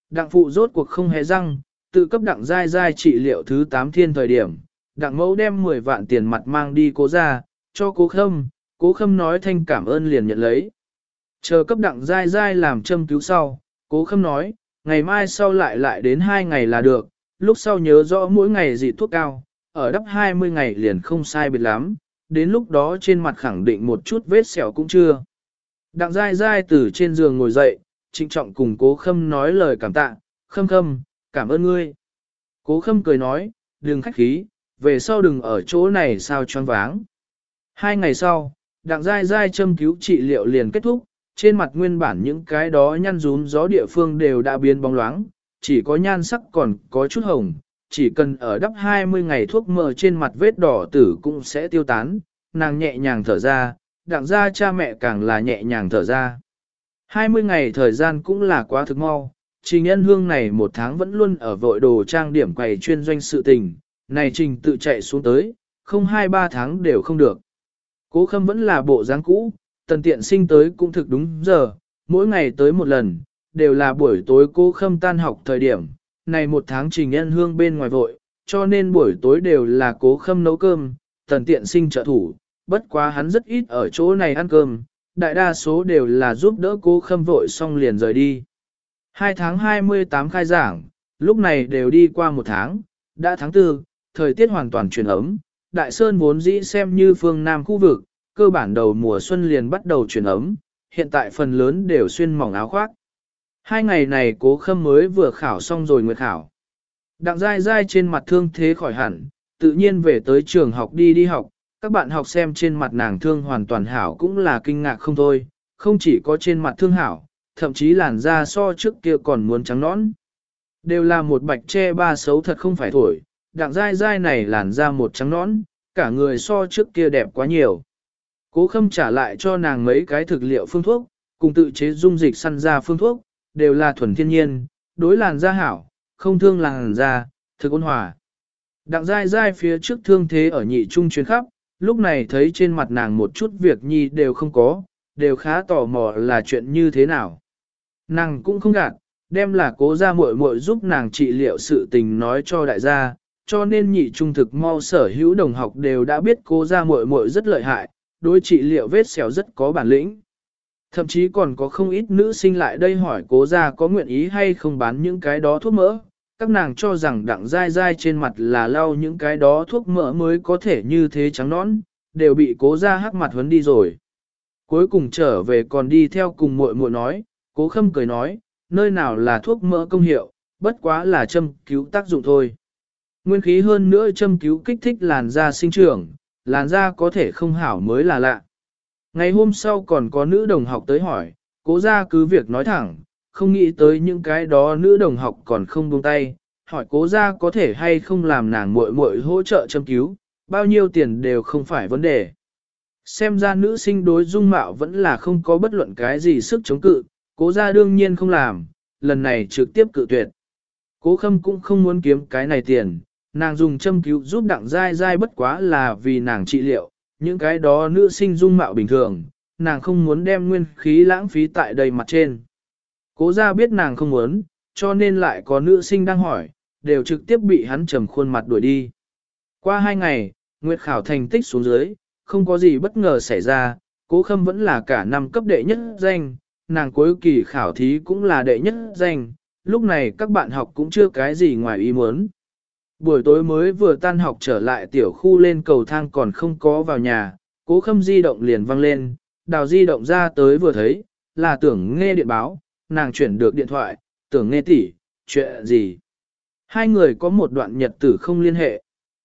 Đặng phụ rốt cuộc không hề răng, tự cấp đặng dai dai trị liệu thứ 8 thiên thời điểm, đặng mẫu đem 10 vạn tiền mặt mang đi cố ra, cho cố khâm nói thanh cảm ơn liền nhận lấy. Chờ cấp đặng dai dai làm châm cứu sau, cố khâm nói, ngày mai sau lại đến 2 ngày là được, lúc sau nhớ rõ mỗi ngày dị thuốc cao, ở đắp 20 ngày liền không sai biệt lắm, đến lúc đó trên mặt khẳng định một chút vết sẹo cũng chưa. Đặng dai dai từ trên giường ngồi dậy, trịnh trọng cùng cố khâm nói lời cảm tạ, khâm, cảm ơn ngươi. Cố khâm cười nói, đừng khách khí, về sau đừng ở chỗ này sao choáng váng. 2 ngày sau, đặng dai dai châm cứu trị liệu liền kết thúc, trên mặt nguyên bản những cái đó nhăn rúm gió địa phương đều đã biến bóng loáng, chỉ có nhan sắc còn có chút hồng, chỉ cần ở đắp 20 ngày thuốc mỡ trên mặt vết đỏ tử cũng sẽ tiêu tán, nàng nhẹ nhàng thở ra, đặng ra cha mẹ càng là nhẹ nhàng thở ra. 20 ngày thời gian cũng là quá thực mau, Trình Nhân Hương này 1 tháng vẫn luôn ở vội đồ trang điểm quầy chuyên doanh sự tình, này Trình tự chạy xuống tới, không 2-3 tháng đều không được. Cố Khâm vẫn là bộ dáng cũ, Tần Tiện Sinh tới cũng thực đúng giờ, mỗi ngày tới một lần, đều là buổi tối Cố Khâm tan học thời điểm, này 1 tháng Trình Nhân Hương bên ngoài vội, cho nên buổi tối đều là Cố Khâm nấu cơm, Tần Tiện Sinh trợ thủ, bất quá hắn rất ít ở chỗ này ăn cơm, đại đa số đều là giúp đỡ Cố Khâm vội xong liền rời đi. 2 tháng 28 khai giảng, lúc này đều đi qua 1 tháng, đã tháng 4, thời tiết hoàn toàn chuyển ấm, Đại Sơn vốn dĩ xem như phương Nam khu vực, cơ bản đầu mùa xuân liền bắt đầu chuyển ấm, hiện tại phần lớn đều xuyên mỏng áo khoác. 2 ngày này Cố Khâm mới vừa khảo xong rồi nguyệt khảo. Đặng dai dai trên mặt thương thế khỏi hẳn, tự nhiên về tới trường học đi học, các bạn học xem trên mặt nàng thương hoàn toàn hảo cũng là kinh ngạc không thôi, không chỉ có trên mặt thương hảo, thậm chí làn da so trước kia còn muốn trắng nõn. Đều là một bạch che ba xấu thật không phải thổi, đặng dai dai này làn da một trắng nõn, cả người so trước kia đẹp quá nhiều. Cố Khâm trả lại cho nàng mấy cái thực liệu phương thuốc, cùng tự chế dung dịch săn da phương thuốc, đều là thuần thiên nhiên, đối làn da hảo, không thương làn da, thực ôn hòa. Đặng dai dai phía trước thương thế ở nhị trung chuyến khắp, lúc này thấy trên mặt nàng một chút việc nhi đều không có, đều khá tò mò là chuyện như thế nào. Nàng cũng không gạt, đem là Cố gia muội muội giúp nàng trị liệu sự tình nói cho đại gia, cho nên nhị trung thực mau sở hữu đồng học đều đã biết Cố gia muội muội rất lợi hại, đối trị liệu vết sẹo rất có bản lĩnh. Thậm chí còn có không ít nữ sinh lại đây hỏi Cố gia có nguyện ý hay không bán những cái đó thuốc mỡ, các nàng cho rằng đặng dai dai trên mặt là lau những cái đó thuốc mỡ mới có thể như thế trắng nõn, đều bị Cố gia hắc mặt huấn đi rồi. Cuối cùng trở về còn đi theo cùng muội muội nói, Cố Khâm cười nói, nơi nào là thuốc mỡ công hiệu, bất quá là châm cứu tác dụng thôi. Nguyên khí hơn nữa châm cứu kích thích làn da sinh trưởng, làn da có thể không hảo mới là lạ. Ngày hôm sau còn có nữ đồng học tới hỏi, Cố gia cứ việc nói thẳng, không nghĩ tới những cái đó nữ đồng học còn không buông tay, hỏi Cố gia có thể hay không làm nàng muội muội hỗ trợ châm cứu, bao nhiêu tiền đều không phải vấn đề. Xem ra nữ sinh đối dung mạo vẫn là không có bất luận cái gì sức chống cự, Cố gia đương nhiên không làm, lần này trực tiếp cự tuyệt. Cố Khâm cũng không muốn kiếm cái này tiền, nàng dùng châm cứu giúp đặng dai dai bất quá là vì nàng trị liệu, những cái đó nữ sinh dung mạo bình thường, nàng không muốn đem nguyên khí lãng phí tại đây mặt trên. Cố gia biết nàng không muốn, cho nên lại có nữ sinh đang hỏi, đều trực tiếp bị hắn trầm khuôn mặt đuổi đi. Qua 2 ngày, nguyệt khảo thành tích xuống dưới, không có gì bất ngờ xảy ra, Cố Khâm vẫn là cả năm cấp đệ nhất danh, nàng cuối kỳ khảo thí cũng là đệ nhất danh, lúc này các bạn học cũng chưa cái gì ngoài ý muốn. Buổi tối mới vừa tan học trở lại tiểu khu lên cầu thang còn không có vào nhà, Cố Khâm di động liền vang lên, đào di động ra tới vừa thấy, là Tưởng Nghe điện báo, nàng chuyển được điện thoại, Tưởng Nghe tỷ, chuyện gì? Hai người có một đoạn nhật tử không liên hệ.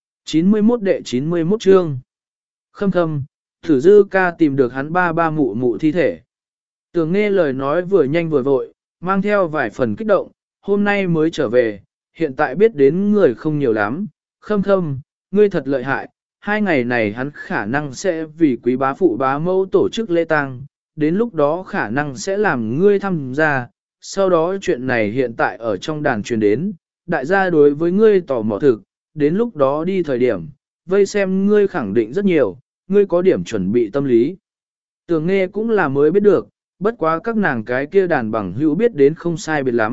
91 đệ 91 chương. Khâm, Thử Dư ca tìm được hắn ba mụ mụ thi thể. Tưởng Nghe lời nói vừa nhanh vừa vội, mang theo vài phần kích động, hôm nay mới trở về, hiện tại biết đến người không nhiều lắm. Khâm, ngươi thật lợi hại, 2 ngày này hắn khả năng sẽ vì quý bá phụ bá mẫu tổ chức lễ tang, đến lúc đó khả năng sẽ làm ngươi tham gia, sau đó chuyện này hiện tại ở trong đàn truyền đến, đại gia đối với ngươi tò mò thực, đến lúc đó đi thời điểm, vây xem ngươi khẳng định rất nhiều, ngươi có điểm chuẩn bị tâm lý. Tưởng Nghe cũng là mới biết được, bất quá các nàng cái kia đàn bằng hữu biết đến không sai biệt lắm,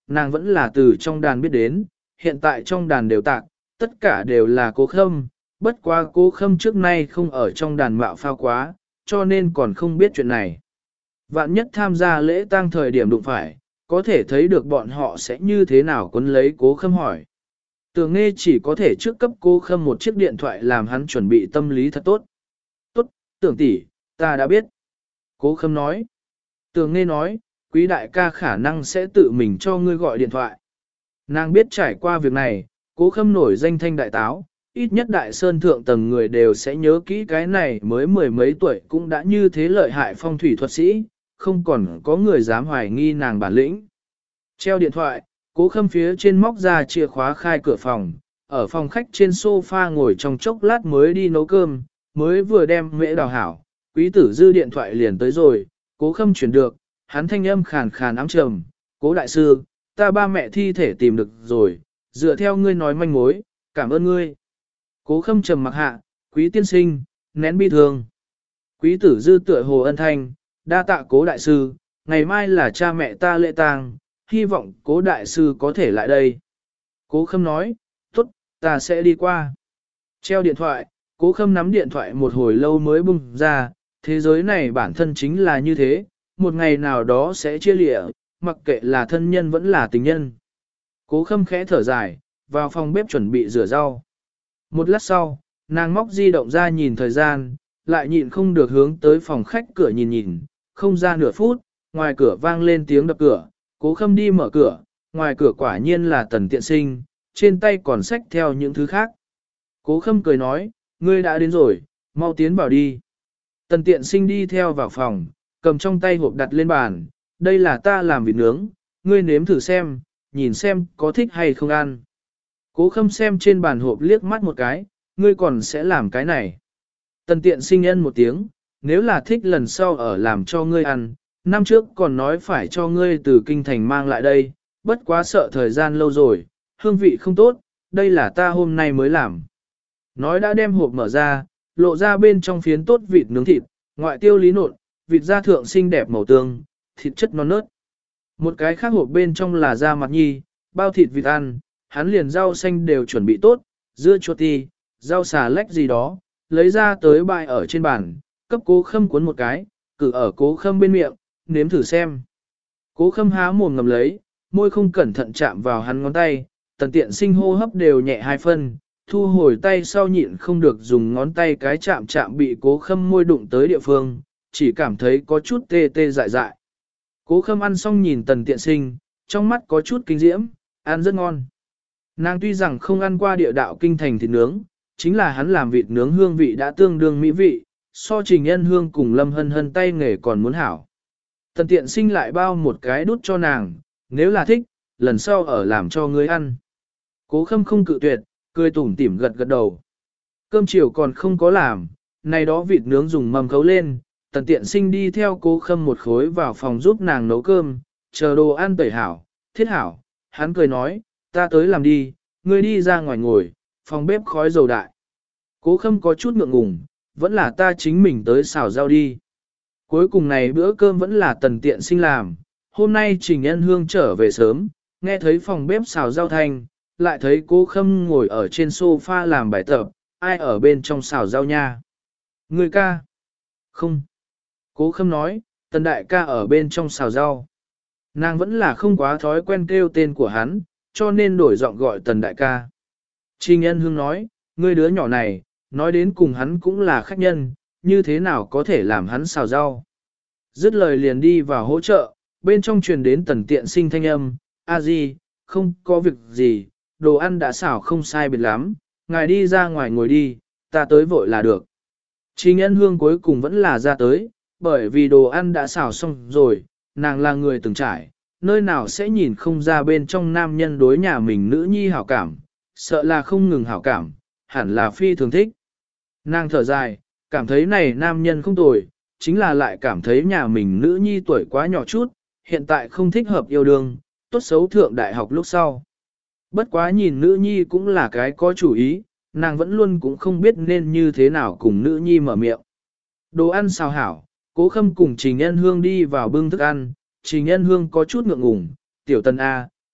nàng vẫn là từ trong đàn biết đến, hiện tại trong đàn đều tạc, tất cả đều là Cố Khâm, bất quá Cố Khâm trước nay không ở trong đàn mạo phao quá, cho nên còn không biết chuyện này. Vạn nhất tham gia lễ tang thời điểm đụng phải, có thể thấy được bọn họ sẽ như thế nào quấn lấy Cố Khâm hỏi. Tưởng Nghe chỉ có thể trước cấp Cố Khâm một chiếc điện thoại làm hắn chuẩn bị tâm lý thật tốt. Tốt, Tưởng tỷ, ta đã biết. Cố Khâm nói. Tưởng Nghe nói, Quý đại ca khả năng sẽ tự mình cho ngươi gọi điện thoại. Nàng biết trải qua việc này, Cố Khâm nổi danh thanh đại táo, ít nhất đại sơn thượng tầng người đều sẽ nhớ kỹ cái này mới mười mấy tuổi cũng đã như thế lợi hại phong thủy thuật sĩ, không còn có người dám hoài nghi nàng bản lĩnh. Treo điện thoại, Cố Khâm phía trên móc ra chìa khóa khai cửa phòng, ở phòng khách trên sofa ngồi trong chốc lát mới đi nấu cơm, mới vừa đem mễ đào hảo, Quý Tử Dư điện thoại liền tới rồi, Cố Khâm chuyển được, hắn thanh âm khàn khàn ám trầm, Cố đại sư, ta ba mẹ thi thể tìm được rồi, dựa theo ngươi nói manh mối, cảm ơn ngươi. Cố Khâm trầm mặc hạ, Quý tiên sinh, nén bi thương. Quý Tử Dư tựa hồ ân thanh, đa tạ Cố đại sư, ngày mai là cha mẹ ta lễ tang, hy vọng Cố đại sư có thể lại đây. Cố Khâm nói, tốt, ta sẽ đi qua. Treo điện thoại, Cố Khâm nắm điện thoại một hồi lâu mới bung ra, thế giới này bản thân chính là như thế, một ngày nào đó sẽ chia lịa, mặc kệ là thân nhân vẫn là tình nhân. Cố Khâm khẽ thở dài, vào phòng bếp chuẩn bị rửa rau. Một lát sau, nàng móc di động ra nhìn thời gian, lại nhịn không được hướng tới phòng khách cửa nhìn nhìn, không ra nửa phút, ngoài cửa vang lên tiếng đập cửa, Cố Khâm đi mở cửa, ngoài cửa quả nhiên là Tần Tiện Sinh, trên tay còn xách theo những thứ khác. Cố Khâm cười nói, ngươi đã đến rồi, mau tiến vào đi. Tần Tiện Sinh đi theo vào phòng, cầm trong tay hộp đặt lên bàn, đây là ta làm vịt nướng, ngươi nếm thử xem, nhìn xem có thích hay không ăn. Cố Khâm xem trên bàn hộp liếc mắt một cái, ngươi còn sẽ làm cái này. Tần Tiện Sinh nhân một tiếng, nếu là thích lần sau ở làm cho ngươi ăn, năm trước còn nói phải cho ngươi từ kinh thành mang lại đây, bất quá sợ thời gian lâu rồi, hương vị không tốt, đây là ta hôm nay mới làm. Nói đã đem hộp mở ra, lộ ra bên trong phiến tốt vịt nướng thịt, ngoại tiêu lý nộn, vịt da thượng xinh đẹp màu tương, thịt chất non nớt. Một cái khác hộp bên trong là da mặt nhi, bao thịt vịt ăn, hắn liền rau xanh đều chuẩn bị tốt, dưa chuột ti, rau xà lách gì đó, lấy ra tới bày ở trên bàn, cấp Cố Khâm cuốn một cái, cử ở Cố Khâm bên miệng, nếm thử xem. Cố Khâm há mồm ngầm lấy, môi không cẩn thận chạm vào hắn ngón tay, Tần Tiện Sinh hô hấp đều nhẹ hai phân, thu hồi tay sau nhịn không được dùng ngón tay cái chạm chạm bị Cố Khâm môi đụng tới địa phương, chỉ cảm thấy có chút tê tê dại dại. Cố Khâm ăn xong nhìn Tần Tiện Sinh, trong mắt có chút kinh diễm, ăn rất ngon. Nàng tuy rằng không ăn qua địa đạo kinh thành thịt nướng, chính là hắn làm vịt nướng hương vị đã tương đương mỹ vị, so Trình Nhân Hương cùng Lâm Hân Hân tay nghề còn muốn hảo. Tần Tiện Sinh lại bao một cái đút cho nàng, nếu là thích, lần sau ở làm cho ngươi ăn. Cố Khâm không cự tuyệt, cười tủm tỉm gật gật đầu. Cơm chiều còn không có làm, này đó vịt nướng dùng mâm khấu lên, Tần Tiện Sinh đi theo Cố Khâm một khối vào phòng giúp nàng nấu cơm, chờ đồ ăn tẩy hảo, thiết hảo, hắn cười nói, ta tới làm đi, ngươi đi ra ngoài ngồi, phòng bếp khói dầu đại. Cố Khâm có chút ngượng ngùng, vẫn là ta chính mình tới xào rau đi. Cuối cùng này bữa cơm vẫn là Tần Tiện Sinh làm, hôm nay Trình Nhân Hương trở về sớm, nghe thấy phòng bếp xào rau thanh, lại thấy Cố Khâm ngồi ở trên sofa làm bài tập, ai ở bên trong xào rau nha. Người ca. Không. Cố Khâm nói, Tần đại ca ở bên trong xào rau. Nàng vẫn là không quá thói quen kêu tên của hắn, cho nên đổi giọng gọi Tần đại ca. Trình Nhân Hương nói, ngươi đứa nhỏ này, nói đến cùng hắn cũng là khách nhân, như thế nào có thể làm hắn xào rau. Dứt lời liền đi vào hỗ trợ, bên trong truyền đến Tần Tiện Sinh thanh âm, a di, không có việc gì, đồ ăn đã xào không sai biệt lắm, ngài đi ra ngoài ngồi đi, ta tới vội là được. Trình Nhân Hương cuối cùng vẫn là ra tới, bởi vì đồ ăn đã xào xong rồi, nàng là người từng trải, nơi nào sẽ nhìn không ra bên trong nam nhân đối nhà mình nữ nhi hảo cảm, sợ là không ngừng hảo cảm, hẳn là phi thường thích. Nàng thở dài, cảm thấy này nam nhân không tồi, chính là lại cảm thấy nhà mình nữ nhi tuổi quá nhỏ chút, hiện tại không thích hợp yêu đương, tốt xấu thượng đại học lúc sau. Bất quá nhìn nữ nhi cũng là cái có chủ ý, nàng vẫn luôn cũng không biết nên như thế nào cùng nữ nhi mở miệng. Đồ ăn xào hảo, Cố Khâm cùng Trình Nhân Hương đi vào bưng thức ăn, Trình Nhân Hương có chút ngượng ngùng, tiểu Tần A,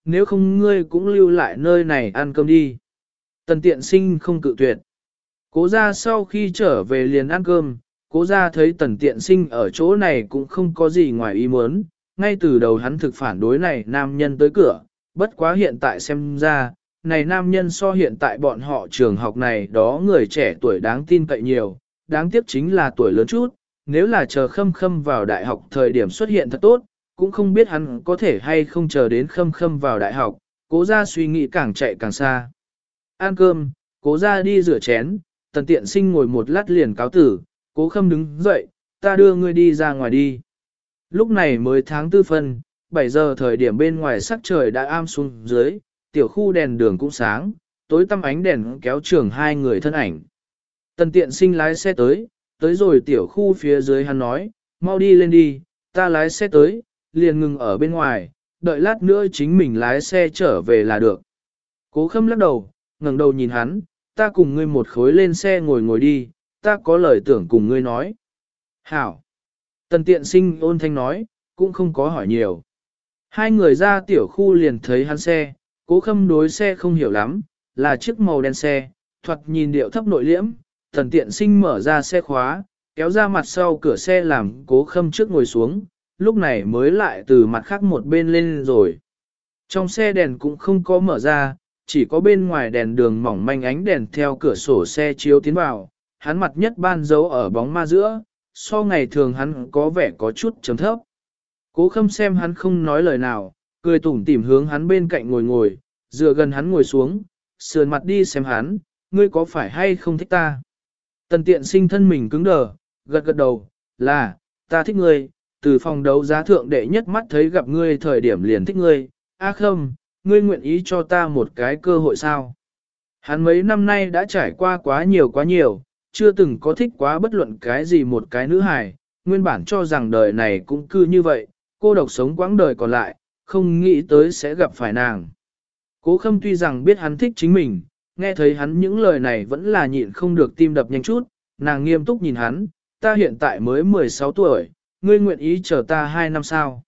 nếu không ngươi cũng lưu lại nơi này ăn cơm đi. Tần tiện sinh không cự tuyệt. Cố gia sau khi trở về liền ăn cơm, cố gia thấy tần tiện sinh ở chỗ này cũng không có gì ngoài ý muốn, ngay từ đầu hắn thực phản đối này nam nhân tới cửa, bất quá hiện tại xem ra, này nam nhân so hiện tại bọn họ trường học này đó người trẻ tuổi đáng tin cậy nhiều, đáng tiếc chính là tuổi lớn chút, nếu là chờ Khâm Khâm vào đại học thời điểm xuất hiện thật tốt, cũng không biết hắn có thể hay không chờ đến Khâm Khâm vào đại học, cố gia suy nghĩ càng chạy càng xa. Ăn cơm, cố gia đi rửa chén, tần tiện sinh ngồi một lát liền cáo tử, cố Khâm đứng dậy, ta đưa ngươi đi ra ngoài đi. Lúc này mới tháng 4 phân, 7 giờ thời điểm bên ngoài sắc trời đã am xuống dưới, tiểu khu đèn đường cũng sáng, tối tăm ánh đèn kéo trường hai người thân ảnh. Tần tiện sinh lái xe tới rồi tiểu khu phía dưới hắn nói, mau đi lên đi, ta lái xe tới, liền ngừng ở bên ngoài, đợi lát nữa chính mình lái xe trở về là được. Cố Khâm lắc đầu, ngẩng đầu nhìn hắn, ta cùng ngươi một khối lên xe ngồi đi, ta có lời tưởng cùng ngươi nói. Hảo. Tần tiện sinh ôn thanh nói, cũng không có hỏi nhiều. Hai người ra tiểu khu liền thấy hắn xe, Cố Khâm đối xe không hiểu lắm, là chiếc màu đen xe, thoạt nhìn điệu thấp nội liễm, tần tiện sinh mở ra xe khóa, kéo ra mặt sau cửa xe làm Cố Khâm trước ngồi xuống, lúc này mới lại từ mặt khác một bên lên rồi. Trong xe đèn cũng không có mở ra, chỉ có bên ngoài đèn đường mỏng manh ánh đèn theo cửa sổ xe chiếu tiến vào, hắn mặt nhất ban dấu ở bóng ma giữa, so ngày thường hắn có vẻ có chút chấm thấp. Cố Khâm xem hắn không nói lời nào, cười tủm tỉm hướng hắn bên cạnh ngồi, dựa gần hắn ngồi xuống, sườn mặt đi xem hắn, ngươi có phải hay không thích ta? Tần tiện sinh thân mình cứng đờ, gật gật đầu, là, ta thích ngươi, từ phòng đấu giá thượng đệ nhất mắt thấy gặp ngươi thời điểm liền thích ngươi, A Khâm, ngươi nguyện ý cho ta một cái cơ hội sao? Hắn mấy năm nay đã trải qua quá nhiều, chưa từng có thích quá bất luận cái gì một cái nữ hài, nguyên bản cho rằng đời này cũng cứ như vậy, cô độc sống quãng đời còn lại, không nghĩ tới sẽ gặp phải nàng. Cố Khâm tuy rằng biết hắn thích chính mình, nghe thấy hắn những lời này vẫn là nhịn không được tim đập nhanh chút, nàng nghiêm túc nhìn hắn, ta hiện tại mới 16 tuổi, ngươi nguyện ý chờ ta 2 năm sau.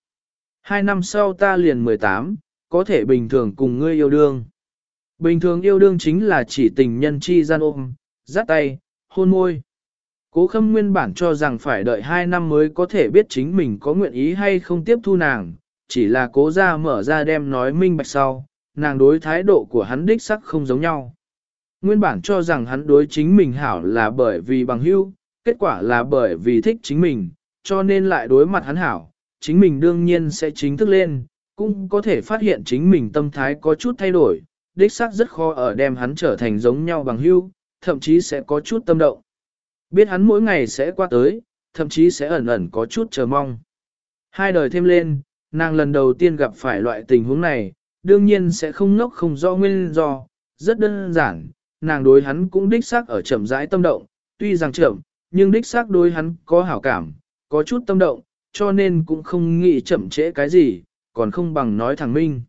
2 năm sau ta liền 18, có thể bình thường cùng ngươi yêu đương. Bình thường yêu đương chính là chỉ tình nhân chi gian ôm, dắt tay, hôn môi. Cố Khâm nguyên bản cho rằng phải đợi 2 năm mới có thể biết chính mình có nguyện ý hay không tiếp thu nàng, chỉ là cố ra mở ra đem nói minh bạch sau, nàng đối thái độ của hắn đích sắc không giống nhau. Nguyên bản cho rằng hắn đối chính mình hảo là bởi vì bằng hữu, kết quả là bởi vì thích chính mình, cho nên lại đối mặt hắn hảo, chính mình đương nhiên sẽ chính thức lên, cũng có thể phát hiện chính mình tâm thái có chút thay đổi, đích xác rất khó ở đem hắn trở thành giống nhau bằng hữu, thậm chí sẽ có chút tâm động. Biết hắn mỗi ngày sẽ qua tới, thậm chí sẽ ẩn ẩn có chút chờ mong. 2 đời thêm lên, nàng lần đầu tiên gặp phải loại tình huống này, đương nhiên sẽ không ngốc không do nguyên do, rất đơn giản, nàng đối hắn cũng đích xác ở chậm rãi tâm động, tuy rằng chậm, nhưng đích xác đối hắn có hảo cảm, có chút tâm động, cho nên cũng không nghĩ chậm trễ cái gì, còn không bằng nói thẳng minh.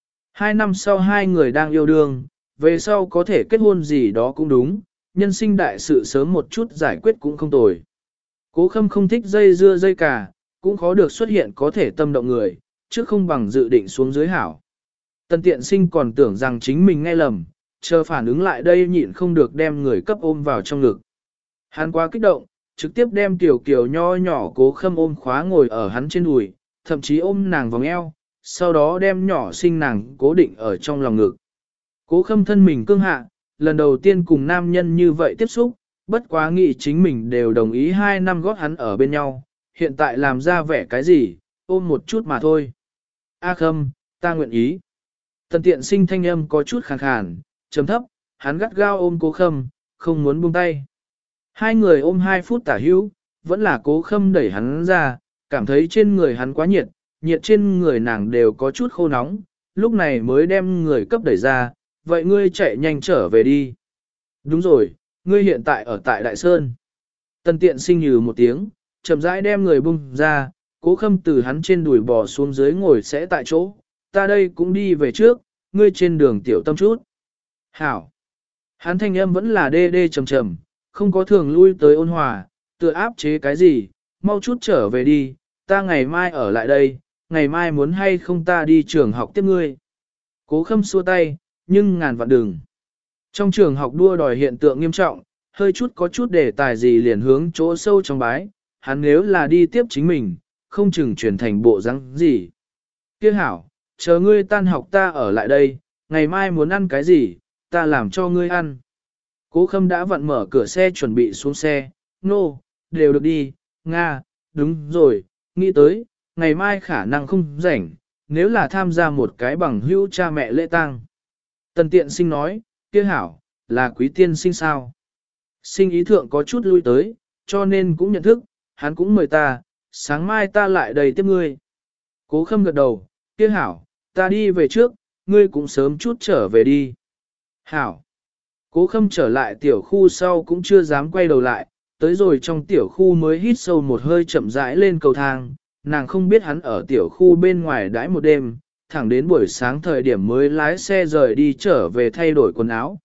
2 năm sau hai người đang yêu đương, về sau có thể kết hôn gì đó cũng đúng, nhân sinh đại sự sớm một chút giải quyết cũng không tồi. Cố Khâm không thích dây dưa dây cà, cũng khó được xuất hiện có thể tâm động người, chứ không bằng dự định xuống dưới hảo. Tần tiện sinh còn tưởng rằng chính mình nghe lầm, chờ phản ứng lại đây nhịn không được đem người cấp ôm vào trong ngực. Hắn quá kích động, trực tiếp đem tiểu kiều nho nhỏ Cố Khâm ôm khóa ngồi ở hắn trên đùi, thậm chí ôm nàng vòng eo, sau đó đem nhỏ sinh nàng cố định ở trong lòng ngực. Cố Khâm thân mình cương hạ, lần đầu tiên cùng nam nhân như vậy tiếp xúc, bất quá nghĩ chính mình đều đồng ý 2 năm gót hắn ở bên nhau, hiện tại làm ra vẻ cái gì, ôm một chút mà thôi. A Khâm, ta nguyện ý. Tần tiện sinh thanh âm có chút khàn khàn, trầm thấp, hắn gắt gao ôm Cố Khâm, không muốn buông tay. Hai người ôm 2 phút tả hữu, vẫn là Cố Khâm đẩy hắn ra, cảm thấy trên người hắn quá nhiệt, nhiệt trên người nàng đều có chút khô nóng, lúc này mới đem người cấp đẩy ra, vậy ngươi chạy nhanh trở về đi. Đúng rồi, ngươi hiện tại ở tại Đại Sơn. Tần tiện sinh nhừ một tiếng, chậm rãi đem người bung ra, Cố Khâm từ hắn trên đùi bò xuống dưới ngồi sẽ tại chỗ, ta đây cũng đi về trước, ngươi trên đường tiểu tâm chút. Hảo. Hắn thanh âm vẫn là đê đê trầm trầm, không có thường lui tới ôn hòa, tựa áp chế cái gì, mau chút trở về đi, ta ngày mai ở lại đây, ngày mai muốn hay không ta đi trường học tiếp ngươi. Cố Khâm xua tay, nhưng ngàn vạn đừng. Trong trường học đua đòi hiện tượng nghiêm trọng, hơi chút có chút đề tài gì liền hướng chỗ sâu trong bái, hắn nếu là đi tiếp chính mình, không chừng chuyển thành bộ răng gì. Kia hảo, chờ ngươi tan học ta ở lại đây, ngày mai muốn ăn cái gì, ta làm cho ngươi ăn. Cố Khâm đã vặn mở cửa xe chuẩn bị xuống xe, nô, đều được đi, Nga, đúng rồi, nghĩ tới, ngày mai khả năng không rảnh, nếu là tham gia một cái bằng hữu cha mẹ lễ tang. Tần Tiện Sinh nói, kia hảo, là quý tiên sinh sao? Sinh ý thượng có chút lui tới, cho nên cũng nhận thức, hắn cũng mời ta, sáng mai ta lại đây tiếp ngươi. Cố Khâm gật đầu, kia hảo, ta đi về trước, ngươi cũng sớm chút trở về đi. Hảo. Cố Khâm trở lại tiểu khu sau cũng chưa dám quay đầu lại, tới rồi trong tiểu khu mới hít sâu một hơi chậm rãi lên cầu thang, nàng không biết hắn ở tiểu khu bên ngoài đãi một đêm, thẳng đến buổi sáng thời điểm mới lái xe rời đi trở về thay đổi quần áo.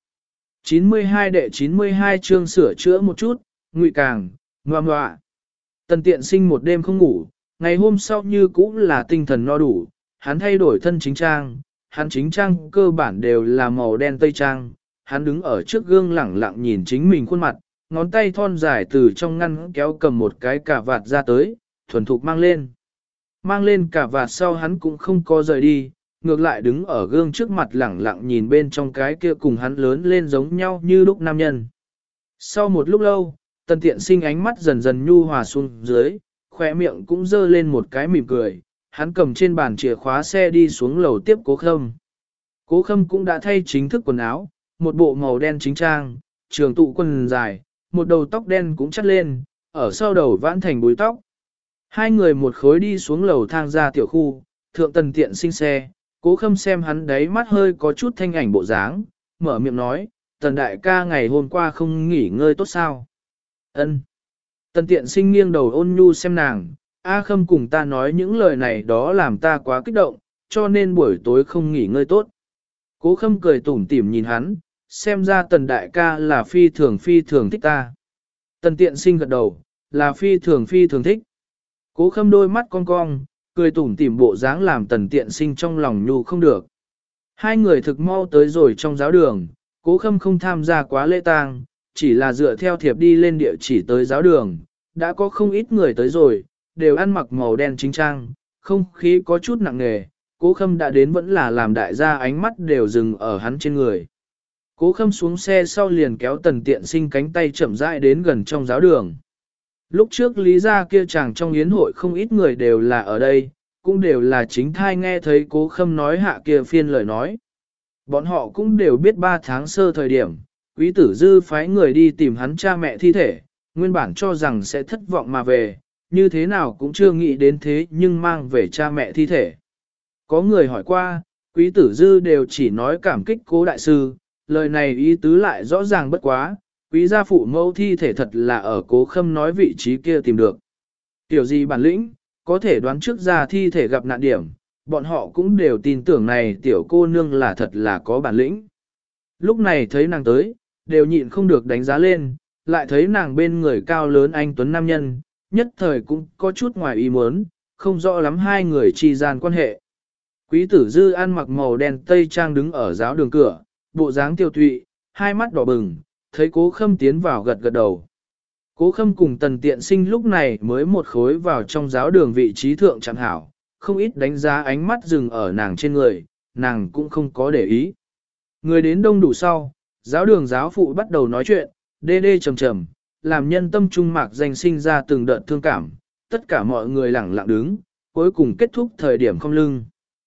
92 đệ 92 chương sửa chữa một chút, ngụy càng, ngoan ngoạ. Tần Tiện Sinh một đêm không ngủ, ngày hôm sau như cũ là tinh thần no đủ, hắn thay đổi thân chính trang, hắn chính trang cơ bản đều là màu đen tây trang, hắn đứng ở trước gương lẳng lặng nhìn chính mình khuôn mặt, ngón tay thon dài từ trong ngăn kéo cầm một cái cà vạt ra tới, thuần thục mang lên. Mang lên cà vạt sau hắn cũng không có rời đi, ngược lại đứng ở gương trước mặt lẳng lặng nhìn bên trong cái kia cùng hắn lớn lên giống nhau như lúc nam nhân. Sau một lúc lâu, Tần Tiện Sinh ánh mắt dần dần nhu hòa xuống dưới, khỏe miệng cũng dơ lên một cái mỉm cười, hắn cầm trên bàn chìa khóa xe đi xuống lầu tiếp Cố Khâm. Cố Khâm cũng đã thay chính thức quần áo, một bộ màu đen chính trang, trường tụ quần dài, một đầu tóc đen cũng chắt lên, ở sau đầu vãn thành búi tóc. Hai người một khối đi xuống lầu thang ra tiểu khu, thượng Tần Tiện Sinh xe, Cố Khâm xem hắn đáy mắt hơi có chút thanh ảnh bộ dáng, mở miệng nói, Tần đại ca ngày hôm qua không nghỉ ngơi tốt sao? Ân. Tần Tiện Sinh nghiêng đầu ôn nhu xem nàng, A Khâm cùng ta nói những lời này đó làm ta quá kích động, cho nên buổi tối không nghỉ ngơi tốt. Cố Khâm cười tủm tỉm nhìn hắn, xem ra Tần đại ca là phi thường thích ta. Tần Tiện Sinh gật đầu, là phi thường thích. Cố Khâm đôi mắt cong cong, cười tủm tỉm bộ dáng làm Tần Tiện Sinh trong lòng nhu không được. Hai người thực mau tới rồi trong giáo đường, Cố Khâm không tham gia quá lễ tang, chỉ là dựa theo thiệp đi lên địa chỉ tới giáo đường, đã có không ít người tới rồi, đều ăn mặc màu đen chính trang, không khí có chút nặng nề, Cố Khâm đã đến vẫn là làm đại gia ánh mắt đều dừng ở hắn trên người. Cố Khâm xuống xe sau liền kéo Tần Tiện Sinh cánh tay chậm rãi đến gần trong giáo đường. Lúc trước lý ra kia chàng trong yến hội không ít người đều là ở đây, cũng đều là chính thai nghe thấy Cố Khâm nói hạ kia phiên lời nói. Bọn họ cũng đều biết 3 tháng sơ thời điểm, Quý Tử Dư phái người đi tìm hắn cha mẹ thi thể, nguyên bản cho rằng sẽ thất vọng mà về, như thế nào cũng chưa nghĩ đến thế nhưng mang về cha mẹ thi thể. Có người hỏi qua, Quý Tử Dư đều chỉ nói cảm kích Cố đại sư, lời này ý tứ lại rõ ràng bất quá, Quý gia phụ mẫu thi thể thật là ở Cố Khâm nói vị trí kia tìm được. Tiểu gì bản lĩnh, có thể đoán trước ra thi thể gặp nạn điểm, bọn họ cũng đều tin tưởng này tiểu cô nương là thật là có bản lĩnh. Lúc này thấy nàng tới, đều nhịn không được đánh giá lên, lại thấy nàng bên người cao lớn anh tuấn nam nhân, nhất thời cũng có chút ngoài ý muốn, không rõ lắm hai người chi gian quan hệ. Quý Tử Dư ăn mặc màu đen tây trang đứng ở giáo đường cửa, bộ dáng tiêu tụy, hai mắt đỏ bừng, thấy Cố Khâm tiến vào gật gật đầu. Cố Khâm cùng Tần Tiện Sinh lúc này mới một khối vào trong giáo đường vị trí thượng chẳng hảo, không ít đánh giá ánh mắt dừng ở nàng trên người, nàng cũng không có để ý. Người đến đông đủ sau, giáo đường giáo phụ bắt đầu nói chuyện, đê đê trầm trầm, làm nhân tâm trung mạc danh sinh ra từng đợt thương cảm, tất cả mọi người lẳng lặng đứng, cuối cùng kết thúc thời điểm không lưng.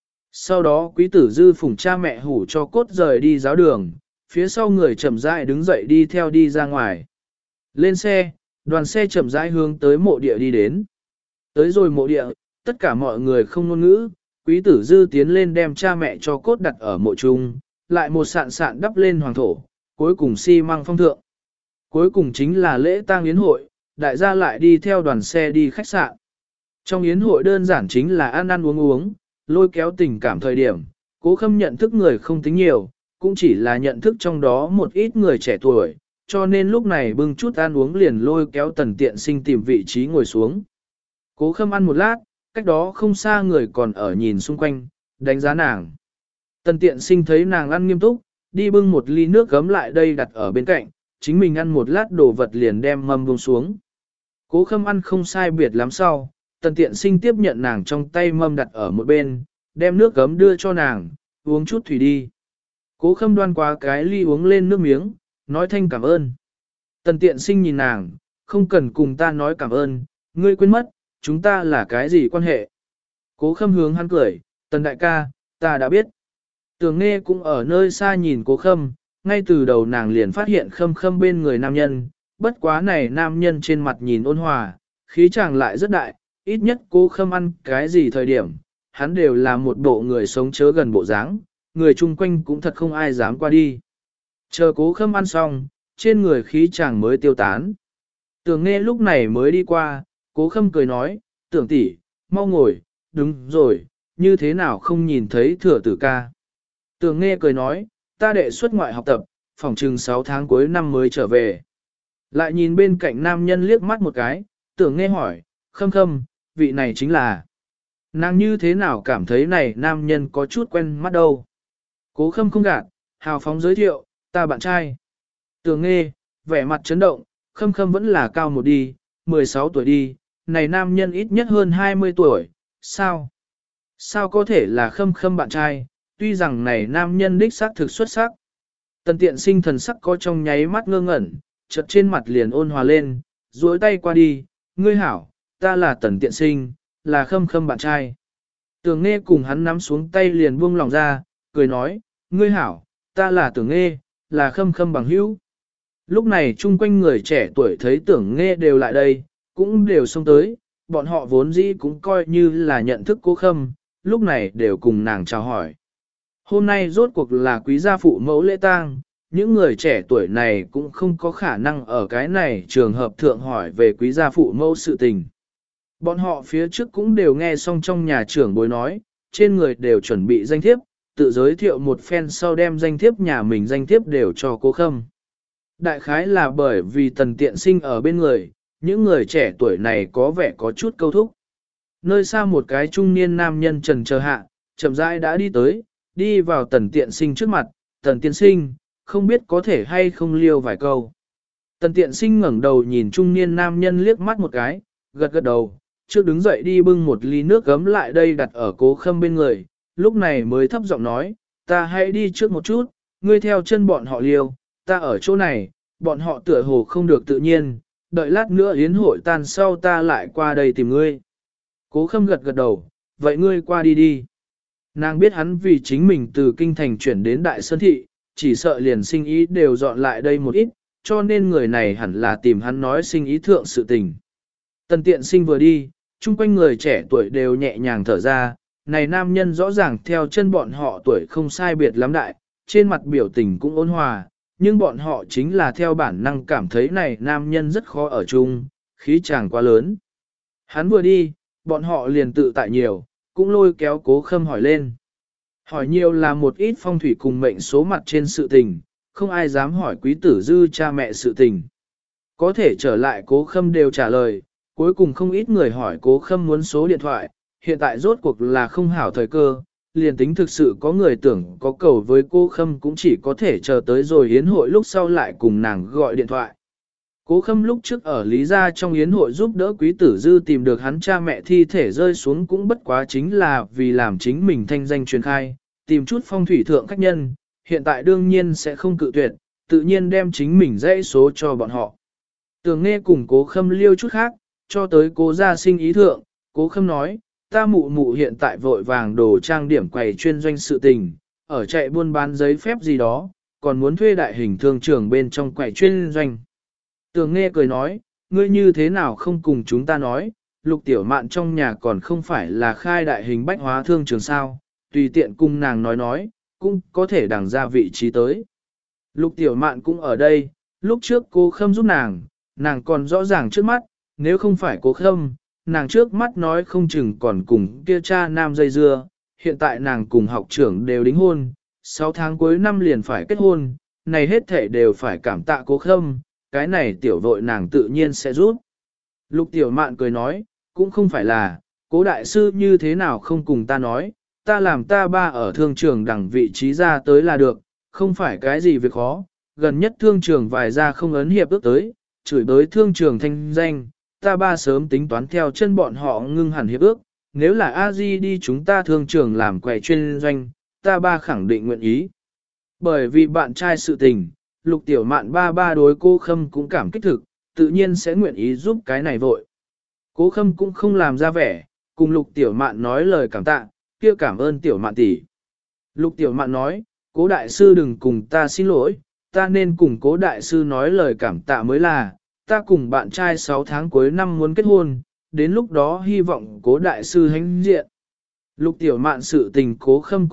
Sau đó Quý Tử Dư phủng cha mẹ hủ cho cốt rời đi giáo đường, phía sau người chậm rãi đứng dậy đi theo đi ra ngoài. Lên xe, đoàn xe chậm rãi hướng tới mộ địa đi đến. Tới rồi mộ địa, tất cả mọi người không ngôn ngữ, Quý Tử Dư tiến lên đem cha mẹ cho cốt đặt ở mộ chung, lại một sạn sạn đắp lên hoàng thổ, cuối cùng xi măng phong thượng. Cuối cùng chính là lễ tang yến hội, đại gia lại đi theo đoàn xe đi khách sạn. Trong yến hội đơn giản chính là ăn ăn uống uống, lôi kéo tình cảm thời điểm, Cố Khâm nhận thức người không tính nhiều, cũng chỉ là nhận thức trong đó một ít người trẻ tuổi, cho nên lúc này bưng chút ăn uống liền lôi kéo Tần Tiện Sinh tìm vị trí ngồi xuống. Cố Khâm ăn một lát, cách đó không xa người còn ở nhìn xung quanh, đánh giá nàng. Tần tiện sinh thấy nàng ăn nghiêm túc, đi bưng một ly nước gấm lại đây đặt ở bên cạnh, chính mình ăn một lát đồ vật liền đem mâm buông xuống. Cố Khâm ăn không sai biệt lắm sau, tần tiện sinh tiếp nhận nàng trong tay mâm đặt ở một bên, đem nước gấm đưa cho nàng, uống chút thủy đi. Cố Khâm đoan qua cái ly uống lên nước miếng, nói thanh cảm ơn. Tần tiện sinh nhìn nàng, không cần cùng ta nói cảm ơn, ngươi quên mất, chúng ta là cái gì quan hệ. Cố Khâm hướng hắn cười, Tần đại ca, ta đã biết. Tường Nghe cũng ở nơi xa nhìn Cố Khâm, ngay từ đầu nàng liền phát hiện Khâm Khâm bên người nam nhân, bất quá này nam nhân trên mặt nhìn ôn hòa, khí chàng lại rất đại, ít nhất Cố Khâm ăn cái gì thời điểm, hắn đều là một bộ người sống chớ gần bộ dáng, người chung quanh cũng thật không ai dám qua đi. Chờ Cố Khâm ăn xong, trên người khí chàng mới tiêu tán. Tường Nghe lúc này mới đi qua, Cố Khâm cười nói, Tưởng tỷ, mau ngồi, đúng rồi, như thế nào không nhìn thấy Thừa Tử ca. Tường Nghe cười nói, ta đệ xuất ngoại học tập, phỏng chừng 6 tháng cuối năm mới trở về. Lại nhìn bên cạnh nam nhân liếc mắt một cái, Tưởng Nghe hỏi, Khâm Khâm, vị này chính là. Nàng như thế nào cảm thấy này nam nhân có chút quen mắt đâu. Cố Khâm không gạt, hào phóng giới thiệu, ta bạn trai. Tường Nghe, vẻ mặt chấn động, Khâm Khâm vẫn là cao một đi, 16 tuổi đi, này nam nhân ít nhất hơn 20 tuổi, sao? Sao có thể là Khâm Khâm bạn trai, tuy rằng này nam nhân đích xác thực xuất sắc. Tần tiện sinh thần sắc có trong nháy mắt ngơ ngẩn, chợt trên mặt liền ôn hòa lên, duỗi tay qua đi, ngươi hảo, ta là tần tiện sinh, là Khâm Khâm bạn trai. Tường Nghe cùng hắn nắm xuống tay liền buông lòng ra, cười nói, ngươi hảo, ta là Tưởng Nghe, là Khâm Khâm bằng hữu. Lúc này chung quanh người trẻ tuổi thấy Tưởng Nghe đều lại đây, cũng đều xông tới, bọn họ vốn dĩ cũng coi như là nhận thức Cố Khâm, lúc này đều cùng nàng chào hỏi. Hôm nay rốt cuộc là quý gia phụ mẫu lễ tang, những người trẻ tuổi này cũng không có khả năng ở cái này trường hợp thượng hỏi về quý gia phụ mẫu sự tình. Bọn họ phía trước cũng đều nghe xong trong nhà trưởng bối nói, trên người đều chuẩn bị danh thiếp, tự giới thiệu một phen sau đem danh thiếp nhà mình danh thiếp đều cho Cố Khâm. Đại khái là bởi vì tần tiện sinh ở bên người, những người trẻ tuổi này có vẻ có chút câu thúc. Nơi xa một cái trung niên nam nhân trần chờ hạ, chậm rãi đã đi tới, đi vào tần tiện sinh trước mặt, tần tiện sinh, không biết có thể hay không liêu vài câu. Tần tiện sinh ngẩng đầu nhìn trung niên nam nhân liếc mắt một cái, gật gật đầu, trước đứng dậy đi bưng một ly nước gấm lại đây đặt ở Cố Khâm bên người, lúc này mới thấp giọng nói, ta hãy đi trước một chút, ngươi theo chân bọn họ liêu, ta ở chỗ này, bọn họ tựa hồ không được tự nhiên, đợi lát nữa yến hội tan sau ta lại qua đây tìm ngươi. Cố Khâm gật gật đầu, vậy ngươi qua đi đi. Nàng biết hắn vì chính mình từ kinh thành chuyển đến Đại Sơn Thị, chỉ sợ liền sinh ý đều dọn lại đây một ít, cho nên người này hẳn là tìm hắn nói sinh ý thượng sự tình. Tần tiện sinh vừa đi, chung quanh người trẻ tuổi đều nhẹ nhàng thở ra, này nam nhân rõ ràng theo chân bọn họ tuổi không sai biệt lắm đại, trên mặt biểu tình cũng ôn hòa, nhưng bọn họ chính là theo bản năng cảm thấy này nam nhân rất khó ở chung, khí chàng quá lớn. Hắn vừa đi, bọn họ liền tự tại nhiều, cũng lôi kéo Cố Khâm hỏi lên. Hỏi nhiều là một ít phong thủy cùng mệnh số mặt trên sự tình, không ai dám hỏi quý tử dư cha mẹ sự tình. Có thể trở lại Cố Khâm đều trả lời, cuối cùng không ít người hỏi Cố Khâm muốn số điện thoại, hiện tại rốt cuộc là không hảo thời cơ, liền tính thực sự có người tưởng có cầu với Cố Khâm cũng chỉ có thể chờ tới rồi yến hội lúc sau lại cùng nàng gọi điện thoại. Cố Khâm lúc trước ở Lý Gia trong yến hội giúp đỡ quý tử dư tìm được hắn cha mẹ thi thể rơi xuống cũng bất quá chính là vì làm chính mình thanh danh truyền khai, tìm chút phong thủy thượng khách nhân, hiện tại đương nhiên sẽ không cự tuyệt, tự nhiên đem chính mình dãy số cho bọn họ. Tường Nghe cùng Cố Khâm liêu chút khác, cho tới Cố gia sinh ý thượng, Cố Khâm nói, ta mụ mụ hiện tại vội vàng đồ trang điểm quầy chuyên doanh sự tình, ở chạy buôn bán giấy phép gì đó, còn muốn thuê đại hình thương trường bên trong quầy chuyên doanh. Tường Nghe cười nói, ngươi như thế nào không cùng chúng ta nói, Lục Tiểu Mạn trong nhà còn không phải là khai đại hình bách hóa thương trường sao, tùy tiện cùng nàng nói, cũng có thể đằng ra vị trí tới. Lục Tiểu Mạn cũng ở đây, lúc trước Cố Khâm giúp nàng còn rõ ràng trước mắt, nếu không phải Cố Khâm, nàng trước mắt nói không chừng còn cùng kia cha nam dây dưa, hiện tại nàng cùng học trưởng đều đính hôn, 6 tháng cuối năm liền phải kết hôn, này hết thể đều phải cảm tạ Cố Khâm, cái này tiểu vội nàng tự nhiên sẽ giúp. Lục Tiểu Mạn cười nói, cũng không phải là, Cố đại sư như thế nào không cùng ta nói, ta làm ta ba ở thương trường đẳng vị trí ra tới là được, không phải cái gì việc khó, gần nhất thương trường vài ra không ấn hiệp ước tới, chửi tới thương trường thanh danh, ta ba sớm tính toán theo chân bọn họ ngưng hẳn hiệp ước, nếu là a di đi chúng ta thương trường làm quầy chuyên doanh, ta ba khẳng định nguyện ý. Bởi vì bạn trai sự tình, Lục Tiểu Mạn ba ba đối cô Khâm cũng cảm kích thực, tự nhiên sẽ nguyện ý giúp cái này vội. Cố Khâm cũng không làm ra vẻ, cùng Lục Tiểu Mạn nói lời cảm tạ, kia cảm ơn Tiểu Mạn tỷ. Lục Tiểu Mạn nói, Cố đại sư đừng cùng ta xin lỗi, ta nên cùng Cố đại sư nói lời cảm tạ mới là, ta cùng bạn trai 6 tháng cuối năm muốn kết hôn, đến lúc đó hy vọng Cố đại sư hãnh diện. Lục Tiểu Mạn sự tình Cố Khâm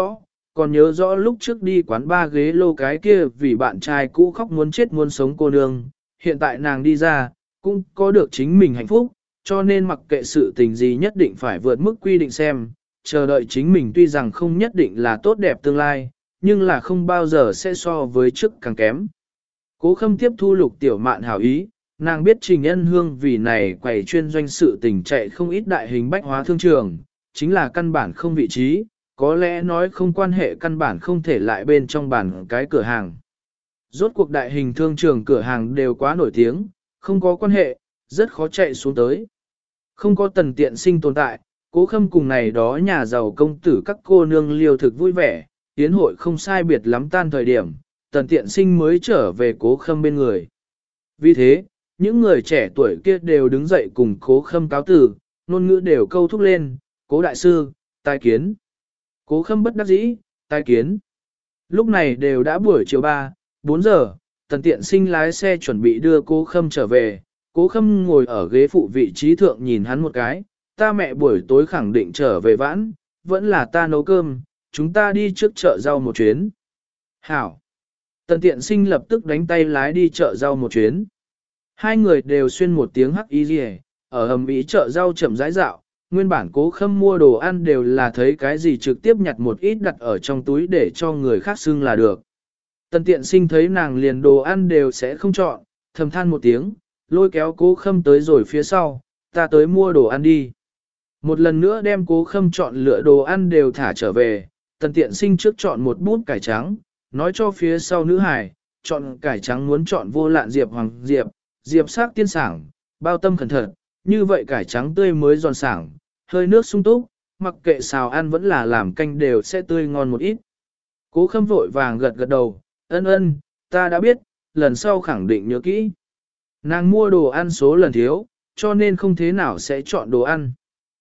còn nhớ rõ lúc trước đi quán ba ghế lô cái kia vì bạn trai cũ khóc muốn chết muốn sống cô nương, hiện tại nàng đi ra, cũng có được chính mình hạnh phúc, cho nên mặc kệ sự tình gì nhất định phải vượt mức quy định xem, chờ đợi chính mình tuy rằng không nhất định là tốt đẹp tương lai, nhưng là không bao giờ sẽ so với trước càng kém. Cố Khâm tiếp thu Lục Tiểu Mạn hảo ý, nàng biết Trình Ân Hương vì này quầy chuyên doanh sự tình chạy không ít đại hình bách hóa thương trường, chính là căn bản không vị trí, có lẽ nói không quan hệ căn bản không thể lại bên trong bản cái cửa hàng. Rốt cuộc đại hình thương trường cửa hàng đều quá nổi tiếng, không có quan hệ, rất khó chạy xuống tới. Không có Tần Tiện Sinh tồn tại, Cố Khâm cùng này đó nhà giàu công tử các cô nương liêu thực vui vẻ, yến hội không sai biệt lắm tan thời điểm, Tần Tiện Sinh mới trở về Cố Khâm bên người. Vì thế, những người trẻ tuổi kia đều đứng dậy cùng Cố Khâm cáo tử, ngôn ngữ đều câu thúc lên, Cố đại sư, tai kiến. Cố Khâm bất đắc dĩ, tai kiến. Lúc này đều đã buổi chiều 3, 4 giờ, Tần Tiện Sinh lái xe chuẩn bị đưa Cố Khâm trở về. Cố Khâm ngồi ở ghế phụ vị trí thượng nhìn hắn một cái, ta mẹ buổi tối khẳng định trở về vãn, vẫn là ta nấu cơm, chúng ta đi trước chợ rau một chuyến. Hảo. Tần Tiện Sinh lập tức đánh tay lái đi chợ rau một chuyến. Hai người đều xuyên một tiếng hắc y rìa, ở hầm ý chợ rau chậm rãi dạo, nguyên bản Cố Khâm mua đồ ăn đều là thấy cái gì trực tiếp nhặt một ít đặt ở trong túi để cho người khác xưng là được. Tần Tiện Sinh thấy nàng liền đồ ăn đều sẽ không chọn, thầm than một tiếng, lôi kéo Cố Khâm tới rồi phía sau, ta tới mua đồ ăn đi. Một lần nữa đem Cố Khâm chọn lựa đồ ăn đều thả trở về, Tần Tiện Sinh trước chọn một bút cải trắng, nói cho phía sau nữ hải, chọn cải trắng muốn chọn vô lạn diệp hoàng diệp, diệp sắc tiên sảng, bao tâm cẩn thận, như vậy cải trắng tươi mới giòn sảng, hơi nước sung túc, mặc kệ xào ăn vẫn là làm canh đều sẽ tươi ngon một ít. Cố Khâm vội vàng gật gật đầu, ân ân, ta đã biết, lần sau khẳng định nhớ kỹ. Nàng mua đồ ăn số lần thiếu, cho nên không thế nào sẽ chọn đồ ăn.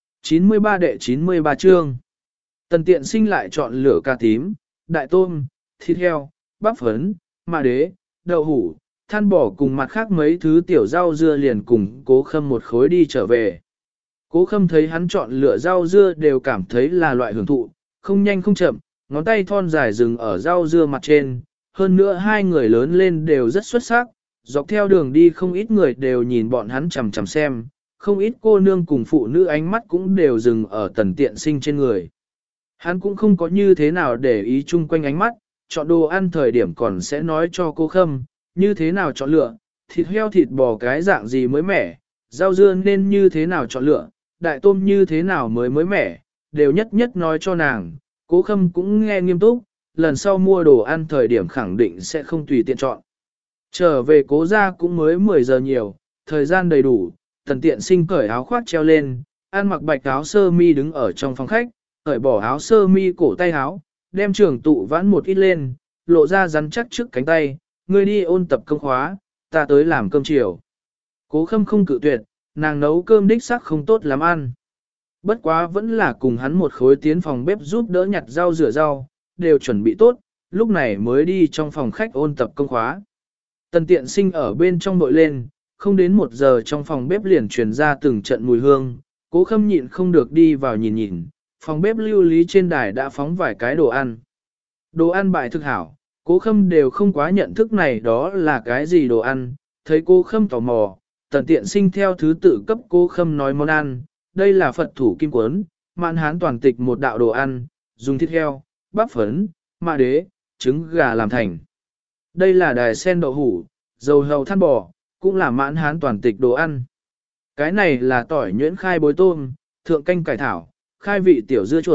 93 đệ 93 chương. Tần Tiện Sinh lại chọn lửa cà tím, đại tôm, thịt heo, bắp phấn, mạ đế, đậu hủ, than bò cùng mặt khác mấy thứ tiểu rau dưa liền cùng Cố Khâm một khối đi trở về. Cố Khâm thấy hắn chọn lựa rau dưa đều cảm thấy là loại hưởng thụ, không nhanh không chậm, ngón tay thon dài dừng ở rau dưa mặt trên, hơn nữa hai người lớn lên đều rất xuất sắc, dọc theo đường đi không ít người đều nhìn bọn hắn chằm chằm xem, không ít cô nương cùng phụ nữ ánh mắt cũng đều dừng ở Tần Tiện Sinh trên người. Hắn cũng không có như thế nào để ý chung quanh ánh mắt, chọn đồ ăn thời điểm còn sẽ nói cho Cố Khâm, như thế nào chọn lựa, thịt heo thịt bò cái dạng gì mới mẻ, rau dưa nên như thế nào chọn lựa, đại tôm như thế nào mới mẻ, đều nhất nhất nói cho nàng. Cố Khâm cũng nghe nghiêm túc, lần sau mua đồ ăn thời điểm khẳng định sẽ không tùy tiện chọn. Trở về Cố gia cũng mới 10 giờ nhiều, thời gian đầy đủ, Tần Tiện Sinh cởi áo khoác treo lên, ăn mặc bạch áo sơ mi đứng ở trong phòng khách, cởi bỏ áo sơ mi cổ tay áo, đem trường tụ vãn một ít lên, lộ ra rắn chắc trước cánh tay, ngươi đi ôn tập công khóa, ta tới làm cơm chiều. Cố Khâm không cự tuyệt, nàng nấu cơm đích sắc không tốt lắm ăn. Bất quá vẫn là cùng hắn một khối tiến phòng bếp giúp đỡ nhặt rau rửa rau, đều chuẩn bị tốt, lúc này mới đi trong phòng khách ôn tập công khóa. Tần Tiện Sinh ở bên trong đội lên, không đến 1 giờ trong phòng bếp liền truyền ra từng trận mùi hương, Cố Khâm nhịn không được đi vào nhìn nhìn, phòng bếp lưu lý trên đài đã phóng vài cái đồ ăn. Đồ ăn bại thực hảo, Cố Khâm đều không quá nhận thức này đó là cái gì đồ ăn, thấy Cố Khâm tò mò, Tần Tiện Sinh theo thứ tự cấp Cố Khâm nói món ăn, đây là Phật thủ kim quấn, mạn hán toàn tịch một đạo đồ ăn, dùng thịt heo, bắp phấn, mạ đế, trứng gà làm thành. Đây là đài sen đậu hủ, dầu hầu than bò, cũng là mãn hán toàn tịch đồ ăn. Cái này là tỏi nhuyễn khai bối tôm, thượng canh cải thảo, khai vị tiểu dưa chuột,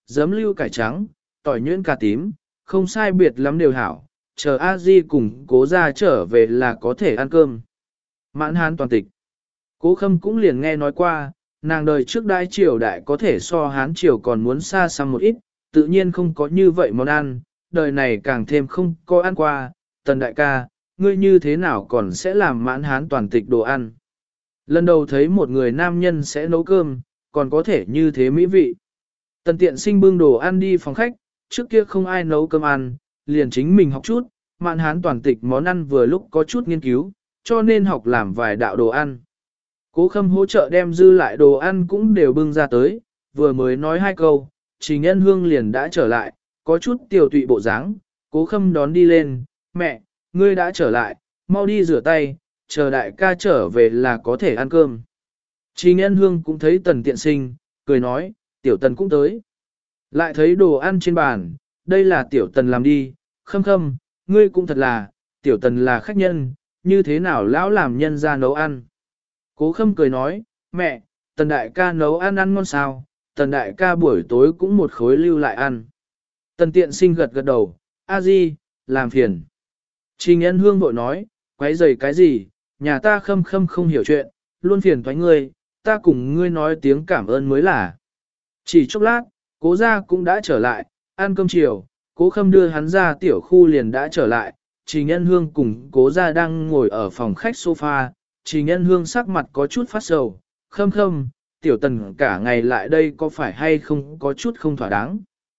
giấm lưu cải trắng, tỏi nhuyễn cà tím, không sai biệt lắm đều hảo, chờ a di cùng cố ra trở về là có thể ăn cơm. Mãn Hán toàn tịch. Cố Khâm cũng liền nghe nói qua, nàng đời trước đại triều đại có thể so Hán triều còn muốn xa xăm một ít, tự nhiên không có như vậy món ăn, đời này càng thêm không có ăn qua, Tần đại ca, ngươi như thế nào còn sẽ làm Mãn Hán toàn tịch đồ ăn. Lần đầu thấy một người nam nhân sẽ nấu cơm, còn có thể như thế mỹ vị. Tần Tiện Sinh bưng đồ ăn đi phòng khách, trước kia không ai nấu cơm ăn, liền chính mình học chút, Mãn Hán toàn tịch món ăn vừa lúc có chút nghiên cứu, cho nên học làm vài đạo đồ ăn. Cố Khâm hỗ trợ đem dư lại đồ ăn cũng đều bưng ra tới, vừa mới nói hai câu, Trình Nhân Hương liền đã trở lại, có chút tiểu tụy bộ dáng. Cố Khâm đón đi lên, mẹ, ngươi đã trở lại, mau đi rửa tay, chờ đại ca trở về là có thể ăn cơm. Trình Nhân Hương cũng thấy Tần Tiện Sinh, cười nói, tiểu Tần cũng tới. Lại thấy đồ ăn trên bàn, đây là tiểu Tần làm đi, Khâm Khâm, ngươi cũng thật là, tiểu Tần là khách nhân, như thế nào lão làm nhân ra nấu ăn. Cố Khâm cười nói, mẹ, Tần đại ca nấu ăn ăn ngon sao, Tần đại ca buổi tối cũng một khối lưu lại ăn. Tần Tiện Sinh gật gật đầu, a di, làm phiền. Trình Nhân Hương vội nói, quấy rầy cái gì, nhà ta Khâm Khâm không hiểu chuyện, luôn phiền thoái ngươi, ta cùng ngươi nói tiếng cảm ơn mới là. Chỉ chốc lát, cố gia cũng đã trở lại, ăn cơm chiều, cố Khâm đưa hắn ra tiểu khu liền đã trở lại, Trình Nhân Hương cùng cố gia đang ngồi ở phòng khách sofa, Trình Nhân Hương sắc mặt có chút phát sầu, Khâm Khâm, tiểu Tần cả ngày lại đây có phải hay không có chút không thỏa đáng.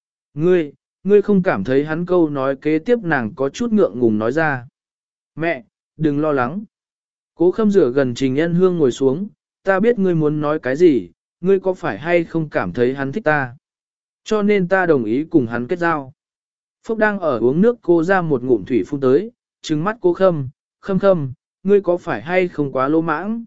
Ngươi không cảm thấy hắn câu nói kế tiếp nàng có chút ngượng ngùng nói ra. Mẹ, đừng lo lắng. Cố Khâm rửa gần Trình Nhân Hương ngồi xuống, ta biết ngươi muốn nói cái gì, ngươi có phải hay không cảm thấy hắn thích ta. Cho nên ta đồng ý cùng hắn kết giao. Phúc đang ở uống nước cô ra một ngụm thủy phun tới, trừng mắt Cố Khâm, Khâm Khâm, ngươi có phải hay không quá lỗ mãng?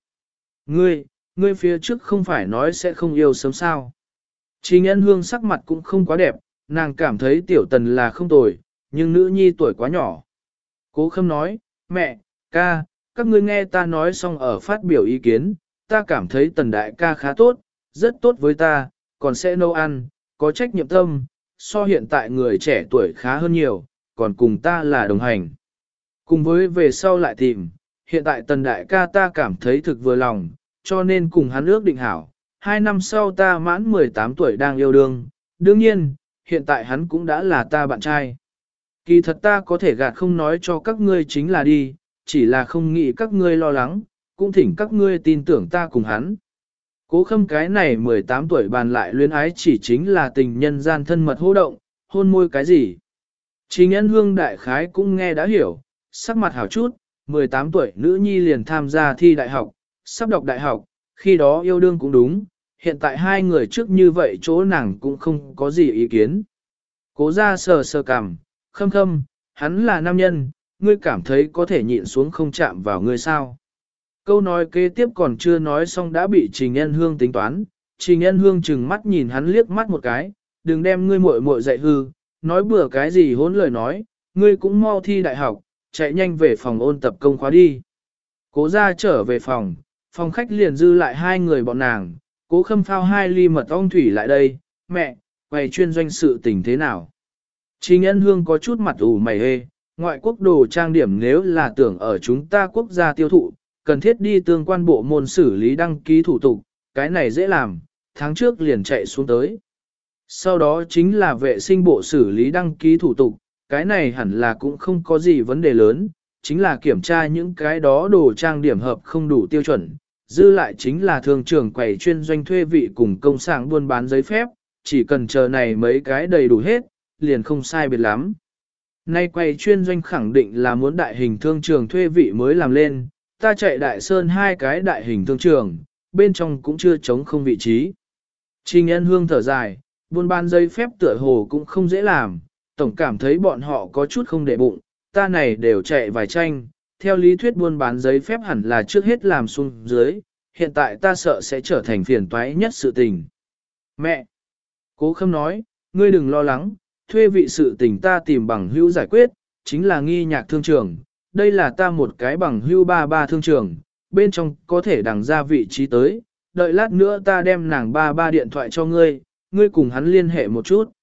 Ngươi phía trước không phải nói sẽ không yêu sớm sao? Trình Nhân Hương sắc mặt cũng không quá đẹp, nàng cảm thấy tiểu Tần là không tồi, nhưng nữ nhi tuổi quá nhỏ. Cố Khâm nói, mẹ, ca, các ngươi nghe ta nói xong ở phát biểu ý kiến, ta cảm thấy Tần đại ca khá tốt, rất tốt với ta, còn sẽ nấu ăn, có trách nhiệm tâm, so hiện tại người trẻ tuổi khá hơn nhiều, còn cùng ta là đồng hành. Cùng với về sau lại tìm, hiện tại Tần đại ca ta cảm thấy thực vừa lòng, cho nên cùng hắn ước định hảo. 2 năm sau ta mãn 18 tuổi đang yêu đương, đương nhiên, hiện tại hắn cũng đã là ta bạn trai. Kỳ thật ta có thể gạt không nói cho các ngươi chính là đi, chỉ là không nghĩ các ngươi lo lắng, cũng thỉnh các ngươi tin tưởng ta cùng hắn. Cố Khâm cái này 18 tuổi bàn lại luyến ái chỉ chính là tình nhân gian thân mật hô động, hôn môi cái gì. Trình Nhân Hương đại khái cũng nghe đã hiểu, sắc mặt hảo chút, 18 tuổi nữ nhi liền tham gia thi đại học, sắp đọc đại học, khi đó yêu đương cũng đúng, hiện tại hai người trước như vậy chỗ nàng cũng không có gì ý kiến. Cố ra sờ sờ cằm, Khâm Khâm, hắn là nam nhân, ngươi cảm thấy có thể nhịn xuống không chạm vào ngươi sao. Câu nói kế tiếp còn chưa nói xong đã bị Trình Nhân Hương tính toán, Trình Nhân Hương chừng mắt nhìn hắn liếc mắt một cái, đừng đem ngươi muội muội dạy hư, nói bừa cái gì hỗn lời nói, ngươi cũng mau thi đại học, chạy nhanh về phòng ôn tập công khóa đi. Cố ra trở về phòng khách liền dư lại hai người bọn nàng, Cố Khâm phao 2 ly mật ong thủy lại đây, mẹ, quầy chuyên doanh sự tình thế nào. Trình Nhân Hương có chút mặt ủ mày hê, ngoại quốc đồ trang điểm nếu là tưởng ở chúng ta quốc gia tiêu thụ, cần thiết đi tương quan bộ môn xử lý đăng ký thủ tục, cái này dễ làm, tháng trước liền chạy xuống tới. Sau đó chính là vệ sinh bộ xử lý đăng ký thủ tục, cái này hẳn là cũng không có gì vấn đề lớn, chính là kiểm tra những cái đó đồ trang điểm hợp không đủ tiêu chuẩn. Dư lại chính là thường trưởng quầy chuyên doanh thuê vị cùng công sàng buôn bán giấy phép, chỉ cần chờ này mấy cái đầy đủ hết, liền không sai biệt lắm. Nay quầy chuyên doanh khẳng định là muốn đại hình thương trường thuê vị mới làm lên, ta chạy Đại Sơn 2 cái đại hình thương trường, bên trong cũng chưa trống không vị trí. Trình Nhân Hương thở dài, buôn bán giấy phép tựa hồ cũng không dễ làm, tổng cảm thấy bọn họ có chút không để bụng, ta này đều chạy vài tranh, theo lý thuyết buôn bán giấy phép hẳn là trước hết làm xuống dưới, hiện tại ta sợ sẽ trở thành phiền toái nhất sự tình. Mẹ! Cố Khâm nói, ngươi đừng lo lắng, thuê vị sự tình ta tìm bằng hữu giải quyết, chính là nghi nhạc thương trường, đây là ta một cái bằng hữu 33 thương trường, bên trong có thể đằng ra vị trí tới, đợi lát nữa ta đem nàng 33 điện thoại cho ngươi, ngươi cùng hắn liên hệ một chút.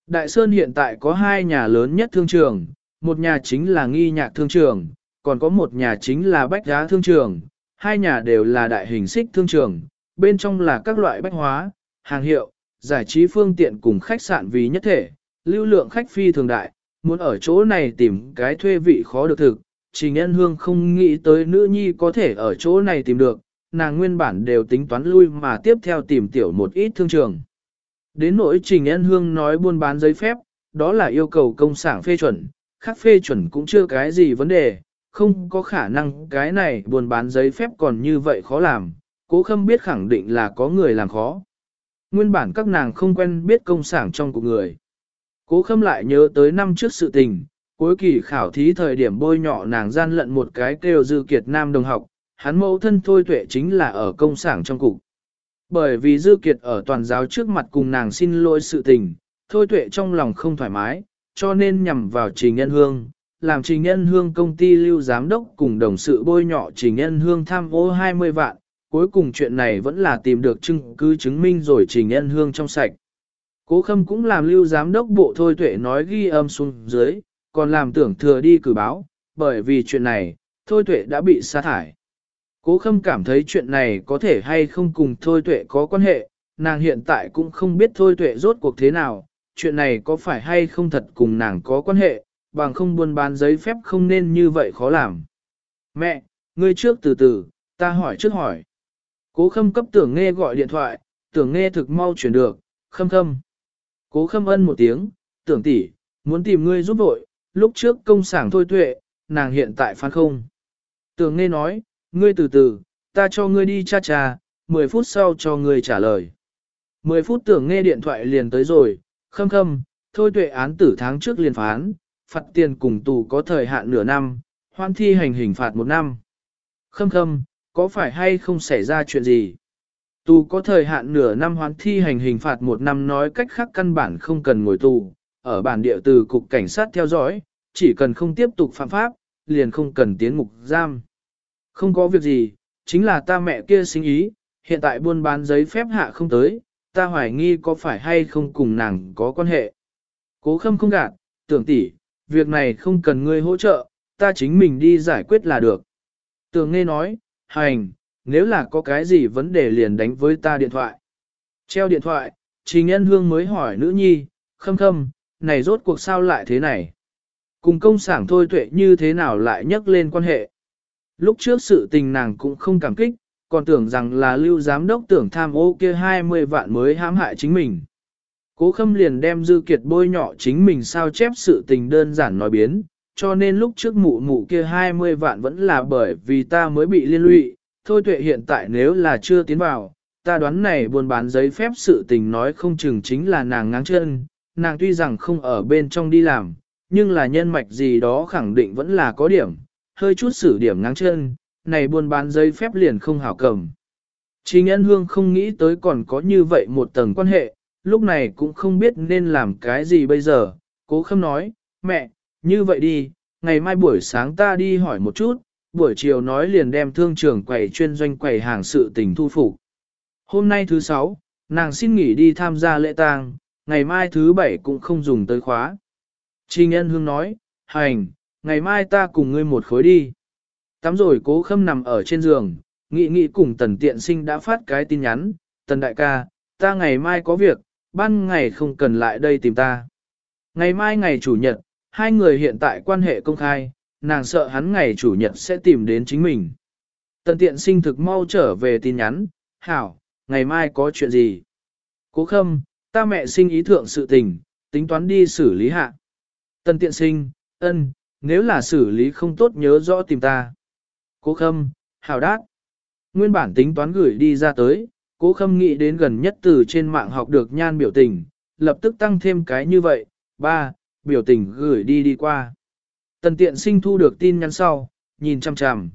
Đại Sơn hiện tại có hai nhà lớn nhất thương trường, một nhà chính là Nghi Nhạc thương trường, còn có một nhà chính là Bách Giá thương trường, hai nhà đều là đại hình xích thương trường, bên trong là các loại bách hóa, hàng hiệu, giải trí phương tiện cùng khách sạn vì nhất thể, lưu lượng khách phi thường đại, muốn ở chỗ này tìm cái thuê vị khó được thực, Trình Nhân Hương không nghĩ tới nữ nhi có thể ở chỗ này tìm được, nàng nguyên bản đều tính toán lui mà tiếp theo tìm tiểu một ít thương trường. Đến nỗi Trình Nhân Hương nói buôn bán giấy phép, đó là yêu cầu công sản phê chuẩn, khác phê chuẩn cũng chưa cái gì vấn đề, không có khả năng cái này buôn bán giấy phép còn như vậy khó làm, Cố Khâm biết khẳng định là có người làm khó. Nguyên bản các nàng không quen biết công sản trong cuộc người. Cố Khâm lại nhớ tới năm trước sự tình, cuối kỳ khảo thí thời điểm bôi nhọ nàng gian lận một cái kêu Dư Kiệt nam đồng học, hắn mẫu thân Thôi Tuệ chính là ở công sản trong cục. Bởi vì Dư Kiệt ở toàn giáo trước mặt cùng nàng xin lỗi sự tình, Thôi Tuệ trong lòng không thoải mái, cho nên nhằm vào Trình Nhân Hương, làm Trình Nhân Hương công ty lưu giám đốc cùng đồng sự bôi nhọ Trình Nhân Hương tham ô 20 vạn, cuối cùng chuyện này vẫn là tìm được chứng cứ chứng minh rồi Trình Nhân Hương trong sạch. Cố Khâm cũng làm lưu giám đốc bộ Thôi Tuệ nói ghi âm xuống dưới, còn làm tưởng thừa đi cử báo, bởi vì chuyện này, Thôi Tuệ đã bị sa thải. Cố Khâm cảm thấy chuyện này có thể hay không cùng Thôi Tuệ có quan hệ, nàng hiện tại cũng không biết Thôi Tuệ rốt cuộc thế nào, chuyện này có phải hay không thật cùng nàng có quan hệ, bằng không buôn bán giấy phép không nên như vậy khó làm. Mẹ, ngươi trước từ từ, ta hỏi trước hỏi. Cố Khâm cấp Tưởng Nghe gọi điện thoại, Tưởng Nghe thực mau chuyển được, Khâm Khâm. Cố Khâm ân một tiếng, Tưởng tỷ, muốn tìm ngươi giúp vội, lúc trước công sảng Thôi Tuệ, nàng hiện tại phán không. Tưởng Nghe nói, ngươi từ từ, ta cho ngươi đi cha cha, 10 phút sau cho ngươi trả lời. 10 phút Tưởng Nghe điện thoại liền tới rồi, Khâm Khâm, Thôi Tuệ án tử tháng trước liền phán, phạt tiền cùng tù có thời hạn nửa năm, hoan thi hành hình phạt 1 năm. Khâm Khâm, có phải hay không xảy ra chuyện gì? Tù có thời hạn nửa năm hoán thi hành hình phạt 1 năm nói cách khác căn bản không cần ngồi tù, ở bản địa từ cục cảnh sát theo dõi, chỉ cần không tiếp tục phạm pháp, liền không cần tiến ngục giam. Không có việc gì, chính là ta mẹ kia sinh ý, hiện tại buôn bán giấy phép hạ không tới, ta hoài nghi có phải hay không cùng nàng có quan hệ. Cố Khâm không gạt, Tưởng tỷ, việc này không cần ngươi hỗ trợ, ta chính mình đi giải quyết là được. Tưởng Nghe nói, hành, nếu là có cái gì vấn đề liền đánh với ta điện thoại. Treo điện thoại, Trình Nhân Hương mới hỏi nữ nhi, Khâm Khâm, này rốt cuộc sao lại thế này? Cùng công sảng Thôi Tuệ như thế nào lại nhắc lên quan hệ? Lúc trước sự tình nàng cũng không cảm kích, còn tưởng rằng là lưu giám đốc tưởng tham ô kia 20 vạn mới hãm hại chính mình. Cố Khâm liền đem Dư Kiệt bôi nhọ chính mình sao chép sự tình đơn giản nói biến, cho nên lúc trước mụ mụ kia 20 vạn vẫn là bởi vì ta mới bị liên lụy, Thôi Tuệ hiện tại nếu là chưa tiến vào, ta đoán này buôn bán giấy phép sự tình nói không chừng chính là nàng ngáng chân, nàng tuy rằng không ở bên trong đi làm, nhưng là nhân mạch gì đó khẳng định vẫn là có điểm, hơi chút xử điểm ngáng chân, này buôn bán giấy phép liền không hảo cầm. Trình Nhân Hương không nghĩ tới còn có như vậy một tầng quan hệ, lúc này cũng không biết nên làm cái gì bây giờ, Cố Khâm nói, mẹ, như vậy đi, ngày mai buổi sáng ta đi hỏi một chút, buổi chiều nói liền đem thương trường quầy chuyên doanh quầy hàng sự tình thu phục. Hôm nay thứ 6, nàng xin nghỉ đi tham gia lễ tang, ngày mai thứ 7 cũng không dùng tới khóa. Trình Nhân Hương nói, hành, ngày mai ta cùng ngươi một khối đi. Tắm rồi Cố Khâm nằm ở trên giường, nghĩ cùng Tần Tiện Sinh đã phát cái tin nhắn, Tần đại ca, ta ngày mai có việc, ban ngày không cần lại đây tìm ta. Ngày mai ngày chủ nhật, hai người hiện tại quan hệ công khai, nàng sợ hắn ngày chủ nhật sẽ tìm đến chính mình. Tần Tiện Sinh thực mau trở về tin nhắn, hảo, ngày mai có chuyện gì? Cố Khâm, ta mẹ sinh ý thượng sự tình, tính toán đi xử lý hạ. Tần Tiện Sinh, ân, nếu là xử lý không tốt nhớ rõ tìm ta. Cố Khâm, hảo đát. Nguyên bản tính toán gửi đi ra tới, Cố Khâm nghĩ đến gần nhất từ trên mạng học được nhan biểu tình, lập tức tăng thêm cái như vậy, biểu tình gửi đi qua. Tần Tiện Sinh thu được tin nhắn sau, nhìn chằm chằm,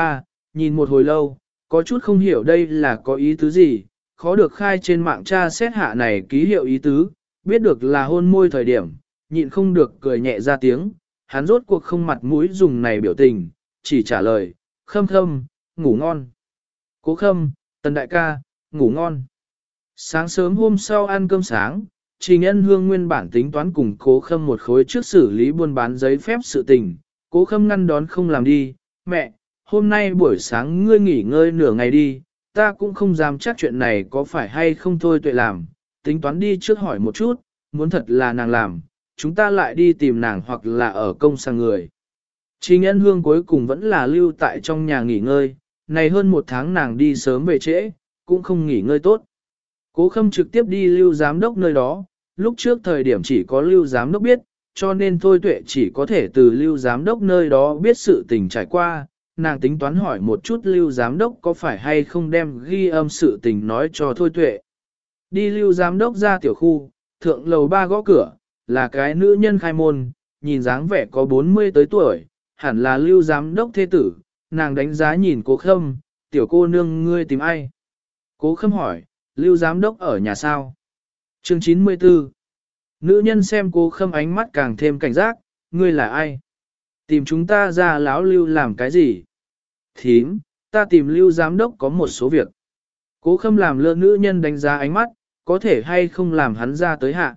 nhìn một hồi lâu, có chút không hiểu đây là có ý tứ gì, khó được khai trên mạng tra xét hạ này ký hiệu ý tứ, biết được là hôn môi thời điểm, nhịn không được cười nhẹ ra tiếng, hắn rốt cuộc không mặt mũi dùng này biểu tình, chỉ trả lời, Khâm Khâm, ngủ ngon. Cố Khâm, Tần đại ca, ngủ ngon. Sáng sớm hôm sau ăn cơm sáng, Trình Ân Hương nguyên bản tính toán cùng Cố Khâm một khối trước xử lý buôn bán giấy phép sự tình, Cố Khâm ngăn đón không làm đi, mẹ, hôm nay buổi sáng ngươi nghỉ ngơi nửa ngày đi, ta cũng không dám chắc chuyện này có phải hay không thôi tuệ làm, tính toán đi trước hỏi một chút, muốn thật là nàng làm, chúng ta lại đi tìm nàng hoặc là ở công sang người. Trình Ân Hương cuối cùng vẫn là lưu tại trong nhà nghỉ ngơi, này hơn một tháng nàng đi sớm về trễ, cũng không nghỉ ngơi tốt. Cố Khâm trực tiếp đi lưu giám đốc nơi đó, lúc trước thời điểm chỉ có lưu giám đốc biết, cho nên Thôi Tuệ chỉ có thể từ lưu giám đốc nơi đó biết sự tình trải qua, nàng tính toán hỏi một chút lưu giám đốc có phải hay không đem ghi âm sự tình nói cho Thôi Tuệ. Đi lưu giám đốc ra tiểu khu, thượng lầu 3 gõ cửa, là cái nữ nhân khai môn, nhìn dáng vẻ có 40 tới tuổi, hẳn là lưu giám đốc thế tử, nàng đánh giá nhìn Cố Khâm, tiểu cô nương ngươi tìm ai? Cố Khâm hỏi, lưu giám đốc ở nhà sao? Chương 94. Nữ nhân xem Cố Khâm ánh mắt càng thêm cảnh giác, ngươi là ai? Tìm chúng ta ra láo lưu làm cái gì? Thím, ta tìm lưu giám đốc có một số việc. Cố Khâm làm lơ nữ nhân đánh giá ánh mắt, có thể hay không làm hắn ra tới hạ.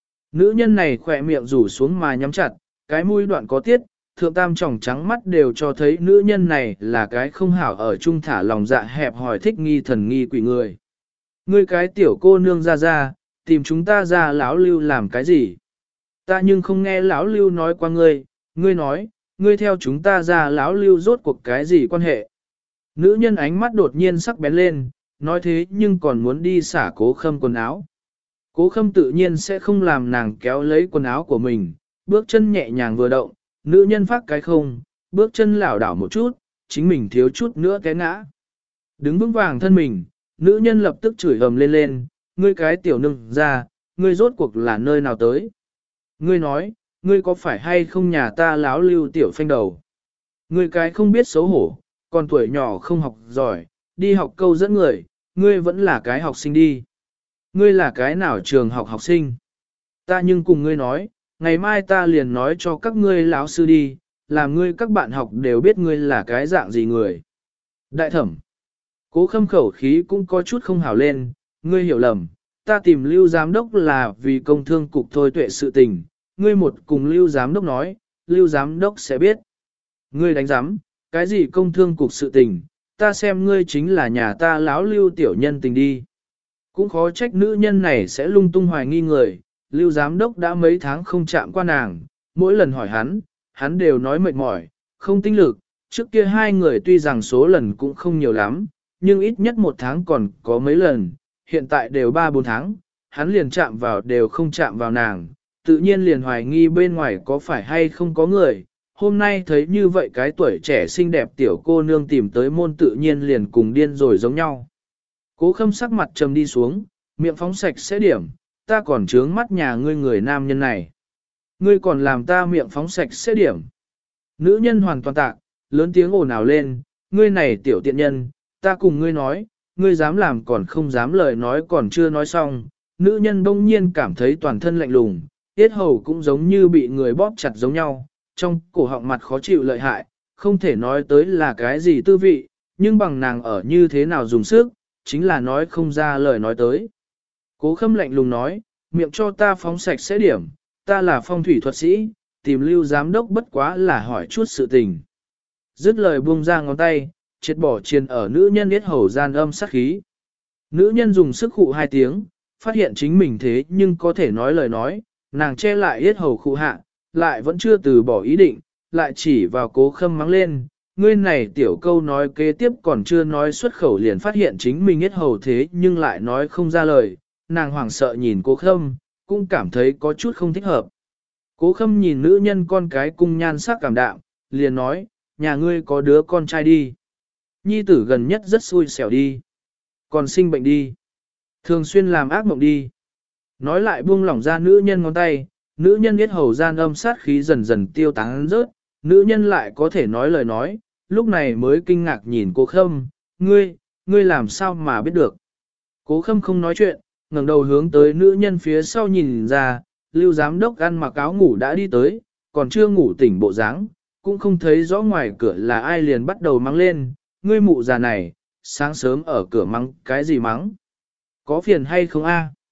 Nữ nhân này khỏe miệng rủ xuống mà nhắm chặt, cái mũi đoạn có tiết, thượng tam tròng trắng mắt đều cho thấy nữ nhân này là cái không hảo ở chung thả lòng dạ hẹp hỏi thích nghi thần nghi quỷ người. Ngươi cái tiểu cô nương ra, tìm chúng ta ra lão lưu làm cái gì? Ta nhưng không nghe lão lưu nói qua ngươi, ngươi nói, ngươi theo chúng ta ra lão lưu rốt cuộc cái gì quan hệ? Nữ nhân ánh mắt đột nhiên sắc bén lên, nói thế nhưng còn muốn đi xả Cố Khâm quần áo. Cố Khâm tự nhiên sẽ không làm nàng kéo lấy quần áo của mình, bước chân nhẹ nhàng vừa động, nữ nhân phát cái không, bước chân lảo đảo một chút, chính mình thiếu chút nữa té ngã. Đứng vững vàng thân mình, nữ nhân lập tức chửi ầm lên lên, ngươi cái tiểu nương ra, ngươi rốt cuộc là nơi nào tới? Ngươi nói, ngươi có phải hay không nhà ta láo lưu tiểu phanh đầu? Ngươi cái không biết xấu hổ, còn tuổi nhỏ không học giỏi, đi học câu dẫn người, ngươi vẫn là cái học sinh đi. Ngươi là cái nào trường học học sinh? Ta nhưng cùng ngươi nói, ngày mai ta liền nói cho các ngươi lão sư đi, làm ngươi các bạn học đều biết ngươi là cái dạng gì người. Đại thẩm, Cố Khâm khẩu khí cũng có chút không hảo lên, ngươi hiểu lầm, ta tìm lưu giám đốc là vì công thương cục thôi tuệ sự tình, ngươi một cùng lưu giám đốc nói, lưu giám đốc sẽ biết. Ngươi đánh giám, cái gì công thương cục sự tình, ta xem ngươi chính là nhà ta lão lưu tiểu nhân tình đi. Cũng khó trách nữ nhân này sẽ lung tung hoài nghi người, lưu giám đốc đã mấy tháng không chạm qua nàng, mỗi lần hỏi hắn đều nói mệt mỏi, không tinh lực, trước kia hai người tuy rằng số lần cũng không nhiều lắm, nhưng ít nhất một tháng còn có mấy lần, hiện tại đều 3-4 tháng, hắn liền chạm vào đều không chạm vào nàng, tự nhiên liền hoài nghi bên ngoài có phải hay không có người. Hôm nay thấy như vậy cái tuổi trẻ xinh đẹp tiểu cô nương tìm tới môn tự nhiên liền cùng điên rồi giống nhau. Cố Khâm sắc mặt trầm đi xuống, miệng phóng sạch sẽ điểm, ta còn trướng mắt nhà ngươi người nam nhân này. Ngươi còn làm ta miệng phóng sạch sẽ điểm. Nữ nhân hoàn toàn tạc, lớn tiếng ồn ào lên, ngươi này tiểu tiện nhân, ta cùng ngươi nói, ngươi dám làm còn không dám lời nói còn chưa nói xong. Nữ nhân đông nhiên cảm thấy toàn thân lạnh lùng, tiết hầu cũng giống như bị người bóp chặt giống nhau, trong cổ họng mặt khó chịu lợi hại, không thể nói tới là cái gì tư vị, nhưng bằng nàng ở như thế nào dùng sức, chính là nói không ra lời nói tới. Cố Khâm lạnh lùng nói, miệng cho ta phóng sạch sẽ điểm, ta là phong thủy thuật sĩ, tìm lưu giám đốc bất quá là hỏi chút sự tình. Dứt lời buông ra ngón tay, triệt bỏ chiền ở nữ nhân yết hầu gian âm sát khí. Nữ nhân dùng sức khụ 2 tiếng, phát hiện chính mình thế nhưng có thể nói lời nói, nàng che lại yết hầu khụ hạ, lại vẫn chưa từ bỏ ý định, lại chỉ vào Cố Khâm mắng lên, ngươi này tiểu câu nói kế tiếp còn chưa nói xuất khẩu liền phát hiện chính mình yết hầu thế nhưng lại nói không ra lời, nàng hoảng sợ nhìn Cố Khâm, cũng cảm thấy có chút không thích hợp. Cố Khâm nhìn nữ nhân con cái cung nhan sắc cảm đạm, liền nói, nhà ngươi có đứa con trai đi. Nhi tử gần nhất rất xui xẻo đi. Còn sinh bệnh đi. Thường xuyên làm ác mộng đi. Nói lại buông lỏng ra nữ nhân ngón tay, nữ nhân yết hầu gian âm sát khí dần dần tiêu tán rớt, nữ nhân lại có thể nói lời nói, lúc này mới kinh ngạc nhìn Cố Khâm, ngươi làm sao mà biết được. Cố Khâm không nói chuyện, ngẩng đầu hướng tới nữ nhân phía sau nhìn ra, lưu giám đốc ăn mặc áo ngủ đã đi tới, còn chưa ngủ tỉnh bộ dáng, cũng không thấy rõ ngoài cửa là ai liền bắt đầu mắng lên, ngươi mụ già này, sáng sớm ở cửa mắng cái gì mắng? Có phiền hay không a?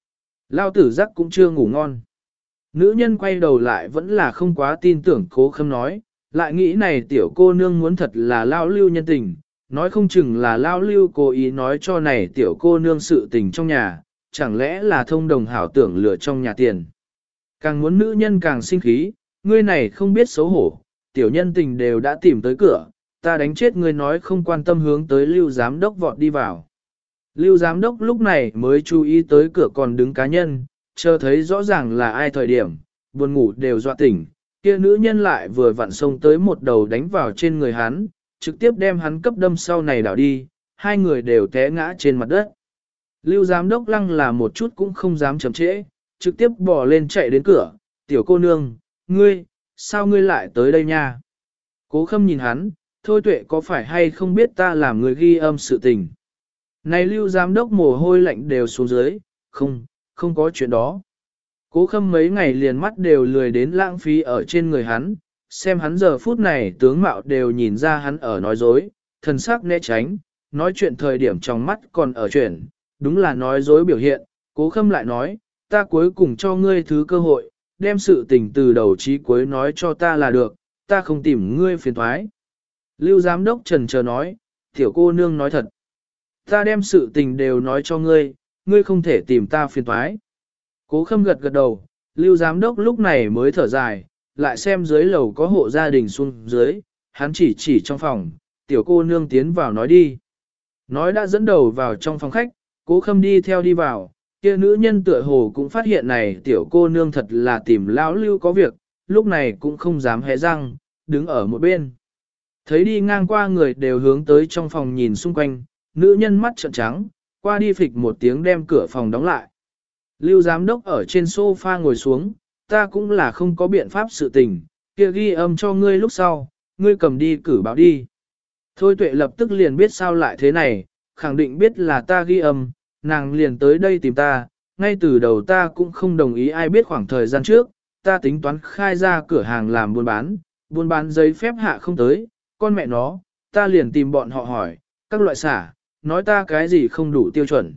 Lao tử giác cũng chưa ngủ ngon. Nữ nhân quay đầu lại vẫn là không quá tin tưởng Cố Khâm nói, lại nghĩ này tiểu cô nương muốn thật là Lao Lưu nhân tình, nói không chừng là Lao Lưu cố ý nói cho này tiểu cô nương sự tình trong nhà, chẳng lẽ là thông đồng hảo tưởng lừa trong nhà tiền. Càng muốn nữ nhân càng sinh khí, ngươi này không biết xấu hổ, tiểu nhân tình đều đã tìm tới cửa, ta đánh chết ngươi nói không quan tâm hướng tới Lưu giám đốc vọt đi vào. Lưu giám đốc lúc này mới chú ý tới cửa còn đứng cá nhân, chờ thấy rõ ràng là ai thời điểm, buồn ngủ đều dọa tỉnh, kia nữ nhân lại vừa vặn xông tới một đầu đánh vào trên người hắn, trực tiếp đem hắn cấp đâm sau này đảo đi, hai người đều té ngã trên mặt đất. Lưu giám đốc lăng là một chút cũng không dám chậm trễ, trực tiếp bỏ lên chạy đến cửa, tiểu cô nương, ngươi, sao ngươi lại tới đây nha? Cố Khâm nhìn hắn, Thôi Tuệ có phải hay không biết ta làm người ghi âm sự tình? Này Lưu giám đốc mồ hôi lạnh đều xuống dưới, không có chuyện đó. Cố Khâm mấy ngày liền mắt đều lười đến lãng phí ở trên người hắn, xem hắn giờ phút này tướng mạo đều nhìn ra hắn ở nói dối, thần sắc né tránh, nói chuyện thời điểm trong mắt còn ở chuyển, đúng là nói dối biểu hiện. Cố Khâm lại nói, ta cuối cùng cho ngươi thứ cơ hội, đem sự tình từ đầu chí cuối nói cho ta là được, ta không tìm ngươi phiền thoái. Lưu giám đốc trần chờ nói, tiểu cô nương nói thật. Ta đem sự tình đều nói cho ngươi, ngươi không thể tìm ta phiền toái. Cố Khâm gật gật đầu, Lưu giám đốc lúc này mới thở dài, lại xem dưới lầu có hộ gia đình xuống dưới, hắn chỉ trong phòng, tiểu cô nương tiến vào nói đi. Nói đã dẫn đầu vào trong phòng khách, Cố Khâm đi theo đi vào, kia nữ nhân tựa hồ cũng phát hiện này tiểu cô nương thật là tìm lão Lưu có việc, lúc này cũng không dám hé răng, đứng ở một bên. Thấy đi ngang qua người đều hướng tới trong phòng nhìn xung quanh, nữ nhân mắt trợn trắng, qua đi phịch một tiếng đem cửa phòng đóng lại. Lưu giám đốc ở trên sofa ngồi xuống, ta cũng là không có biện pháp sự tình, kia ghi âm cho ngươi lúc sau, ngươi cầm đi cử báo đi. Thôi Tuệ lập tức liền biết sao lại thế này, khẳng định biết là ta ghi âm, nàng liền tới đây tìm ta, ngay từ đầu ta cũng không đồng ý ai biết khoảng thời gian trước, ta tính toán khai ra cửa hàng làm buôn bán giấy phép hạ không tới, con mẹ nó, ta liền tìm bọn họ hỏi, các loại xả, nói ta cái gì không đủ tiêu chuẩn.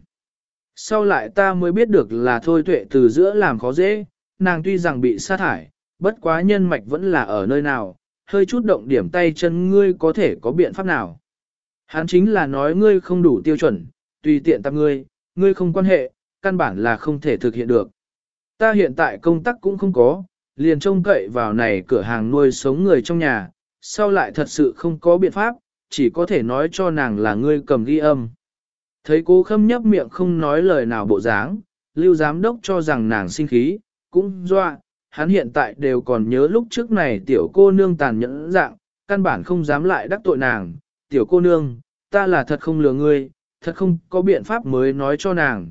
Sau lại ta mới biết được là Thôi Tuệ từ giữa làm khó dễ, nàng tuy rằng bị sa thải, bất quá nhân mạch vẫn là ở nơi nào, hơi chút động điểm tay chân ngươi có thể có biện pháp nào. Hắn chính là nói ngươi không đủ tiêu chuẩn, tùy tiện tạp ngươi không quan hệ, căn bản là không thể thực hiện được. Ta hiện tại công tác cũng không có, liền trông cậy vào này cửa hàng nuôi sống người trong nhà, sau lại thật sự không có biện pháp, chỉ có thể nói cho nàng là ngươi cầm ghi âm. Thấy Cố Khâm nhấp miệng không nói lời nào bộ dáng, Lưu giám đốc cho rằng nàng sinh khí, cũng dọa, hắn hiện tại đều còn nhớ lúc trước này tiểu cô nương tàn nhẫn dạng, căn bản không dám lại đắc tội nàng, tiểu cô nương, ta là thật không lừa ngươi, thật không có biện pháp mới nói cho nàng,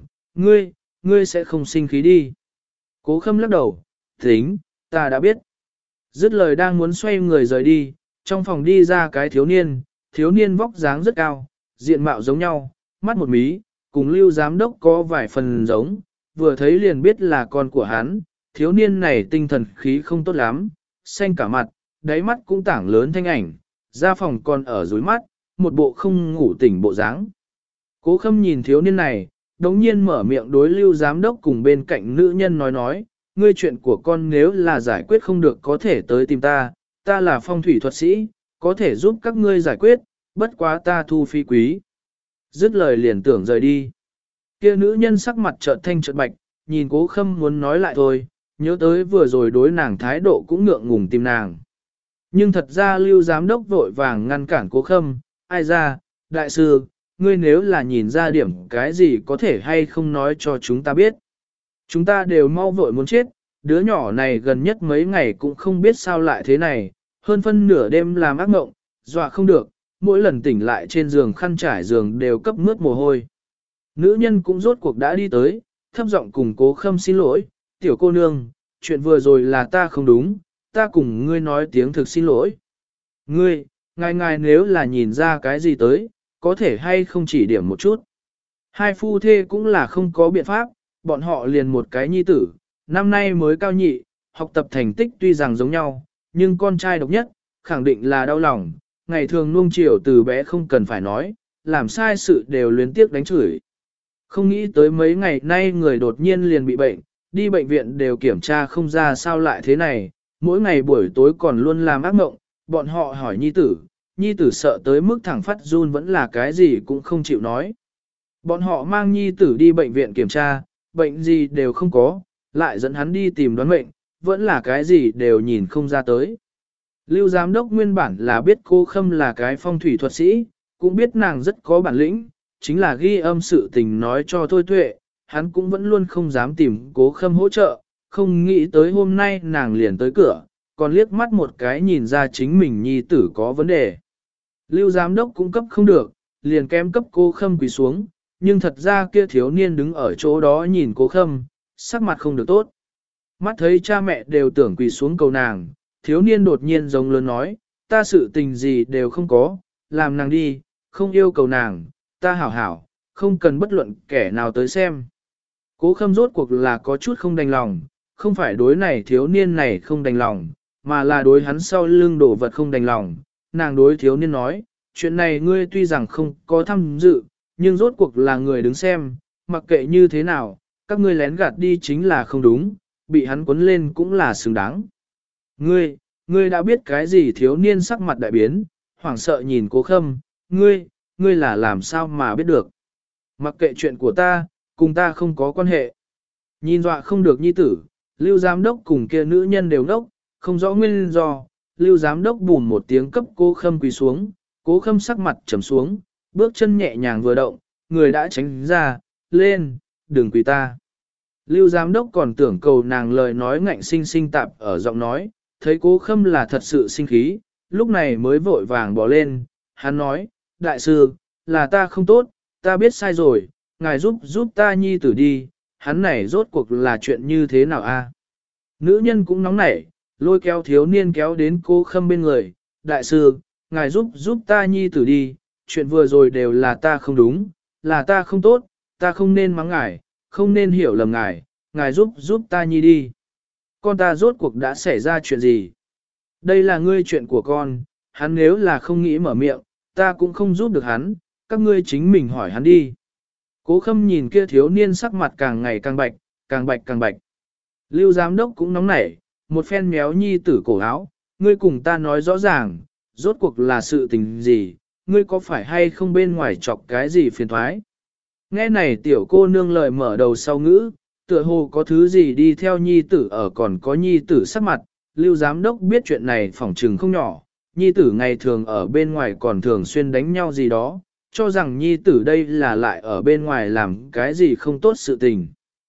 ngươi sẽ không sinh khí đi. Cố Khâm lắc đầu, tính, ta đã biết. Dứt lời đang muốn xoay người rời đi, trong phòng đi ra cái thiếu niên vóc dáng rất cao, diện mạo giống nhau, mắt một mí, cùng Lưu giám đốc có vài phần giống, vừa thấy liền biết là con của hắn, thiếu niên này tinh thần khí không tốt lắm, xanh cả mặt, đáy mắt cũng tảng lớn thanh ảnh, ra phòng còn ở dưới mắt, một bộ không ngủ tỉnh bộ dáng. Cố Khâm nhìn thiếu niên này, đống nhiên mở miệng đối Lưu giám đốc cùng bên cạnh nữ nhân nói, ngươi chuyện của con nếu là giải quyết không được có thể tới tìm ta, ta là phong thủy thuật sĩ, có thể giúp các ngươi giải quyết, bất quá ta thu phí quý. Dứt lời liền tưởng rời đi. Kia nữ nhân sắc mặt chợt thanh chợt bạch, nhìn Cố Khâm muốn nói lại thôi, nhớ tới vừa rồi đối nàng thái độ cũng ngượng ngùng tìm nàng. Nhưng thật ra Lưu giám đốc vội vàng ngăn cản Cố Khâm, ai ra, đại sư, ngươi nếu là nhìn ra điểm cái gì có thể hay không nói cho chúng ta biết. Chúng ta đều mau vội muốn chết, đứa nhỏ này gần nhất mấy ngày cũng không biết sao lại thế này, hơn phân nửa đêm làm ác mộng, dọa không được, mỗi lần tỉnh lại trên giường khăn trải giường đều cấp mướt mồ hôi. Nữ nhân cũng rốt cuộc đã đi tới, thấp giọng cùng Cố Khâm xin lỗi, tiểu cô nương, chuyện vừa rồi là ta không đúng, ta cùng ngươi nói tiếng thực xin lỗi. Ngài nếu là nhìn ra cái gì tới, có thể hay không chỉ điểm một chút. Hai phu thê cũng là không có biện pháp, bọn họ liền một cái nhi tử, năm nay mới cao nhị, học tập thành tích tuy rằng giống nhau, nhưng con trai độc nhất, khẳng định là đau lòng, ngày thường nuông chiều từ bé không cần phải nói, làm sai sự đều luyến tiếc đánh chửi. Không nghĩ tới mấy ngày nay người đột nhiên liền bị bệnh, đi bệnh viện đều kiểm tra không ra sao lại thế này, mỗi ngày buổi tối còn luôn làm ác mộng, bọn họ hỏi nhi tử sợ tới mức thẳng phát run vẫn là cái gì cũng không chịu nói. Bọn họ mang nhi tử đi bệnh viện kiểm tra, bệnh gì đều không có, lại dẫn hắn đi tìm đoán bệnh, vẫn là cái gì đều nhìn không ra tới. Lưu giám đốc nguyên bản là biết cô Khâm là cái phong thủy thuật sĩ, cũng biết nàng rất có bản lĩnh, chính là ghi âm sự tình nói cho Thôi Tuệ, hắn cũng vẫn luôn không dám tìm Cố Khâm hỗ trợ, không nghĩ tới hôm nay nàng liền tới cửa, còn liếc mắt một cái nhìn ra chính mình nhi tử có vấn đề. Lưu giám đốc cũng cấp không được, liền kém cấp Cố Khâm quỳ xuống, nhưng thật ra kia thiếu niên đứng ở chỗ đó nhìn Cố Khâm, sắc mặt không được tốt. Mắt thấy cha mẹ đều tưởng quỳ xuống cầu nàng, thiếu niên đột nhiên giống lớn nói, ta sự tình gì đều không có, làm nàng đi, không yêu cầu nàng, ta hảo hảo, không cần bất luận kẻ nào tới xem. Cố Khâm rốt cuộc là có chút không đành lòng, không phải đối này thiếu niên này không đành lòng, mà là đối hắn sau lưng đổ vật không đành lòng. Nàng đối thiếu niên nói, chuyện này ngươi tuy rằng không có tham dự, nhưng rốt cuộc là người đứng xem, mặc kệ như thế nào, các ngươi lén gạt đi chính là không đúng, bị hắn cuốn lên cũng là xứng đáng. Ngươi đã biết cái gì? Thiếu niên sắc mặt đại biến, hoảng sợ nhìn Cố Khâm, ngươi là làm sao mà biết được? Mặc kệ chuyện của ta, cùng ta không có quan hệ. Nhìn dọa không được nhi tử, Lưu giám đốc cùng kia nữ nhân đều ngốc, không rõ nguyên do, Lưu giám đốc bùn một tiếng cấp Cố Khâm quỳ xuống, Cố Khâm sắc mặt trầm xuống, bước chân nhẹ nhàng vừa động, người đã tránh ra, lên, đừng quỳ ta. Lưu giám đốc còn tưởng cầu nàng lời nói ngạnh sinh sinh tạp ở giọng nói, thấy Cố Khâm là thật sự sinh khí, lúc này mới vội vàng bỏ lên, hắn nói, đại sư, là ta không tốt, ta biết sai rồi, ngài giúp ta nhi tử đi, hắn này rốt cuộc là chuyện như thế nào a? Nữ nhân cũng nóng nảy, lôi kéo thiếu niên kéo đến Cố Khâm bên người, đại sư, ngài giúp ta nhi tử đi, chuyện vừa rồi đều là ta không đúng, là ta không tốt, ta không nên mắng ngài, không nên hiểu lầm ngài giúp ta nhi đi. Con ta rốt cuộc đã xảy ra chuyện gì? Đây là ngươi chuyện của con, hắn nếu là không nghĩ mở miệng, ta cũng không giúp được hắn, các ngươi chính mình hỏi hắn đi. Cố Khâm nhìn kia thiếu niên sắc mặt càng ngày càng bạch, càng bạch càng bạch. Lưu giám đốc cũng nóng nảy, một phen méo nhi tử cổ áo, ngươi cùng ta nói rõ ràng, rốt cuộc là sự tình gì, ngươi có phải hay không bên ngoài chọc cái gì phiền thoái. Nghe này tiểu cô nương lời mở đầu sau ngữ, tựa hồ có thứ gì đi theo nhi tử ở còn có nhi tử sắc mặt, Lưu giám đốc biết chuyện này phỏng trừng không nhỏ, nhi tử ngày thường ở bên ngoài còn thường xuyên đánh nhau gì đó, cho rằng nhi tử đây là lại ở bên ngoài làm cái gì không tốt sự tình.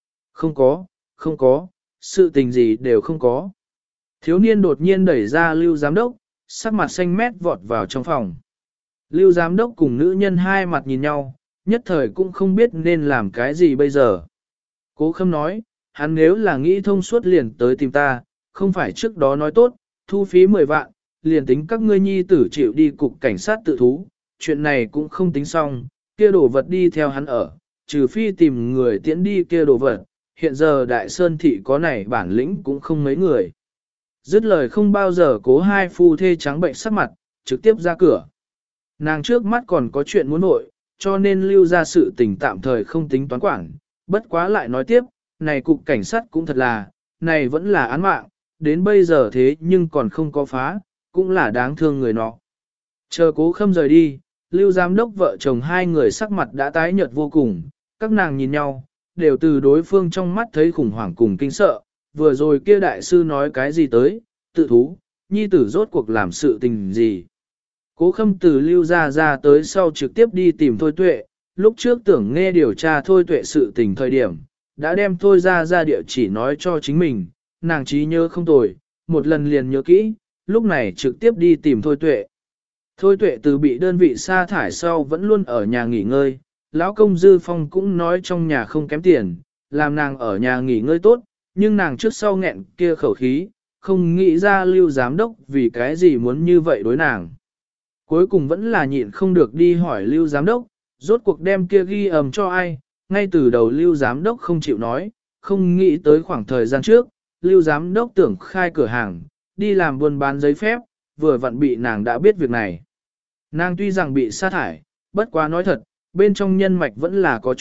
Không có, sự tình gì đều không có. Thiếu niên đột nhiên đẩy ra Lưu giám đốc, sắc mặt xanh mét vọt vào trong phòng. Lưu giám đốc cùng nữ nhân hai mặt nhìn nhau, nhất thời cũng không biết nên làm cái gì bây giờ. Cố Khâm nói, hắn nếu là nghĩ thông suốt liền tới tìm ta, không phải trước đó nói tốt, thu phí 10 vạn, liền tính các ngươi nhi tử chịu đi cục cảnh sát tự thú, chuyện này cũng không tính xong, kia đồ vật đi theo hắn ở, trừ phi tìm người tiễn đi kia đồ vật, hiện giờ Đại Sơn Thị có này bản lĩnh cũng không mấy người. Dứt lời không bao giờ Cố hai phu thê trắng bệnh sắc mặt, trực tiếp ra cửa. Nàng trước mắt còn có chuyện muốn nội, cho nên lưu ra sự tình tạm thời không tính toán quản, bất quá lại nói tiếp, này cục cảnh sát cũng thật là, này vẫn là án mạng, đến bây giờ thế nhưng còn không có phá, cũng là đáng thương người nọ. Chờ Cố Khâm rời đi, Lưu giám đốc vợ chồng hai người sắc mặt đã tái nhợt vô cùng, các nàng nhìn nhau, đều từ đối phương trong mắt thấy khủng hoảng cùng kinh sợ, vừa rồi kia đại sư nói cái gì tới, tự thú, nhi tử rốt cuộc làm sự tình gì. Cố Khâm từ Lưu ra tới sau trực tiếp đi tìm Thôi Tuệ, lúc trước tưởng nghe điều tra Thôi Tuệ sự tình thời điểm, đã đem Thôi ra địa chỉ nói cho chính mình, nàng trí nhớ không tồi, một lần liền nhớ kỹ, lúc này trực tiếp đi tìm Thôi Tuệ. Thôi Tuệ từ bị đơn vị sa thải sau vẫn luôn ở nhà nghỉ ngơi, lão công Dư Phong cũng nói trong nhà không kém tiền, làm nàng ở nhà nghỉ ngơi tốt, nhưng nàng trước sau nghẹn kia khẩu khí, không nghĩ ra Lưu giám đốc vì cái gì muốn như vậy đối nàng. Cuối cùng vẫn là nhịn không được đi hỏi Lưu giám đốc, rốt cuộc đem kia ghi âm cho ai, ngay từ đầu Lưu giám đốc không chịu nói, không nghĩ tới khoảng thời gian trước, Lưu giám đốc tưởng khai cửa hàng, đi làm buôn bán giấy phép, vừa vặn bị nàng đã biết việc này. Nàng tuy rằng bị sa thải, bất quá nói thật, bên trong nhân mạch vẫn là có chút,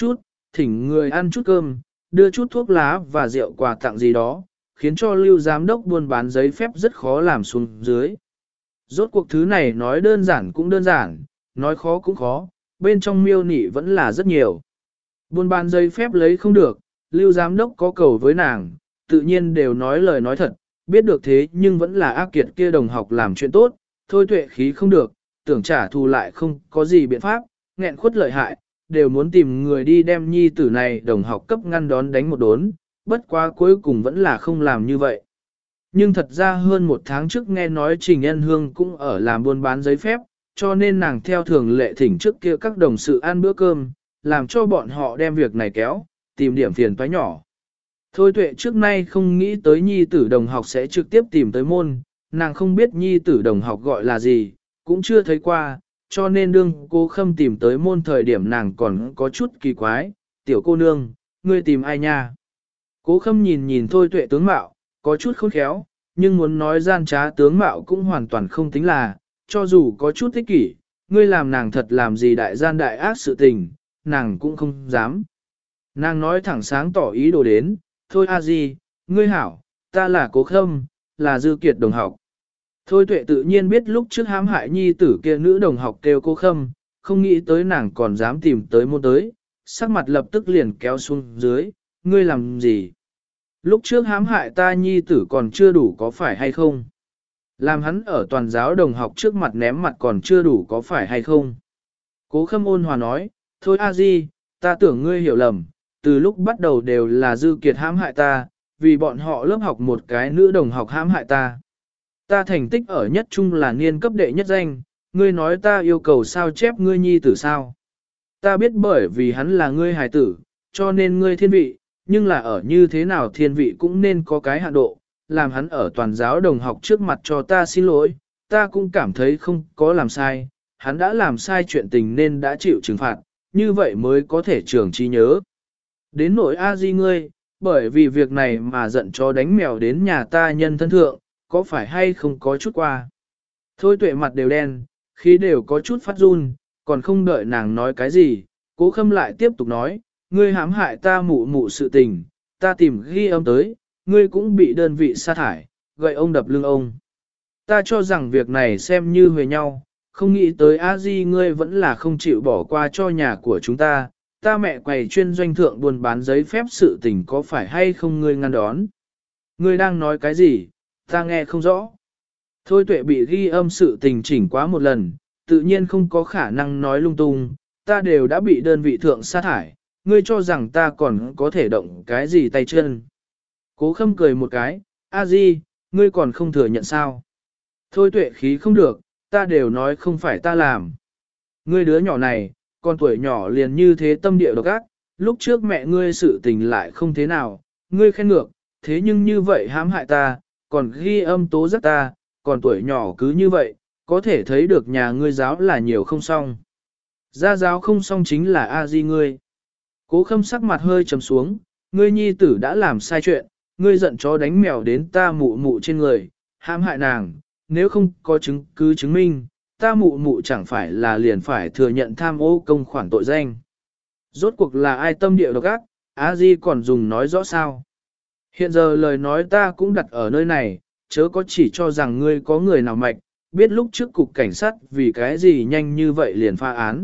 thỉnh người ăn chút cơm, đưa chút thuốc lá và rượu quà tặng gì đó, khiến cho Lưu giám đốc buôn bán giấy phép rất khó làm xuống dưới. Rốt cuộc thứ này nói đơn giản cũng đơn giản, nói khó cũng khó, bên trong miêu nị vẫn là rất nhiều. Buôn bán giấy phép lấy không được, Lưu giám đốc có cầu với nàng, tự nhiên đều nói lời nói thật, biết được thế nhưng vẫn là ác kiệt kia đồng học làm chuyện tốt, thôi tuệ khí không được, tưởng trả thù lại không có gì biện pháp, nghẹn khuất lợi hại, đều muốn tìm người đi đem nhi tử này đồng học cấp ngăn đón đánh một đốn, bất quá cuối cùng vẫn là không làm như vậy. Nhưng thật ra hơn một tháng trước nghe nói Trình Ân Hương cũng ở làm buôn bán giấy phép, cho nên nàng theo thường lệ thỉnh trước kia các đồng sự ăn bữa cơm, làm cho bọn họ đem việc này kéo, tìm điểm phiền toái nhỏ. Thôi tuệ trước nay không nghĩ tới nhi tử đồng học sẽ trực tiếp tìm tới môn, nàng không biết nhi tử đồng học gọi là gì, cũng chưa thấy qua, cho nên đương cô Khâm tìm tới môn thời điểm nàng còn có chút kỳ quái, tiểu cô nương, ngươi tìm ai nha? Cố Khâm nhìn nhìn thôi tuệ tướng mạo, có chút khôn khéo, nhưng muốn nói gian trá tướng mạo cũng hoàn toàn không tính là, cho dù có chút ích kỷ, ngươi làm nàng thật làm gì đại gian đại ác sự tình, nàng cũng không dám. Nàng nói thẳng sáng tỏ ý đồ đến, thôi a di, ngươi hảo, ta là Cố Khâm, là Dư Kiệt đồng học. Thôi tuệ tự nhiên biết lúc trước hãm hại nhi tử kia nữ đồng học kêu Cố Khâm, không nghĩ tới nàng còn dám tìm tới môn tới, sắc mặt lập tức liền kéo xuống dưới, ngươi làm gì? Lúc trước hãm hại ta nhi tử còn chưa đủ có phải hay không? Làm hắn ở toàn giáo đồng học trước mặt ném mặt còn chưa đủ có phải hay không? Cố Khâm ôn hòa nói, thôi a di, ta tưởng ngươi hiểu lầm, từ lúc bắt đầu đều là Dư Kiệt hãm hại ta, vì bọn họ lớp học một cái nữ đồng học hãm hại ta. Ta thành tích ở nhất trung là niên cấp đệ nhất danh, ngươi nói ta yêu cầu sao chép ngươi nhi tử sao. Ta biết bởi vì hắn là ngươi hài tử, cho nên ngươi thiên vị, nhưng là ở như thế nào thiên vị cũng nên có cái hạn độ, làm hắn ở toàn giáo đồng học trước mặt cho ta xin lỗi, ta cũng cảm thấy không có làm sai, hắn đã làm sai chuyện tình nên đã chịu trừng phạt, như vậy mới có thể trường trí nhớ. Đến nỗi a di ngươi, bởi vì việc này mà giận cho đánh mèo đến nhà ta nhân thân thượng, có phải hay không có chút qua. Thôi tuệ mặt đều đen, khí đều có chút phát run, còn không đợi nàng nói cái gì, Cố Khâm lại tiếp tục nói, ngươi hãm hại ta mụ mụ sự tình, ta tìm ghi âm tới, ngươi cũng bị đơn vị sa thải, gậy ông đập lưng ông. Ta cho rằng việc này xem như huề nhau, không nghĩ tới a di ngươi vẫn là không chịu bỏ qua cho nhà của chúng ta, ta mẹ quầy chuyên doanh thượng buôn bán giấy phép sự tình có phải hay không ngươi ngăn đón. Ngươi đang nói cái gì, ta nghe không rõ. Thôi tuệ bị ghi âm sự tình chỉnh quá một lần, tự nhiên không có khả năng nói lung tung, ta đều đã bị đơn vị thượng sa thải, ngươi cho rằng ta còn có thể động cái gì tay chân. Cố Khâm cười một cái, a di, ngươi còn không thừa nhận sao. Thôi tuệ khí không được, ta đều nói không phải ta làm. Ngươi đứa nhỏ này, con tuổi nhỏ liền như thế tâm địa độc ác, lúc trước mẹ ngươi sự tình lại không thế nào, ngươi khen ngược, thế nhưng như vậy hãm hại ta, còn ghi âm tố giác ta, còn tuổi nhỏ cứ như vậy, có thể thấy được nhà ngươi giáo là nhiều không xong. Gia giáo không xong chính là a di ngươi. Cố Khâm sắc mặt hơi trầm xuống, ngươi nhi tử đã làm sai chuyện, ngươi giận chó đánh mèo đến ta mụ mụ trên người, hãm hại nàng, nếu không có chứng cứ chứng minh, ta mụ mụ chẳng phải là liền phải thừa nhận tham ô công khoản tội danh. Rốt cuộc là ai tâm địa độc ác, a di còn dùng nói rõ sao. Hiện giờ lời nói ta cũng đặt ở nơi này, chớ có chỉ cho rằng ngươi có người nào mạch, biết lúc trước cục cảnh sát vì cái gì nhanh như vậy liền pha án.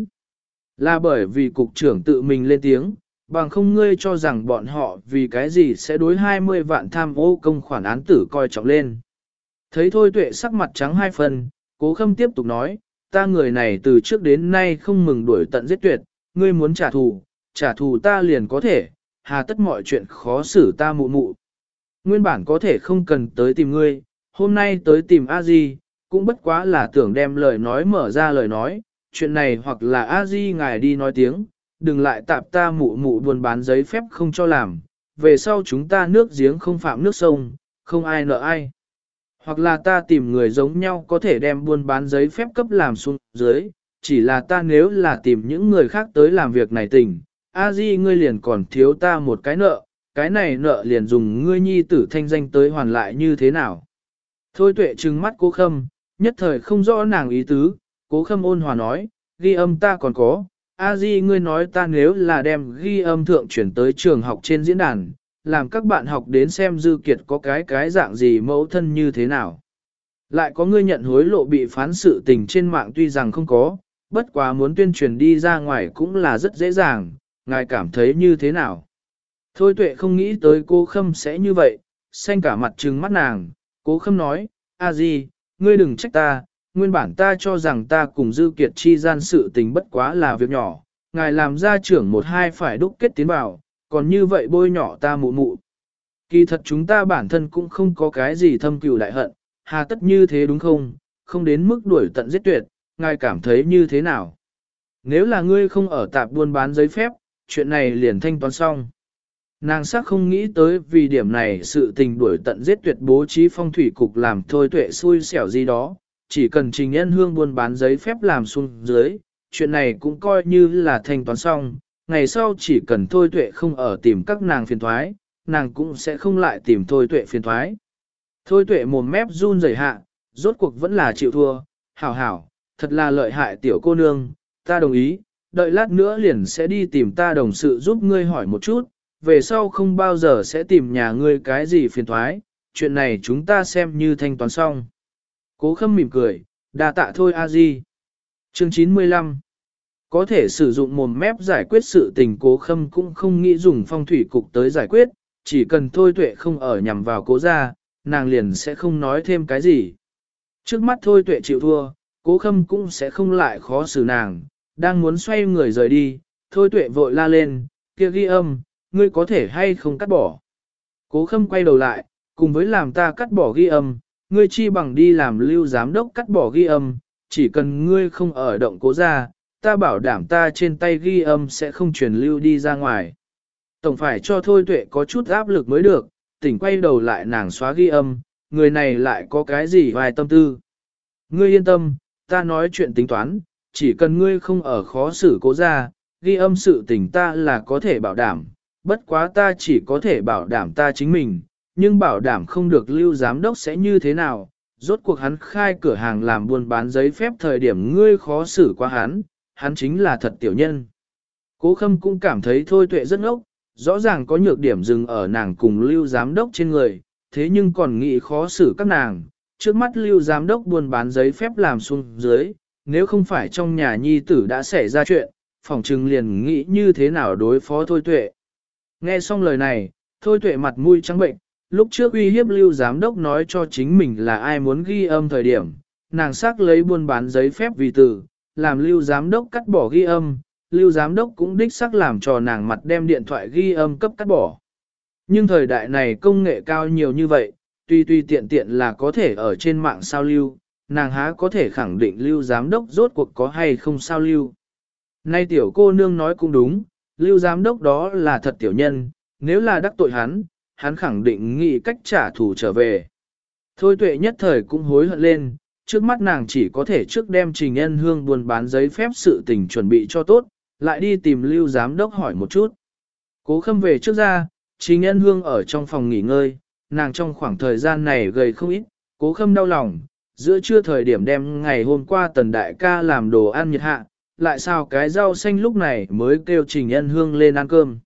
Là bởi vì cục trưởng tự mình lên tiếng, bằng không ngươi cho rằng bọn họ vì cái gì sẽ đối 20 vạn tham ô công khoản án tử coi trọng lên. Thấy thôi tuệ sắc mặt trắng hai phần, Cố Khâm tiếp tục nói, ta người này từ trước đến nay không mừng đuổi tận giết tuyệt, ngươi muốn trả thù ta liền có thể, hà tất mọi chuyện khó xử ta mụ mụ. Nguyên bản có thể không cần tới tìm ngươi, hôm nay tới tìm a di, cũng bất quá là tưởng đem lời nói mở ra lời nói, chuyện này hoặc là a di ngài đi nói tiếng, đừng lại tạp ta mụ mụ buôn bán giấy phép không cho làm, về sau chúng ta nước giếng không phạm nước sông, không ai nợ ai. Hoặc là ta tìm người giống nhau có thể đem buôn bán giấy phép cấp làm xuống dưới, chỉ là ta nếu là tìm những người khác tới làm việc này tình, a di ngươi liền còn thiếu ta một cái nợ, cái này nợ liền dùng ngươi nhi tử thanh danh tới hoàn lại như thế nào. Thôi tuệ trừng mắt Cố Khâm, nhất thời không rõ nàng ý tứ, Cố Khâm ôn hòa nói, ghi âm ta còn có, A Di ngươi nói ta nếu là đem ghi âm thượng chuyển tới trường học trên diễn đàn, làm các bạn học đến xem Dư Kiệt có cái dạng gì mẫu thân như thế nào. Lại có ngươi nhận hối lộ bị phán sự tình trên mạng tuy rằng không có, bất quá muốn tuyên truyền đi ra ngoài cũng là rất dễ dàng, ngài cảm thấy như thế nào. Thôi Tuệ không nghĩ tới cô Khâm sẽ như vậy, xanh cả mặt trừng mắt nàng, Cố Khâm nói, A Di, ngươi đừng trách ta, nguyên bản ta cho rằng ta cùng Dư Kiệt chi gian sự tình bất quá là việc nhỏ, ngài làm gia trưởng một hai phải đúc kết tiến vào, còn như vậy bôi nhỏ ta mụ mụ. Kỳ thật chúng ta bản thân cũng không có cái gì thâm cừu đại hận, hà tất như thế đúng không, không đến mức đuổi tận giết tuyệt, ngài cảm thấy như thế nào? Nếu là ngươi không ở tạp buôn bán giấy phép, chuyện này liền thanh toán xong. Nàng sắc không nghĩ tới vì điểm này sự tình đuổi tận giết tuyệt bố trí phong thủy cục làm Thôi Tuệ xui xẻo gì đó, chỉ cần Trình Nhân Hương buôn bán giấy phép làm xuống dưới, chuyện này cũng coi như là thanh toán xong, ngày sau chỉ cần Thôi Tuệ không ở tìm các nàng phiền thoái, nàng cũng sẽ không lại tìm Thôi Tuệ phiền thoái. Thôi Tuệ mồm mép run rẩy hạ, rốt cuộc vẫn là chịu thua, hảo hảo, thật là lợi hại tiểu cô nương, ta đồng ý, đợi lát nữa liền sẽ đi tìm ta đồng sự giúp ngươi hỏi một chút, về sau không bao giờ sẽ tìm nhà ngươi cái gì phiền thoái, chuyện này chúng ta xem như thanh toán xong. Cố Khâm mỉm cười, đa tạ thôi a di. Chương 95 Có thể sử dụng mồm mép giải quyết sự tình Cố Khâm cũng không nghĩ dùng phong thủy cục tới giải quyết, chỉ cần Thôi Tuệ không ở nhằm vào Cố gia, nàng liền sẽ không nói thêm cái gì. Trước mắt Thôi Tuệ chịu thua, Cố Khâm cũng sẽ không lại khó xử nàng, đang muốn xoay người rời đi, Thôi Tuệ vội la lên, kia ghi âm, ngươi có thể hay không cắt bỏ. Cố Khâm quay đầu lại, cùng với làm ta cắt bỏ ghi âm, ngươi chi bằng đi làm Lưu giám đốc cắt bỏ ghi âm, chỉ cần ngươi không ở động Cố gia, ta bảo đảm ta trên tay ghi âm sẽ không truyền lưu đi ra ngoài. Tổng phải cho Thôi Tuệ có chút áp lực mới được, tỉnh quay đầu lại nàng xóa ghi âm, người này lại có cái gì vài tâm tư. Ngươi yên tâm, ta nói chuyện tính toán, chỉ cần ngươi không ở khó xử Cố gia, ghi âm sự tình ta là có thể bảo đảm, bất quá ta chỉ có thể bảo đảm ta chính mình, nhưng bảo đảm không được Lưu giám đốc sẽ như thế nào, rốt cuộc hắn khai cửa hàng làm buôn bán giấy phép thời điểm ngươi khó xử qua hắn chính là thật tiểu nhân. Cố Khâm cũng cảm thấy Thôi Tuệ rất ngốc, rõ ràng có nhược điểm dừng ở nàng cùng Lưu giám đốc trên người, thế nhưng còn nghĩ khó xử các nàng, trước mắt Lưu giám đốc buôn bán giấy phép làm xuống dưới, nếu không phải trong nhà nhi tử đã xảy ra chuyện, phỏng trừng liền nghĩ như thế nào đối phó Thôi Tuệ. Nghe xong lời này, Thôi Tuệ mặt mũi trắng bệnh, lúc trước uy hiếp Lưu giám đốc nói cho chính mình là ai muốn ghi âm thời điểm, nàng xác lấy buôn bán giấy phép vì từ, làm Lưu giám đốc cắt bỏ ghi âm, Lưu giám đốc cũng đích xác làm cho nàng mặt đem điện thoại ghi âm cấp cắt bỏ. Nhưng thời đại này công nghệ cao nhiều như vậy, tuy tiện tiện là có thể ở trên mạng sao lưu, nàng há có thể khẳng định Lưu giám đốc rốt cuộc có hay không sao lưu. Nay tiểu cô nương nói cũng đúng, Lưu giám đốc đó là thật tiểu nhân, nếu là đắc tội hắn khẳng định nghĩ cách trả thù trở về. Thôi Tuệ nhất thời cũng hối hận lên, trước mắt nàng chỉ có thể trước đem Trình Nhân Hương buôn bán giấy phép sự tình chuẩn bị cho tốt, lại đi tìm Lưu giám đốc hỏi một chút. Cố Khâm về trước ra, Trình Nhân Hương ở trong phòng nghỉ ngơi, nàng trong khoảng thời gian này gầy không ít, Cố Khâm đau lòng, giữa trưa thời điểm đem ngày hôm qua Tần đại ca làm đồ ăn nhiệt hạ, lại sao cái rau xanh lúc này mới kêu Trình Nhân Hương lên ăn cơm.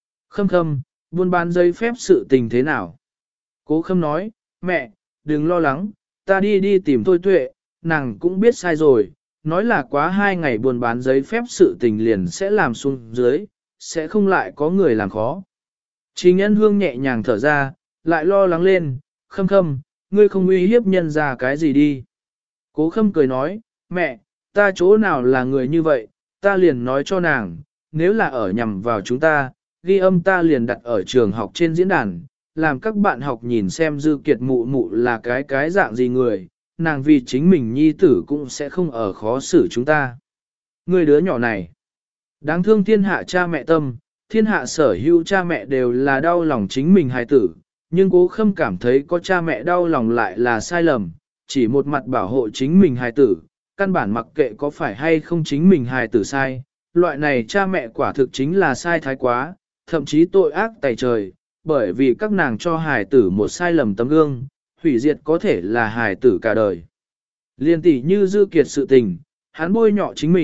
Khâm, buôn bán giấy phép sự tình thế nào? Cố Khâm nói, mẹ, đừng lo lắng, ta đi tìm Thôi Tuệ, nàng cũng biết sai rồi, nói là quá 2 ngày buôn bán giấy phép sự tình liền sẽ làm xuống dưới, sẽ không lại có người làm khó. Trình Nhân Hương nhẹ nhàng thở ra, lại lo lắng lên, Khâm, ngươi không uy hiếp nhân ra cái gì đi. Cố Khâm cười nói, mẹ, ta chỗ nào là người như vậy, ta liền nói cho nàng, nếu là ở nhằm vào chúng ta, ghi âm ta liền đặt ở trường học trên diễn đàn, làm các bạn học nhìn xem Dư Kiệt mụ mụ là cái dạng gì người, nàng vì chính mình nhi tử cũng sẽ không ở khó xử chúng ta. Người đứa nhỏ này, đáng thương thiên hạ cha mẹ tâm, thiên hạ sở hữu cha mẹ đều là đau lòng chính mình hài tử, nhưng Cố Khâm cảm thấy có cha mẹ đau lòng lại là sai lầm, chỉ một mặt bảo hộ chính mình hài tử, căn bản mặc kệ có phải hay không chính mình hài tử sai, loại này cha mẹ quả thực chính là sai thái quá, thậm chí tội ác tày trời, bởi vì các nàng cho hài tử một sai lầm tấm gương, hủy diệt có thể là hài tử cả đời. Liên tỷ như Dư Kiệt sự tình, hắn bôi nhọ chính mình,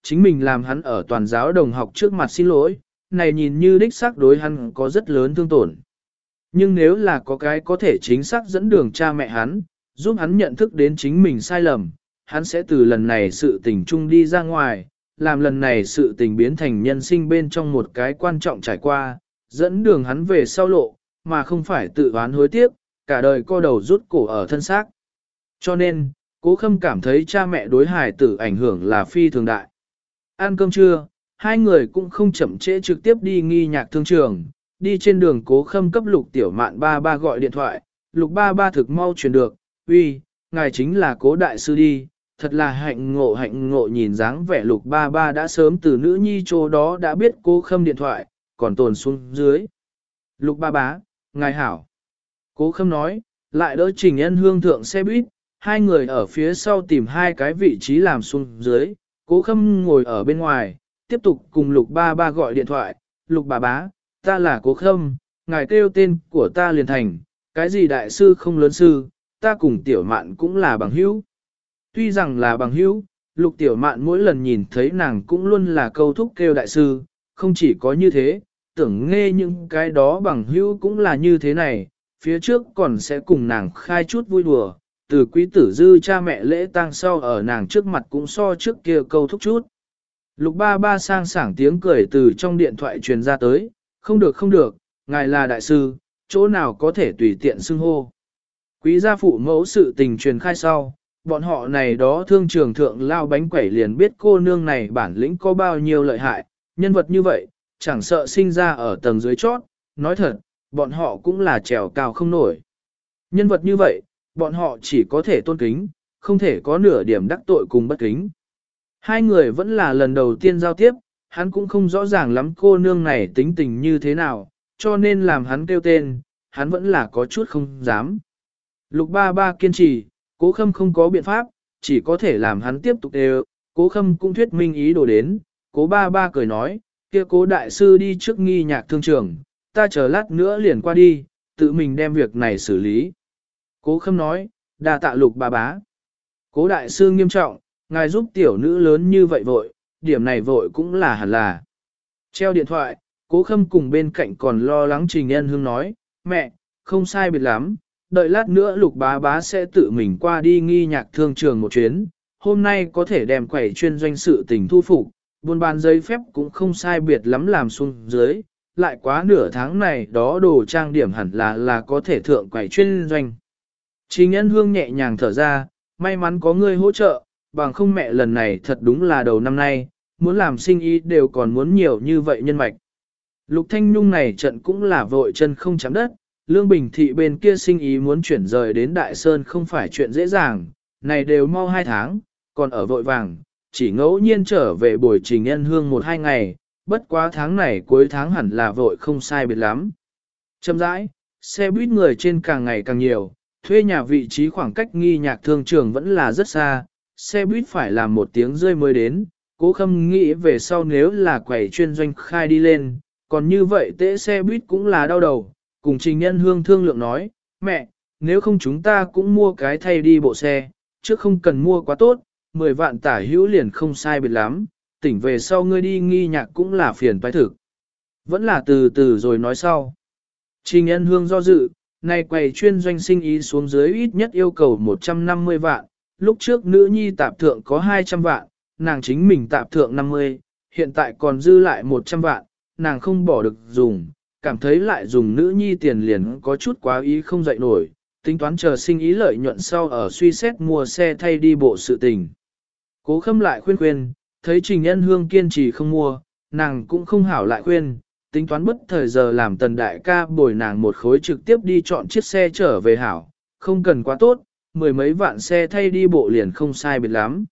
chính mình làm hắn ở toàn giáo đồng học trước mặt xin lỗi, này nhìn như đích xác đối hắn có rất lớn thương tổn. Nhưng nếu là có cái có thể chính xác dẫn đường cha mẹ hắn, giúp hắn nhận thức đến chính mình sai lầm, hắn sẽ từ lần này sự tình chung đi ra ngoài, làm lần này sự tình biến thành nhân sinh bên trong một cái quan trọng trải qua, dẫn đường hắn về sau lộ, mà không phải tự oán hối tiếc, cả đời co đầu rút cổ ở thân xác. Cho nên, Cố Khâm cảm thấy cha mẹ đối hài tử ảnh hưởng là phi thường đại. Ăn cơm trưa, hai người cũng không chậm trễ trực tiếp đi nghi nhạc thương trường, đi trên đường Cố Khâm cấp Lục Tiểu Mạn ba ba gọi điện thoại, Lục ba ba thực mau truyền được, uy, ngài chính là Cố đại sư đi, thật là hạnh ngộ nhìn dáng vẻ Lục ba ba đã sớm từ nữ nhi chỗ đó đã biết Cố Khâm điện thoại, còn tồn xuống dưới. Lục ba bá, ngài hảo. Cố Khâm nói, lại đỡ Trình Ân Hương thượng xe buýt, hai người ở phía sau tìm hai cái vị trí làm xuống dưới, Cố Khâm ngồi ở bên ngoài, tiếp tục cùng Lục ba ba gọi điện thoại, Lục bà bá, ta là Cố Khâm, ngài kêu tên của ta liền thành, cái gì đại sư không lớn sư, ta cùng Tiểu Mạn cũng là bằng hữu. Tuy rằng là bằng hữu, Lục Tiểu Mạn mỗi lần nhìn thấy nàng cũng luôn là câu thúc kêu đại sư, không chỉ có như thế, tưởng nghe những cái đó bằng hữu cũng là như thế này, phía trước còn sẽ cùng nàng khai chút vui đùa, từ quý tử dư cha mẹ lễ tang sau ở nàng trước mặt cũng so trước kia câu thúc chút. Lục ba ba sang sảng tiếng cười từ trong điện thoại truyền ra tới, không được, ngài là đại sư, chỗ nào có thể tùy tiện xưng hô. Quý gia phụ mẫu sự tình truyền khai sau, bọn họ này đó thương trường thượng lao bánh quẩy liền biết cô nương này bản lĩnh có bao nhiêu lợi hại, nhân vật như vậy, chẳng sợ sinh ra ở tầng dưới chót, nói thật, bọn họ cũng là trèo cao không nổi. Nhân vật như vậy, bọn họ chỉ có thể tôn kính, không thể có nửa điểm đắc tội cùng bất kính. Hai người vẫn là lần đầu tiên giao tiếp, hắn cũng không rõ ràng lắm cô nương này tính tình như thế nào, cho nên làm hắn kêu tên, hắn vẫn là có chút không dám. Lục ba ba kiên trì, Cố Khâm không có biện pháp, chỉ có thể làm hắn tiếp tục đều, Cố Khâm cũng thuyết minh ý đồ đến, Cố ba ba cười nói, kia Cố đại sư đi trước nghi nhạc thương trường, ta chờ lát nữa liền qua đi, tự mình đem việc này xử lý. Cố Khâm nói, đa tạ Lục ba bá. Cố đại sư nghiêm trọng, ngài giúp tiểu nữ lớn như vậy vội, điểm này vội cũng là hẳn là. Treo điện thoại, Cố Khâm cùng bên cạnh còn lo lắng Trình Ân Hương nói, mẹ, không sai biệt lắm, đợi lát nữa Lục bá bá sẽ tự mình qua đi nghi nhạc thương trường một chuyến, hôm nay có thể đem quẩy chuyên doanh sự tình thu phục, buôn bán giấy phép cũng không sai biệt lắm làm xuống dưới, lại quá nửa tháng này đó đồ trang điểm hẳn là có thể thượng quẩy chuyên doanh. Trình Ân Hương nhẹ nhàng thở ra, may mắn có ngươi hỗ trợ, bằng không mẹ lần này thật đúng là đầu năm nay, muốn làm sinh ý đều còn muốn nhiều như vậy nhân mạch. Lục Thanh Nhung này trận cũng là vội chân không chạm đất, Lương Bình Thị bên kia sinh ý muốn chuyển rời đến Đại Sơn không phải chuyện dễ dàng, này đều mau 2 tháng, còn ở vội vàng, chỉ ngẫu nhiên trở về buổi Trình Ân Hương 1-2 ngày, bất quá tháng này cuối tháng hẳn là vội không sai biệt lắm. Chậm rãi, xe buýt người trên càng ngày càng nhiều, thuê nhà vị trí khoảng cách nghi nhạc thương trường vẫn là rất xa, xe buýt phải làm 1 tiếng rưỡi mới đến, Cố Khâm nghĩ về sau nếu là quầy chuyên doanh khai đi lên, còn như vậy tễ xe buýt cũng là đau đầu, cùng Trình Nhân Hương thương lượng nói, mẹ, nếu không chúng ta cũng mua cái thay đi bộ xe, chứ không cần mua quá tốt, 10 vạn tả hữu liền không sai biệt lắm, tỉnh về sau ngươi đi nghi nhạc cũng là phiền phải thực. Vẫn là từ từ rồi nói sau. Trình Nhân Hương do dự, này quầy chuyên doanh sinh ý xuống dưới ít nhất yêu cầu 150 vạn, lúc trước nữ nhi tạp thượng có 200 vạn, nàng chính mình tạp thượng 50, hiện tại còn dư lại 100 vạn, nàng không bỏ được dùng, cảm thấy lại dùng nữ nhi tiền liền có chút quá ý không dậy nổi, tính toán chờ sinh ý lợi nhuận sau ở suy xét mua xe thay đi bộ sự tình. Cố Khâm lại khuyên, thấy Trình Ân Hương kiên trì không mua, nàng cũng không hảo lại khuyên, tính toán bất thời giờ làm Tần đại ca bồi nàng một khối trực tiếp đi chọn chiếc xe trở về hảo, không cần quá tốt, 10 mấy vạn xe thay đi bộ liền không sai biệt lắm.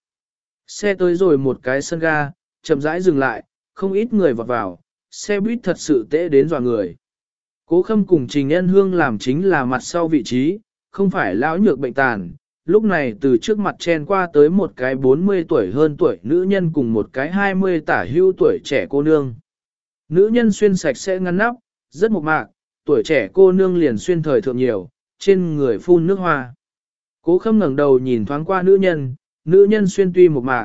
Xe tới rồi một cái sân ga, chậm rãi dừng lại, không ít người vọt vào, xe buýt thật sự tễ đến dọa người. Cố Khâm cùng Trình Ân Hương làm chính là mặt sau vị trí, không phải lão nhược bệnh tàn. Lúc này từ trước mặt chen qua tới một cái 40 tuổi hơn tuổi nữ nhân cùng một cái 20 tả hưu tuổi trẻ cô nương. Nữ nhân xuyên sạch sẽ ngăn nắp, rất mộc mạc, tuổi trẻ cô nương liền xuyên thời thượng nhiều, trên người phun nước hoa. Cố Khâm ngẩng đầu nhìn thoáng qua nữ nhân xuyên tuy mộc mạc,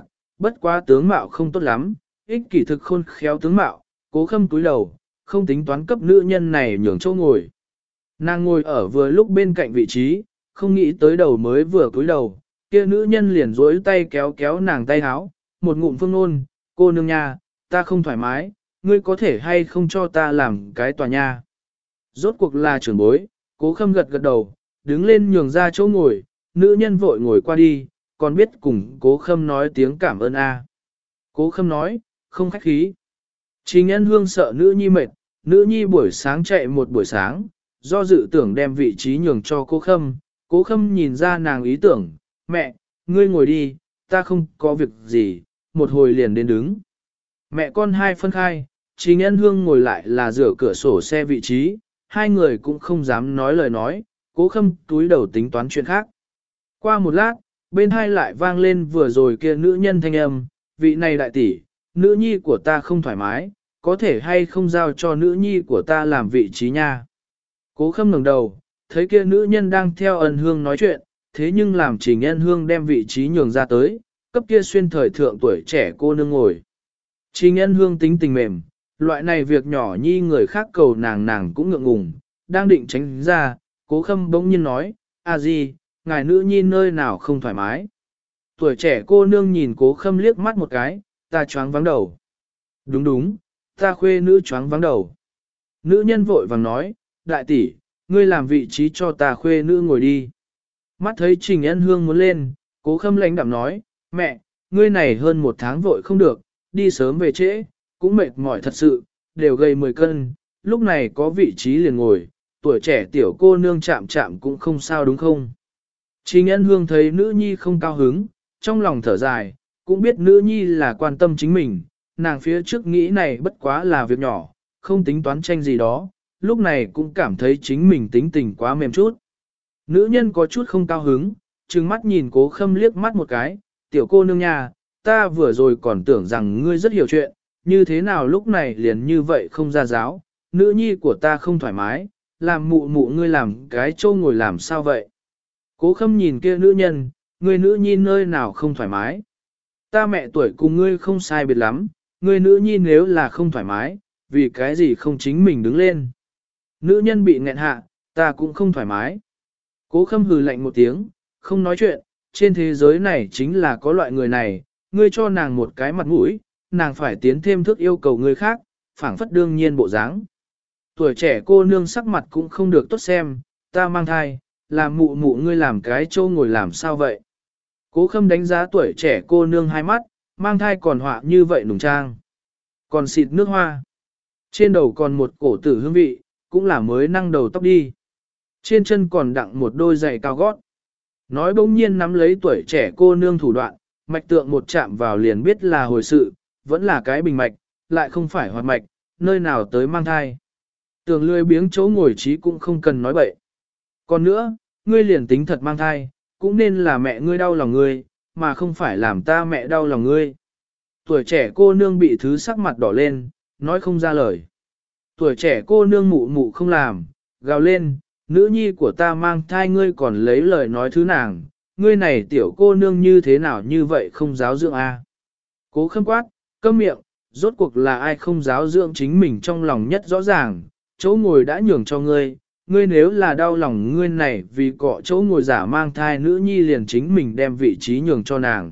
bất quá tướng mạo không tốt lắm, ích kỷ thực khôn khéo tướng mạo, Cố Khâm túi đầu, không tính toán cấp nữ nhân này nhường chỗ ngồi. Nàng ngồi ở vừa lúc bên cạnh vị trí, không nghĩ tới đầu mới vừa cúi đầu, kia nữ nhân liền dối tay kéo kéo nàng tay háo, một ngụm phương nôn, cô nương nha, ta không thoải mái, ngươi có thể hay không cho ta làm cái tòa nha. Rốt cuộc là trưởng bối, Cố Khâm gật gật đầu, đứng lên nhường ra chỗ ngồi, nữ nhân vội ngồi qua đi, còn biết cùng Cố Khâm nói tiếng cảm ơn a. Cố Khâm nói, không khách khí. Trình Ân Hương sợ nữ nhi mệt, nữ nhi buổi sáng chạy một buổi sáng, do dự tưởng đem vị trí nhường cho Cố Khâm nhìn ra nàng ý tưởng, mẹ, ngươi ngồi đi, ta không có việc gì, một hồi liền đến đứng. Mẹ con hai phân khai, Trình Ân Hương ngồi lại là rửa cửa sổ xe vị trí, hai người cũng không dám nói lời nói, Cố Khâm túi đầu tính toán chuyện khác. Qua một lát, bên hai lại vang lên vừa rồi kia nữ nhân thanh âm, vị này đại tỷ, nữ nhi của ta không thoải mái, có thể hay không giao cho nữ nhi của ta làm vị trí nha. Cố Khâm ngẩng đầu, thấy kia nữ nhân đang theo Ân Hương nói chuyện, thế nhưng làm Trình Ân Hương đem vị trí nhường ra tới, cấp kia xuyên thời thượng tuổi trẻ cô nương ngồi. Trình Ân Hương tính tình mềm, loại này việc nhỏ nhi người khác cầu nàng cũng ngượng ngùng, đang định tránh ra, Cố Khâm bỗng nhiên nói, à gì, ngài nữ nhi nơi nào không thoải mái. Tuổi trẻ cô nương nhìn Cố Khâm liếc mắt một cái, ta choáng vắng đầu. Đúng đúng, ta khuê nữ choáng vắng đầu. Nữ nhân vội vàng nói, đại tỷ, ngươi làm vị trí cho ta khuê nữ ngồi đi. Mắt thấy Trình Ân Hương muốn lên, Cố Khâm lãnh đạm nói, mẹ, ngươi này hơn một tháng vội không được, đi sớm về trễ, cũng mệt mỏi thật sự, đều gầy 10 cân, lúc này có vị trí liền ngồi, tuổi trẻ tiểu cô nương chạm chạm cũng không sao đúng không? Trình Ân Hương thấy nữ nhi không cao hứng, trong lòng thở dài, cũng biết nữ nhi là quan tâm chính mình, nàng phía trước nghĩ này bất quá là việc nhỏ, không tính toán tranh gì đó, lúc này cũng cảm thấy chính mình tính tình quá mềm chút. Nữ nhân có chút không cao hứng, trừng mắt nhìn Cố Khâm liếc mắt một cái, tiểu cô nương nhà, ta vừa rồi còn tưởng rằng ngươi rất hiểu chuyện, như thế nào lúc này liền như vậy không ra giáo, nữ nhi của ta không thoải mái, làm mụ mụ ngươi làm cái châu ngồi làm sao vậy. Cố Khâm nhìn kia nữ nhân, ngươi nữ nhi nơi nào không thoải mái. Ta mẹ tuổi cùng ngươi không sai biệt lắm, ngươi nữ nhi nếu là không thoải mái, vì cái gì không chính mình đứng lên. Nữ nhân bị nghẹn hạ, ta cũng không thoải mái. Cố Khâm hừ lạnh một tiếng, không nói chuyện, trên thế giới này chính là có loại người này, ngươi cho nàng một cái mặt mũi, nàng phải tiến thêm thức yêu cầu người khác, phảng phất đương nhiên bộ dáng. Tuổi trẻ cô nương sắc mặt cũng không được tốt xem, ta mang thai, làm mụ mụ ngươi làm cái châu ngồi làm sao vậy. Cố Khâm đánh giá tuổi trẻ cô nương hai mắt, mang thai còn họa như vậy nùng trang. Còn xịt nước hoa. Trên đầu còn một cổ tử hương vị, cũng là mới năng đầu tóc đi. Trên chân còn đặng một đôi giày cao gót. Nói bỗng nhiên nắm lấy tuổi trẻ cô nương thủ đoạn, mạch tượng một chạm vào liền biết là hồi sự, vẫn là cái bình mạch, lại không phải hoạt mạch, nơi nào tới mang thai. Tưởng lười biếng chỗ ngồi trí cũng không cần nói bậy. Còn nữa, ngươi liền tính thật mang thai, cũng nên là mẹ ngươi đau lòng ngươi, mà không phải làm ta mẹ đau lòng ngươi. Tuổi trẻ cô nương bị thứ sắc mặt đỏ lên, nói không ra lời. Tuổi trẻ cô nương mụ mụ không làm, gào lên, nữ nhi của ta mang thai ngươi còn lấy lời nói thứ nàng, ngươi này tiểu cô nương như thế nào như vậy không giáo dưỡng a? Cố Khâm quát, câm miệng, rốt cuộc là ai không giáo dưỡng chính mình trong lòng nhất rõ ràng, chỗ ngồi đã nhường cho ngươi, ngươi nếu là đau lòng ngươi này vì cọ chỗ ngồi giả mang thai nữ nhi liền chính mình đem vị trí nhường cho nàng.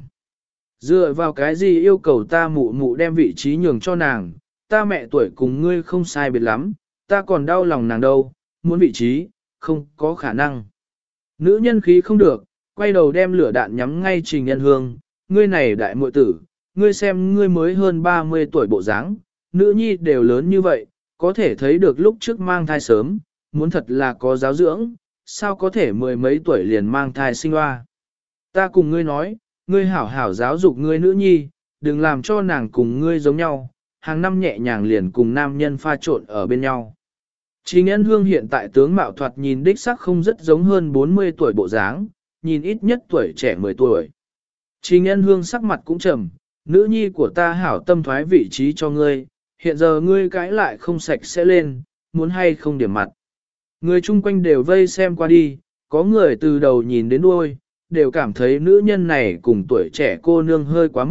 Dựa vào cái gì yêu cầu ta mụ mụ đem vị trí nhường cho nàng, ta mẹ tuổi cùng ngươi không sai biệt lắm, ta còn đau lòng nàng đâu, muốn vị trí, không có khả năng. Nữ nhân khí không được, quay đầu đem lửa đạn nhắm ngay Trình Ân Hương, ngươi này đại muội tử, ngươi xem ngươi mới hơn 30 tuổi bộ dáng, nữ nhi đều lớn như vậy, có thể thấy được lúc trước mang thai sớm, muốn thật là có giáo dưỡng, sao có thể mười mấy tuổi liền mang thai sinh hoa. Ta cùng ngươi nói, ngươi hảo hảo giáo dục ngươi nữ nhi, đừng làm cho nàng cùng ngươi giống nhau, hàng năm nhẹ nhàng liền cùng nam nhân pha trộn ở bên nhau. Trình Ân Hương hiện tại tướng mạo thoạt nhìn đích sắc không rất giống hơn 40 tuổi bộ dáng, nhìn ít nhất tuổi trẻ 10 tuổi. Trình Ân Hương sắc mặt cũng trầm, nữ nhi của ta hảo tâm thoái vị trí cho ngươi, hiện giờ ngươi cãi lại không sạch sẽ lên, muốn hay không điểm mặt. Người chung quanh đều vây xem qua đi, có người từ đầu nhìn đến đuôi, đều cảm thấy nữ nhân này cùng tuổi trẻ cô nương hơi quá mức,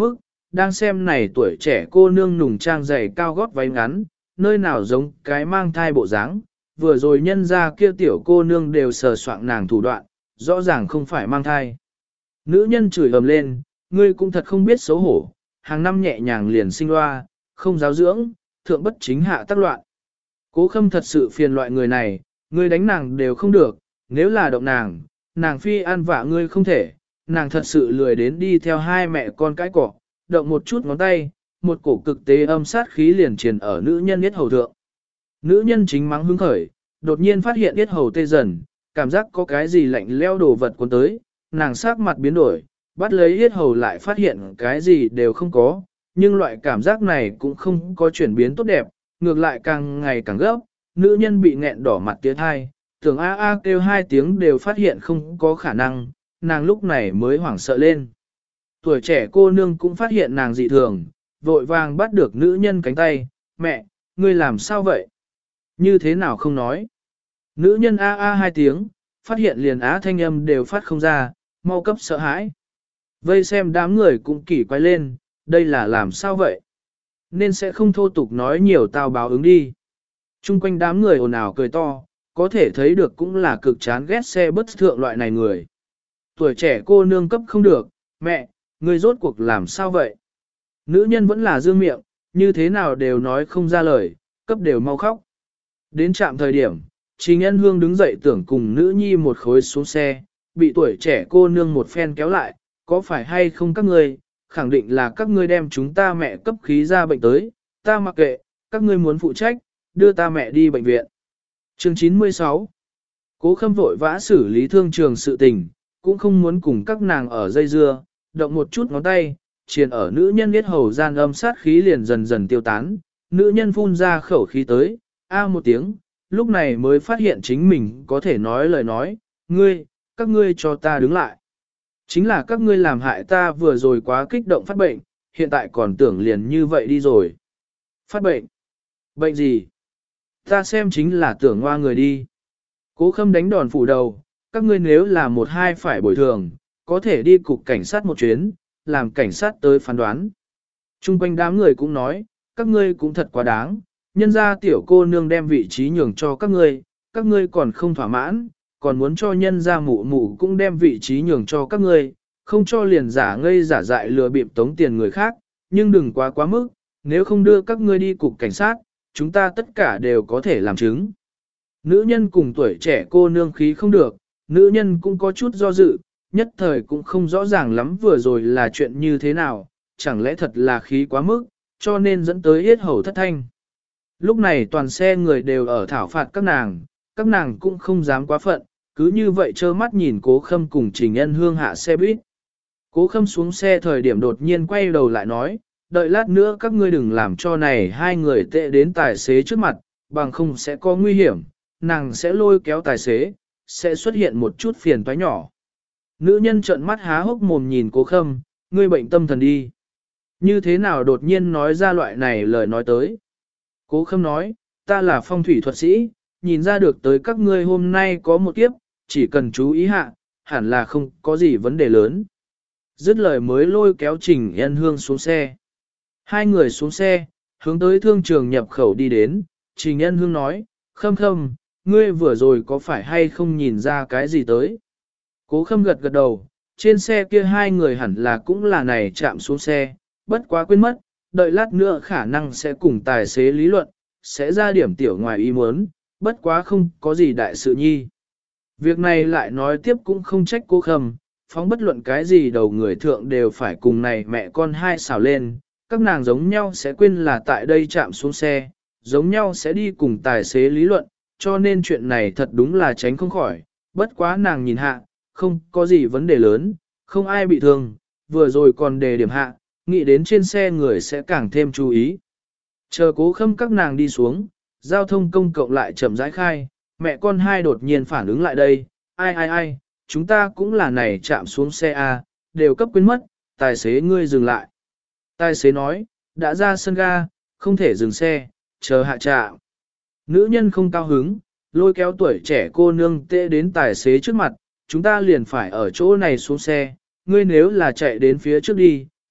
đang xem này tuổi trẻ cô nương nùng trang giày cao gót váy ngắn, nơi nào giống cái mang thai bộ dáng, vừa rồi nhân ra kia tiểu cô nương đều sờ soạng nàng thủ đoạn, rõ ràng không phải mang thai. Nữ nhân chửi ầm lên, ngươi cũng thật không biết xấu hổ, hàng năm nhẹ nhàng liền sinh loa, không giáo dưỡng, thượng bất chính hạ tác loạn. Cố Khâm thật sự phiền loại người này, ngươi đánh nàng đều không được, nếu là động nàng, nàng phi ăn vạ ngươi không thể, nàng thật sự lười đến đi theo hai mẹ con cái cỏ, động một chút ngón tay, một cổ cực tế âm sát khí liền truyền ở nữ nhân yết hầu thượng. Nữ nhân chính mắng hứng khởi, đột nhiên phát hiện yết hầu tê dần, cảm giác có cái gì lạnh leo đồ vật cuốn tới, nàng sắc mặt biến đổi, bắt lấy yết hầu lại phát hiện cái gì đều không có, nhưng loại cảm giác này cũng không có chuyển biến tốt đẹp, ngược lại càng ngày càng gấp, nữ nhân bị nghẹn đỏ mặt tiến hai, tưởng a a kêu hai tiếng đều phát hiện không có khả năng, nàng lúc này mới hoảng sợ lên. Tuổi trẻ cô nương cũng phát hiện nàng dị thường, vội vàng bắt được nữ nhân cánh tay, mẹ, ngươi làm sao vậy? Như thế nào không nói? Nữ nhân a a hai tiếng, phát hiện liền á thanh âm đều phát không ra, mau cấp sợ hãi. Vây xem đám người cũng kỳ quay lên, đây là làm sao vậy? Nên sẽ không thô tục nói nhiều tao báo ứng đi. Trung quanh đám người ồn ào cười to, có thể thấy được cũng là cực chán ghét xe bất thượng loại này người. Tuổi trẻ cô nương cấp không được, mẹ, ngươi rốt cuộc làm sao vậy? Nữ nhân vẫn là dương miệng, như thế nào đều nói không ra lời, cấp đều mau khóc. Đến trạm thời điểm, Trình Nhân Hương đứng dậy tưởng cùng nữ nhi một khối xuống xe, bị tuổi trẻ cô nương một phen kéo lại, có phải hay không các ngươi, khẳng định là các ngươi đem chúng ta mẹ cấp khí ra bệnh tới, ta mặc kệ, các ngươi muốn phụ trách, đưa ta mẹ đi bệnh viện. Chương 96 Cố Khâm vội vã xử lý thương trường sự tình, cũng không muốn cùng các nàng ở dây dưa, động một chút ngón tay, triền ở nữ nhân biết hầu gian âm sát khí liền dần dần tiêu tán, nữ nhân phun ra khẩu khí tới, a một tiếng, lúc này mới phát hiện chính mình có thể nói lời nói, các ngươi cho ta đứng lại. Chính là các ngươi làm hại ta vừa rồi quá kích động phát bệnh, hiện tại còn tưởng liền như vậy đi rồi. Phát bệnh? Bệnh gì? Ta xem chính là tưởng ngoa người đi. Cố Khâm đánh đòn phủ đầu, các ngươi nếu là một hai phải bồi thường, có thể đi cục cảnh sát một chuyến, làm cảnh sát tới phán đoán. Trung quanh đám người cũng nói, các ngươi cũng thật quá đáng, nhân ra tiểu cô nương đem vị trí nhường cho các ngươi còn không thỏa mãn, còn muốn cho nhân ra mụ mụ cũng đem vị trí nhường cho các ngươi, không cho liền giả ngây giả dại lừa bịp tống tiền người khác, nhưng đừng quá mức, nếu không đưa các ngươi đi cục cảnh sát, chúng ta tất cả đều có thể làm chứng. Nữ nhân cùng tuổi trẻ cô nương khí không được, nữ nhân cũng có chút do dự, nhất thời cũng không rõ ràng lắm vừa rồi là chuyện như thế nào, chẳng lẽ thật là khí quá mức, cho nên dẫn tới yết hầu thất thanh. Lúc này toàn xe người đều ở thảo phạt các nàng cũng không dám quá phận, cứ như vậy trơ mắt nhìn Cố Khâm cùng Trình Nhân Hương hạ xe buýt. Cố Khâm xuống xe thời điểm đột nhiên quay đầu lại nói, đợi lát nữa các ngươi đừng làm cho này hai người tệ đến tài xế trước mặt, bằng không sẽ có nguy hiểm, nàng sẽ lôi kéo tài xế, sẽ xuất hiện một chút phiền toái nhỏ. Nữ nhân trợn mắt há hốc mồm nhìn Cố Khâm, ngươi bệnh tâm thần đi. Như thế nào đột nhiên nói ra loại này lời nói tới. Cố Khâm nói, ta là phong thủy thuật sĩ, nhìn ra được tới các ngươi hôm nay có một kiếp, chỉ cần chú ý hạ, hẳn là không có gì vấn đề lớn. Dứt lời mới lôi kéo Trình Nhân Hương xuống xe. Hai người xuống xe, hướng tới thương trường nhập khẩu đi đến, Trình Nhân Hương nói, Khâm, ngươi vừa rồi có phải hay không nhìn ra cái gì tới? Cố Khâm gật gật đầu, trên xe kia hai người hẳn là cũng là này chạm xuống xe, bất quá quên mất, đợi lát nữa khả năng sẽ cùng tài xế lý luận, sẽ ra điểm tiểu ngoài ý muốn, bất quá không có gì đại sự nhi. Việc này lại nói tiếp cũng không trách Cố Khâm, phóng bất luận cái gì đầu người thượng đều phải cùng này mẹ con hai xào lên, các nàng giống nhau sẽ quên là tại đây chạm xuống xe, giống nhau sẽ đi cùng tài xế lý luận, cho nên chuyện này thật đúng là tránh không khỏi, bất quá nàng nhìn hạ, không có gì vấn đề lớn, không ai bị thương, vừa rồi còn đề điểm hạ, nghĩ đến trên xe người sẽ càng thêm chú ý. Chờ Cố Khâm các nàng đi xuống, giao thông công cộng lại chậm rãi khai, mẹ con hai đột nhiên phản ứng lại đây, ai, chúng ta cũng là này chạm xuống xe A, đều cấp quên mất, tài xế ngươi dừng lại. Tài xế nói, đã ra sân ga, không thể dừng xe, chờ hạ trạm. Nữ nhân không cao hứng, lôi kéo tuổi trẻ cô nương tệ đến tài xế trước mặt, chúng ta liền phải ở chỗ này xuống xe, ngươi nếu là chạy đến phía trước đi,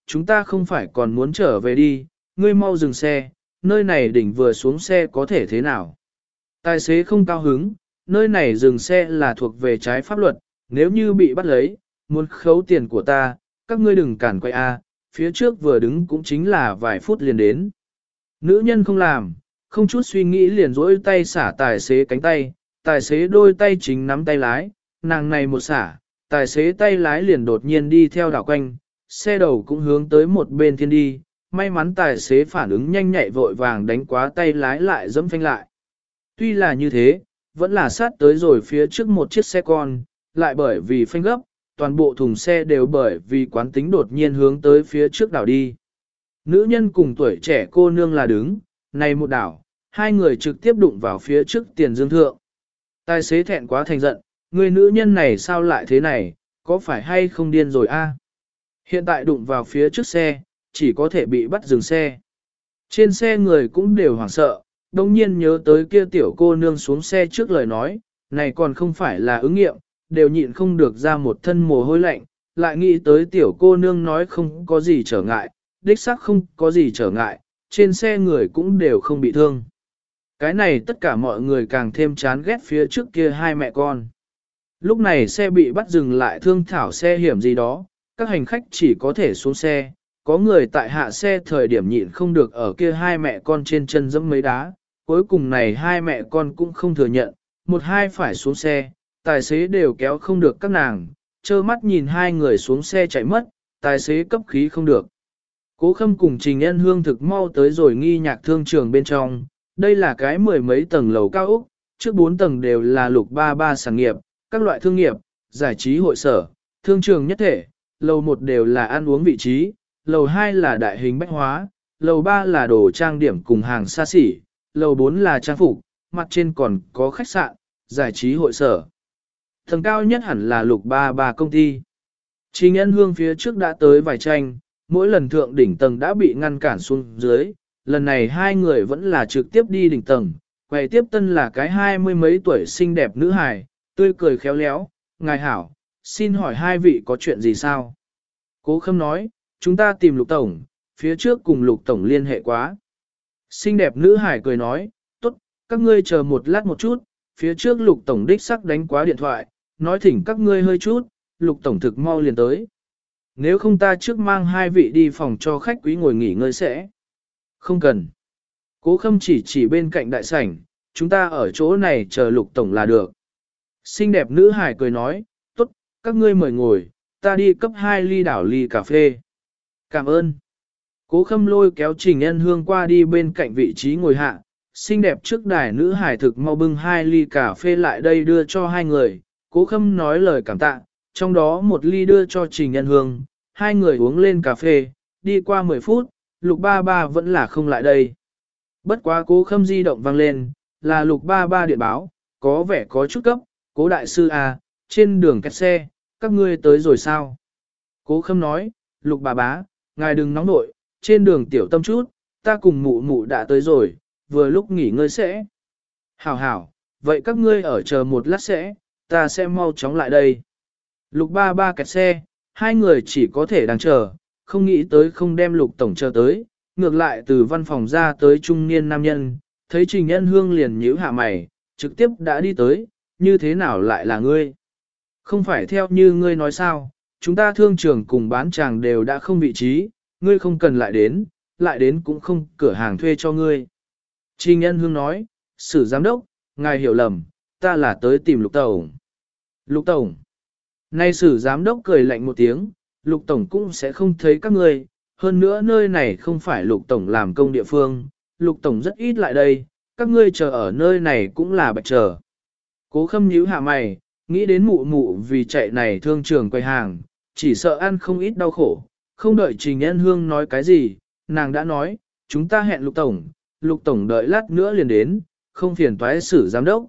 chúng ta không phải còn muốn trở về đi, ngươi mau dừng xe, nơi này đỉnh vừa xuống xe có thể thế nào. Tài xế không cao hứng, nơi này dừng xe là thuộc về trái pháp luật, nếu như bị bắt lấy, muốn khấu tiền của ta, các ngươi đừng cản quay a, phía trước vừa đứng cũng chính là vài phút liền đến. Nữ nhân không làm, không chút suy nghĩ liền rỗi tay xả tài xế cánh tay, tài xế đôi tay chính nắm tay lái, nàng này một xả, tài xế tay lái liền đột nhiên đi theo đảo quanh, xe đầu cũng hướng tới một bên thiên đi, may mắn tài xế phản ứng nhanh nhạy vội vàng đánh quá tay lái lại dẫm phanh lại. Tuy là như thế, vẫn là sát tới rồi phía trước một chiếc xe con, lại bởi vì phanh gấp, toàn bộ thùng xe đều bởi vì quán tính đột nhiên hướng tới phía trước đảo đi. Nữ nhân cùng tuổi trẻ cô nương là đứng, này một đảo, hai người trực tiếp đụng vào phía trước tiền dương thượng. Tài xế thẹn quá thành giận, người nữ nhân này sao lại thế này, có phải hay không điên rồi a? Hiện tại đụng vào phía trước xe, chỉ có thể bị bắt dừng xe. Trên xe người cũng đều hoảng sợ, đồng nhiên nhớ tới kia tiểu cô nương xuống xe trước lời nói, này còn không phải là ứng nghiệm, đều nhịn không được ra một thân mồ hôi lạnh, lại nghĩ tới tiểu cô nương nói không có gì trở ngại, đích xác không có gì trở ngại, trên xe người cũng đều không bị thương. Cái này tất cả mọi người càng thêm chán ghét phía trước kia hai mẹ con. Lúc này xe bị bắt dừng lại thương thảo xe hiểm gì đó, các hành khách chỉ có thể xuống xe, có người tại hạ xe thời điểm nhịn không được ở kia hai mẹ con trên chân dẫm mấy đá, cuối cùng này hai mẹ con cũng không thừa nhận, một hai phải xuống xe, tài xế đều kéo không được các nàng, trơ mắt nhìn hai người xuống xe chạy mất, tài xế cấp khí không được. Cố Khâm cùng Trình Ân Hương thực mau tới rồi nghi nhạc thương trường bên trong, đây là cái mười mấy tầng lầu cao ốc, trước 4 tầng đều là lục 33 sản nghiệp, các loại thương nghiệp, giải trí hội sở, thương trường nhất thể, lầu 1 đều là ăn uống vị trí, lầu 2 là đại hình bách hóa, lầu 3 là đồ trang điểm cùng hàng xa xỉ, lầu 4 là trang phục, mặt trên còn có khách sạn, giải trí hội sở. Tầng cao nhất hẳn là lục 33 công ty. Trình Ân Hương phía trước đã tới vài tranh, mỗi lần thượng đỉnh tầng đã bị ngăn cản xuống dưới, lần này hai người vẫn là trực tiếp đi đỉnh tầng, quầy tiếp tân là cái 20 mấy tuổi xinh đẹp nữ hài, tươi cười khéo léo, ngài hảo, xin hỏi hai vị có chuyện gì sao? Cố Khâm nói, chúng ta tìm Lục Tổng, phía trước cùng Lục Tổng liên hệ quá. Xinh đẹp nữ hài cười nói, tốt, các ngươi chờ một lát một chút, phía trước Lục Tổng đích sắc đánh quá điện thoại, nói thỉnh các ngươi hơi chút, Lục Tổng thực mau liền tới. Nếu không ta trước mang hai vị đi phòng cho khách quý ngồi nghỉ ngơi sẽ. Không cần. Cố Khâm chỉ bên cạnh đại sảnh, chúng ta ở chỗ này chờ Lục Tổng là được. Xinh đẹp nữ hải cười nói, tốt, các ngươi mời ngồi, ta đi cấp 2 ly đảo ly cà phê. Cảm ơn. Cố Khâm lôi kéo Trình Ân Hương qua đi bên cạnh vị trí ngồi hạ, xinh đẹp trước đài nữ hải thực mau bưng 2 ly cà phê lại đây đưa cho hai người. Cố Khâm nói lời cảm tạ, trong đó một ly đưa cho Trình Ân Hương, hai người uống lên cà phê, đi qua 10 phút, Lục 33 vẫn là không lại đây. Bất quá Cố Khâm di động vang lên, là Lục 33 điện báo, có vẻ có chút cấp, Cố đại sư à, trên đường kẹt xe, các ngươi tới rồi sao? Cố Khâm nói, Lục bà bá, ngài đừng nóng nội, trên đường tiểu tâm chút, ta cùng mụ mụ đã tới rồi, vừa lúc nghỉ ngơi sẽ. Hảo hảo, vậy các ngươi ở chờ một lát sẽ, ta sẽ mau chóng lại đây. Lục 33 kẹt xe, hai người chỉ có thể đang chờ, không nghĩ tới không đem Lục Tổng chờ tới, ngược lại từ văn phòng ra tới trung niên nam nhân, thấy Trình Ân Hương liền nhíu hạ mày, trực tiếp đã đi tới, như thế nào lại là ngươi? Không phải theo như ngươi nói sao, chúng ta thương trường cùng bán chàng đều đã không vị trí, ngươi không cần lại đến cũng không cửa hàng thuê cho ngươi. Trình Ân Hương nói, Sử giám đốc, ngài hiểu lầm, ta là tới tìm Lục Tổng. Lục Tổng. Nay Sử giám đốc cười lạnh một tiếng, Lục Tổng cũng sẽ không thấy các ngươi, hơn nữa nơi này không phải Lục Tổng làm công địa phương, Lục Tổng rất ít lại đây, các ngươi chờ ở nơi này cũng là bạch chờ. Cố Khâm nhíu hạ mày, nghĩ đến mụ mụ vì chạy này thương trường quay hàng, chỉ sợ ăn không ít đau khổ, không đợi Trình Ân Hương nói cái gì, nàng đã nói, chúng ta hẹn Lục Tổng đợi lát nữa liền đến, không phiền toái Sử giám đốc.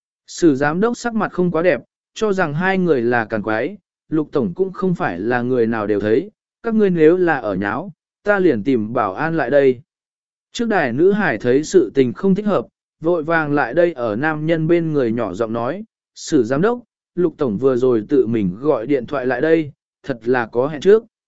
Sử giám đốc sắc mặt không quá đẹp, cho rằng hai người là càn quái, Lục Tổng cũng không phải là người nào đều thấy, các ngươi nếu là ở nháo, ta liền tìm bảo an lại đây. Trước đài nữ hải thấy sự tình không thích hợp, vội vàng lại đây ở nam nhân bên người nhỏ giọng nói, Sử giám đốc, Lục Tổng vừa rồi tự mình gọi điện thoại lại đây, thật là có hẹn trước.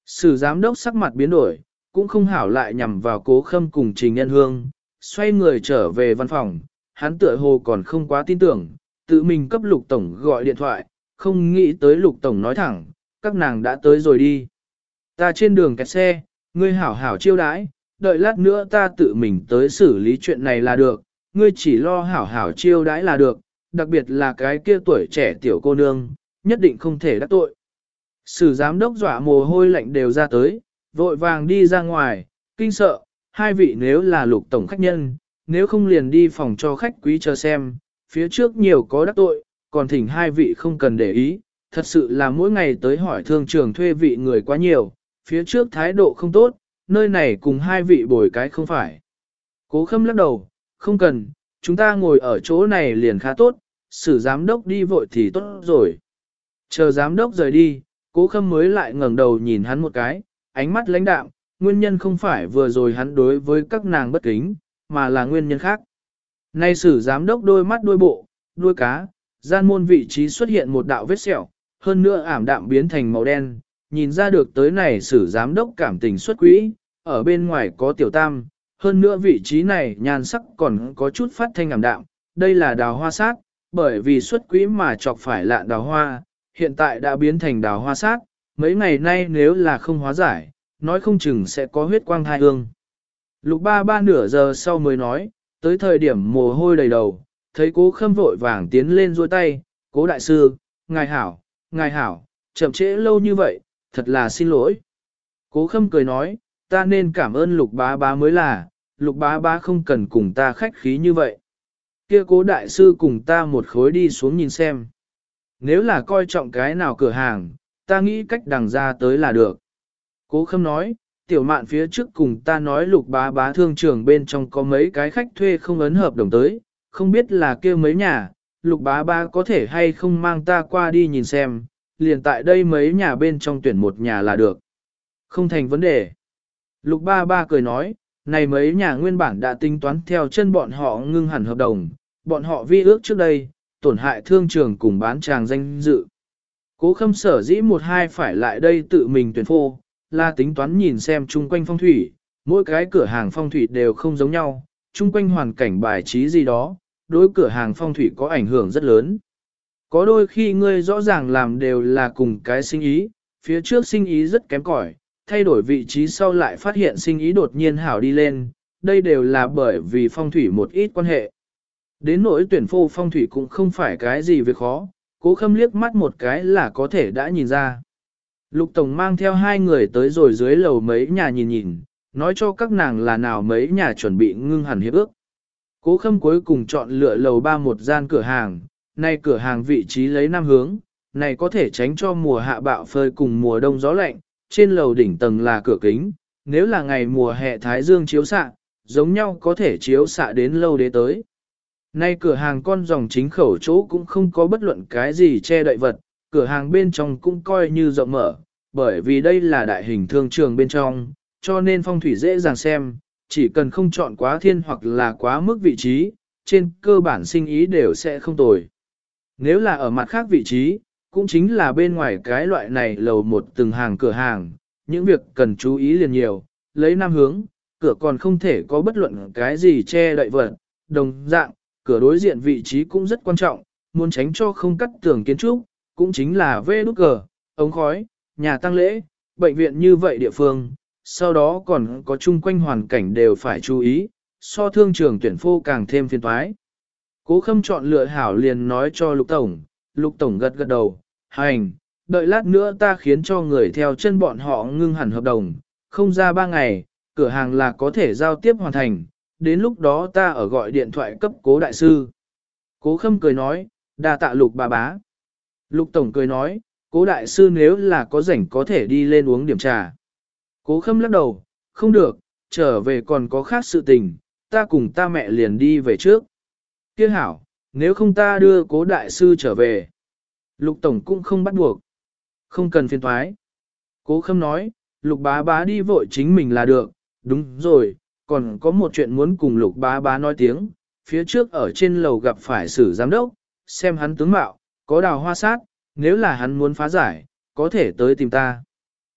Sử giám đốc sắc mặt biến đổi, cũng không hảo lại nhằm vào Cố Khâm cùng Trình Nhân Hương, xoay người trở về văn phòng, hắn tựa hồ còn không quá tin tưởng, tự mình cấp Lục Tổng gọi điện thoại, không nghĩ tới Lục Tổng nói thẳng, các nàng đã tới rồi đi. Ta trên đường kẹt xe, ngươi hảo hảo chiêu đãi, đợi lát nữa ta tự mình tới xử lý chuyện này là được, ngươi chỉ lo hảo hảo chiêu đãi là được, đặc biệt là cái kia tuổi trẻ tiểu cô nương, nhất định không thể đắc tội. Sử giám đốc dọa mồ hôi lạnh đều ra tới, vội vàng đi ra ngoài, kinh sợ, hai vị nếu là Lục Tổng khách nhân, nếu không liền đi phòng cho khách quý chờ xem, phía trước nhiều có đắc tội, còn thỉnh hai vị không cần để ý, thật sự là mỗi ngày tới hỏi thương trường thuê vị người quá nhiều, phía trước thái độ không tốt, nơi này cùng hai vị bồi cái không phải. Cố Khâm lắc đầu, không cần, chúng ta ngồi ở chỗ này liền khá tốt, Sử giám đốc đi vội thì tốt rồi. Chờ giám đốc rời đi, Cố Khâm mới lại ngẩng đầu nhìn hắn một cái, ánh mắt lãnh đạm, nguyên nhân không phải vừa rồi hắn đối với các nàng bất kính, mà là nguyên nhân khác. Nay Sử giám đốc đôi mắt đôi bộ, đuôi cá, gian môn vị trí xuất hiện một đạo vết sẹo, hơn nữa ảm đạm biến thành màu đen, nhìn ra được tới này Sử giám đốc cảm tình xuất quỹ, ở bên ngoài có tiểu tam, hơn nữa vị trí này nhan sắc còn có chút phát thanh ảm đạm, đây là đào hoa sát, bởi vì xuất quỹ mà chọc phải lạn đào hoa, hiện tại đã biến thành đào hoa sát, mấy ngày nay nếu là không hóa giải, nói không chừng sẽ có huyết quang thai hương. Lục ba ba nửa giờ sau mới nói, tới thời điểm mồ hôi đầy đầu, thấy Cố Khâm vội vàng tiến lên duỗi tay, Cố đại sư, ngài hảo, chậm trễ lâu như vậy, thật là xin lỗi. Cố Khâm cười nói, ta nên cảm ơn Lục bá bá mới là, Lục bá bá không cần cùng ta khách khí như vậy. Kia Cố đại sư cùng ta một khối đi xuống nhìn xem. Nếu là coi trọng cái nào cửa hàng, ta nghĩ cách đằng ra tới là được. Cố Khâm nói, tiểu mạn phía trước cùng ta nói Lục bá bá thương trường bên trong có mấy cái khách thuê không ấn hợp đồng tới, không biết là kêu mấy nhà, Lục bá bá có thể hay không mang ta qua đi nhìn xem, liền tại đây mấy nhà bên trong tuyển một nhà là được. Không thành vấn đề. Lục ba ba cười nói, này mấy nhà nguyên bản đã tính toán theo chân bọn họ ngưng hẳn hợp đồng, bọn họ vi ước trước đây, tổn hại thương trường cùng bán tràng danh dự. Cố Khâm sở dĩ một hai phải lại đây tự mình tuyển phô, là tính toán nhìn xem chung quanh phong thủy, mỗi cái cửa hàng phong thủy đều không giống nhau, chung quanh hoàn cảnh bài trí gì đó, đối cửa hàng phong thủy có ảnh hưởng rất lớn. Có đôi khi ngươi rõ ràng làm đều là cùng cái sinh ý, phía trước sinh ý rất kém cỏi, thay đổi vị trí sau lại phát hiện sinh ý đột nhiên hảo đi lên, đây đều là bởi vì phong thủy một ít quan hệ. Đến nỗi tuyển phô phong thủy cũng không phải cái gì việc khó, Cố Khâm liếc mắt một cái là có thể đã nhìn ra. Lục Tổng mang theo hai người tới rồi dưới lầu mấy nhà nhìn nhìn, nói cho các nàng là nào mấy nhà chuẩn bị ngưng hẳn hiệp ước. Cố Khâm cuối cùng chọn lựa lầu 3 một gian cửa hàng, nay cửa hàng vị trí lấy nam hướng, này có thể tránh cho mùa hạ bạo phơi cùng mùa đông gió lạnh, trên lầu đỉnh tầng là cửa kính, nếu là ngày mùa hè thái dương chiếu xạ, giống nhau có thể chiếu xạ đến lâu đế tới. Nay cửa hàng con dòng chính khẩu chỗ cũng không có bất luận cái gì che đậy vật, cửa hàng bên trong cũng coi như rộng mở, bởi vì đây là đại hình thương trường bên trong, cho nên phong thủy dễ dàng xem, chỉ cần không chọn quá thiên hoặc là quá mức vị trí, trên cơ bản sinh ý đều sẽ không tồi. Nếu là ở mặt khác vị trí, cũng chính là bên ngoài cái loại này lầu một từng hàng cửa hàng, những việc cần chú ý liền nhiều, lấy nam hướng, cửa còn không thể có bất luận cái gì che đậy vật, đồng dạng, cửa đối diện vị trí cũng rất quan trọng, muốn tránh cho không cắt tường kiến trúc, cũng chính là vê đút cờ, ống khói, nhà tang lễ, bệnh viện như vậy địa phương, sau đó còn có chung quanh hoàn cảnh đều phải chú ý, so thương trường tuyển phô càng thêm phiền toái. Cố Khâm chọn lựa hảo liền nói cho Lục Tổng gật gật đầu, hành, đợi lát nữa ta khiến cho người theo chân bọn họ ngưng hẳn hợp đồng, không ra 3 ngày, cửa hàng là có thể giao tiếp hoàn thành, đến lúc đó ta ở gọi điện thoại cấp Cố đại sư. Cố Khâm cười nói, đa tạ Lục bà bá. Lục Tổng cười nói, Cố đại sư nếu là có rảnh có thể đi lên uống điểm trà. Cố Khâm lắc đầu, không được, trở về còn có khác sự tình, ta cùng ta mẹ liền đi về trước. Kia hảo, nếu không ta đưa Cố đại sư trở về. Lục Tổng cũng không bắt buộc. Không cần phiền thoái. Cố Khâm nói, Lục bá bá đi vội chính mình là được, đúng rồi, còn có một chuyện muốn cùng Lục bá bá nói tiếng, phía trước ở trên lầu gặp phải Sử giám đốc, xem hắn tướng mạo, có đào hoa sát, nếu là hắn muốn phá giải, có thể tới tìm ta.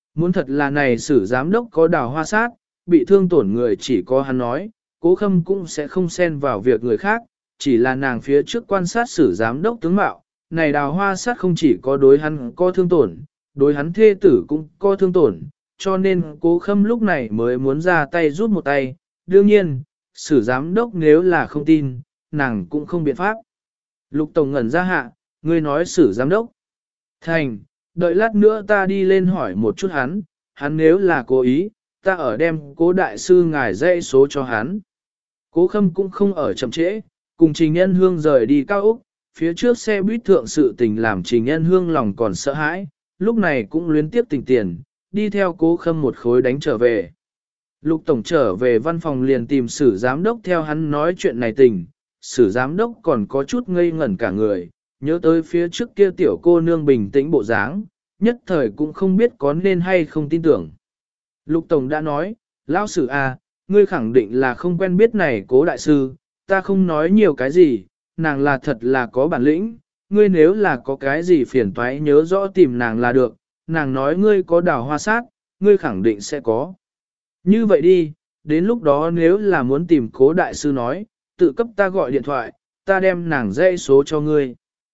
Muốn thật là này sử giám đốc có đào hoa sát, bị thương tổn người chỉ có hắn nói, Cố Khâm cũng sẽ không xen vào việc người khác, chỉ là nàng phía trước quan sát sử giám đốc tướng mạo, này đào hoa sát không chỉ có đối hắn có thương tổn, đối hắn thê tử cũng có thương tổn, cho nên Cố Khâm lúc này mới muốn ra tay giúp một tay. Đương nhiên, sử giám đốc nếu là không tin, nàng cũng không biện pháp. Lục Tổng ngẩn ra hạ, ngươi nói sử giám đốc. Thành, đợi lát nữa ta đi lên hỏi một chút hắn nếu là cố ý, ta ở đem Cố đại sư ngài dãy số cho hắn. Cố Khâm cũng không ở chậm trễ, cùng Trình Nhân Hương rời đi cao úc, phía trước xe buýt thượng sự tình làm Trình Nhân Hương lòng còn sợ hãi, lúc này cũng luyến tiếp tình tiền, đi theo Cố Khâm một khối đánh trở về. Lục Tổng trở về văn phòng liền tìm sử giám đốc theo hắn nói chuyện này tình, sử giám đốc còn có chút ngây ngẩn cả người, nhớ tới phía trước kia tiểu cô nương bình tĩnh bộ dáng, nhất thời cũng không biết có nên hay không tin tưởng. Lục Tổng đã nói, lão sử à, ngươi khẳng định là không quen biết này Cố đại sư, ta không nói nhiều cái gì, nàng là thật là có bản lĩnh, ngươi nếu là có cái gì phiền toái nhớ rõ tìm nàng là được, nàng nói ngươi có đào hoa sát, ngươi khẳng định sẽ có. Như vậy đi, đến lúc đó nếu là muốn tìm Cố đại sư nói, tự cấp ta gọi điện thoại, ta đem nàng dãy số cho ngươi.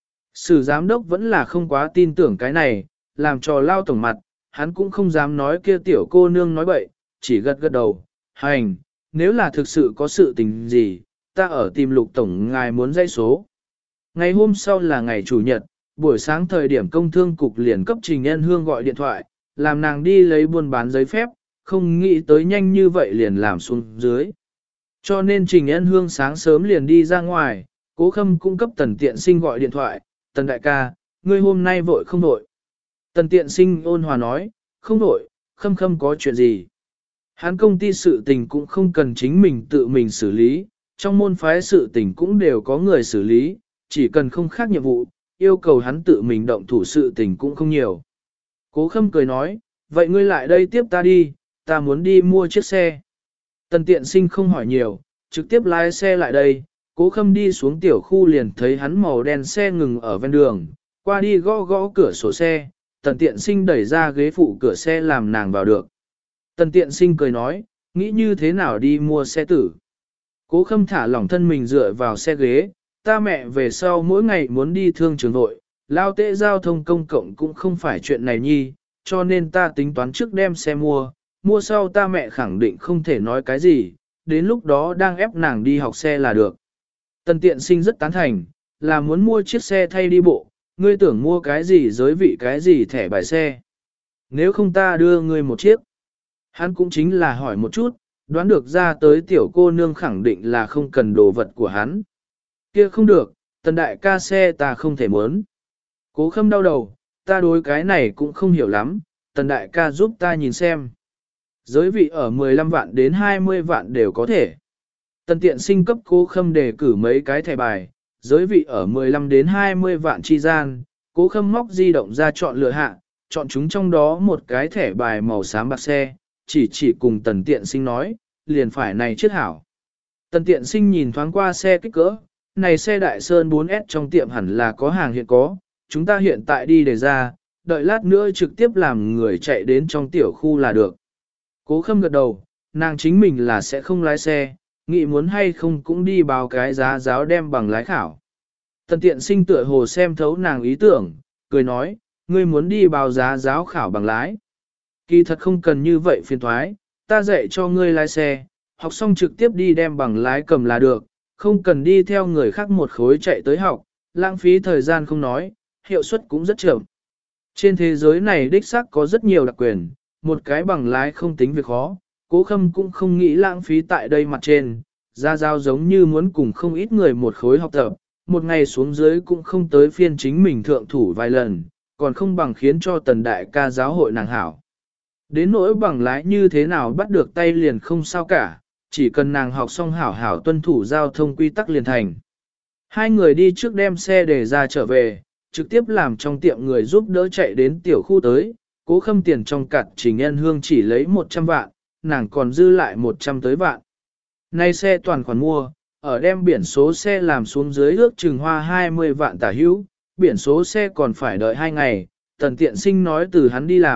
Sử giám đốc vẫn là không quá tin tưởng cái này, làm cho lao tổng mặt, hắn cũng không dám nói kia tiểu cô nương nói bậy, chỉ gật gật đầu, hành, nếu là thực sự có sự tình gì, ta ở tìm Lục Tổng ngài muốn dãy số. Ngày hôm sau là ngày Chủ nhật, buổi sáng thời điểm công thương cục liền cấp Trình Nhân Hương gọi điện thoại, làm nàng đi lấy buôn bán giấy phép, không nghĩ tới nhanh như vậy liền làm xuống dưới. Cho nên Trình Nhân Hương sáng sớm liền đi ra ngoài, Cố Khâm cung cấp Tần Tiện Sinh gọi điện thoại, Tần đại ca, ngươi hôm nay vội không vội? Tần Tiện Sinh ôn hòa nói, không vội, Khâm Khâm có chuyện gì? Hắn công ty sự tình cũng không cần chính mình tự mình xử lý, trong môn phái sự tình cũng đều có người xử lý, chỉ cần không khác nhiệm vụ, yêu cầu hắn tự mình động thủ sự tình cũng không nhiều. Cố Khâm cười nói, vậy ngươi lại đây tiếp ta đi, ta muốn đi mua chiếc xe. Tần Tiện Sinh không hỏi nhiều, trực tiếp lái xe lại đây, Cố Khâm đi xuống tiểu khu liền thấy hắn màu đen xe ngừng ở ven đường, qua đi gõ gõ cửa sổ xe, Tần Tiện Sinh đẩy ra ghế phụ cửa xe làm nàng vào được. Tần Tiện Sinh cười nói, nghĩ như thế nào đi mua xe tử. Cố Khâm thả lỏng thân mình dựa vào xe ghế, ta mẹ về sau mỗi ngày muốn đi thương trường vội, lao tệ giao thông công cộng cũng không phải chuyện này nhi, cho nên ta tính toán trước đem xe mua sau ta mẹ khẳng định không thể nói cái gì, đến lúc đó đang ép nàng đi học xe là được. Tần Tiện Sinh rất tán thành, là muốn mua chiếc xe thay đi bộ, ngươi tưởng mua cái gì giới vị cái gì thẻ bài xe. Nếu không ta đưa ngươi một chiếc. Hắn cũng chính là hỏi một chút, đoán được ra tới tiểu cô nương khẳng định là không cần đồ vật của hắn. Kia không được, Tần đại ca xe ta không thể muốn. Cố Khâm đau đầu, ta đối cái này cũng không hiểu lắm, Tần đại ca giúp ta nhìn xem. Giới vị ở 15 vạn đến 20 vạn đều có thể. Tần Tiện Sinh cấp Cố Khâm đề cử mấy cái thẻ bài, giới vị ở 15 đến 20 vạn chi gian, Cố Khâm móc di động ra chọn lựa hạ, chọn chúng trong đó một cái thẻ bài màu xám bạc xe, chỉ cùng Tần Tiện Sinh nói, liền phải này chiếc hảo. Tần Tiện Sinh nhìn thoáng qua xe kích cỡ, này xe Đại Sơn 4S trong tiệm hẳn là có hàng hiện có, chúng ta hiện tại đi để ra, đợi lát nữa trực tiếp làm người chạy đến trong tiểu khu là được. Cố Khâm gật đầu, nàng chính mình là sẽ không lái xe, nghĩ muốn hay không cũng đi báo cái giá giáo đem bằng lái khảo. Tần Tiện Sinh tựa hồ xem thấu nàng ý tưởng, cười nói, ngươi muốn đi báo giá giáo khảo bằng lái. Kỳ thật không cần như vậy phiền thoái, ta dạy cho ngươi lái xe, học xong trực tiếp đi đem bằng lái cầm là được, không cần đi theo người khác một khối chạy tới học, lãng phí thời gian không nói, hiệu suất cũng rất chậm. Trên thế giới này đích xác có rất nhiều đặc quyền, một cái bằng lái không tính việc khó, Cố Khâm cũng không nghĩ lãng phí tại đây mặt trên, ra giao giống như muốn cùng không ít người một khối học tập, một ngày xuống dưới cũng không tới phiên chính mình thượng thủ vài lần, còn không bằng khiến cho Tần đại ca giáo hội nàng hảo. Đến nỗi bằng lái như thế nào bắt được tay liền không sao cả, chỉ cần nàng học xong hảo hảo tuân thủ giao thông quy tắc liền thành. Hai người đi trước đem xe để ra trở về, trực tiếp làm trong tiệm người giúp đỡ chạy đến tiểu khu tới, Cố Khâm tiền trong cặt Trình Nhân Hương chỉ lấy 100 vạn, nàng còn dư lại 100 tới vạn. Nay xe toàn khoản mua, ở đem biển số xe làm xuống dưới ước chừng hoa 20 vạn tả hữu, biển số xe còn phải đợi 2 ngày, Tần Tiện Sinh nói từ hắn đi làm,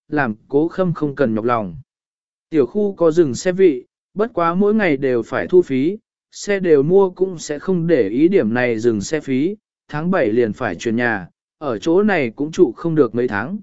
làm Cố Khâm không cần nhọc lòng. Tiểu khu có dừng xe vị, bất quá mỗi ngày đều phải thu phí, xe đều mua cũng sẽ không để ý điểm này dừng xe phí, tháng 7 liền phải chuyển nhà, ở chỗ này cũng trụ không được mấy tháng.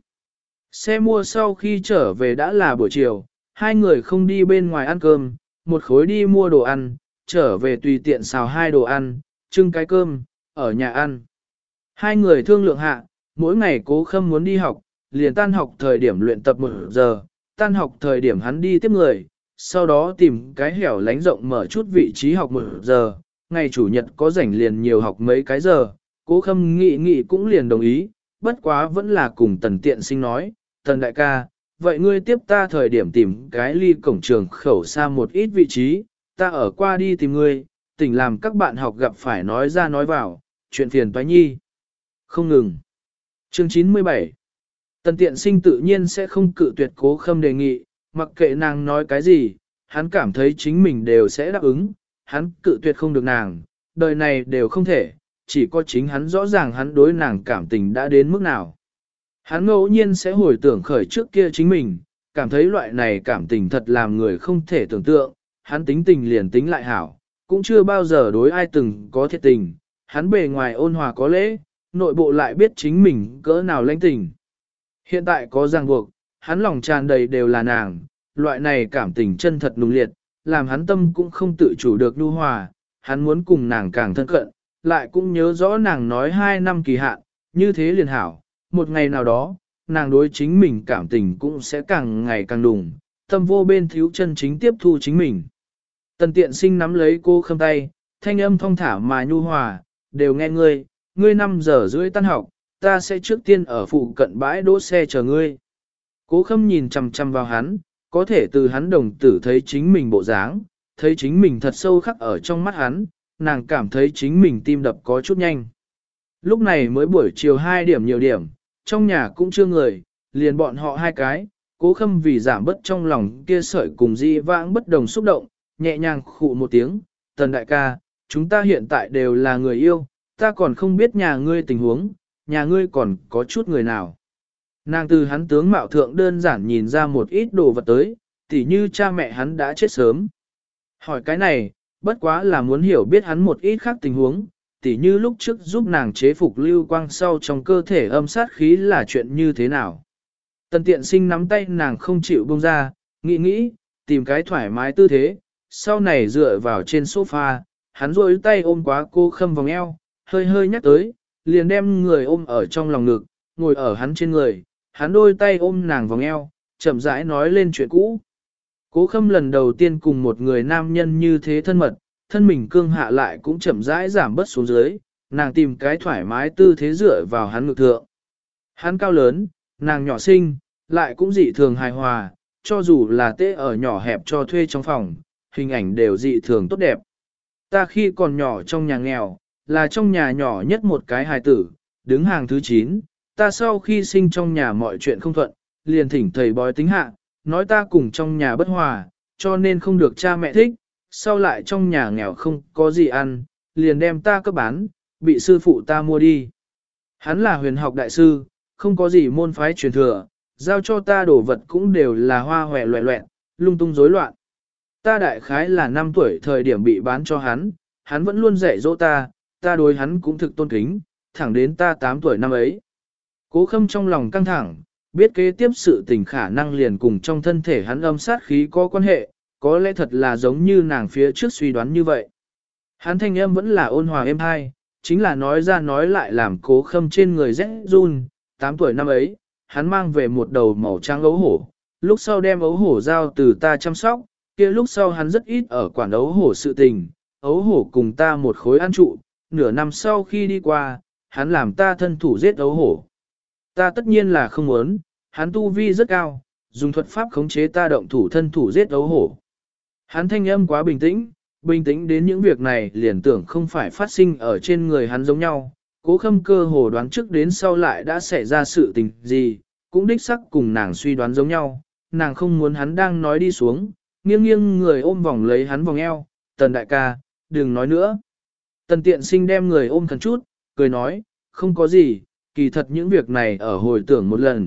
Xe mua sau khi trở về đã là buổi chiều, hai người không đi bên ngoài ăn cơm, một khối đi mua đồ ăn, trở về tùy tiện xào hai đồ ăn, trưng cái cơm, ở nhà ăn. Hai người thương lượng hạ, mỗi ngày Cố Khâm muốn đi học, liền tan học thời điểm luyện tập 1 giờ, tan học thời điểm hắn đi tiếp người, sau đó tìm cái hẻo lánh rộng mở chút vị trí học 1 giờ, ngày chủ nhật có rảnh liền nhiều học mấy cái giờ, Cố Khâm nghĩ cũng liền đồng ý, bất quá vẫn là cùng Tần Tiện Sinh nói, Tần đại ca, vậy ngươi tiếp ta thời điểm tìm cái ly cổng trường khẩu xa một ít vị trí, ta ở qua đi tìm ngươi, tỉnh làm các bạn học gặp phải nói ra nói vào, chuyện phiền toái nhi. Không ngừng. Chương 97 Tần Tiện Sinh tự nhiên sẽ không cự tuyệt Cố Khâm đề nghị, mặc kệ nàng nói cái gì, hắn cảm thấy chính mình đều sẽ đáp ứng, hắn cự tuyệt không được nàng, đời này đều không thể, chỉ có chính hắn rõ ràng hắn đối nàng cảm tình đã đến mức nào. Hắn ngẫu nhiên sẽ hồi tưởng khởi trước kia chính mình, cảm thấy loại này cảm tình thật làm người không thể tưởng tượng, hắn tính tình liền tính lại hảo, cũng chưa bao giờ đối ai từng có thiệt tình, hắn bề ngoài ôn hòa có lễ, nội bộ lại biết chính mình cỡ nào lãnh tình. Hiện tại có ràng buộc, hắn lòng tràn đầy đều là nàng, loại này cảm tình chân thật nung liệt, làm hắn tâm cũng không tự chủ được nhu hòa, hắn muốn cùng nàng càng thân cận, lại cũng nhớ rõ nàng nói 2 năm kỳ hạn, như thế liền hảo, một ngày nào đó, nàng đối chính mình cảm tình cũng sẽ càng ngày càng đùng, tâm vô bên thiếu chân chính tiếp thu chính mình. Tần Tiện Sinh nắm lấy Cố Khâm tay, thanh âm thong thả mà nhu hòa, đều nghe ngươi 5 giờ rưỡi tan học, ta sẽ trước tiên ở phụ cận bãi đỗ xe chờ ngươi. Cố Khâm nhìn chằm chằm vào hắn, có thể từ hắn đồng tử thấy chính mình bộ dáng, thấy chính mình thật sâu khắc ở trong mắt hắn, nàng cảm thấy chính mình tim đập có chút nhanh. Lúc này mới buổi chiều 2 điểm nhiều điểm, trong nhà cũng chưa người, liền bọn họ hai cái, Cố Khâm vì giảm bớt trong lòng kia sợi cùng di vãng bất đồng xúc động, nhẹ nhàng khụ một tiếng, Tần đại ca, chúng ta hiện tại đều là người yêu, ta còn không biết nhà ngươi tình huống, nhà ngươi còn có chút người nào. Nàng từ hắn tướng mạo thượng đơn giản nhìn ra một ít đồ vật tới, tỉ như cha mẹ hắn đã chết sớm. Hỏi cái này, bất quá là muốn hiểu biết hắn một ít khác tình huống, tỉ như lúc trước giúp nàng chế phục lưu quang sau trong cơ thể âm sát khí là chuyện như thế nào. Tần Tiện Sinh nắm tay nàng không chịu buông ra, nghĩ, tìm cái thoải mái tư thế, sau này dựa vào trên sofa, hắn rôi tay ôm quá Cố Khâm vòng eo, hơi nhắc tới, liền đem người ôm ở trong lòng ngực, ngồi ở hắn trên người, hắn đôi tay ôm nàng vòng eo, chậm rãi nói lên chuyện cũ. Cố Khâm lần đầu tiên cùng một người nam nhân như thế thân mật, thân mình cương hạ lại cũng chậm rãi giảm bớt xuống dưới, nàng tìm cái thoải mái tư thế dựa vào hắn ngực thượng. Hắn cao lớn, nàng nhỏ xinh, lại cũng dị thường hài hòa, cho dù là tê ở nhỏ hẹp cho thuê trong phòng, hình ảnh đều dị thường tốt đẹp. Ta khi còn nhỏ trong nhà nghèo, là trong nhà nhỏ nhất một cái hài tử, đứng hàng thứ 9, ta sau khi sinh trong nhà mọi chuyện không thuận, liền thỉnh thầy bói tính hạ, nói ta cùng trong nhà bất hòa, cho nên không được cha mẹ thích, sau lại trong nhà nghèo không có gì ăn, liền đem ta cấp bán, bị sư phụ ta mua đi. Hắn là huyền học đại sư, không có gì môn phái truyền thừa, giao cho ta đồ vật cũng đều là hoa hòe loẹ loẹn, lung tung rối loạn. Ta đại khái là 5 tuổi thời điểm bị bán cho hắn vẫn luôn dạy dỗ ta đối hắn cũng thực tôn kính, thẳng đến ta 8 tuổi năm ấy. Cố Khâm trong lòng căng thẳng, biết kế tiếp sự tình khả năng liền cùng trong thân thể hắn âm sát khí có quan hệ, có lẽ thật là giống như nàng phía trước suy đoán như vậy. Hắn thanh âm vẫn là ôn hòa êm hai, chính là nói ra nói lại làm Cố Khâm trên người rẽ run. 8 tuổi năm ấy, hắn mang về một đầu màu trắng ấu hổ, lúc sau đem ấu hổ giao từ ta chăm sóc, kia lúc sau hắn rất ít ở quản ấu hổ sự tình, ấu hổ cùng ta một khối ăn trụ, nửa năm sau khi đi qua, hắn làm ta thân thủ giết ấu hổ. Ta tất nhiên là không muốn, hắn tu vi rất cao, dùng thuật pháp khống chế ta động thủ thân thủ giết ấu hổ. Hắn thanh âm quá bình tĩnh đến những việc này liền tưởng không phải phát sinh ở trên người hắn giống nhau. Cố Khâm cơ hồ đoán trước đến sau lại đã xảy ra sự tình gì, cũng đích sắc cùng nàng suy đoán giống nhau, nàng không muốn hắn đang nói đi xuống, nghiêng người ôm vòng lấy hắn vòng eo, Tần đại ca, đừng nói nữa. Tần Tiện Sinh đem người ôm khẩn chút, cười nói, không có gì, kỳ thật những việc này ở hồi tưởng một lần,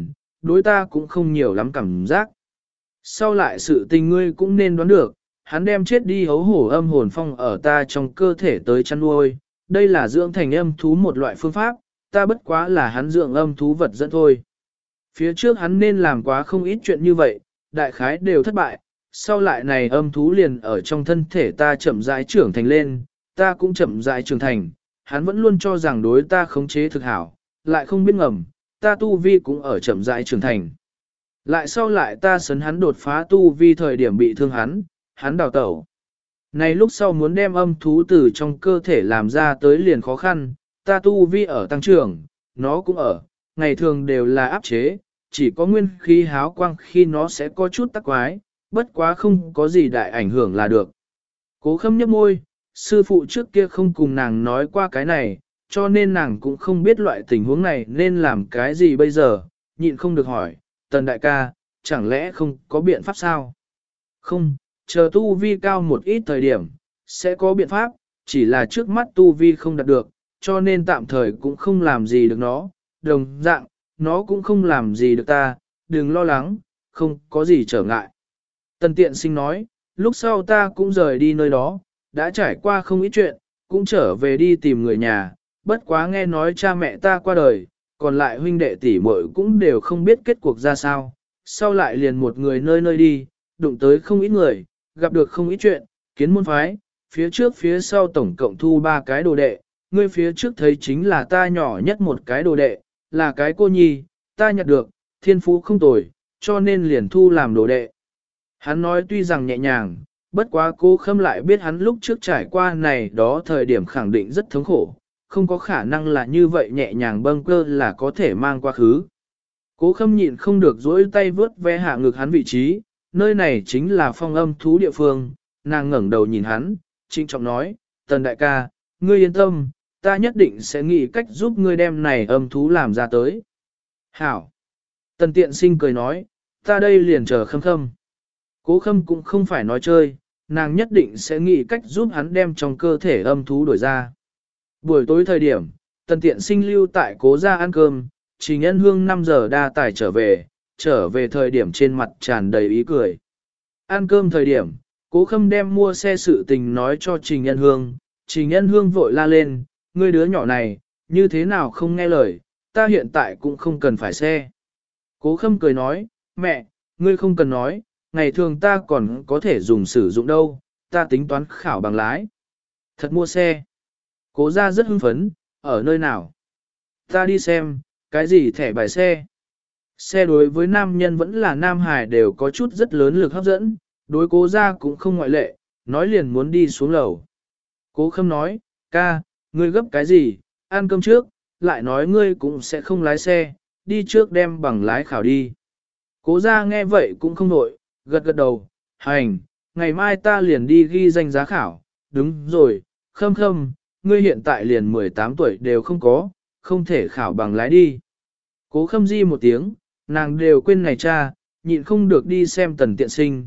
đối ta cũng không nhiều lắm cảm giác. Sau lại sự tình ngươi cũng nên đoán được, hắn đem chết đi hấu hổ âm hồn phong ở ta trong cơ thể tới chăn nuôi, đây là dưỡng thành âm thú một loại phương pháp, ta bất quá là hắn dưỡng âm thú vật dẫn thôi. Phía trước hắn nên làm quá không ít chuyện như vậy, đại khái đều thất bại, sau lại này âm thú liền ở trong thân thể ta chậm rãi trưởng thành lên, ta cũng chậm rãi trưởng thành, hắn vẫn luôn cho rằng đối ta khống chế thực hảo, lại không biết ngầm, ta tu vi cũng ở chậm rãi trưởng thành. Lại sau lại ta sấn hắn đột phá tu vi thời điểm bị thương hắn đào tẩu. Này lúc sau muốn đem âm thú từ trong cơ thể làm ra tới liền khó khăn, ta tu vi ở tăng trưởng, nó cũng ở, ngày thường đều là áp chế, chỉ có nguyên khí háo quang khi nó sẽ có chút tắc quái, bất quá không có gì đại ảnh hưởng là được. Cố Khâm nhấp môi, sư phụ trước kia không cùng nàng nói qua cái này, cho nên nàng cũng không biết loại tình huống này nên làm cái gì bây giờ, nhịn không được hỏi, Tần đại ca, chẳng lẽ không có biện pháp sao? Không, chờ tu vi cao một ít thời điểm, sẽ có biện pháp, chỉ là trước mắt tu vi không đạt được, cho nên tạm thời cũng không làm gì được nó, đồng dạng, nó cũng không làm gì được ta, đừng lo lắng, không có gì trở ngại. Tần Tiện Sinh nói, lúc sau ta cũng rời đi nơi đó, đã trải qua không ít chuyện, cũng trở về đi tìm người nhà, bất quá nghe nói cha mẹ ta qua đời, còn lại huynh đệ tỷ muội cũng đều không biết kết cuộc ra sao, sau lại liền một người nơi nơi đi, đụng tới không ít người, gặp được không ít chuyện, kiến môn phái, phía trước phía sau tổng cộng thu 3 cái đồ đệ, ngươi phía trước thấy chính là ta nhỏ nhất một cái đồ đệ, là cái cô nhi, ta nhặt được, thiên phú không tồi, cho nên liền thu làm đồ đệ. Hắn nói tuy rằng nhẹ nhàng, bất quá Cố Khâm lại biết hắn lúc trước trải qua này đó thời điểm khẳng định rất thống khổ, không có khả năng là như vậy nhẹ nhàng bâng cơ là có thể mang qua khứ. Cố Khâm nhịn không được dỗi tay vớt ve hạ ngực hắn vị trí, nơi này chính là phong âm thú địa phương, nàng ngẩng đầu nhìn hắn, trịnh trọng nói, Tần đại ca, ngươi yên tâm, ta nhất định sẽ nghĩ cách giúp ngươi đem này âm thú làm ra tới. Hảo! Tần Tiện Sinh cười nói, ta đây liền chờ Khâm Khâm. Cố Khâm cũng không phải nói chơi, nàng nhất định sẽ nghĩ cách giúp hắn đem trong cơ thể âm thú đổi ra. Buổi tối thời điểm, Tần Tiện Sinh lưu tại Cố gia ăn cơm, Trình Ân Hương 5 giờ đa tải trở về thời điểm trên mặt tràn đầy ý cười. Ăn cơm thời điểm, Cố Khâm đem mua xe sự tình nói cho Trình Ân Hương, Trình Ân Hương vội la lên, ngươi đứa nhỏ này, như thế nào không nghe lời, ta hiện tại cũng không cần phải xe. Cố Khâm cười nói, mẹ, ngươi không cần nói, ngày thường ta còn có thể dùng sử dụng đâu, ta tính toán khảo bằng lái. Thật mua xe. Cố gia rất hưng phấn, ở nơi nào? Ta đi xem, cái gì thẻ bài xe? Xe đối với nam nhân vẫn là nam hải đều có chút rất lớn lực hấp dẫn, đối Cố gia cũng không ngoại lệ, nói liền muốn đi xuống lầu. Cố Khâm nói, ca, ngươi gấp cái gì, ăn cơm trước, lại nói ngươi cũng sẽ không lái xe, đi trước đem bằng lái khảo đi. Cố gia nghe vậy cũng không nội, gật gật đầu, hành, ngày mai ta liền đi ghi danh giá khảo, đúng rồi, Khâm Khâm, ngươi hiện tại liền 18 tuổi đều không có, không thể khảo bằng lái đi. Cố Khâm di một tiếng, nàng đều quên này cha, nhịn không được đi xem Tần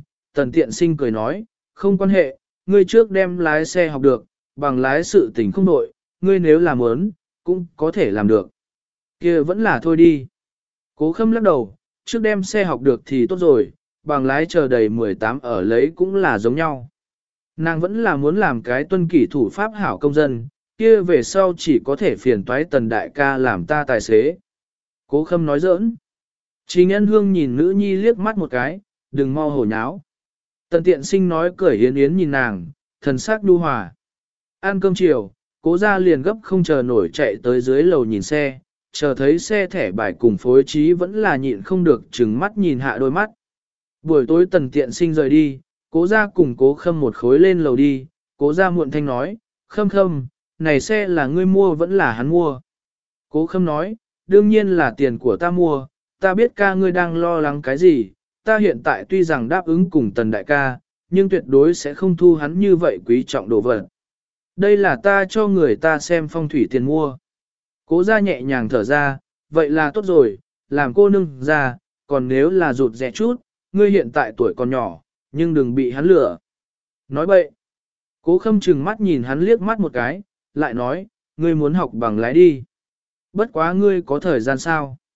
Tiện Sinh cười nói, không quan hệ, ngươi trước đem lái xe học được, bằng lái sự tình không nội, ngươi nếu làm muốn, cũng có thể làm được. Kia vẫn là thôi đi. Cố Khâm lắc đầu, trước đem xe học được thì tốt rồi, bằng lái chờ đầy 18 ở lấy cũng là giống nhau. Nàng vẫn là muốn làm cái tuân kỷ thủ pháp hảo công dân, kia về sau chỉ có thể phiền toái Tần đại ca làm ta tài xế. Cố Khâm nói giỡn. Trình Ân Hương nhìn nữ nhi liếc mắt một cái, đừng mau hổ nháo. Tần Tiện Sinh nói cười yến yến nhìn nàng, thần sắc nhu hòa. Ăn cơm chiều, Cố gia liền gấp không chờ nổi chạy tới dưới lầu nhìn xe, chờ thấy xe thẻ bài cùng phối trí vẫn là nhịn không được chừng mắt nhìn hạ đôi mắt. Buổi tối Tần Tiện Sinh rời đi, Cố gia cùng Cố Khâm một khối lên lầu đi, Cố gia muộn thanh nói, Khâm Khâm, này xe là ngươi mua vẫn là hắn mua. Cố Khâm nói, đương nhiên là tiền của ta mua, ta biết ca ngươi đang lo lắng cái gì, ta hiện tại tuy rằng đáp ứng cùng Tần đại ca, nhưng tuyệt đối sẽ không thu hắn như vậy quý trọng đồ vật. Đây là ta cho người ta xem phong thủy tiền mua. Cố gia nhẹ nhàng thở ra, vậy là tốt rồi, làm cô nương ra, còn nếu là rụt rẻ chút, ngươi hiện tại tuổi còn nhỏ, nhưng đừng bị hắn lừa. Nói bậy. Cố Khâm chừng mắt nhìn hắn liếc mắt một cái, lại nói, ngươi muốn học bằng lái đi. Bất quá ngươi có thời gian sao?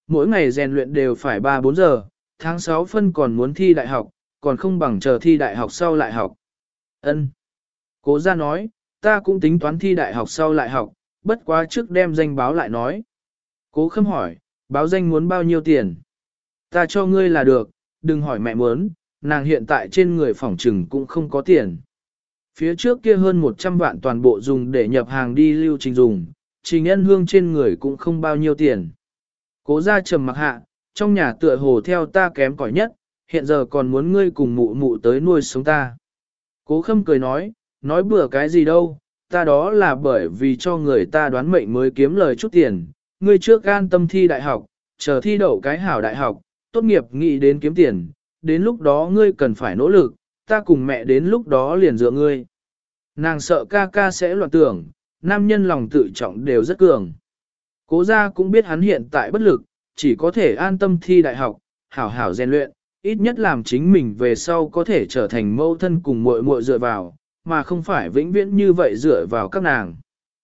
Mỗi ngày rèn luyện đều phải 3-4 giờ, tháng 6 phân còn muốn thi đại học, còn không bằng chờ thi đại học sau lại học. Ân. Cố gia nói, ta cũng tính toán thi đại học sau lại học, bất quá trước đem danh báo lại nói. Cố Khâm hỏi, báo danh muốn bao nhiêu tiền? Ta cho ngươi là được, đừng hỏi mẹ muốn, nàng hiện tại trên người phỏng trừng cũng không có tiền. Phía trước kia hơn 100 vạn toàn bộ dùng để nhập hàng đi lưu trình dùng, Trình Ân Hương trên người cũng không bao nhiêu tiền. Cố gia trầm mặc hạ, trong nhà tựa hồ theo ta kém cỏi nhất, hiện giờ còn muốn ngươi cùng mụ mụ tới nuôi sống ta. Cố Khâm cười nói bừa cái gì đâu, ta đó là bởi vì cho người ta đoán mệnh mới kiếm lời chút tiền, ngươi trước an tâm thi đại học, chờ thi đậu cái hảo đại học, tốt nghiệp nghĩ đến kiếm tiền, đến lúc đó ngươi cần phải nỗ lực, ta cùng mẹ đến lúc đó liền dựa ngươi. Nàng sợ ca ca sẽ loạn tưởng, nam nhân lòng tự trọng đều rất cường. Cố gia cũng biết hắn hiện tại bất lực, chỉ có thể an tâm thi đại học, hảo hảo rèn luyện, ít nhất làm chính mình về sau có thể trở thành mẫu thân cùng muội muội dựa vào, mà không phải vĩnh viễn như vậy dựa vào các nàng.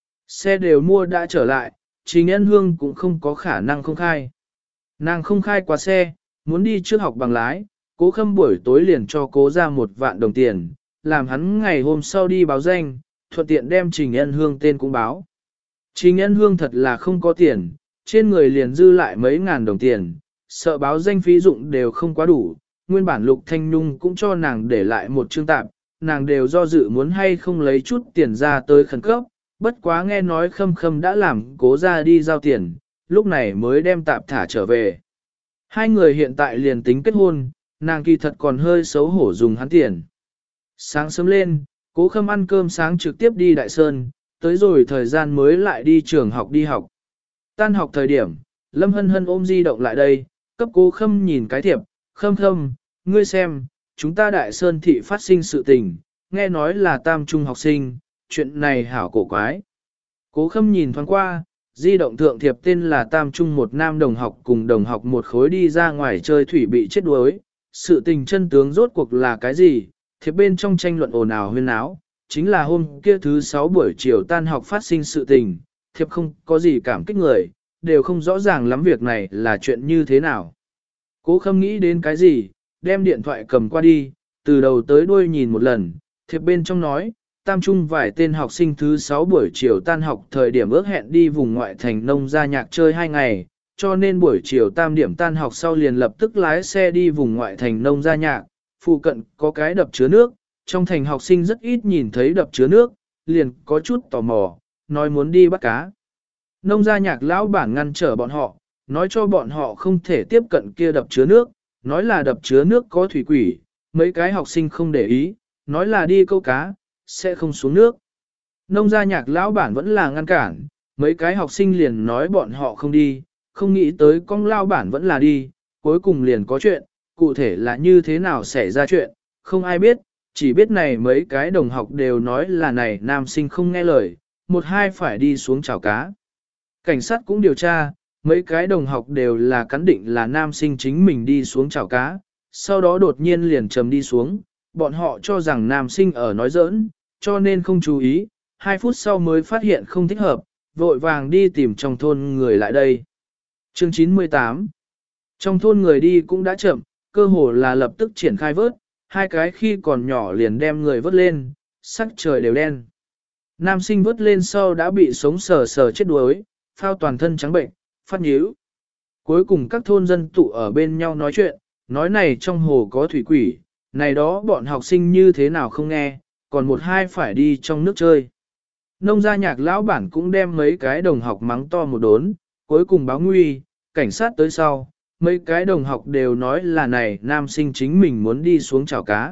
Xe đều mua đã trở lại, Trình Ân Hương cũng không có khả năng không khai. Nàng không khai qua xe, muốn đi trước học bằng lái, Cố Khâm buổi tối liền cho Cố ra 1 vạn đồng tiền, làm hắn ngày hôm sau đi báo danh, thuận tiện đem Trình Ân Hương tên cũng báo. Trình Ân Hương thật là không có tiền, trên người liền dư lại mấy ngàn đồng tiền, sợ báo danh phí dụng đều không quá đủ, nguyên bản Lục Thanh Nhung cũng cho nàng để lại một chương tạp, nàng đều do dự muốn hay không lấy chút tiền ra tới khẩn cấp, bất quá nghe nói Khâm Khâm đã làm Cố ra đi giao tiền, lúc này mới đem tạp thả trở về. Hai người hiện tại liền tính kết hôn, nàng kỳ thật còn hơi xấu hổ dùng hắn tiền. Sáng sớm lên, Cố Khâm ăn cơm sáng trực tiếp đi Đại Sơn, tới rồi thời gian mới lại đi trường học đi học. Tan học thời điểm, Lâm Hân Hân ôm di động lại đây, cấp Cố Khâm nhìn cái thiệp, Khâm Khâm, ngươi xem, chúng ta Đại Sơn thị phát sinh sự tình, nghe nói là tam trung học sinh, chuyện này hảo cổ quái. Cố Khâm nhìn thoáng qua, di động thượng thiệp tên là tam trung một nam đồng học cùng đồng học một khối đi ra ngoài chơi thủy bị chết đuối, sự tình chân tướng rốt cuộc là cái gì, thiệp bên trong tranh luận ồn ào huyên náo, chính là hôm kia thứ 6 buổi chiều tan học phát sinh sự tình, thiệp không có gì cảm kích người, đều không rõ ràng lắm việc này là chuyện như thế nào. Cố Khâm nghĩ đến cái gì, đem điện thoại cầm qua đi, từ đầu tới đuôi nhìn một lần, thiệp bên trong nói, tam trung vài tên học sinh thứ 6 buổi chiều tan học thời điểm ước hẹn đi vùng ngoại thành nông gia nhạc chơi 2 ngày, cho nên buổi chiều tam điểm tan học sau liền lập tức lái xe đi vùng ngoại thành nông gia nhạc, phụ cận có cái đập chứa nước, trong thành học sinh rất ít nhìn thấy đập chứa nước, liền có chút tò mò, nói muốn đi bắt cá. Nông gia nhạc lão bản ngăn trở bọn họ, nói cho bọn họ không thể tiếp cận kia đập chứa nước, nói là đập chứa nước có thủy quỷ, mấy cái học sinh không để ý, nói là đi câu cá, sẽ không xuống nước. Nông gia nhạc lão bản vẫn là ngăn cản, mấy cái học sinh liền nói bọn họ không đi, không nghĩ tới con lão bản vẫn là đi, cuối cùng liền có chuyện, cụ thể là như thế nào xảy ra chuyện, không ai biết, chỉ biết này mấy cái đồng học đều nói là này nam sinh không nghe lời, một hai phải đi xuống chảo cá. Cảnh sát cũng điều tra, mấy cái đồng học đều là cắn định là nam sinh chính mình đi xuống chảo cá, sau đó đột nhiên liền trầm đi xuống, bọn họ cho rằng nam sinh ở nói giỡn, cho nên không chú ý, 2 phút sau mới phát hiện không thích hợp, vội vàng đi tìm trong thôn người lại đây. Chương 98 Trong thôn người đi cũng đã chậm, cơ hồ là lập tức triển khai vớt, 2 cái khi còn nhỏ liền đem người vớt lên, sắc trời đều đen. Nam sinh vớt lên sau đã bị sống sờ sờ chết đuối, phao toàn thân trắng bệnh, phát nhíu. Cuối cùng các thôn dân tụ ở bên nhau nói chuyện, nói này trong hồ có thủy quỷ, này đó bọn học sinh như thế nào không nghe, còn một hai phải đi trong nước chơi. Nông gia nhạc lão bản cũng đem mấy cái đồng học mắng to một đốn, cuối cùng báo nguy, cảnh sát tới sau, mấy cái đồng học đều nói là này nam sinh chính mình muốn đi xuống chảo cá.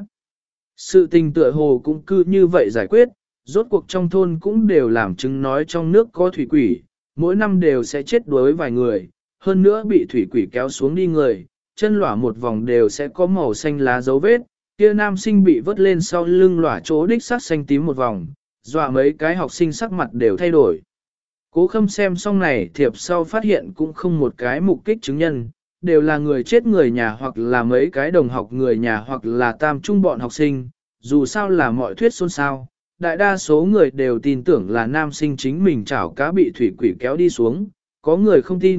Sự tình tựa hồ cũng cứ như vậy giải quyết, rốt cuộc trong thôn cũng đều làm chứng nói trong nước có thủy quỷ, mỗi năm đều sẽ chết đuối vài người, hơn nữa bị thủy quỷ kéo xuống đi người, chân lỏa một vòng đều sẽ có màu xanh lá dấu vết, kia nam sinh bị vớt lên sau lưng lỏa chỗ đích sắc xanh tím một vòng, dọa mấy cái học sinh sắc mặt đều thay đổi. Cố Khâm xem xong này thiệp sau phát hiện cũng không một cái mục kích chứng nhân, đều là người chết người nhà hoặc là mấy cái đồng học người nhà hoặc là tam trung bọn học sinh, dù sao là mọi thuyết xôn xao, đại đa số người đều tin tưởng là nam sinh chính mình chảo cá bị thủy quỷ kéo đi xuống, có người không tin,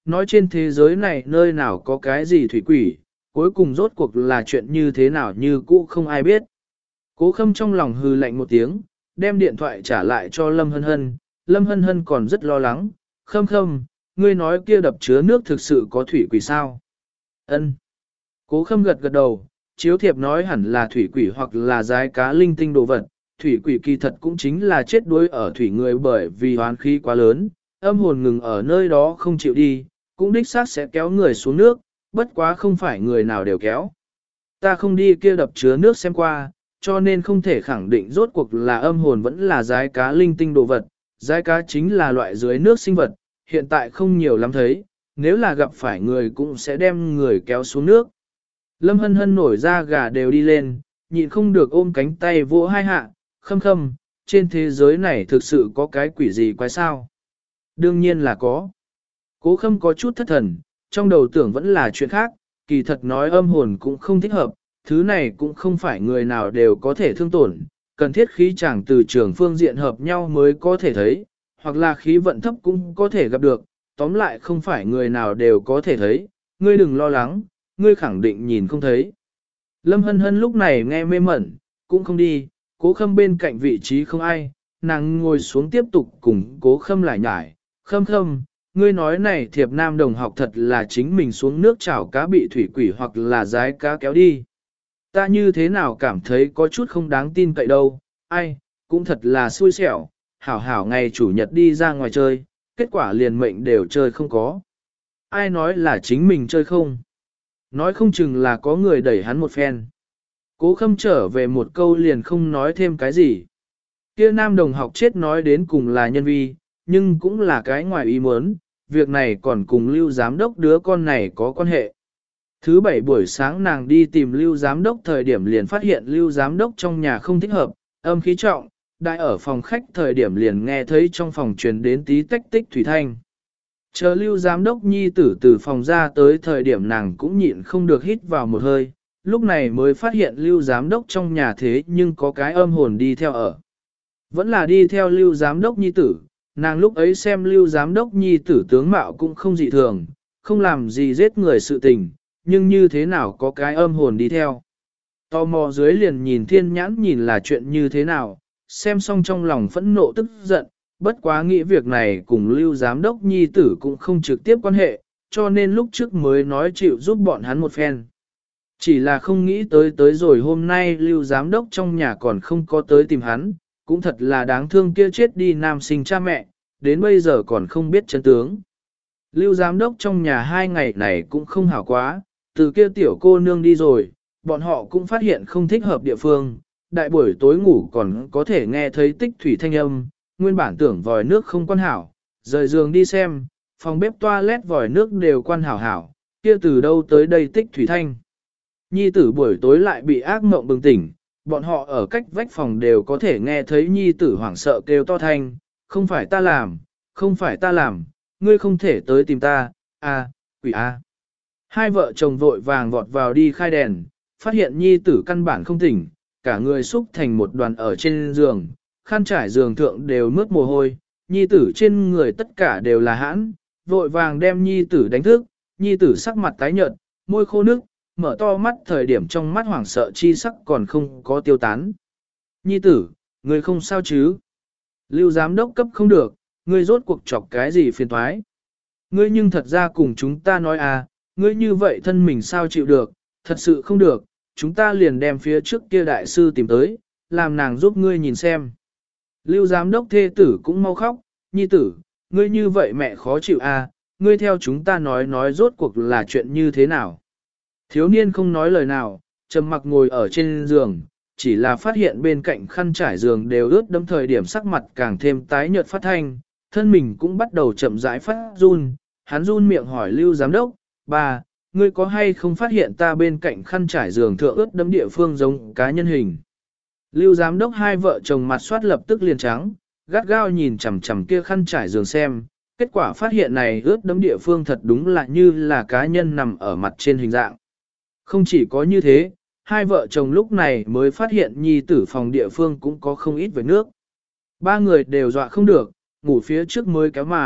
nói trên thế giới này nơi nào có cái gì thủy quỷ, cuối cùng rốt cuộc là chuyện như thế nào như cũ không ai biết. Cố Khâm trong lòng hừ lạnh một tiếng, đem điện thoại trả lại cho Lâm Hân Hân. Lâm Hân Hân còn rất lo lắng. Khâm Khâm, ngươi nói kia đập chứa nước thực sự có thủy quỷ sao? Ân. Cố Khâm gật gật đầu, chiếu thiệp nói hẳn là thủy quỷ hoặc là giái cá linh tinh đồ vật. Thủy quỷ kỳ thật cũng chính là chết đuối ở thủy người bởi vì hoán khí quá lớn, âm hồn ngừng ở nơi đó không chịu đi, cũng đích xác sẽ kéo người xuống nước, bất quá không phải người nào đều kéo. Ta không đi kia đập chứa nước xem qua, cho nên không thể khẳng định rốt cuộc là âm hồn vẫn là giái cá linh tinh đồ vật. Giái cá chính là loại dưới nước sinh vật, hiện tại không nhiều lắm thấy, nếu là gặp phải người cũng sẽ đem người kéo xuống nước. Lâm Hân Hân nổi ra gà đều đi lên, nhịn không được ôm cánh tay vỗ hai hạ, Khâm Khâm, trên thế giới này thực sự có cái quỷ gì quái sao? Đương nhiên là có. Cố Khâm có chút thất thần, trong đầu tưởng vẫn là chuyện khác, kỳ thật nói âm hồn cũng không thích hợp, thứ này cũng không phải người nào đều có thể thương tổn, cần thiết khí chẳng từ trường phương diện hợp nhau mới có thể thấy, hoặc là khí vận thấp cũng có thể gặp được, tóm lại không phải người nào đều có thể thấy, ngươi đừng lo lắng, ngươi khẳng định nhìn không thấy. Lâm Hân Hân lúc này nghe mê mẩn, cũng không đi, Cố Khâm bên cạnh vị trí không ai, nàng ngồi xuống tiếp tục cùng Cố Khâm lại nhải, Khâm Khâm, ngươi nói này thiệp nam đồng học thật là chính mình xuống nước chảo cá bị thủy quỷ hoặc là giái cá kéo đi. Ta như thế nào cảm thấy có chút không đáng tin cậy đâu, ai, cũng thật là xui xẻo, hảo hảo ngày chủ nhật đi ra ngoài chơi, kết quả liền mệnh đều chơi không có. Ai nói là chính mình chơi không? Nói không chừng là có người đẩy hắn một phen. Cố Khâm trở về một câu liền không nói thêm cái gì. Kia nam đồng học chết nói đến cùng là nhân vi, nhưng cũng là cái ngoài ý muốn, việc này còn cùng Lưu Giám đốc đứa con này có quan hệ. Thứ bảy buổi sáng nàng đi tìm Lưu Giám đốc thời điểm liền phát hiện Lưu Giám đốc trong nhà không thích hợp, âm khí trọng, đại ở phòng khách thời điểm liền nghe thấy trong phòng truyền đến tí tách tích thủy thanh. Chờ Lưu Giám đốc nhi tử từ phòng ra tới thời điểm nàng cũng nhịn không được hít vào một hơi, lúc này mới phát hiện Lưu Giám đốc trong nhà thế nhưng có cái âm hồn đi theo ở. Vẫn là đi theo Lưu Giám đốc nhi tử, nàng lúc ấy xem Lưu Giám đốc nhi tử tướng mạo cũng không dị thường, không làm gì giết người sự tình, nhưng như thế nào có cái âm hồn đi theo. Tò mò dưới liền nhìn thiên nhãn nhìn là chuyện như thế nào, xem xong trong lòng phẫn nộ tức giận, bất quá nghĩ việc này cùng Lưu Giám đốc nhi tử cũng không trực tiếp quan hệ, cho nên lúc trước mới nói chịu giúp bọn hắn một phen. Chỉ là không nghĩ tới rồi hôm nay Lưu Giám đốc trong nhà còn không có tới tìm hắn, cũng thật là đáng thương kia chết đi nam sinh cha mẹ, đến bây giờ còn không biết chân tướng. Lưu Giám đốc trong nhà 2 ngày này cũng không hảo quá, từ kia tiểu cô nương đi rồi, bọn họ cũng phát hiện không thích hợp địa phương, đại buổi tối ngủ còn có thể nghe thấy tích thủy thanh âm, nguyên bản tưởng vòi nước không quan hảo, rời giường đi xem, phòng bếp toilet vòi nước đều quan hảo hảo, kia từ đâu tới đây tích thủy thanh. Nhi tử buổi tối lại bị ác mộng bừng tỉnh, bọn họ ở cách vách phòng đều có thể nghe thấy nhi tử hoảng sợ kêu to thanh, không phải ta làm, không phải ta làm, ngươi không thể tới tìm ta, quỷ a. Hai vợ chồng vội vàng vọt vào đi khai đèn, phát hiện nhi tử căn bản không tỉnh, cả người xúc thành một đoàn ở trên giường, khăn trải giường thượng đều mướt mồ hôi, nhi tử trên người tất cả đều là hãn, vội vàng đem nhi tử đánh thức, nhi tử sắc mặt tái nhợt, môi khô nước, mở to mắt thời điểm trong mắt hoảng sợ chi sắc còn không có tiêu tán. Nhi tử, ngươi không sao chứ? Lưu giám đốc cấp không được, ngươi rốt cuộc chọc cái gì phiền toái? Ngươi nhưng thật ra cùng chúng ta nói ngươi như vậy thân mình sao chịu được, thật sự không được, chúng ta liền đem phía trước kia đại sư tìm tới, làm nàng giúp ngươi nhìn xem. Lưu giám đốc thê tử cũng mau khóc, nhi tử, ngươi như vậy mẹ khó chịu ngươi theo chúng ta nói rốt cuộc là chuyện như thế nào. Thiếu niên không nói lời nào, trầm mặc ngồi ở trên giường, chỉ là phát hiện bên cạnh khăn trải giường đều ướt đẫm thời điểm sắc mặt càng thêm tái nhợt phát thanh, thân mình cũng bắt đầu chậm rãi phát run, hắn run miệng hỏi Lưu giám đốc, bà, ngươi có hay không phát hiện ta bên cạnh khăn trải giường thượng ướt đẫm địa phương giống cá nhân hình. Lưu giám đốc hai vợ chồng mặt soát lập tức liền trắng, gắt gao nhìn chằm chằm kia khăn trải giường xem, kết quả phát hiện này ướt đẫm địa phương thật đúng là như là cá nhân nằm ở mặt trên hình dạng. Không chỉ có như thế, hai vợ chồng lúc này mới phát hiện nhi tử phòng địa phương cũng có không ít vệt nước. Ba người đều dọa không được, ngủ phía trước mới kéo mà,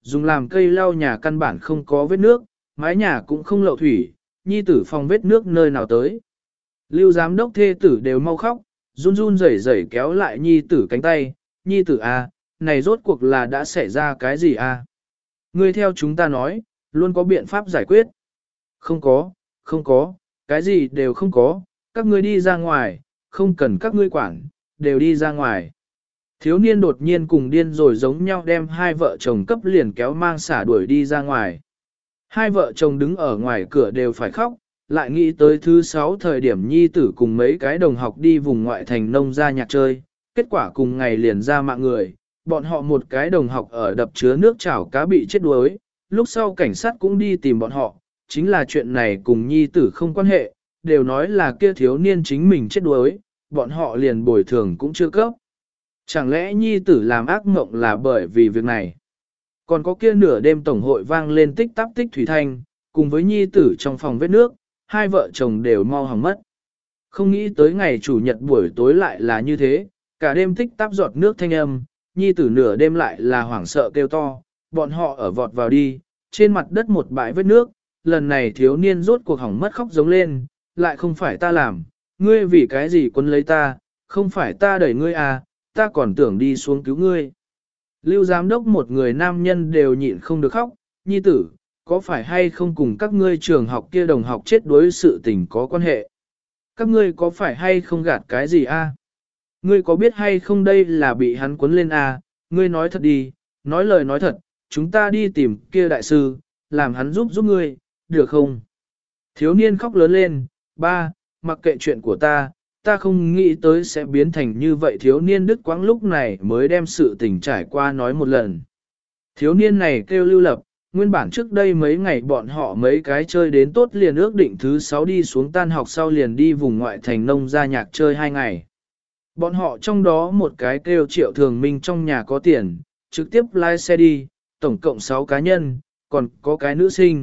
dùng làm cây lau nhà căn bản không có vết nước, mái nhà cũng không lậu thủy, nhi tử phòng vết nước nơi nào tới. Lưu giám đốc thê tử đều mau khóc, run run rẩy rẩy kéo lại nhi tử cánh tay, nhi tử à, này rốt cuộc là đã xảy ra cái gì à? Ngươi theo chúng ta nói, luôn có biện pháp giải quyết. Không có, không có, cái gì đều không có, các ngươi đi ra ngoài, không cần các ngươi quản, đều đi ra ngoài. Thiếu niên đột nhiên cùng điên rồi giống nhau đem hai vợ chồng cấp liền kéo mang xả đuổi đi ra ngoài. Hai vợ chồng đứng ở ngoài cửa đều phải khóc, lại nghĩ tới thứ 6 thời điểm nhi tử cùng mấy cái đồng học đi vùng ngoại thành nông ra nhạc chơi, kết quả cùng ngày liền ra mạng người, bọn họ một cái đồng học ở đập chứa nước chảo cá bị chết đuối, lúc sau cảnh sát cũng đi tìm bọn họ, chính là chuyện này cùng nhi tử không quan hệ, đều nói là kia thiếu niên chính mình chết đuối, bọn họ liền bồi thường cũng chưa cấp. Chẳng lẽ nhi tử làm ác mộng là bởi vì việc này? Còn có kia nửa đêm tổng hội vang lên tích tắp tích thủy thanh, cùng với nhi tử trong phòng vết nước, hai vợ chồng đều mau hỏng mất. Không nghĩ tới ngày chủ nhật buổi tối lại là như thế, cả đêm tích tắp giọt nước thanh âm, nhi tử nửa đêm lại là hoảng sợ kêu to, bọn họ ở vọt vào đi, trên mặt đất một bãi vết nước, lần này thiếu niên rốt cuộc hỏng mất khóc giống lên, lại không phải ta làm, ngươi vì cái gì quấn lấy ta, không phải ta đẩy ngươi à, ta còn tưởng đi xuống cứu ngươi. Lưu giám đốc một người nam nhân đều nhịn không được khóc, nhi tử, có phải hay không cùng các ngươi trường học kia đồng học chết đuối sự tình có quan hệ? Các ngươi có phải hay không gạt cái gì a? Ngươi có biết hay không đây là bị hắn cuốn lên a? Ngươi nói thật đi, nói lời nói thật, chúng ta đi tìm kia đại sư, làm hắn giúp ngươi, được không? Thiếu niên khóc lớn lên, ba, mặc kệ chuyện của ta không nghĩ tới sẽ biến thành như vậy. Thiếu niên đứt quãng lúc này mới đem sự tình trải qua nói một lần. Thiếu niên này kêu Lưu Lập, nguyên bản trước đây mấy ngày bọn họ mấy cái chơi đến tốt liền ước định thứ 6 đi xuống tan học sau liền đi vùng ngoại thành nông ra nhạc chơi 2 ngày. Bọn họ trong đó một cái kêu Triệu Thường Minh trong nhà có tiền, trực tiếp lái xe đi, tổng cộng 6 cá nhân, còn có cái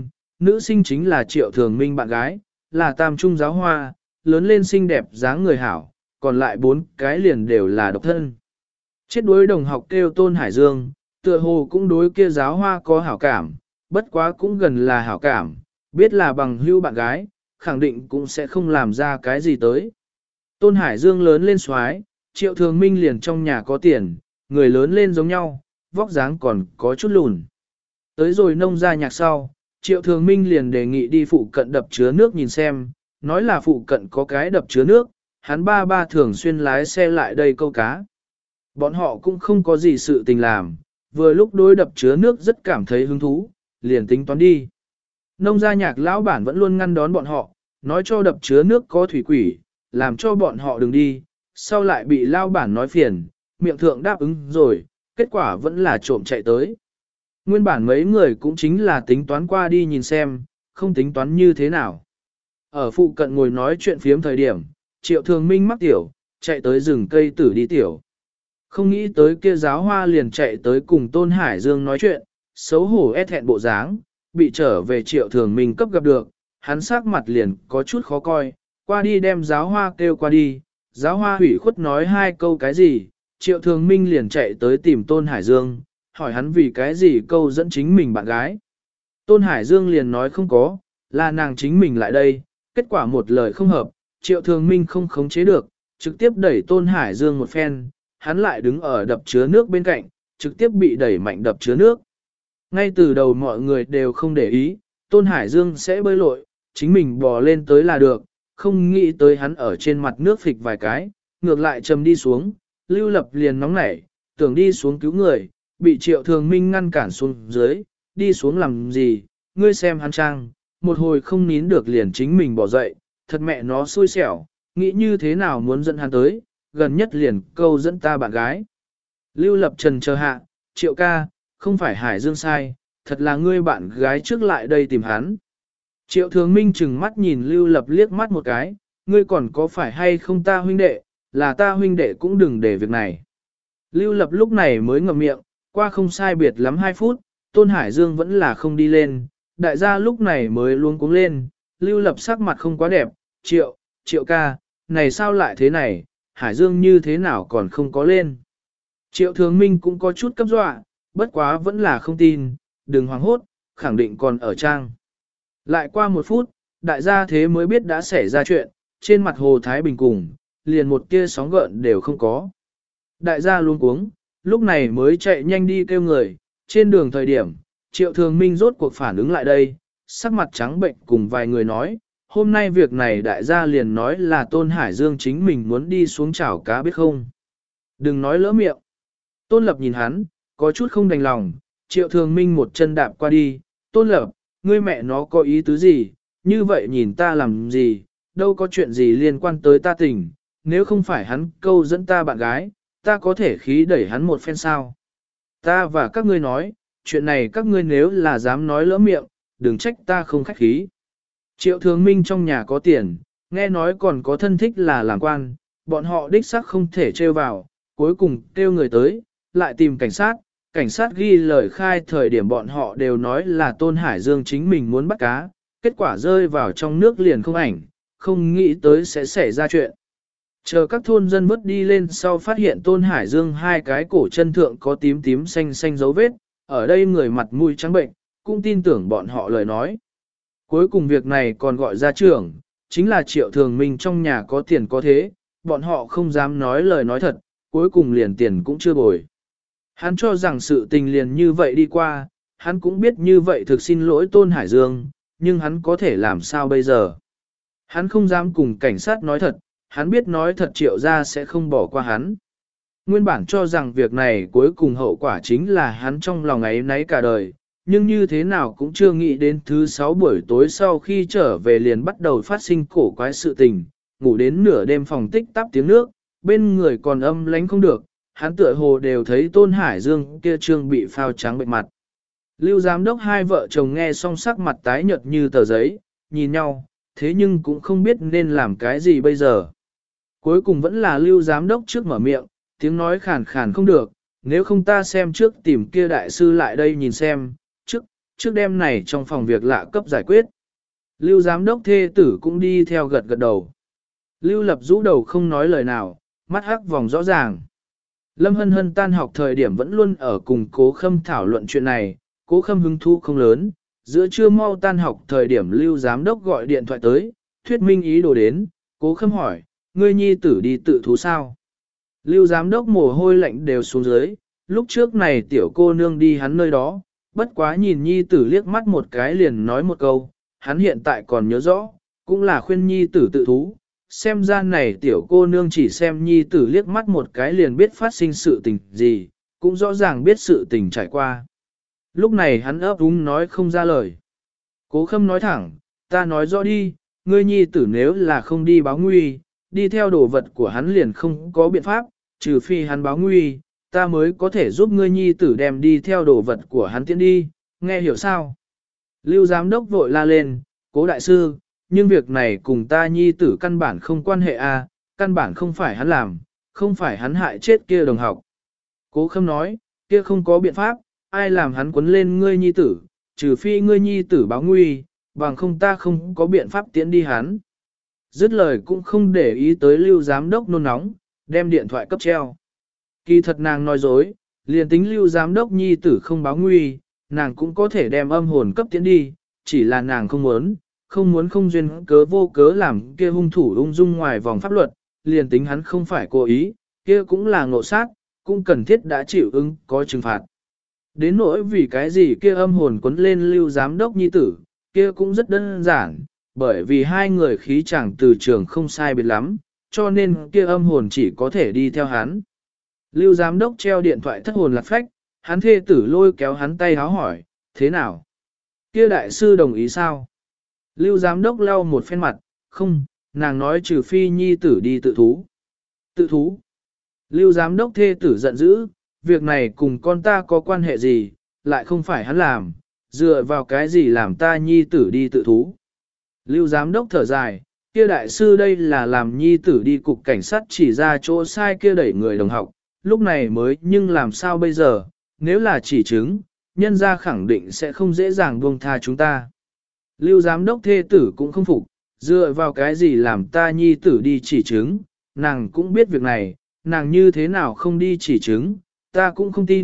nữ sinh chính là Triệu Thường Minh bạn gái, là tam trung giáo hoa, lớn lên xinh đẹp dáng người hảo, còn lại 4 cái liền đều là độc thân. Chết đuối đồng học kêu Tôn Hải Dương, tựa hồ cũng đối kia giáo hoa có hảo cảm, bất quá cũng gần là hảo cảm, biết là bằng hữu bạn gái, khẳng định cũng sẽ không làm ra cái gì tới. Tôn Hải Dương lớn lên xoái, Triệu Thường Minh liền trong nhà có tiền, người lớn lên giống nhau, vóc dáng còn có chút lùn. Tới rồi nông ra nhạc sau, Triệu Thường Minh liền đề nghị đi phụ cận đập chứa nước nhìn xem, nói là phụ cận có cái đập chứa nước, hắn ba thường xuyên lái xe lại đây câu cá. Bọn họ cũng không có gì sự tình làm, vừa lúc đối đập chứa nước rất cảm thấy hứng thú, liền tính toán đi. Nông gia nhạc lão bản vẫn luôn ngăn đón bọn họ, nói cho đập chứa nước có thủy quỷ, làm cho bọn họ đừng đi, sau lại bị lão bản nói phiền, miệng thượng đáp ứng rồi, kết quả vẫn là trộm chạy tới. Nguyên bản mấy người cũng chính là tính toán qua đi nhìn xem, không tính toán như thế nào. Ở phụ cận ngồi nói chuyện phiếm thời điểm, Triệu Thường Minh mắc tiểu, chạy tới rừng cây tử đi tiểu. Không nghĩ tới kia giáo hoa liền chạy tới cùng Tôn Hải Dương nói chuyện, xấu hổ e thẹn bộ dáng, bị trở về Triệu Thường Minh cấp gặp được, hắn sắc mặt liền có chút khó coi, qua đi đem giáo hoa kêu qua đi, giáo hoa hủy khuất nói 2 câu cái gì, Triệu Thường Minh liền chạy tới tìm Tôn Hải Dương, hỏi hắn vì cái gì câu dẫn chính mình bạn gái. Tôn Hải Dương liền nói không có, là nàng chính mình lại đây, kết quả một lời không hợp, Triệu Thường Minh không khống chế được, trực tiếp đẩy Tôn Hải Dương một phen, hắn lại đứng ở đập chứa nước bên cạnh, trực tiếp bị đẩy mạnh đập chứa nước. Ngay từ đầu mọi người đều không để ý, Tôn Hải Dương sẽ bơi lội, chính mình bò lên tới là được, không nghĩ tới hắn ở trên mặt nước phịch vài cái, ngược lại chầm đi xuống, Lưu Lập liền nóng nảy, tưởng đi xuống cứu người, bị Triệu Thường Minh ngăn cản xuống dưới, đi xuống làm gì, ngươi xem hắn trang, một hồi không nín được liền chính mình bỏ dậy, thật mẹ nó xui xẻo, nghĩ như thế nào muốn dẫn hắn tới, gần nhất liền câu dẫn ta bạn gái. Lưu Lập trần chờ hạ, Triệu ca, không phải Hải Dương sai, thật là ngươi bạn gái trước lại đây tìm hắn. Triệu Thường Minh chừng mắt nhìn Lưu Lập liếc mắt một cái, ngươi còn có phải hay không ta huynh đệ, là ta huynh đệ cũng đừng để việc này. Lưu Lập lúc này mới ngậm miệng, qua không sai biệt lắm 2 phút, Tôn Hải Dương vẫn là không đi lên, đại gia lúc này mới luống cuống lên, Lưu Lập sắc mặt không quá đẹp, Triệu ca, này sao lại thế này, Hải Dương như thế nào còn không có lên. Triệu Thường Minh cũng có chút cấp dọa, bất quá vẫn là không tin, đừng hoảng hốt, khẳng định còn ở trang. Lại qua 1 phút, đại gia thế mới biết đã xảy ra chuyện, trên mặt Hồ Thái Bình cùng, liền một tia sóng gợn đều không có. Đại gia luôn cuống, lúc này mới chạy nhanh đi kêu người, trên đường thời điểm, Triệu Thường Minh rốt cuộc phản ứng lại đây, sắc mặt trắng bệnh cùng vài người nói, hôm nay việc này đại gia liền nói là Tôn Hải Dương chính mình muốn đi xuống chảo cá biết không. Đừng nói lỡ miệng. Tôn Lập nhìn hắn, có chút không đành lòng, Triệu Thường Minh một chân đạp qua đi, Tôn Lập, ngươi mẹ nó có ý tứ gì, như vậy nhìn ta làm gì, đâu có chuyện gì liên quan tới ta tình, nếu không phải hắn câu dẫn ta bạn gái, ta có thể khí đẩy hắn một phen sao. Ta và các ngươi nói, chuyện này các ngươi nếu là dám nói lỡ miệng, đừng trách ta không khách khí. Triệu Thường Minh trong nhà có tiền, nghe nói còn có thân thích là làm quan, bọn họ đích xác không thể trêu vào, cuối cùng kêu người tới, lại tìm cảnh sát ghi lời khai thời điểm bọn họ đều nói là Tôn Hải Dương chính mình muốn bắt cá, kết quả rơi vào trong nước liền không ảnh, không nghĩ tới sẽ xảy ra chuyện. Chờ các thôn dân vớt đi lên sau phát hiện Tôn Hải Dương hai cái cổ chân thượng có tím tím xanh xanh dấu vết, ở đây người mặt mũi trắng bệnh, cũng tin tưởng bọn họ lời nói. Cuối cùng việc này còn gọi ra trưởng, chính là Triệu Thường Minh trong nhà có tiền có thế, bọn họ không dám nói lời nói thật, cuối cùng liền tiền cũng chưa bồi. Hắn cho rằng sự tình liền như vậy đi qua, hắn cũng biết như vậy thực xin lỗi Tôn Hải Dương, nhưng hắn có thể làm sao bây giờ? Hắn không dám cùng cảnh sát nói thật, hắn biết nói thật Triệu gia sẽ không bỏ qua hắn. Nguyên bản cho rằng việc này cuối cùng hậu quả chính là hắn trong lòng ấy nấy cả đời, nhưng như thế nào cũng chưa nghĩ đến thứ 6 buổi tối sau khi trở về liền bắt đầu phát sinh cổ quái sự tình, ngủ đến nửa đêm phòng tích tắp tiếng nước, bên người còn âm lánh không được, hắn tựa hồ đều thấy Tôn Hải Dương kia trương bị phao trắng bệnh mặt. Lưu giám đốc hai vợ chồng nghe xong sắc mặt tái nhợt như tờ giấy, nhìn nhau, thế nhưng cũng không biết nên làm cái gì bây giờ. Cuối cùng vẫn là Lưu giám đốc trước mở miệng, tiếng nói khàn khàn không được, nếu không ta xem trước tìm kia đại sư lại đây nhìn xem, trước đêm này trong phòng việc lạ cấp giải quyết. Lưu giám đốc thê tử cũng đi theo gật gật đầu. Lưu Lập rũ đầu không nói lời nào, mắt hắc vòng rõ ràng. Lâm Hân Hân tan học thời điểm vẫn luôn ở cùng Cố Khâm thảo luận chuyện này, Cố Khâm hứng thú không lớn, giữa trưa mau tan học thời điểm Lưu giám đốc gọi điện thoại tới, thuyết minh ý đồ đến, Cố Khâm hỏi, ngươi nhi tử đi tự thú sao? Lưu giám đốc mồ hôi lạnh đều xuống dưới, lúc trước này tiểu cô nương đi hắn nơi đó, bất quá nhìn nhi tử liếc mắt một cái liền nói một câu, hắn hiện tại còn nhớ rõ, cũng là khuyên nhi tử tự thú, xem ra này tiểu cô nương chỉ xem nhi tử liếc mắt một cái liền biết phát sinh sự tình gì, cũng rõ ràng biết sự tình trải qua. Lúc này hắn ấp úng nói không ra lời. Cố Khâm nói thẳng, ta nói rõ đi, ngươi nhi tử nếu là không đi báo nguy, đi theo đồ vật của hắn liền không có biện pháp, trừ phi hắn báo nguy, ta mới có thể giúp ngươi nhi tử đem đi theo đồ vật của hắn tiến đi, nghe hiểu sao? Lưu giám đốc vội la lên, Cố đại sư, nhưng việc này cùng ta nhi tử căn bản không quan hệ a, căn bản không phải hắn làm, không phải hắn hại chết kia đồng học. Cố Khâm nói, kia không có biện pháp, ai làm hắn quấn lên ngươi nhi tử, trừ phi ngươi nhi tử báo nguy, bằng không ta không có biện pháp tiễn đi hắn. Dứt lời cũng không để ý tới Lưu giám đốc nôn nóng, đem điện thoại cấp treo. Kỳ thật nàng nói dối, liền tính Lưu giám đốc nhi tử không báo nguy, nàng cũng có thể đem âm hồn cấp tiễn đi, chỉ là nàng không muốn không duyên cớ vô cớ làm kia hung thủ ung dung ngoài vòng pháp luật, liền tính hắn không phải cố ý, kia cũng là ngộ sát, cũng cần thiết đã chịu ứng có trừng phạt. Đến nỗi vì cái gì kia âm hồn quấn lên Lưu giám đốc nhi tử, kia cũng rất đơn giản, bởi vì hai người khí chẳng từ trường không sai biệt lắm, cho nên kia âm hồn chỉ có thể đi theo hắn. Lưu giám đốc treo điện thoại thất hồn lạc phách, hắn thê tử lôi kéo hắn tay háo hỏi, thế nào? Kia đại sư đồng ý sao? Lưu giám đốc lau một phen mặt, không, nàng nói trừ phi nhi tử đi tự thú. Tự thú? Lưu giám đốc thê tử giận dữ, việc này cùng con ta có quan hệ gì, lại không phải hắn làm, dựa vào cái gì làm ta nhi tử đi tự thú. Lưu giám đốc thở dài, kia đại sư đây là làm nhi tử đi cục cảnh sát chỉ ra chỗ sai kia đẩy người đồng học, lúc này mới nhưng làm sao bây giờ, nếu là chỉ chứng, nhân gia khẳng định sẽ không dễ dàng buông tha chúng ta. Lưu giám đốc thê tử cũng không phục, dựa vào cái gì làm ta nhi tử đi chỉ chứng, nàng cũng biết việc này, nàng như thế nào không đi chỉ chứng, ta cũng không tin,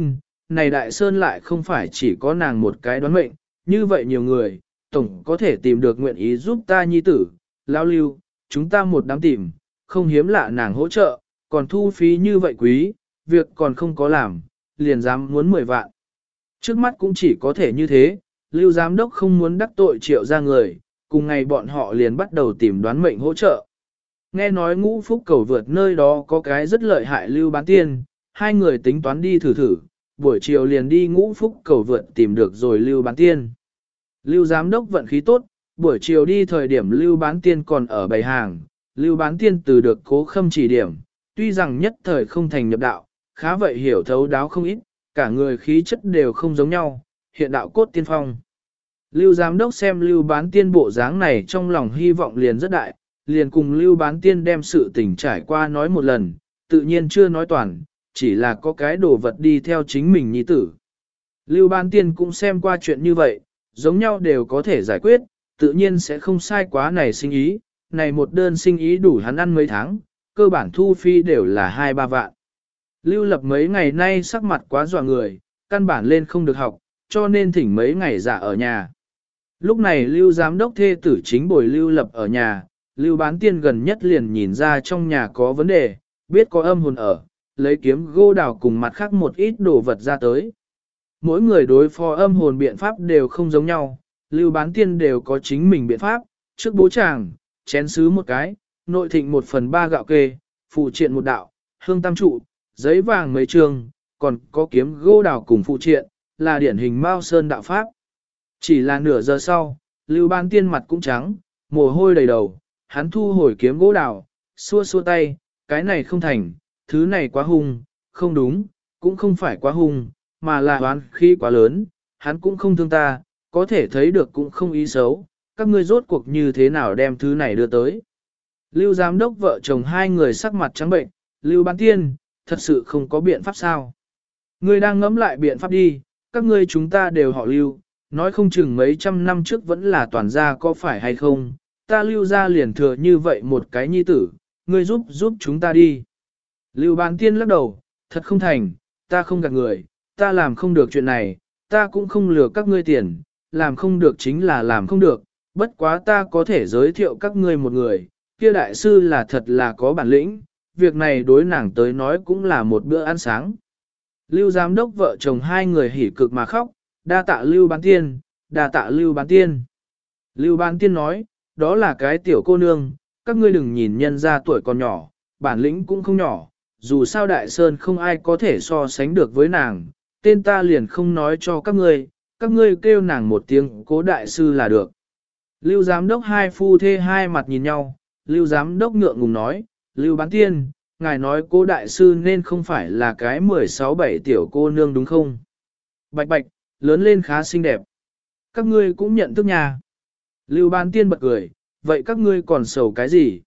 này Đại Sơn lại không phải chỉ có nàng một cái đoán mệnh, như vậy nhiều người, tổng có thể tìm được nguyện ý giúp ta nhi tử, lão Lưu, chúng ta một đám tìm, không hiếm lạ nàng hỗ trợ, còn thu phí như vậy quý, việc còn không có làm, liền dám muốn 10 vạn. Trước mắt cũng chỉ có thể như thế, Lưu giám đốc không muốn đắc tội Triệu ra người, cùng ngày bọn họ liền bắt đầu tìm đoán mệnh hỗ trợ. Nghe nói Ngũ Phúc cầu vượt nơi đó có cái rất lợi hại Lưu Bán Tiên, hai người tính toán đi thử thử, buổi chiều liền đi Ngũ Phúc cầu vượt tìm được rồi Lưu Bán Tiên. Lưu giám đốc vận khí tốt, buổi chiều đi thời điểm Lưu Bán Tiên còn ở bày hàng, Lưu Bán Tiên từ được Cố Khâm chỉ điểm, tuy rằng nhất thời không thành nhập đạo, khá vậy hiểu thấu đáo không ít, cả người khí chất đều không giống nhau, hiện đạo cốt tiên phong. Lưu giám đốc xem Lưu Bán Tiên bộ dáng này trong lòng hy vọng liền rất đại, liền cùng Lưu Bán Tiên đem sự tình trải qua nói một lần, tự nhiên chưa nói toàn, chỉ là có cái đồ vật đi theo chính mình nhi tử. Lưu Bán Tiên cũng xem qua chuyện như vậy, giống nhau đều có thể giải quyết, tự nhiên sẽ không sai quá này sinh ý, này một đơn sinh ý đủ hắn ăn mấy tháng, cơ bản thu phi đều là 2-3 vạn. Lưu Lập mấy ngày nay sắc mặt quá dọa người, căn bản lên không được học, cho nên thỉnh mấy ngày giả ở nhà. Lúc này Lưu giám đốc thê tử chính bồi Lưu Lập ở nhà, Lưu Bán Tiên gần nhất liền nhìn ra trong nhà có vấn đề, biết có âm hồn ở, lấy kiếm gô đào cùng mặt khác một ít đồ vật ra tới. Mỗi người đối phó âm hồn biện pháp đều không giống nhau, Lưu Bán Tiên đều có chính mình biện pháp, trước bố tràng, chén sứ một cái, nội thịnh 1/3 gạo kê, phụ triện một đạo, hương tam trụ, giấy vàng mấy trường, còn có kiếm gô đào cùng phụ triện, là điển hình Mao Sơn đạo pháp. Chỉ là nửa giờ sau, Lưu Bán Tiên mặt cũng trắng, mồ hôi đầy đầu, hắn thu hồi kiếm gỗ đào, xua xua tay, cái này không thành, thứ này quá hung, không đúng, cũng không phải quá hung, mà là oán khí quá lớn, hắn cũng không thương ta, có thể thấy được cũng không ý xấu, các ngươi rốt cuộc như thế nào đem thứ này đưa tới. Lưu giám đốc vợ chồng hai người sắc mặt trắng bệnh, Lưu Bán Tiên, thật sự không có biện pháp sao. Ngươi đang ngẫm lại biện pháp đi, các ngươi chúng ta đều họ Lưu, nói không chừng mấy trăm năm trước vẫn là toàn gia có phải hay không, ta Lưu ra liền thừa như vậy một cái nhi tử, ngươi giúp chúng ta đi. Lưu Bán Tiên lắc đầu, thật không thành, ta không gạt người, ta làm không được chuyện này, ta cũng không lừa các ngươi tiền, làm không được chính là làm không được, bất quá ta có thể giới thiệu các ngươi một người, kia đại sư là thật là có bản lĩnh, việc này đối nàng tới nói cũng là một bữa ăn sáng. Lưu giám đốc vợ chồng hai người hỉ cực mà khóc, đa tạ Lưu Bán Tiên, đa tạ Lưu Bán Tiên. Lưu Bán Tiên nói, đó là cái tiểu cô nương, các ngươi đừng nhìn nhân ra tuổi còn nhỏ, bản lĩnh cũng không nhỏ, dù sao Đại Sơn không ai có thể so sánh được với nàng, tên ta liền không nói cho các ngươi kêu nàng một tiếng Cố đại sư là được. Lưu giám đốc hai phu thê hai mặt nhìn nhau, Lưu giám đốc ngượng ngùng nói, Lưu Bán Tiên, ngài nói Cố đại sư nên không phải là cái 16-17 tiểu cô nương đúng không? Bạch bạch, lớn lên khá xinh đẹp. Các ngươi cũng nhận thức nhà. Lưu Bán Tiên bật cười, vậy các ngươi còn sầu cái gì?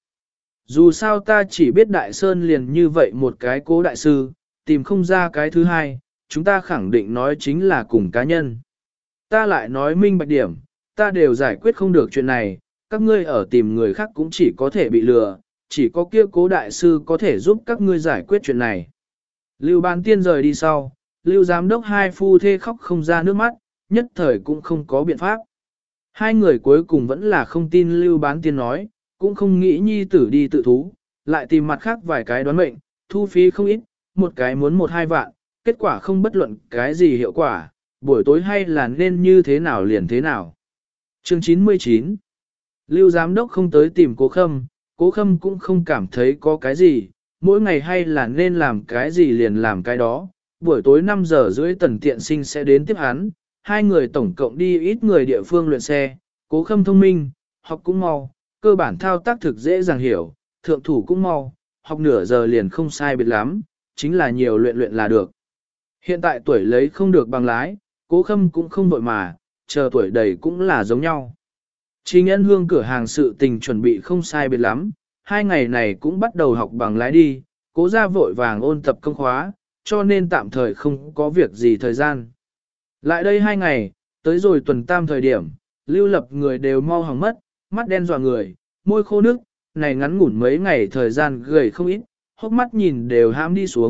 Dù sao ta chỉ biết Đại Sơn liền như vậy một cái Cố đại sư, tìm không ra cái thứ hai, chúng ta khẳng định nói chính là cùng cá nhân. Ta lại nói minh bạch điểm, ta đều giải quyết không được chuyện này, các ngươi ở tìm người khác cũng chỉ có thể bị lừa, chỉ có kia Cố đại sư có thể giúp các ngươi giải quyết chuyện này. Lưu Bán Tiên rời đi sau, Lưu giám đốc hai phu thê khóc không ra nước mắt, nhất thời cũng không có biện pháp. Hai người cuối cùng vẫn là không tin Lưu Bán Tiên nói, cũng không nghĩ nhi tử đi tự thú, lại tìm mặt khác vài cái đoán mệnh, thu phí không ít, một cái muốn 1-2 vạn, kết quả không bất luận cái gì hiệu quả, buổi tối hay là nên như thế nào liền thế nào. Chương 99 Lưu giám đốc không tới tìm Cố Khâm cũng không cảm thấy có cái gì, mỗi ngày hay là nên làm cái gì liền làm cái đó, buổi tối 5 giờ rưỡi Tần Tiện Sinh sẽ đến tiếp hắn, hai người tổng cộng đi ít người địa phương luyện xe, Cố Khâm thông minh, học cũng mau, cơ bản thao tác thực dễ dàng hiểu, thượng thủ cũng mau, học nửa giờ liền không sai biệt lắm, chính là nhiều luyện luyện là được. Hiện tại tuổi lấy không được bằng lái, Cố Khâm cũng không vội mà, chờ tuổi đầy cũng là giống nhau. Trình Ân Hương cửa hàng sự tình chuẩn bị không sai biệt lắm, 2 ngày này cũng bắt đầu học bằng lái đi, Cố ra vội vàng ôn tập công khóa, cho nên tạm thời không có việc gì thời gian. Lại đây 2 ngày, tới rồi tuần tam thời điểm, Lưu Lập người đều mau hỏng mất, mắt đen dọa người, môi khô nước, này ngắn ngủn mấy ngày thời gian gầy không ít, hốc mắt nhìn đều hãm đi xuống,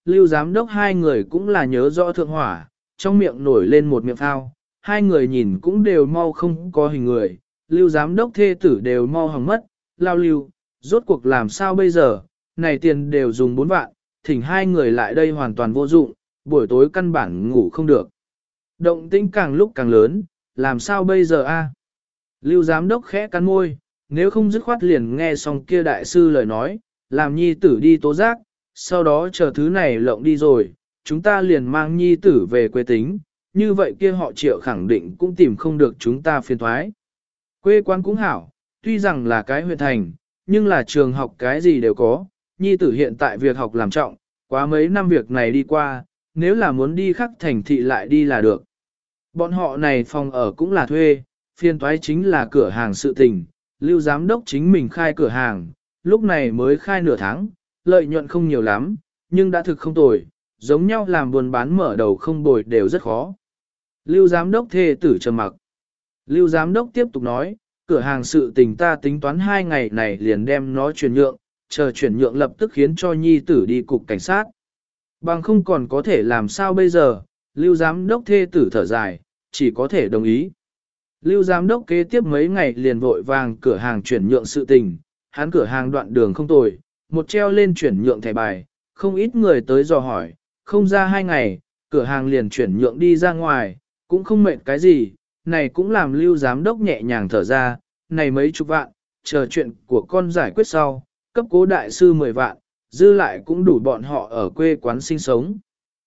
Lưu giám đốc hai người cũng là nhớ rõ thượng hỏa, trong miệng nổi lên một miệng phao, hai người nhìn cũng đều mau không có hình người, Lưu giám đốc thê tử đều mau hỏng mất, lao lưu, rốt cuộc làm sao bây giờ, này tiền đều dùng 4 vạn, thỉnh hai người lại đây hoàn toàn vô dụng, buổi tối căn bản ngủ không được. Động tĩnh càng lúc càng lớn, làm sao bây giờ a? Lưu giám đốc khẽ cắn môi, nếu không dứt khoát liền nghe xong kia đại sư lời nói, làm nhi tử đi tố giác, sau đó chờ thứ này lộng đi rồi, chúng ta liền mang nhi tử về quê tính, như vậy kia họ Triệu khẳng định cũng tìm không được chúng ta phiền thoái. Quê quán cũng hảo, tuy rằng là cái huyện thành, nhưng là trường học cái gì đều có, nhi tử hiện tại việc học làm trọng, quá mấy năm việc này đi qua, nếu là muốn đi khắc thành thị lại đi là được. Bọn họ này phòng ở cũng là thuê, phiên toái chính là cửa hàng sự tình, Lưu giám đốc chính mình khai cửa hàng, lúc này mới khai nửa tháng, lợi nhuận không nhiều lắm, nhưng đã thực không tồi, giống nhau làm buôn bán mở đầu không bồi đều rất khó. Lưu giám đốc thê tử trầm mặc. Lưu giám đốc tiếp tục nói, cửa hàng sự tình ta tính toán 2 ngày này liền đem nó chuyển nhượng, chờ chuyển nhượng lập tức khiến cho nhi tử đi cục cảnh sát. Bằng không còn có thể làm sao bây giờ, Lưu giám đốc thê tử thở dài, chỉ có thể đồng ý. Lưu giám đốc kế tiếp mấy ngày liền vội vàng cửa hàng chuyển nhượng sự tình, hắn cửa hàng đoạn đường không tồi, một treo lên chuyển nhượng thẻ bài, không ít người tới dò hỏi, không ra 2 ngày, cửa hàng liền chuyển nhượng đi ra ngoài, cũng không mệt cái gì, này cũng làm Lưu giám đốc nhẹ nhàng thở ra, này mấy chục vạn, chờ chuyện của con giải quyết sau, cấp cố đại sư 10 vạn, dư lại cũng đủ bọn họ ở quê quán sinh sống.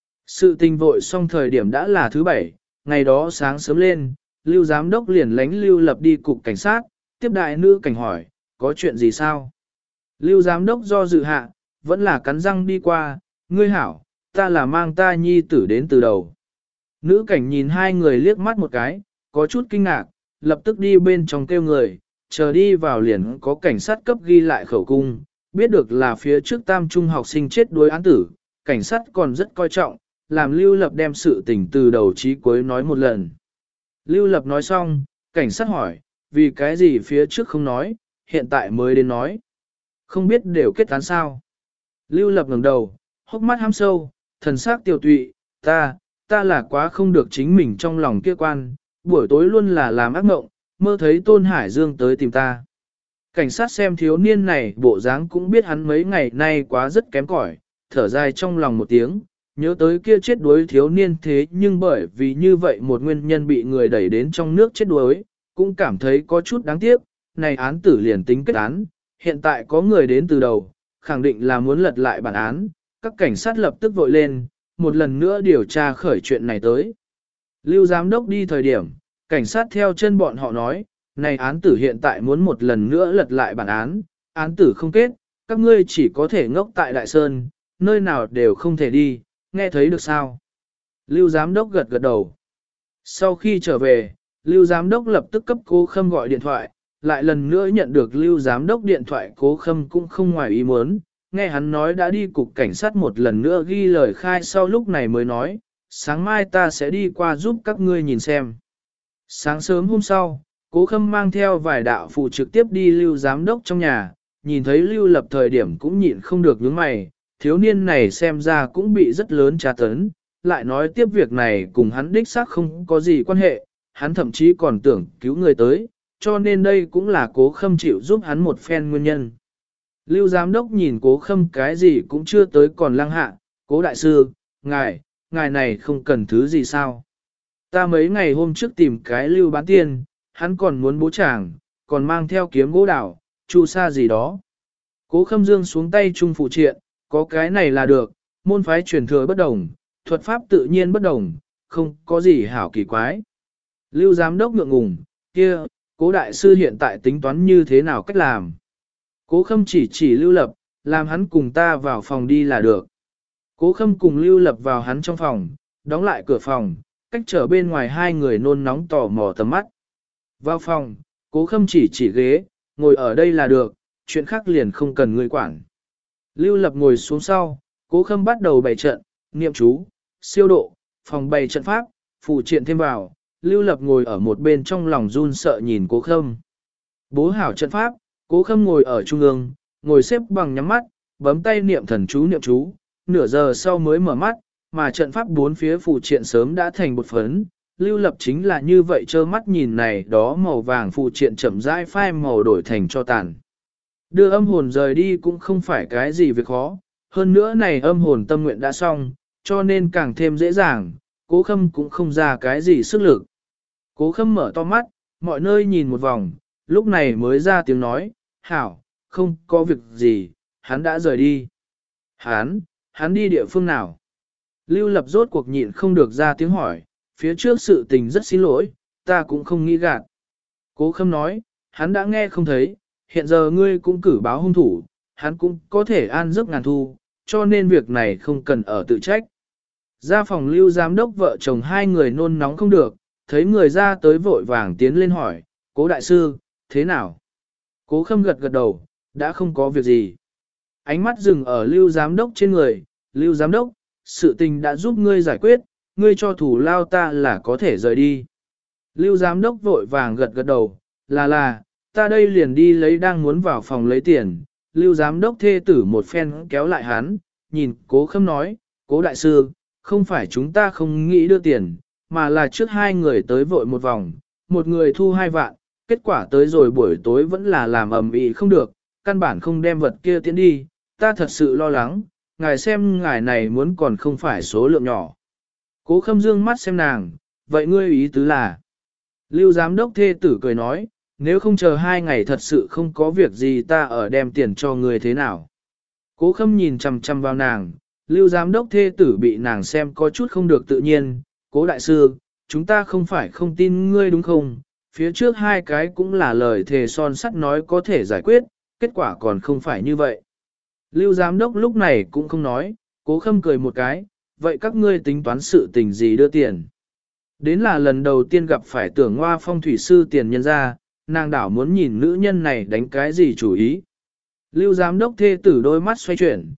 Sự tình vội xong thời điểm đã là thứ 7, ngày đó sáng sớm lên, Lưu giám đốc liền lánh Lưu Lập đi cục cảnh sát, tiếp đại nữ cảnh hỏi, có chuyện gì sao? Lưu giám đốc do dự hạ, vẫn là cắn răng đi qua, ngươi hảo, ta là mang ta nhi tử đến từ đầu. Nữ cảnh nhìn hai người liếc mắt một cái, có chút kinh ngạc, lập tức đi bên trong kêu người, chờ đi vào liền có cảnh sát cấp ghi lại khẩu cung, biết được là phía trước tam trung học sinh chết đuối án tử, cảnh sát còn rất coi trọng, làm Lưu Lập đem sự tình từ đầu chí cuối nói một lần. Lưu Lập nói xong, cảnh sát hỏi, vì cái gì phía trước không nói, hiện tại mới đến nói. Không biết đều kết án sao. Lưu Lập ngẩng đầu, hốc mắt hăm sâu, thần sắc tiêu tụy, ta là quá không được chính mình trong lòng kia quan, buổi tối luôn là làm ác mộng, mơ thấy Tôn Hải Dương tới tìm ta. Cảnh sát xem thiếu niên này bộ dáng cũng biết hắn mấy ngày nay quá rất kém cỏi, thở dài trong lòng một tiếng, nhớ tới kia chết đuối thiếu niên thế nhưng bởi vì như vậy một nguyên nhân bị người đẩy đến trong nước chết đuối, cũng cảm thấy có chút đáng tiếc, này án tử liền tính kết án, hiện tại có người đến từ đầu, khẳng định là muốn lật lại bản án, các cảnh sát lập tức vội lên, một lần nữa điều tra khởi chuyện này tới. Lưu giám đốc đi thời điểm, cảnh sát theo chân bọn họ nói, này án tử hiện tại muốn một lần nữa lật lại bản án, án tử không kết, các ngươi chỉ có thể ngốc tại Đại Sơn, nơi nào đều không thể đi, nghe thấy được sao? Lưu giám đốc gật gật đầu. Sau khi trở về, Lưu giám đốc lập tức cấp Cố Khâm gọi điện thoại, lại lần nữa nhận được Lưu giám đốc điện thoại, Cố Khâm cũng không ngoài ý muốn, nghe hắn nói đã đi cục cảnh sát một lần nữa ghi lời khai, sau lúc này mới nói, sáng mai ta sẽ đi qua giúp các ngươi nhìn xem. Sáng sớm hôm sau, Cố Khâm mang theo vài đạo phụ trực tiếp đi Lưu giám đốc trong nhà, nhìn thấy Lưu Lập thời điểm cũng nhịn không được nhướng mày, thiếu niên này xem ra cũng bị rất lớn tra tấn, lại nói tiếp việc này cùng hắn đích xác không có gì quan hệ, hắn thậm chí còn tưởng cứu người tới, cho nên đây cũng là Cố Khâm chịu giúp hắn một phen nguyên nhân. Lưu giám đốc nhìn Cố Khâm cái gì cũng chưa tới còn lăng hạ, Cố đại sư, ngài này không cần thứ gì sao? Ta mấy ngày hôm trước tìm cái Lưu bán tiền, hắn còn muốn bố tràng, còn mang theo kiếm gỗ đào, chu sa gì đó. Cố Khâm dương xuống tay trung phụ triện, có cái này là được, môn phái truyền thừa bất đồng, thuật pháp tự nhiên bất đồng, không có gì hảo kỳ quái. Lưu giám đốc ngượng ngùng, kia, Cố đại sư hiện tại tính toán như thế nào cách làm? Cố Khâm chỉ Lưu Lập, làm hắn cùng ta vào phòng đi là được. Cố Khâm cùng Lưu Lập vào hắn trong phòng, đóng lại cửa phòng, cách trở bên ngoài hai người nôn nóng tò mò tầm mắt. Vào phòng, Cố Khâm chỉ ghế, ngồi ở đây là được, chuyện khác liền không cần người quản. Lưu Lập ngồi xuống sau, Cố Khâm bắt đầu bày trận, niệm chú, siêu độ, phòng bày trận pháp, phụ triện thêm vào. Lưu Lập ngồi ở một bên trong lòng run sợ nhìn Cố Khâm. Bố hảo trận pháp, Cố Khâm ngồi ở trung ương, ngồi xếp bằng nhắm mắt, bấm tay niệm thần chú, nửa giờ sau mới mở mắt, mà trận pháp bốn phía phụ triện sớm đã thành bột phấn. Lưu Lập chính là như vậy trơ mắt nhìn này đó màu vàng phụ triện chậm rãi phai màu đổi thành cho tàn. Đưa âm hồn rời đi cũng không phải cái gì việc khó, hơn nữa này âm hồn tâm nguyện đã xong, cho nên càng thêm dễ dàng, Cố Khâm cũng không ra cái gì sức lực. Cố Khâm mở to mắt, mọi nơi nhìn một vòng, lúc này mới ra tiếng nói, hảo, không có việc gì, hắn đã rời đi. Hắn đi địa phương nào? Lưu Lập rốt cuộc nhịn không được ra tiếng hỏi, phía trước sự tình rất xin lỗi, ta cũng không nghĩ gạt. Cố Khâm nói, hắn đã nghe không thấy, hiện giờ ngươi cũng cử báo hung thủ, hắn cũng có thể an giấc ngàn thu, cho nên việc này không cần ở tự trách. Ra phòng Lưu giám đốc vợ chồng hai người nôn nóng không được, thấy người ra tới vội vàng tiến lên hỏi, Cố đại sư, thế nào? Cố Khâm gật gật đầu, đã không có việc gì. Ánh mắt dừng ở Lưu giám đốc trên người, Lưu giám đốc, sự tình đã giúp ngươi giải quyết, ngươi cho thủ lao ta là có thể rời đi. Lưu giám đốc vội vàng gật gật đầu, là, ta đây liền đi lấy đang muốn vào phòng lấy tiền. Lưu giám đốc thê tử một phen kéo lại hắn, nhìn Cố Khâm nói, Cố đại sư, không phải chúng ta không nghĩ đưa tiền, mà là trước hai người tới vội một vòng, một người thu 2 vạn, kết quả tới rồi buổi tối vẫn là làm ầm ĩ không được, căn bản không đem vật kia tiến đi, ta thật sự lo lắng, ngài xem ngài này muốn còn không phải số lượng nhỏ. Cố Khâm dương mắt xem nàng, vậy ngươi ý tứ là? Lưu giám đốc thê tử cười nói, nếu không chờ 2 ngày thật sự không có việc gì ta ở đem tiền cho ngươi thế nào? Cố Khâm nhìn chằm chằm vào nàng, Lưu giám đốc thê tử bị nàng xem có chút không được tự nhiên, Cố đại sư, chúng ta không phải không tin ngươi đúng không? Phía trước 2 cái cũng là lời thề son sắt nói có thể giải quyết, kết quả còn không phải như vậy. Lưu giám đốc lúc này cũng không nói, Cố Khâm cười một cái, vậy các ngươi tính toán sự tình gì đưa tiền? Đến là lần đầu tiên gặp phải Tưởng Hoa phong thủy sư tiền nhân ra, nàng đảo muốn nhìn nữ nhân này đánh cái gì chủ ý. Lưu giám đốc thê tử đôi mắt xoay chuyển,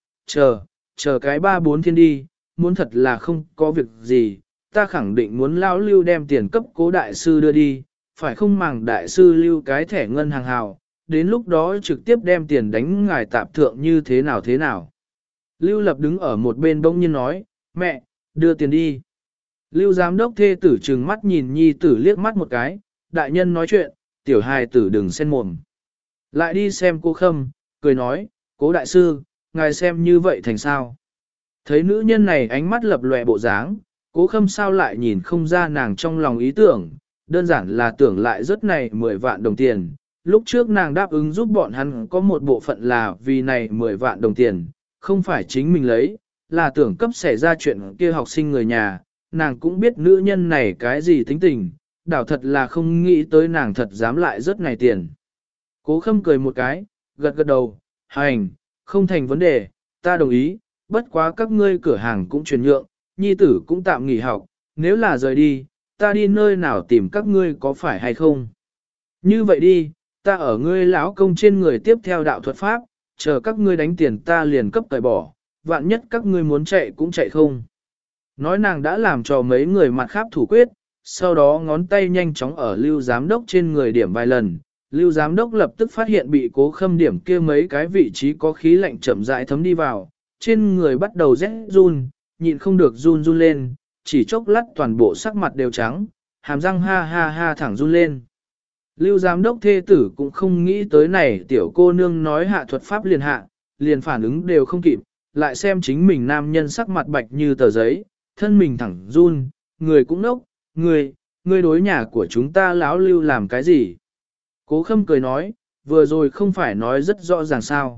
chờ cái 3-4 thiên đi, muốn thật là không có việc gì, ta khẳng định muốn lão Lưu đem tiền cấp Cố đại sư đưa đi, phải không màng đại sư lưu cái thẻ ngân hàng hào, đến lúc đó trực tiếp đem tiền đánh ngài tạp thượng như thế nào. Lưu Lập đứng ở một bên bỗng nhiên nói, mẹ, đưa tiền đi. Lưu giám đốc thê tử trừng mắt nhìn nhi tử liếc mắt một cái, đại nhân nói chuyện, tiểu hài tử đừng xen mồm. Lại đi xem cô Khâm, cười nói, Cố đại sư, ngài xem như vậy thành sao. Thấy nữ nhân này ánh mắt lập lòe bộ dáng, Cố Khâm sao lại nhìn không ra nàng trong lòng ý tưởng, đơn giản là tưởng lại rất này 10 vạn đồng tiền. Lúc trước nàng đáp ứng giúp bọn hắn có một bộ phận là vì này 10 vạn đồng tiền, không phải chính mình lấy, là tưởng cấp xảy ra chuyện kia học sinh người nhà, nàng cũng biết nữ nhân này cái gì tính tình, đảo thật là không nghĩ tới nàng thật dám lại rất này tiền. Cố Khâm cười một cái, gật gật đầu, hành, không thành vấn đề, ta đồng ý, bất quá các ngươi cửa hàng cũng chuyển nhượng, nhi tử cũng tạm nghỉ học, nếu là rời đi, ta đi nơi nào tìm các ngươi có phải hay không? Như vậy đi, ta ở ngươi lão công trên người tiếp theo đạo thuật pháp, chờ các ngươi đánh tiền ta liền cấp cởi bỏ, vạn nhất các ngươi muốn chạy cũng chạy không. Nói nàng đã làm cho mấy người mặt khác thủ quyết, sau đó ngón tay nhanh chóng ở Lưu giám đốc trên người điểm vài lần. Lưu giám đốc lập tức phát hiện bị Cố Khâm điểm kia mấy cái vị trí có khí lạnh chậm rãi thấm đi vào, trên người bắt đầu rét run, nhịn không được run lên, chỉ chốc lát toàn bộ sắc mặt đều trắng, hàm răng ha ha ha thẳng run lên. Lưu giám đốc thê tử cũng không nghĩ tới này tiểu cô nương nói hạ thuật pháp liền phản ứng đều không kịp, lại xem chính mình nam nhân sắc mặt bạch như tờ giấy, thân mình thẳng run, người cũng nốc, người đối nhà của chúng ta lão Lưu làm cái gì? Cố Khâm cười nói, vừa rồi không phải nói rất rõ ràng sao.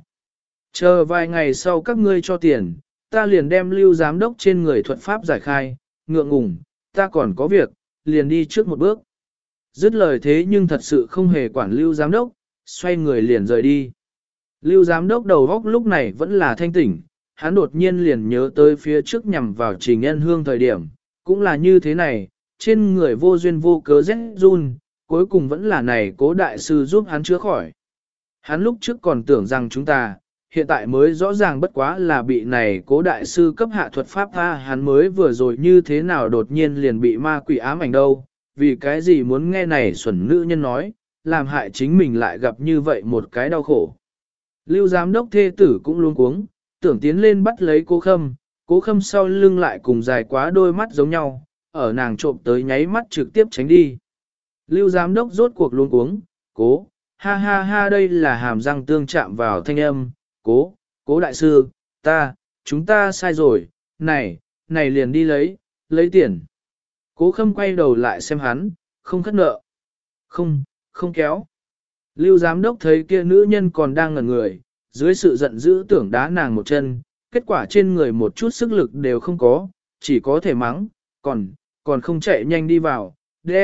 Chờ vài ngày sau các ngươi cho tiền, ta liền đem Lưu giám đốc trên người thuật pháp giải khai, ngượng ngùng, ta còn có việc, liền đi trước một bước. Dứt lời thế nhưng thật sự không hề quản Lưu giám đốc, xoay người liền rời đi. Lưu giám đốc đầu góc lúc này vẫn là thanh tỉnh, hắn đột nhiên liền nhớ tới phía trước nhằm vào Trình Ân Hương thời điểm, cũng là như thế này, trên người vô duyên vô cớ rét run, cuối cùng vẫn là này Cố đại sư giúp hắn chữa khỏi. Hắn lúc trước còn tưởng rằng chúng ta, hiện tại mới rõ ràng bất quá là bị này Cố đại sư cấp hạ thuật pháp tha, hắn mới vừa rồi như thế nào đột nhiên liền bị ma quỷ ám ảnh đâu, vì cái gì muốn nghe này xuẩn nữ nhân nói, làm hại chính mình lại gặp như vậy một cái đau khổ. Lưu giám đốc thê tử cũng luống cuống, tưởng tiến lên bắt lấy Cố Khâm, Cố Khâm sau lưng lại cùng dài quá đôi mắt giống nhau, ở nàng trộm tới nháy mắt trực tiếp tránh đi. Lưu giám đốc rốt cuộc luống cuống, cố, ha ha ha đây là hàm răng tương chạm vào thanh âm, cố đại sư, chúng ta sai rồi, này liền đi lấy tiền. Cố Khâm quay đầu lại xem hắn, không khất nợ. Không kéo. Lưu giám đốc thấy kia nữ nhân còn đang ngẩn người, dưới sự giận dữ tưởng đá nàng một chân, kết quả trên người một chút sức lực đều không có, chỉ có thể mắng, còn không chạy nhanh đi vào,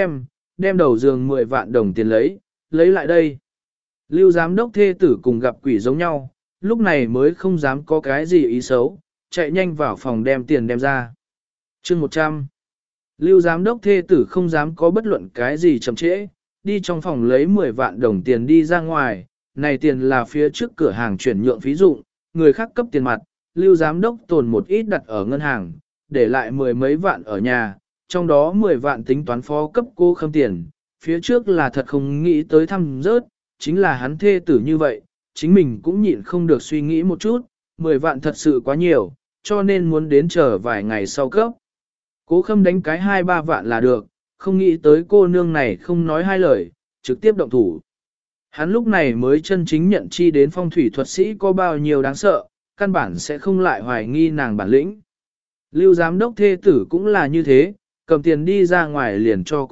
đem đầu giường 10 vạn đồng tiền lấy lại đây. Lưu giám đốc thê tử cùng gặp quỷ giống nhau, lúc này mới không dám có cái gì ý xấu, chạy nhanh vào phòng đem tiền đem ra. Chương 100. Lưu giám đốc thê tử không dám có bất luận cái gì chậm trễ, đi trong phòng lấy 10 vạn đồng tiền đi ra ngoài, này tiền là phía trước cửa hàng chuyển nhượng phí dụng, người khác cấp tiền mặt, lưu giám đốc tồn một ít đặt ở ngân hàng, để lại 10 mấy vạn ở nhà, trong đó 10 vạn tính toán phó cấp Cố Khâm tiền, phía trước là thật không nghĩ tới thăm rớt, chính là hắn thê tử như vậy, chính mình cũng nhịn không được suy nghĩ một chút, 10 vạn thật sự quá nhiều, cho nên muốn đến chờ vài ngày sau cấp. Cố Khâm đánh cái 2-3 vạn là được, không nghĩ tới cô nương này không nói hai lời, trực tiếp động thủ. Hắn lúc này mới chân chính nhận chi đến phong thủy thuật sĩ có bao nhiêu đáng sợ, căn bản sẽ không lại hoài nghi nàng bản lĩnh. Lưu giám đốc thê tử cũng là như thế, cầm tiền đi ra ngoài liền cho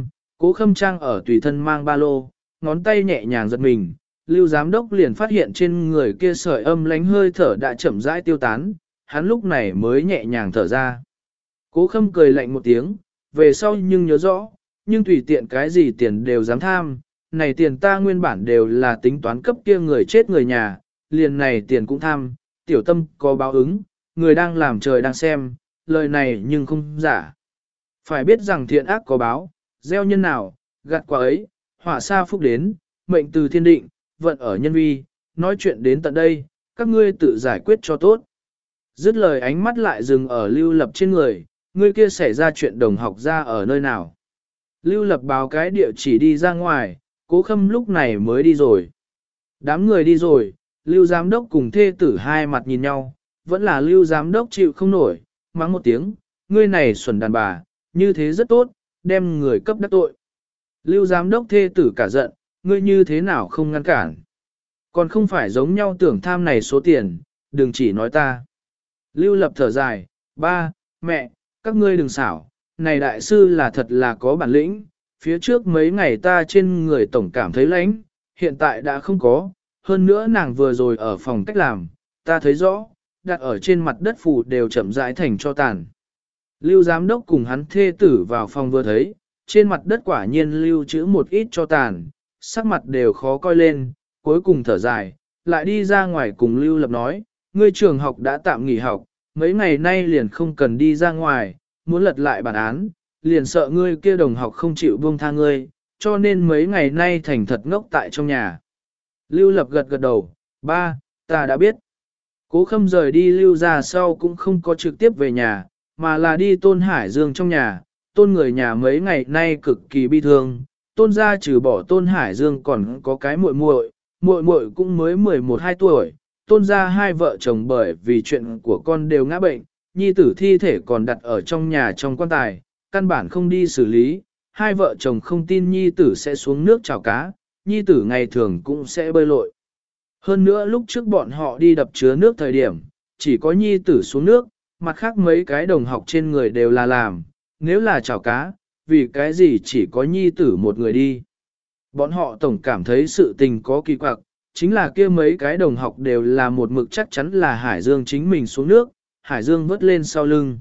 Cố Khâm trang ở tùy thân mang ba lô, ngón tay nhẹ nhàng giật mình, Lưu giám đốc liền phát hiện trên người kia sợi âm lánh hơi thở đã chậm rãi tiêu tán, hắn lúc này mới nhẹ nhàng thở ra. Cố Khâm cười lạnh một tiếng, về sau nhưng nhớ rõ, nhưng tùy tiện cái gì tiền đều dám tham, này tiền ta nguyên bản đều là tính toán cấp kia người chết người nhà, liền này tiền cũng tham, tiểu tâm có báo ứng, người đang làm trời đang xem, lời này nhưng không giả. Phải biết rằng thiện ác có báo, gieo nhân nào, gặt quả ấy, họa xa phúc đến, mệnh từ thiên định, vận ở nhân vi, nói chuyện đến tận đây, các ngươi tự giải quyết cho tốt. Dứt lời ánh mắt lại dừng ở Lưu Lập trên người, người kia xảy ra chuyện đồng học ra ở nơi nào. Lưu Lập báo cái địa chỉ đi ra ngoài, Cố Khâm lúc này mới đi rồi. Đám người đi rồi, Lưu giám đốc cùng thê tử hai mặt nhìn nhau, vẫn là Lưu giám đốc chịu không nổi, mắng một tiếng, ngươi này xuẩn đàn bà, như thế rất tốt, đem người cấp đắc tội. Lưu giám đốc thê tử cả giận, ngươi như thế nào không ngăn cản. Còn không phải giống nhau tưởng tham này số tiền, đừng chỉ nói ta. Lưu Lập thở dài, ba, mẹ, các ngươi đừng xảo, này đại sư là thật là có bản lĩnh, phía trước mấy ngày ta trên người tổng cảm thấy lánh, hiện tại đã không có, hơn nữa nàng vừa rồi ở phòng cách làm, ta thấy rõ, đặt ở trên mặt đất phù đều chậm rãi thành cho tàn. Lưu giám đốc cùng hắn thê tử vào phòng vừa thấy, trên mặt đất quả nhiên lưu trữ một ít cho tàn, sắc mặt đều khó coi lên, cuối cùng thở dài, lại đi ra ngoài cùng Lưu Lập nói, ngươi trường học đã tạm nghỉ học, mấy ngày nay liền không cần đi ra ngoài, muốn lật lại bản án, liền sợ ngươi kia đồng học không chịu buông tha ngươi, cho nên mấy ngày nay thành thật ngốc tại trong nhà. Lưu Lập gật gật đầu, ba, ta đã biết. Cố Khâm rời đi Lưu ra sau cũng không có trực tiếp về nhà, mà là đi Tôn Hải Dương trong nhà, Tôn người nhà mấy ngày nay cực kỳ bi thương, Tôn gia trừ bỏ Tôn Hải Dương còn có cái muội muội cũng mới 11-12 tuổi, Tôn gia hai vợ chồng bởi vì chuyện của con đều ngã bệnh, nhi tử thi thể còn đặt ở trong nhà trong quan tài, căn bản không đi xử lý, hai vợ chồng không tin nhi tử sẽ xuống nước chảo cá, nhi tử ngày thường cũng sẽ bơi lội. Hơn nữa lúc trước bọn họ đi đập chứa nước thời điểm, chỉ có nhi tử xuống nước, mặt khác mấy cái đồng học trên người đều là làm, nếu là chảo cá, vì cái gì chỉ có nhi tử một người đi. Bọn họ tổng cảm thấy sự tình có kỳ quặc, chính là kia mấy cái đồng học đều là một mực chắc chắn là Hải Dương chính mình xuống nước, Hải Dương vớt lên sau lưng.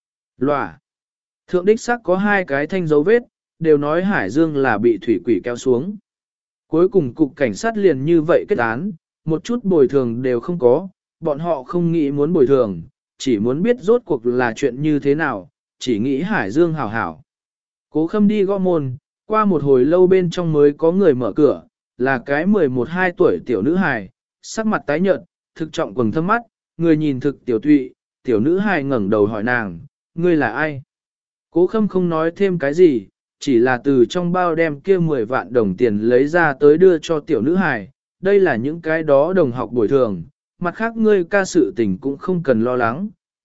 Lòa. Thượng đích sắc có hai cái thanh dấu vết, đều nói Hải Dương là bị thủy quỷ kéo xuống. Cuối cùng cục cảnh sát liền như vậy kết án, một chút bồi thường đều không có, bọn họ không nghĩ muốn bồi thường, chỉ muốn biết rốt cuộc là chuyện như thế nào, chỉ nghĩ Hải Dương hảo hảo. Cố Khâm đi gõ môn, qua một hồi lâu bên trong mới có người mở cửa, là cái 11-12 tuổi tiểu nữ hài, sắc mặt tái nhợt, thực trọng quầng thâm mắt, người nhìn thực tiểu tụy, tiểu nữ hài ngẩng đầu hỏi nàng, ngươi là ai? Cố Khâm không nói thêm cái gì, chỉ là từ trong bao đem kia 10 vạn đồng tiền lấy ra tới đưa cho tiểu nữ hài, đây là những cái đó đồng học bồi thường, mặt khác ngươi ca sự tình cũng không cần lo lắng,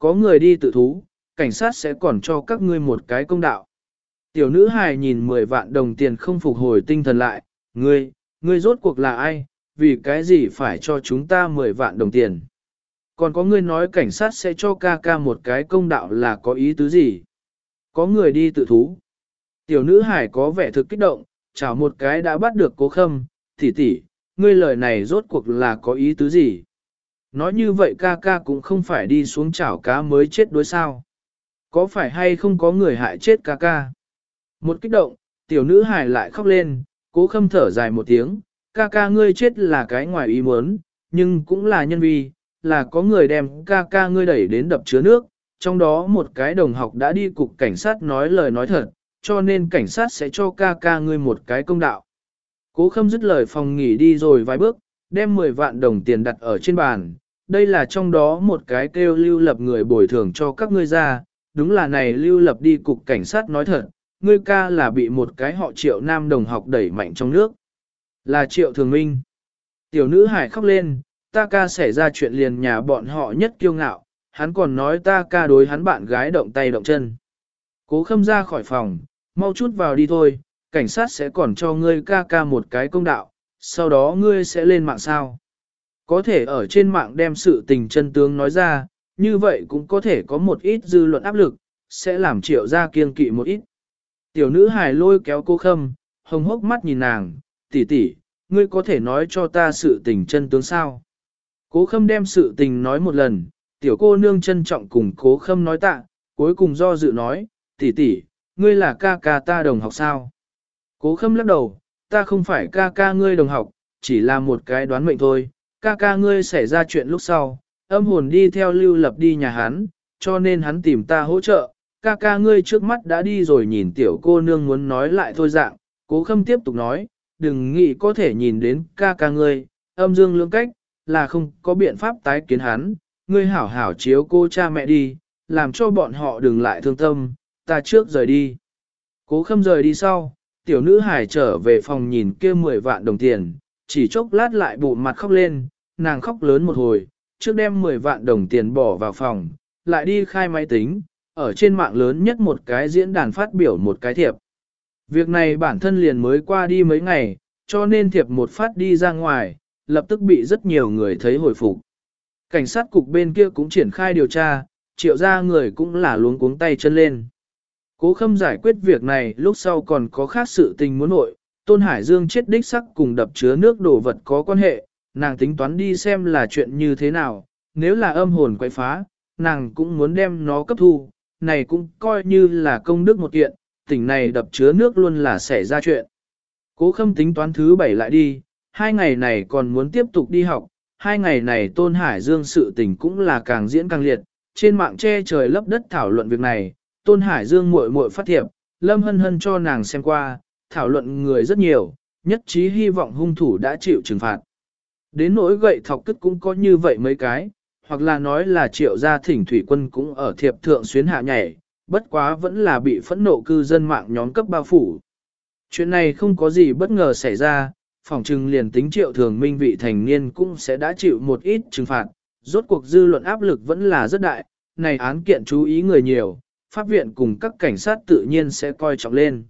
có người đi tự thú, cảnh sát sẽ còn cho các ngươi một cái công đạo. Tiểu nữ hài nhìn 10 vạn đồng tiền không phục hồi tinh thần lại, ngươi rốt cuộc là ai, vì cái gì phải cho chúng ta 10 vạn đồng tiền. Còn có ngươi nói cảnh sát sẽ cho ca ca một cái công đạo là có ý tứ gì? Có người đi tự thú. Tiểu nữ hải có vẻ thực kích động, chào một cái đã bắt được Cố Khâm, tỷ tỷ, ngươi lời này rốt cuộc là có ý tứ gì? Nói như vậy ca ca cũng không phải đi xuống chảo cá mới chết đối sao? Có phải hay không có người hại chết ca ca? Một kích động, tiểu nữ hải lại khóc lên, Cố Khâm thở dài một tiếng, ca ca ngươi chết là cái ngoài ý muốn, nhưng cũng là nhân vi, là có người đem ca ca ngươi đẩy đến đập chứa nước, trong đó một cái đồng học đã đi cục cảnh sát nói lời nói thật, cho nên cảnh sát sẽ cho ca ca ngươi một cái công đạo. Cố Khâm dứt lời phòng nghỉ đi rồi vài bước, đem 10 vạn đồng tiền đặt ở trên bàn, đây là trong đó một cái kêu Lưu Lập người bồi thường cho các ngươi ra, đúng là này Lưu Lập đi cục cảnh sát nói thật, ngươi ca là bị một cái họ Triệu nam đồng học đẩy mạnh trong nước. Là Triệu Thường Minh. Tiểu nữ hải khóc lên, ta ca xảy ra chuyện liền nhà bọn họ nhất kiêu ngạo, hắn còn nói ta ca đối hắn bạn gái động tay động chân. Cố Khâm ra khỏi phòng, mau chút vào đi thôi, cảnh sát sẽ còn cho ngươi ca ca một cái công đạo, sau đó ngươi sẽ lên mạng sao. Có thể ở trên mạng đem sự tình chân tướng nói ra, như vậy cũng có thể có một ít dư luận áp lực, sẽ làm Triệu gia kiêng kỵ một ít. Tiểu nữ hài lôi kéo Cố Khâm, hồng hốc mắt nhìn nàng, tỷ tỷ, ngươi có thể nói cho ta sự tình chân tướng sao? Cố Khâm đem sự tình nói một lần, tiểu cô nương trân trọng cùng Cố Khâm nói tạ, cuối cùng do dự nói, tỷ tỷ, ngươi là ca ca ta đồng học sao? Cố Khâm lắc đầu, ta không phải ca ca ngươi đồng học, chỉ là một cái đoán mệnh thôi, ca ca ngươi xảy ra chuyện lúc sau, âm hồn đi theo Lưu Lập đi nhà hắn, cho nên hắn tìm ta hỗ trợ, ca ca ngươi trước mắt đã đi rồi nhìn tiểu cô nương muốn nói lại thôi dạng, Cố Khâm tiếp tục nói, đừng nghĩ có thể nhìn đến ca ca ngươi, âm dương lưỡng cách, là không có biện pháp tái kiến hắn, ngươi hảo hảo chiếu cô cha mẹ đi, làm cho bọn họ đừng lại thương tâm, ta trước rời đi. Cố Khâm rời đi sau, tiểu nữ hải trở về phòng nhìn kia 10 vạn đồng tiền, chỉ chốc lát lại bụng mặt khóc lên, nàng khóc lớn một hồi, trước đem 10 vạn đồng tiền bỏ vào phòng, lại đi khai máy tính, ở trên mạng lớn nhất một cái diễn đàn phát biểu một cái thiệp. Việc này bản thân liền mới qua đi mấy ngày, cho nên thiệp một phát đi ra ngoài, lập tức bị rất nhiều người thấy hồi phục. Cảnh sát cục bên kia cũng triển khai điều tra, Triệu gia người cũng là luống cuống tay chân lên. Cố Khâm giải quyết việc này lúc sau còn có khác sự tình muốn nội, Tôn Hải Dương chết đích sắc cùng đập chứa nước đổ vật có quan hệ, nàng tính toán đi xem là chuyện như thế nào, nếu là âm hồn quậy phá, nàng cũng muốn đem nó cấp thu, này cũng coi như là công đức một kiện, tỉnh này đập chứa nước luôn là xảy ra chuyện. Cố Khâm tính toán thứ 7 lại đi, 2 ngày này còn muốn tiếp tục đi học, 2 ngày này Tôn Hải Dương sự tình cũng là càng diễn càng liệt, trên mạng che trời lấp đất thảo luận việc này, Tôn Hải Dương muội muội phát thiệp, Lâm Hân Hân cho nàng xem qua, thảo luận người rất nhiều, nhất trí hy vọng hung thủ đã chịu trừng phạt. Đến nỗi gậy thọc cứt cũng có như vậy mấy cái, hoặc là nói là Triệu gia Thỉnh Thủy Quân cũng ở thiệp thượng xuyến hạ nhảy, bất quá vẫn là bị phẫn nộ cư dân mạng nhóm cấp bao phủ. Chuyện này không có gì bất ngờ xảy ra, phỏng chừng liền tính Triệu Thường Minh vị thành niên cũng sẽ đã chịu một ít trừng phạt, rốt cuộc dư luận áp lực vẫn là rất đại, này án kiện chú ý người nhiều, pháp viện cùng các cảnh sát tự nhiên sẽ coi trọng lên.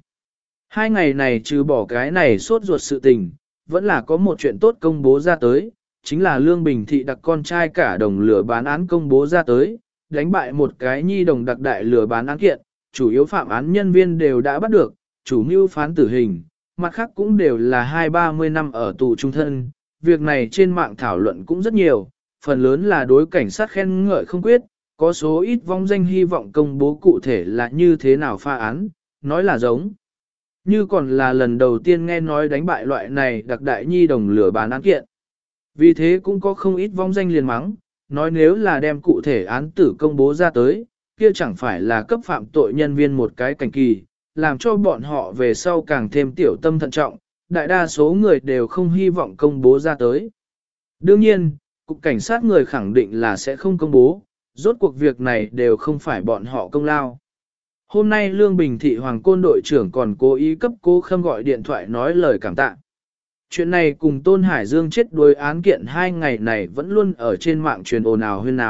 2 ngày này trừ bỏ cái này sốt ruột sự tình, vẫn là có một chuyện tốt công bố ra tới, chính là Lương Bình Thị đặc con trai cả đồng lừa bán án công bố ra tới, đánh bại một cái nhi đồng đặc đại lừa bán án kiện, chủ yếu phạm án nhân viên đều đã bắt được, chủ mưu phán tử hình, mặt khác cũng đều là 20-30 năm ở tù trung thân. Việc này trên mạng thảo luận cũng rất nhiều, phần lớn là đối cảnh sát khen ngợi không quyết, có số ít vong danh hy vọng công bố cụ thể là như thế nào pha án, nói là giống. Như còn là lần đầu tiên nghe nói đánh bại loại này đặc đại nhi đồng lừa bán án kiện. Vì thế cũng có không ít vong danh liền mắng, nói nếu là đem cụ thể án tử công bố ra tới, kia chẳng phải là cấp phạm tội nhân viên một cái cảnh kỳ, làm cho bọn họ về sau càng thêm tiểu tâm thận trọng, đại đa số người đều không hy vọng công bố ra tới. Đương nhiên, cục cảnh sát người khẳng định là sẽ không công bố, rốt cuộc việc này đều không phải bọn họ công lao. Hôm nay Lương Bình Thị Hoàng Côn đội trưởng còn cố ý cấp Cố Khâm gọi điện thoại nói lời cảm tạ. Chuyện này cùng Tôn Hải Dương chết đuối án kiện 2 ngày này vẫn luôn ở trên mạng truyền ồn ào huyên náo,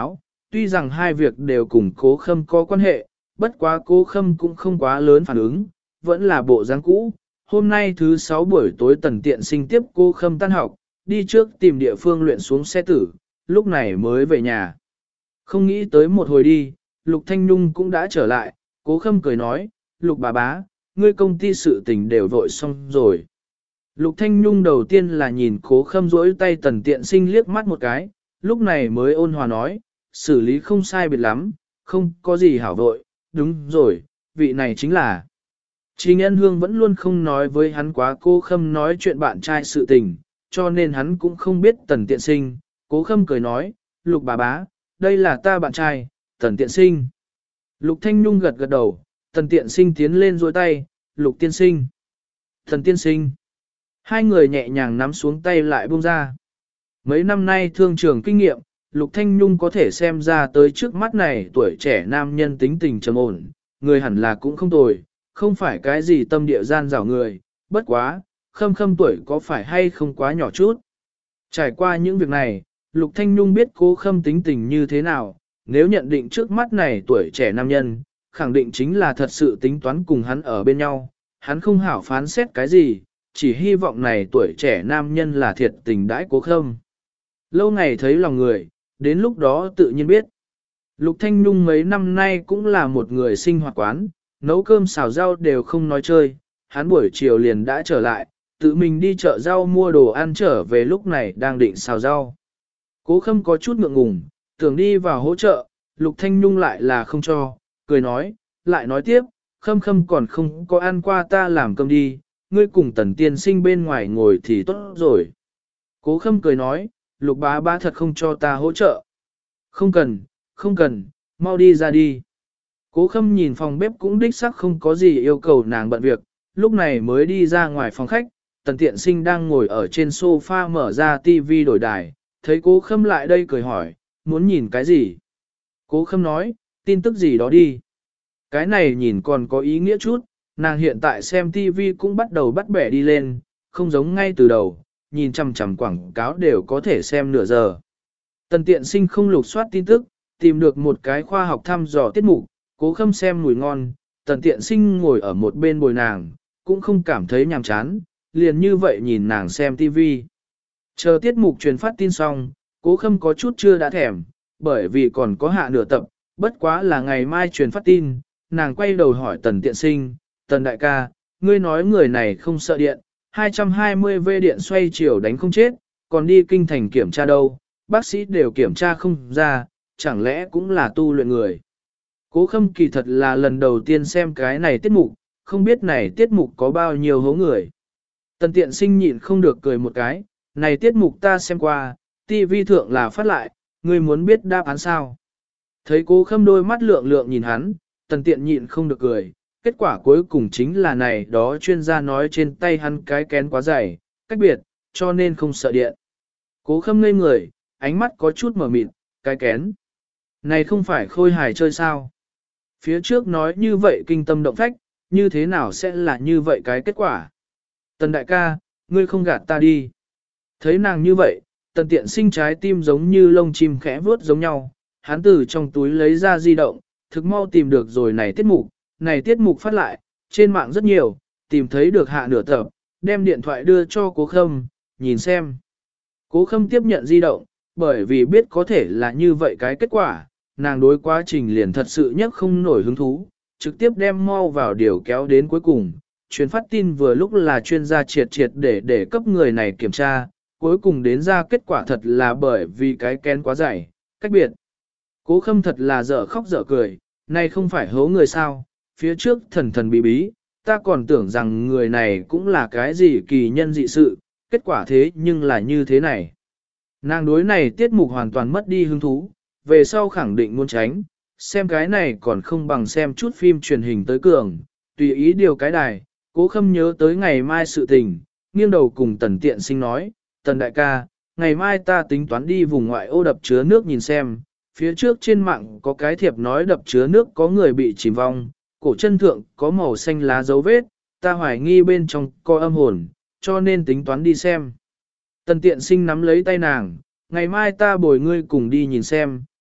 tuy rằng hai việc đều cùng Cố Khâm có quan hệ, bất quá Cố Khâm cũng không quá lớn phản ứng, vẫn là bộ dáng cũ. Hôm nay thứ 6 buổi tối Tần Tiện Sinh tiếp Cố Khâm tan học, đi trước tìm địa phương luyện xuống xe tử, lúc này mới về nhà. Không nghĩ tới một hồi đi, Lục Thanh Nhung cũng đã trở lại, Cố Khâm cười nói, Lục bà bá, ngươi công ty sự tình đều vội xong rồi. Lục Thanh Nhung đầu tiên là nhìn Cố Khâm duỗi tay Tần Tiện Sinh liếc mắt một cái, lúc này mới ôn hòa nói, xử lý không sai biệt lắm, không có gì hảo vội, đúng rồi, vị này chính là. Trình Nhân Hương vẫn luôn không nói với hắn quá Cố Khâm nói chuyện bạn trai sự tình, cho nên hắn cũng không biết Tần Tiện Sinh. Cố Khâm cười nói, Lục bà bá, đây là ta bạn trai, Tần Tiện Sinh. Lục Thanh Nhung gật gật đầu, Tần Tiện Sinh tiến lên duỗi tay, Lục Tiên Sinh. Tần Tiên Sinh. Hai người nhẹ nhàng nắm xuống tay lại buông ra. Mấy năm nay thương trường kinh nghiệm, Lục Thanh Nhung có thể xem ra tới trước mắt này tuổi trẻ nam nhân tính tình trầm ổn, người hẳn là cũng không tồi, không phải cái gì tâm địa gian rảo người, bất quá, Khâm Khâm tuổi có phải hay không quá nhỏ chút. Trải qua những việc này, Lục Thanh Nhung biết Cố Khâm tính tình như thế nào, nếu nhận định trước mắt này tuổi trẻ nam nhân, khẳng định chính là thật sự tính toán cùng hắn ở bên nhau, hắn không hảo phán xét cái gì, chỉ hy vọng này tuổi trẻ nam nhân là thiệt tình đãi Cố Khâm. Lâu ngày thấy lòng người, đến lúc đó tự nhiên biết. Lục Thanh Nhung mấy năm nay cũng là một người sinh hoạt quán, nấu cơm xào rau đều không nói chơi, hắn buổi chiều liền đã trở lại, tự mình đi chợ rau mua đồ ăn trở về lúc này đang định xào rau. Cố Khâm có chút ngượng ngùng, tưởng đi vào hỗ trợ, Lục Thanh Nhung lại là không cho, cười nói, lại nói tiếp, Khâm Khâm còn không có ăn qua ta làm cơm đi, ngươi cùng Tần Tiên Sinh bên ngoài ngồi thì tốt rồi. Cố Khâm cười nói, Lục bá bá thật không cho ta hỗ trợ. Không cần, không cần, mau đi ra đi. Cố Khâm nhìn phòng bếp cũng đích xác không có gì yêu cầu nàng bận việc, lúc này mới đi ra ngoài phòng khách, Tần Tiện Sinh đang ngồi ở trên sofa mở ra tivi đổi đài, thấy Cố Khâm lại đây cười hỏi, muốn nhìn cái gì? Cố Khâm nói, tin tức gì đó đi. Cái này nhìn còn có ý nghĩa chút, nàng hiện tại xem tivi cũng bắt đầu bắt bẻ đi lên, không giống ngay từ đầu, nhìn chằm chằm quảng cáo đều có thể xem nửa giờ. Tần Tiện Sinh không lục soát tin tức, tìm được một cái khoa học thăm dò tiết mục, Cố Khâm xem mùi ngon, Tần Tiện Sinh ngồi ở một bên bồi nàng, cũng không cảm thấy nhàm chán, liền như vậy nhìn nàng xem tivi. Chờ tiết mục truyền phát tin xong, Cố Khâm có chút chưa đã thèm, bởi vì còn có hạ nửa tập, bất quá là ngày mai truyền phát tin, nàng quay đầu hỏi Tần Tiện Sinh, Tần đại ca, ngươi nói người này không sợ điện, 220V điện xoay chiều đánh không chết, còn đi kinh thành kiểm tra đâu, bác sĩ đều kiểm tra không ra, chẳng lẽ cũng là tu luyện người. Cố Khâm kỳ thật là lần đầu tiên xem cái này tiết mục, không biết này tiết mục có bao nhiêu hố người. Tần Tiện Sinh nhịn không được cười một cái, này tiết mục ta xem qua, TV thượng là phát lại, ngươi muốn biết đáp án sao. Thấy Cố Khâm đôi mắt lượng lượng nhìn hắn, Tần Tiện nhịn không được cười, kết quả cuối cùng chính là này đó chuyên gia nói trên tay hắn cái kén quá dày, cách biệt, cho nên không sợ điện. Cố Khâm ngây người, ánh mắt có chút mở mịt, cái kén. Này không phải khôi hài chơi sao? Phía trước nói như vậy kinh tâm động phách, như thế nào sẽ là như vậy cái kết quả? Tần đại ca, ngươi không gạt ta đi. Thấy nàng như vậy, Tần Tiện Sinh trái tim giống như lông chim khẽ vướt giống nhau, hắn từ trong túi lấy ra di động, thực mau tìm được rồi này tiết mục phát lại, trên mạng rất nhiều, tìm thấy được hạ nửa tập, đem điện thoại đưa cho Cố Khâm, nhìn xem. Cố Khâm tiếp nhận di động, bởi vì biết có thể là như vậy cái kết quả, nàng đối quá trình liền thật sự nhất không nổi hứng thú, trực tiếp đem mau vào điều kéo đến cuối cùng. Truyền phát tin vừa lúc là chuyên gia triệt để cấp người này kiểm tra, cuối cùng đến ra kết quả thật là bởi vì cái kén quá dày, cách biệt. Cố Khâm thật là dở khóc dở cười, này không phải hố người sao, phía trước thần bí bí, ta còn tưởng rằng người này cũng là cái gì kỳ nhân dị sự, kết quả thế nhưng là như thế này. Nàng đối này tiết mục hoàn toàn mất đi hứng thú, về sau khẳng định muốn tránh, xem cái này còn không bằng xem chút phim truyền hình tới cường, tùy ý điều cái đài. Cố Khâm nhớ tới ngày mai sự tình, nghiêng đầu cùng Tần Tiện Sinh nói, Tần đại ca, ngày mai ta tính toán đi vùng ngoại ô đập chứa nước nhìn xem, phía trước trên mạng có cái thiệp nói đập chứa nước có người bị chìm vong, cổ chân thượng có màu xanh lá dấu vết, ta hoài nghi bên trong có âm hồn, cho nên tính toán đi xem. Tần Tiện Sinh nắm lấy tay nàng, ngày mai ta bồi ngươi cùng đi nhìn xem,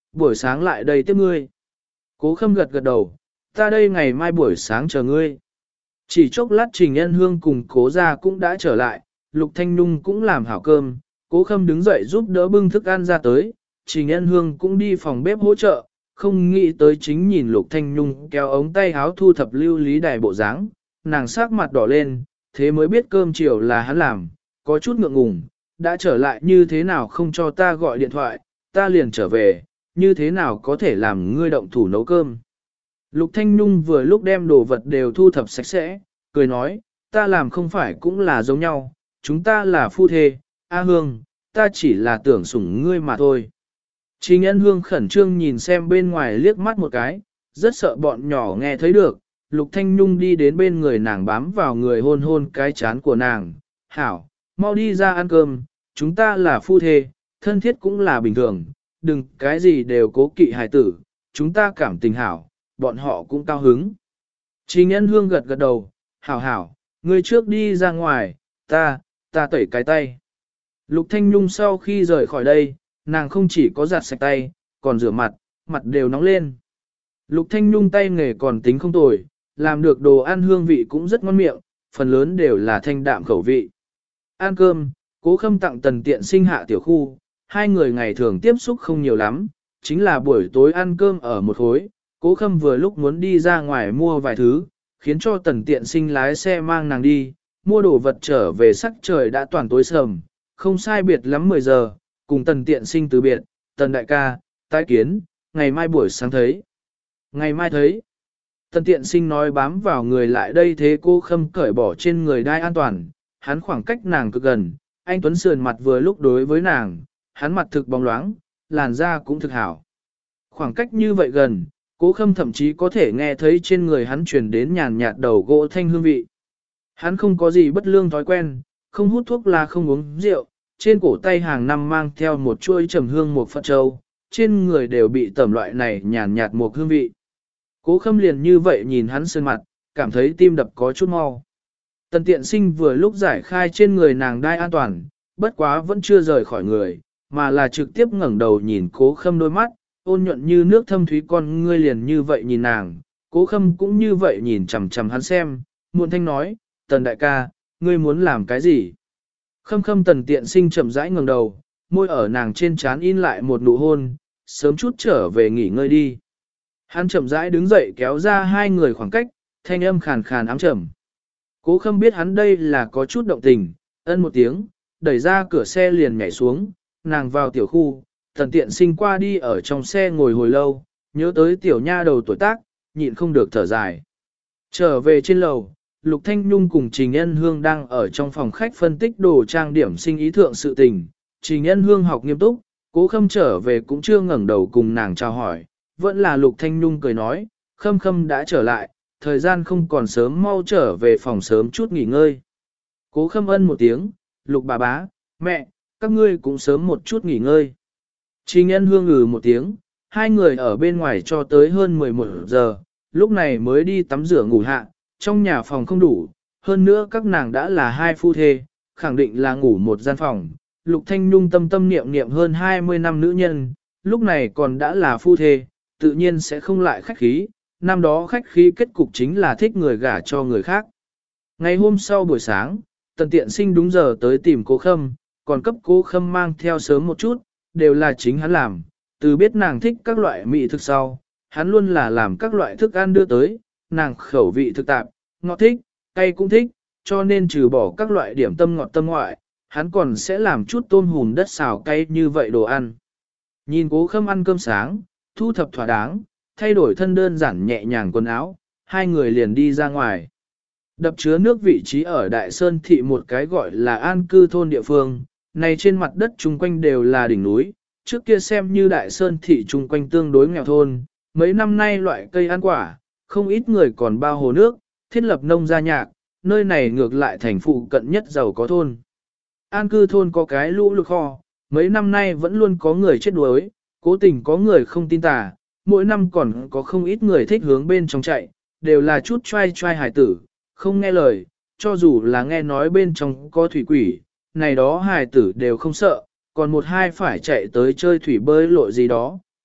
buổi sáng lại đây tiếp ngươi. Cố Khâm gật gật đầu, ta đây ngày mai buổi sáng chờ ngươi. Chỉ chốc lát Trình Ân Hương cùng Cố gia cũng đã trở lại, Lục Thanh Nhung cũng làm hảo cơm, Cố Khâm đứng dậy giúp đỡ bưng thức ăn ra tới, Trình Ân Hương cũng đi phòng bếp hỗ trợ, không nghĩ tới chính nhìn Lục Thanh Nhung kéo ống tay áo thu thập lưu lý đài bộ dáng, nàng sắc mặt đỏ lên, thế mới biết cơm chiều là hắn làm, có chút ngượng ngùng, đã trở lại như thế nào không cho ta gọi điện thoại, ta liền trở về, như thế nào có thể làm ngươi động thủ nấu cơm. Lục Thanh Nhung vừa lúc đem đồ vật đều thu thập sạch sẽ, cười nói, ta làm không phải cũng là giống nhau, chúng ta là phu thê, A Hương, ta chỉ là tưởng sủng ngươi mà thôi. Trình Ân Hương khẩn trương nhìn xem bên ngoài liếc mắt một cái, rất sợ bọn nhỏ nghe thấy được, Lục Thanh Nhung đi đến bên người nàng bám vào người hôn hôn cái chán của nàng, hảo, mau đi ra ăn cơm, chúng ta là phu thê, thân thiết cũng là bình thường, đừng cái gì đều cố kỵ hài tử, chúng ta cảm tình hảo, bọn họ cũng cao hứng. Trình Ân Hương gật gật đầu, hảo hảo, ngươi trước đi ra ngoài, ta tẩy cái tay. Lục Thanh Nhung sau khi rời khỏi đây, nàng không chỉ có giặt sạch tay, còn rửa mặt, mặt đều nóng lên. Lục Thanh Nhung tay nghề còn tính không tồi, làm được đồ ăn hương vị cũng rất ngon miệng, phần lớn đều là thanh đạm khẩu vị. Ăn cơm, Cố Khâm tặng Tần Tiện Sinh hạ tiểu khu, hai người ngày thường tiếp xúc không nhiều lắm, chính là buổi tối ăn cơm ở một khối, Cố Khâm vừa lúc muốn đi ra ngoài mua vài thứ, khiến cho Tần Tiện Sinh lái xe mang nàng đi, mua đồ vật trở về sắc trời đã toàn tối sầm, không sai biệt lắm 10 giờ, cùng Tần Tiện Sinh từ biệt, Tần đại ca, tái kiến, ngày mai buổi sáng thấy. Ngày mai thấy. Tần Tiện Sinh nói bám vào người lại đây thế Cố Khâm cởi bỏ trên người đai an toàn, hắn khoảng cách nàng cực gần, anh Tuấn sườn mặt vừa lúc đối với nàng, hắn mặt thực bóng loáng, làn da cũng thực hảo. Khoảng cách như vậy gần, Cố Khâm thậm chí có thể nghe thấy trên người hắn truyền đến nhàn nhạt đầu gỗ thanh hương vị. Hắn không có gì bất lương thói quen, không hút thuốc là không uống rượu, trên cổ tay hàng năm mang theo một chuôi trầm hương một Phật châu, trên người đều bị tẩm loại này nhàn nhạt một hương vị. Cố Khâm liền như vậy nhìn hắn sơn mặt, cảm thấy tim đập có chút mau. Tần Tiện Sinh vừa lúc giải khai trên người nàng đai an toàn, bất quá vẫn chưa rời khỏi người, mà là trực tiếp ngẩng đầu nhìn Cố Khâm đôi mắt, ôn nhuận như nước thâm thúy con ngươi liền như vậy nhìn nàng, Cố Khâm cũng như vậy nhìn chằm chằm hắn xem, muộn thanh nói, Tần đại ca, ngươi muốn làm cái gì? Khâm Khâm Tần Tiện Sinh chậm rãi ngẩng đầu, môi ở nàng trên trán in lại một nụ hôn, sớm chút trở về nghỉ ngơi đi. Hắn chậm rãi đứng dậy kéo ra hai người khoảng cách, thanh âm khàn khàn ám trầm. Cố Khâm biết hắn đây là có chút động tình, ân một tiếng, đẩy ra cửa xe liền nhảy xuống, nàng vào tiểu khu, Tần Tiện Sinh qua đi ở trong xe ngồi hồi lâu, nhớ tới tiểu nha đầu tuổi tác, nhịn không được thở dài. Trở về trên lầu, Lục Thanh Nhung cùng Trình Ân Hương đang ở trong phòng khách phân tích đồ trang điểm sinh ý thượng sự tình. Trình Ân Hương học nghiêm túc, Cố Khâm trở về cũng chưa ngẩng đầu cùng nàng chào hỏi, vẫn là Lục Thanh Nhung cười nói, Khâm Khâm đã trở lại, thời gian không còn sớm, mau trở về phòng sớm chút nghỉ ngơi. Cố Khâm ân một tiếng, Lục bà bá, mẹ, các ngươi cũng sớm một chút nghỉ ngơi. Trình Ân Hương ngừ một tiếng, hai người ở bên ngoài cho tới hơn 11 giờ, lúc này mới đi tắm rửa ngủ hạ, trong nhà phòng không đủ, hơn nữa các nàng đã là hai phu thê, khẳng định là ngủ một gian phòng. Lục Thanh Nhung tâm tâm niệm niệm hơn 20 năm nữ nhân, lúc này còn đã là phu thê, tự nhiên sẽ không lại khách khí, năm đó khách khí kết cục chính là thích người gả cho người khác. Ngày hôm sau buổi sáng, Tần Tiện Sinh đúng giờ tới tìm Cố Khâm, còn cấp Cố Khâm mang theo sớm một chút, đều là chính hắn làm, từ biết nàng thích các loại mỹ thực sau, hắn luôn là làm các loại thức ăn đưa tới, nàng khẩu vị thực tạp, ngọt thích, cay cũng thích, cho nên trừ bỏ các loại điểm tâm ngọt tâm ngoại, hắn còn sẽ làm chút tôm hùm đất xào cay như vậy đồ ăn. Nhìn Cố Khâm ăn cơm sáng, thu thập thỏa đáng, thay đổi thân đơn giản nhẹ nhàng quần áo, hai người liền đi ra ngoài. Đập chứa nước vị trí ở Đại Sơn Thị một cái gọi là an cư thôn địa phương, này trên mặt đất chung quanh đều là đỉnh núi, trước kia xem như Đại Sơn Thị chung quanh tương đối nghèo thôn, mấy năm nay loại cây ăn quả, không ít người còn bao hồ nước, thiết lập nông gia nhạc, nơi này ngược lại thành phụ cận nhất giàu có thôn. An cư thôn có cái lũ lụt kho, mấy năm nay vẫn luôn có người chết đuối, cố tình có người không tin tà, mỗi năm còn có không ít người thích hướng bên trong chạy, đều là chút trai trai hài tử, không nghe lời, cho dù là nghe nói bên trong có thủy quỷ, này đó hài tử đều không sợ, còn một hai phải chạy tới chơi thủy bơi lội gì đó,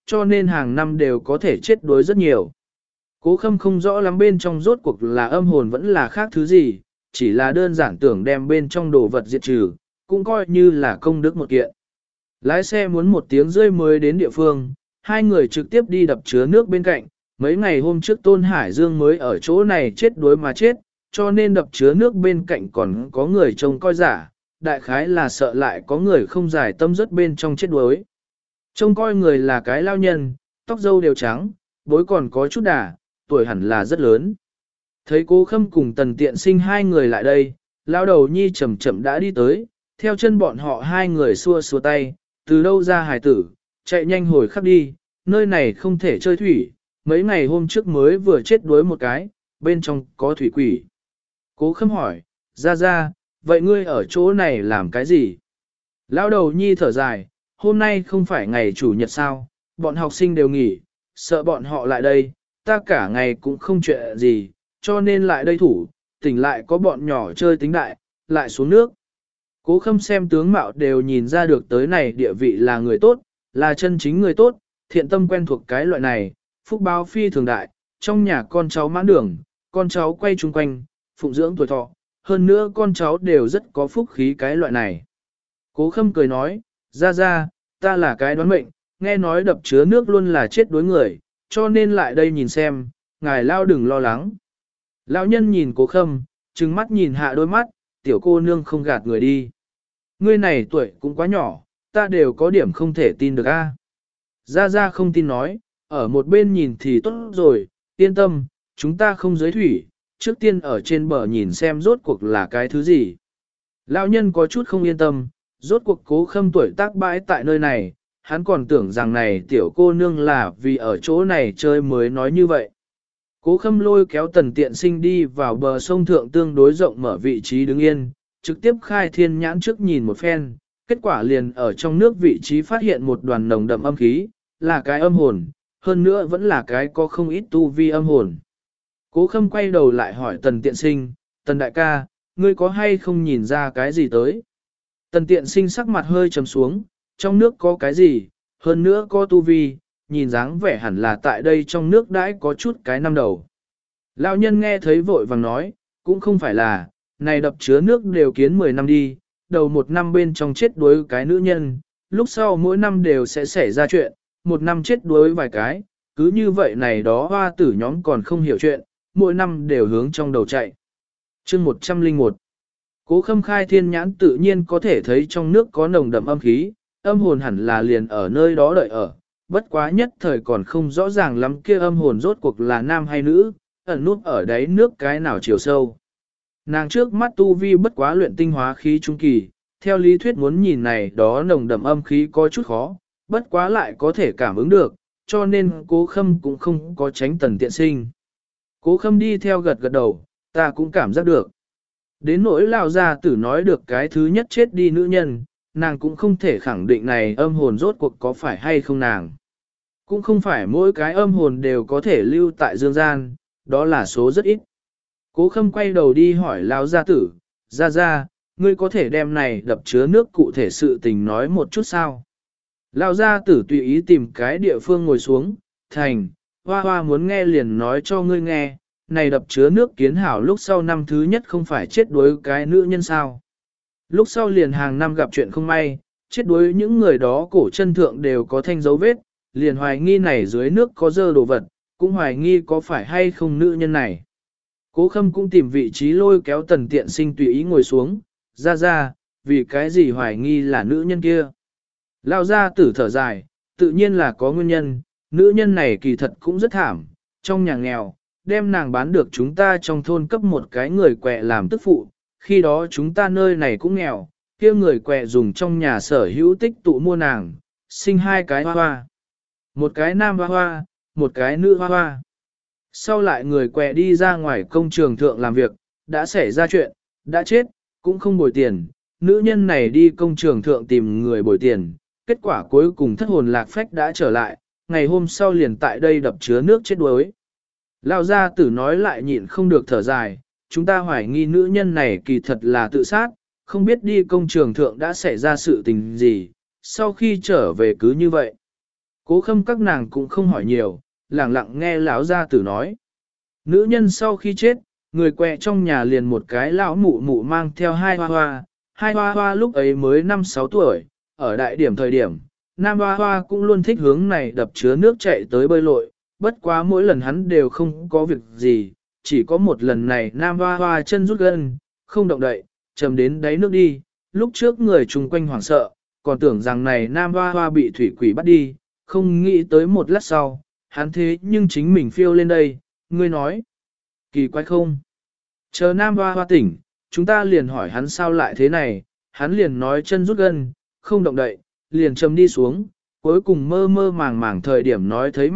cho nên hàng năm đều có thể chết đuối rất nhiều. Cố Khâm không rõ lắm bên trong rốt cuộc là âm hồn vẫn là khác thứ gì, chỉ là đơn giản tưởng đem bên trong đồ vật diệt trừ, cũng coi như là công đức một kiện. Lái xe muốn 1 tiếng rưỡi mới đến địa phương, hai người trực tiếp đi đập chứa nước bên cạnh, mấy ngày hôm trước Tôn Hải Dương mới ở chỗ này chết đuối mà chết, cho nên đập chứa nước bên cạnh còn có người trông coi giả, đại khái là sợ lại có người không giải tâm rất bên trong chết đuối. Trông coi người là cái lao nhân, tóc râu đều trắng, bối còn có chút đà, tuổi hẳn là rất lớn. Thấy Cố Khâm cùng Tần Tiện Sinh hai người lại đây, lao đầu nhi chậm chậm đã đi tới, theo chân bọn họ hai người xua xua tay, từ đâu ra hài tử, chạy nhanh hồi khắc đi, nơi này không thể chơi thủy, mấy ngày hôm trước mới vừa chết đuối một cái, bên trong có thủy quỷ. Cố Khâm hỏi, ra, vậy ngươi ở chỗ này làm cái gì? Lao đầu nhi thở dài, hôm nay không phải ngày chủ nhật sao, bọn học sinh đều nghỉ, sợ bọn họ lại đây, ta cả ngày cũng không chuyện gì, cho nên lại đây thủ, tỉnh lại có bọn nhỏ chơi tính đại, lại xuống nước. Cố Khâm xem tướng mạo đều nhìn ra được tới này địa vị là người tốt, là chân chính người tốt, thiện tâm quen thuộc cái loại này, phúc báo phi thường đại, trong nhà con cháu mãn đường, con cháu quay chung quanh, phụng dưỡng tuổi thọ, hơn nữa con cháu đều rất có phúc khí cái loại này. Cố Khâm cười nói, ra, ta là cái đoán mệnh, nghe nói đập chứa nước luôn là chết đối người, cho nên lại đây nhìn xem, ngài lao đừng lo lắng. Lão nhân nhìn Cố Khâm, trừng mắt nhìn hạ đôi mắt, tiểu cô nương không gạt người đi. Ngươi này tuổi cũng quá nhỏ, ta đều có điểm không thể tin được a. Ra không tin nói, ở một bên nhìn thì tốt rồi, yên tâm, chúng ta không giới thủy, trước tiên ở trên bờ nhìn xem rốt cuộc là cái thứ gì. Lão nhân có chút không yên tâm, rốt cuộc Cố Khâm tuổi tác bãi tại nơi này, hắn còn tưởng rằng này tiểu cô nương là vì ở chỗ này chơi mới nói như vậy. Cố Khâm lôi kéo Tần Tiện Sinh đi vào bờ sông thượng tương đối rộng mở vị trí đứng yên, trực tiếp khai thiên nhãn trước nhìn một phen, kết quả liền ở trong nước vị trí phát hiện một đoàn nồng đậm âm khí, là cái âm hồn, hơn nữa vẫn là cái có không ít tu vi âm hồn. Cố Khâm quay đầu lại hỏi Tần Tiện Sinh, Tần đại ca, ngươi có hay không nhìn ra cái gì tới? Tần Tiện Sinh sắc mặt hơi trầm xuống, trong nước có cái gì, hơn nữa có tu vi, nhìn dáng vẻ hẳn là tại đây trong nước đãi có chút cái năm đầu. Lão nhân nghe thấy vội vàng nói, cũng không phải là, này đập chứa nước đều kiến 10 năm đi, đầu 1 năm bên trong chết đuối cái nữ nhân, lúc sau mỗi năm đều sẽ xảy ra chuyện, 1 năm chết đuối vài cái, cứ như vậy này đó hoa tử nhóm còn không hiểu chuyện, mỗi năm đều hướng trong đầu chạy. Chương 101 Cố Khâm khai thiên nhãn tự nhiên có thể thấy trong nước có nồng đậm âm khí, âm hồn hẳn là liền ở nơi đó đợi ở, bất quá nhất thời còn không rõ ràng lắm kia âm hồn rốt cuộc là nam hay nữ, ẩn nút ở đáy nước cái nào chiều sâu. Nàng trước mắt tu vi bất quá luyện tinh hóa khí trung kỳ, theo lý thuyết muốn nhìn này đó nồng đậm âm khí có chút khó, bất quá lại có thể cảm ứng được, cho nên Cố Khâm cũng không có tránh Tần Tiện Sinh. Cố Khâm đi theo gật gật đầu, ta cũng cảm giác được. Đến nỗi lão gia tử nói được cái thứ nhất chết đi nữ nhân, nàng cũng không thể khẳng định này âm hồn rốt cuộc có phải hay không nàng. Cũng không phải mỗi cái âm hồn đều có thể lưu tại dương gian, đó là số rất ít. Cố Khâm quay đầu đi hỏi lão gia tử, ra, ngươi có thể đem này đập chứa nước cụ thể sự tình nói một chút sao? Lão gia tử tùy ý tìm cái địa phương ngồi xuống, thành, hoa muốn nghe liền nói cho ngươi nghe, này đập chứa nước kiến hảo lúc sau năm thứ nhất không phải chết đuối cái nữ nhân sao. Lúc sau liền hàng năm gặp chuyện không may, chết đuối những người đó cổ chân thượng đều có thanh dấu vết, liền hoài nghi này dưới nước có dơ đồ vật, cũng hoài nghi có phải hay không nữ nhân này. Cố Khâm cũng tìm vị trí lôi kéo Tần Tiện Sinh tùy ý ngồi xuống, ra, vì cái gì hoài nghi là nữ nhân kia. Lao ra tử thở dài, tự nhiên là có nguyên nhân, nữ nhân này kỳ thật cũng rất thảm, trong nhà nghèo, đem nàng bán được chúng ta trong thôn cấp một cái người quẹ làm tức phụ, khi đó chúng ta nơi này cũng nghèo, kia người quẹ dùng trong nhà sở hữu tích tụ mua nàng, sinh 2 cái hoa. Một cái nam hoa, một cái nữ hoa. Sau lại người quẹ đi ra ngoài công trường thượng làm việc, đã xảy ra chuyện, đã chết, cũng không bồi tiền. Nữ nhân này đi công trường thượng tìm người bồi tiền, kết quả cuối cùng thất hồn lạc phách đã trở lại, ngày hôm sau liền tại đây đập chứa nước chết đuối. Lão gia tử nói lại nhịn không được thở dài, chúng ta hoài nghi nữ nhân này kỳ thật là tự sát, không biết đi công trường thượng đã xảy ra sự tình gì, sau khi trở về cứ như vậy. Cố Khâm các nàng cũng không hỏi nhiều, lặng lặng nghe lão gia tử nói. Nữ nhân sau khi chết, người quẹ trong nhà liền một cái lão mụ mụ mang theo hai hoa hoa lúc ấy mới 5-6 tuổi, ở đại điểm thời điểm, nam hoa hoa cũng luôn thích hướng này đập chứa nước chạy tới bơi lội, bất quá mỗi lần hắn đều không có việc gì, chỉ có một lần này nam hoa hoa chân rút gân, không động đậy, chầm đến đáy nước đi, lúc trước người chung quanh hoảng sợ, còn tưởng rằng này nam hoa hoa bị thủy quỷ bắt đi, không nghĩ tới một lát sau, hắn thế nhưng chính mình phiêu lên đây, ngươi nói, kỳ quái không? Chờ nam hoa hoa tỉnh, chúng ta liền hỏi hắn sao lại thế này, hắn liền nói chân rút gân, không động đậy, liền chầm đi xuống, cuối cùng mơ mơ màng màng thời điểm nói thấy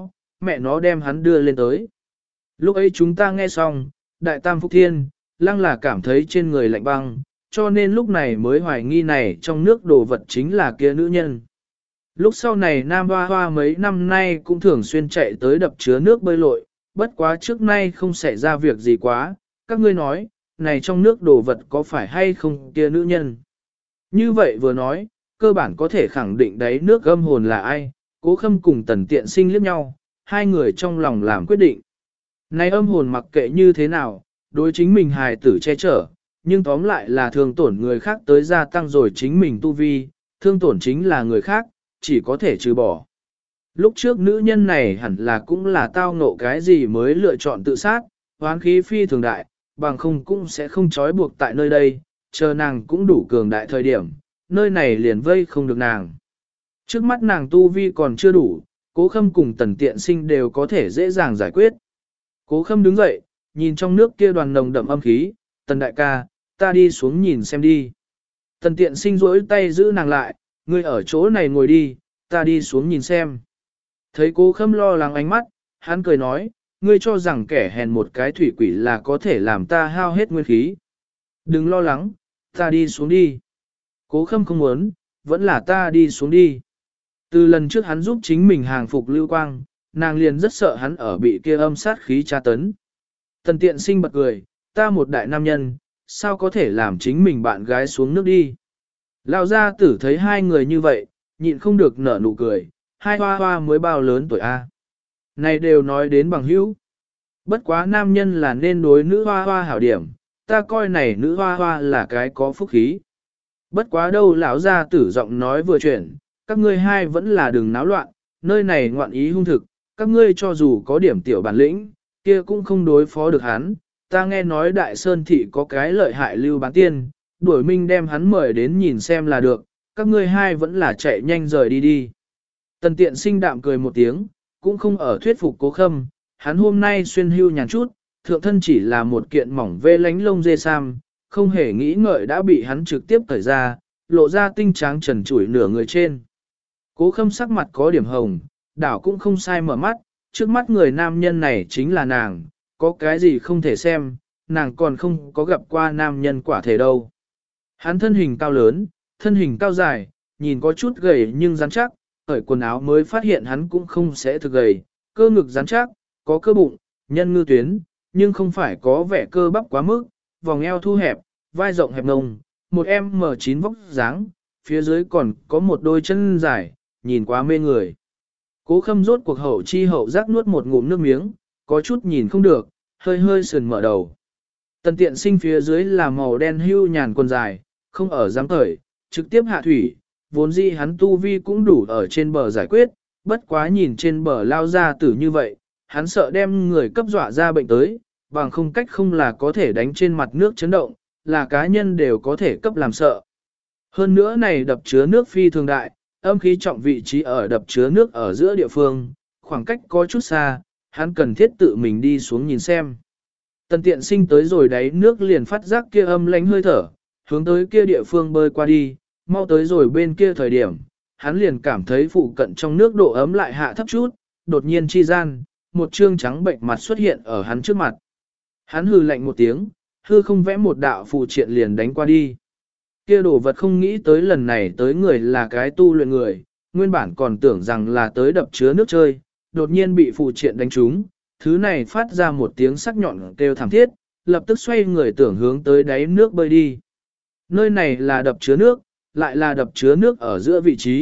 mẹ nó đem hắn đưa lên tới. Lúc ấy chúng ta nghe xong, đại tam phúc thiên, lăng là cảm thấy trên người lạnh băng, cho nên lúc này mới hoài nghi này trong nước đồ vật chính là kia nữ nhân. Lúc sau này Nam Hoa Hoa mấy năm nay cũng thường xuyên chạy tới đập chứa nước bơi lội, bất quá trước nay không xảy ra việc gì quá, các ngươi nói, này trong nước đồ vật có phải hay không kia nữ nhân. Như vậy vừa nói, cơ bản có thể khẳng định đấy nước âm hồn là ai, Cố Khâm cùng Tần Tiện Sinh liếc nhau, hai người trong lòng làm quyết định. Này âm hồn mặc kệ như thế nào, đối chính mình hài tử che chở, nhưng tóm lại là thương tổn người khác tới gia tăng rồi chính mình tu vi, thương tổn chính là người khác, chỉ có thể trừ bỏ. Lúc trước nữ nhân này hẳn là cũng là tao ngộ cái gì mới lựa chọn tự sát, hoán khí phi thường đại, bằng không cũng sẽ không trói buộc tại nơi đây, chờ nàng cũng đủ cường đại thời điểm, nơi này liền vây không được nàng. Trước mắt nàng tu vi còn chưa đủ, Cố Khâm cùng Tần Tiện Sinh đều có thể dễ dàng giải quyết. Cố Khâm đứng dậy, nhìn trong nước kia đoàn nồng đậm âm khí, Tần đại ca, ta đi xuống nhìn xem đi. Tần Tiện Sinh duỗi tay giữ nàng lại, ngươi ở chỗ này ngồi đi, ta đi xuống nhìn xem. Thấy Cố Khâm lo lắng ánh mắt, hắn cười nói, ngươi cho rằng kẻ hèn một cái thủy quỷ là có thể làm ta hao hết nguyên khí. Đừng lo lắng, ta đi xuống đi. Cố Khâm không muốn, vẫn là ta đi xuống đi. Từ lần trước hắn giúp chính mình hàng phục lưu quang, nàng liền rất sợ hắn ở bị kia âm sát khí tra tấn. Tần Tiện Sinh bật cười, ta một đại nam nhân, sao có thể làm chính mình bạn gái xuống nước đi. Lão gia tử thấy hai người như vậy, nhịn không được nở nụ cười, hai hoa hoa mới bao lớn tuổi A. Này đều nói đến bằng hữu. Bất quá nam nhân là nên đối nữ hoa hoa hảo điểm, ta coi này nữ hoa hoa là cái có phúc khí. Bất quá đâu lão gia tử giọng nói vừa chuyển, các ngươi hai vẫn là đừng náo loạn, nơi này ngoạn ý hung thực, các ngươi cho dù có điểm tiểu bản lĩnh, kia cũng không đối phó được hắn. Ta nghe nói Đại Sơn Thị có cái lợi hại lưu bán tiên, đuổi minh đem hắn mời đến nhìn xem là được, các ngươi hai vẫn là chạy nhanh rời đi đi. Tần Tiện Sinh đạm cười một tiếng, cũng không ở thuyết phục Cố Khâm, hắn hôm nay xuyên hưu nhàn chút, thượng thân chỉ là một kiện mỏng vê lánh lông dê sam, không hề nghĩ ngợi đã bị hắn trực tiếp cởi ra, lộ ra tinh tráng trần trụi nửa người trên. Cố Khâm sắc mặt có điểm hồng, đảo cũng không sai mở mắt, trước mắt người nam nhân này chính là nàng, có cái gì không thể xem, nàng còn không có gặp qua nam nhân quả thể đâu. Hắn thân hình cao lớn, thân hình cao dài, nhìn có chút gầy nhưng rắn chắc, cởi quần áo mới phát hiện hắn cũng không sẽ thực gầy, cơ ngực rắn chắc, có cơ bụng, nhân ngư tuyến, nhưng không phải có vẻ cơ bắp quá mức, vòng eo thu hẹp, vai rộng hẹp ngông, một em M9 vóc dáng, phía dưới còn có một đôi chân dài, nhìn quá mê người. Cố Khâm rốt cuộc hậu chi hậu giác nuốt một ngụm nước miếng, có chút nhìn không được, hơi hơi sườn mở đầu. Tần Tiện Sinh phía dưới là màu đen hưu nhàn quần dài, không ở dám cởi, trực tiếp hạ thủy, vốn dĩ hắn tu vi cũng đủ ở trên bờ giải quyết, bất quá nhìn trên bờ lao ra tử như vậy, hắn sợ đem người cấp dọa ra bệnh tới, bằng không cách không là có thể đánh trên mặt nước chấn động, là cá nhân đều có thể cấp làm sợ. Hơn nữa này đập chứa nước phi thường đại, âm khí trọng vị trí ở đập chứa nước ở giữa địa phương, khoảng cách có chút xa, hắn cần thiết tự mình đi xuống nhìn xem. Tần Tiện Sinh tới rồi đáy nước liền phát giác kia âm lánh hơi thở, hướng tới kia địa phương bơi qua đi, mau tới rồi bên kia thời điểm, hắn liền cảm thấy phụ cận trong nước độ ấm lại hạ thấp chút, đột nhiên chi gian, một trương trắng bệnh mặt xuất hiện ở hắn trước mặt. Hắn hừ lạnh một tiếng, hư không vẽ một đạo phù triện liền đánh qua đi. Kia đồ vật không nghĩ tới lần này tới người là cái tu luyện người, nguyên bản còn tưởng rằng là tới đập chứa nước chơi, đột nhiên bị phù triện đánh trúng, thứ này phát ra một tiếng sắc nhọn kêu thảm thiết, lập tức xoay người tưởng hướng tới đáy nước bơi đi. Nơi này là đập chứa nước, lại là đập chứa nước ở giữa vị trí,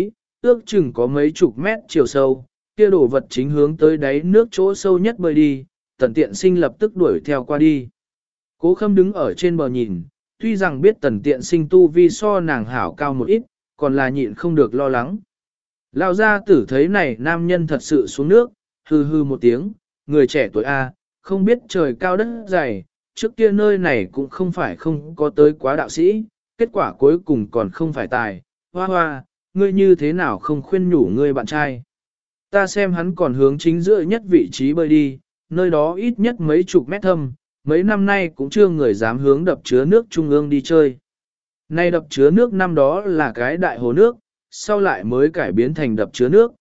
ước chừng có mấy chục mét chiều sâu, kia đồ vật chính hướng tới đáy nước chỗ sâu nhất bơi đi, Tần Tiện Sinh lập tức đuổi theo qua đi. Cố Khâm đứng ở trên bờ nhìn, tuy rằng biết Tần Tiện Sinh tu vi so nàng hảo cao một ít, còn là nhịn không được lo lắng. Lão gia tử thấy này nam nhân thật sự xuống nước, hư hư một tiếng, người trẻ tuổi A, không biết trời cao đất dày, trước kia nơi này cũng không phải không có tới quá đạo sĩ, kết quả cuối cùng còn không phải tài, hoa hoa, ngươi như thế nào không khuyên nhủ ngươi bạn trai. Ta xem hắn còn hướng chính giữa nhất vị trí bơi đi, nơi đó ít nhất mấy chục mét thâm, mấy năm nay cũng chưa người dám hướng đập chứa nước trung ương đi chơi. Nay đập chứa nước năm đó là cái đại hồ nước, sau lại mới cải biến thành đập chứa nước.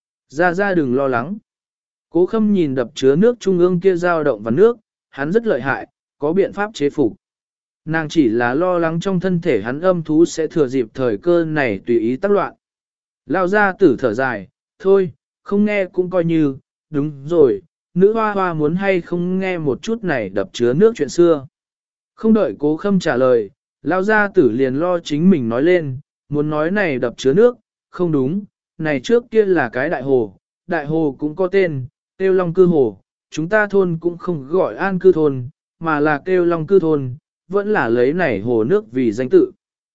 Ra đừng lo lắng. Cố Khâm nhìn đập chứa nước trung ương kia dao động vào nước, hắn rất lợi hại, có biện pháp chế phục. Nàng chỉ là lo lắng trong thân thể hắn âm thú sẽ thừa dịp thời cơ này tùy ý tác loạn. Lao ra tử thở dài, thôi, không nghe cũng coi như, đúng rồi, nữ hoa hoa muốn hay không nghe một chút này đập chứa nước chuyện xưa. Không đợi Cố Khâm trả lời, Lao gia tử liền lo chính mình nói lên, muốn nói này đập chứa nước, không đúng, này trước kia là cái đại hồ cũng có tên, kêu Long Cư Hồ, chúng ta thôn cũng không gọi An Cư Thôn, mà là kêu Long Cư Thôn, vẫn là lấy này hồ nước vì danh tự.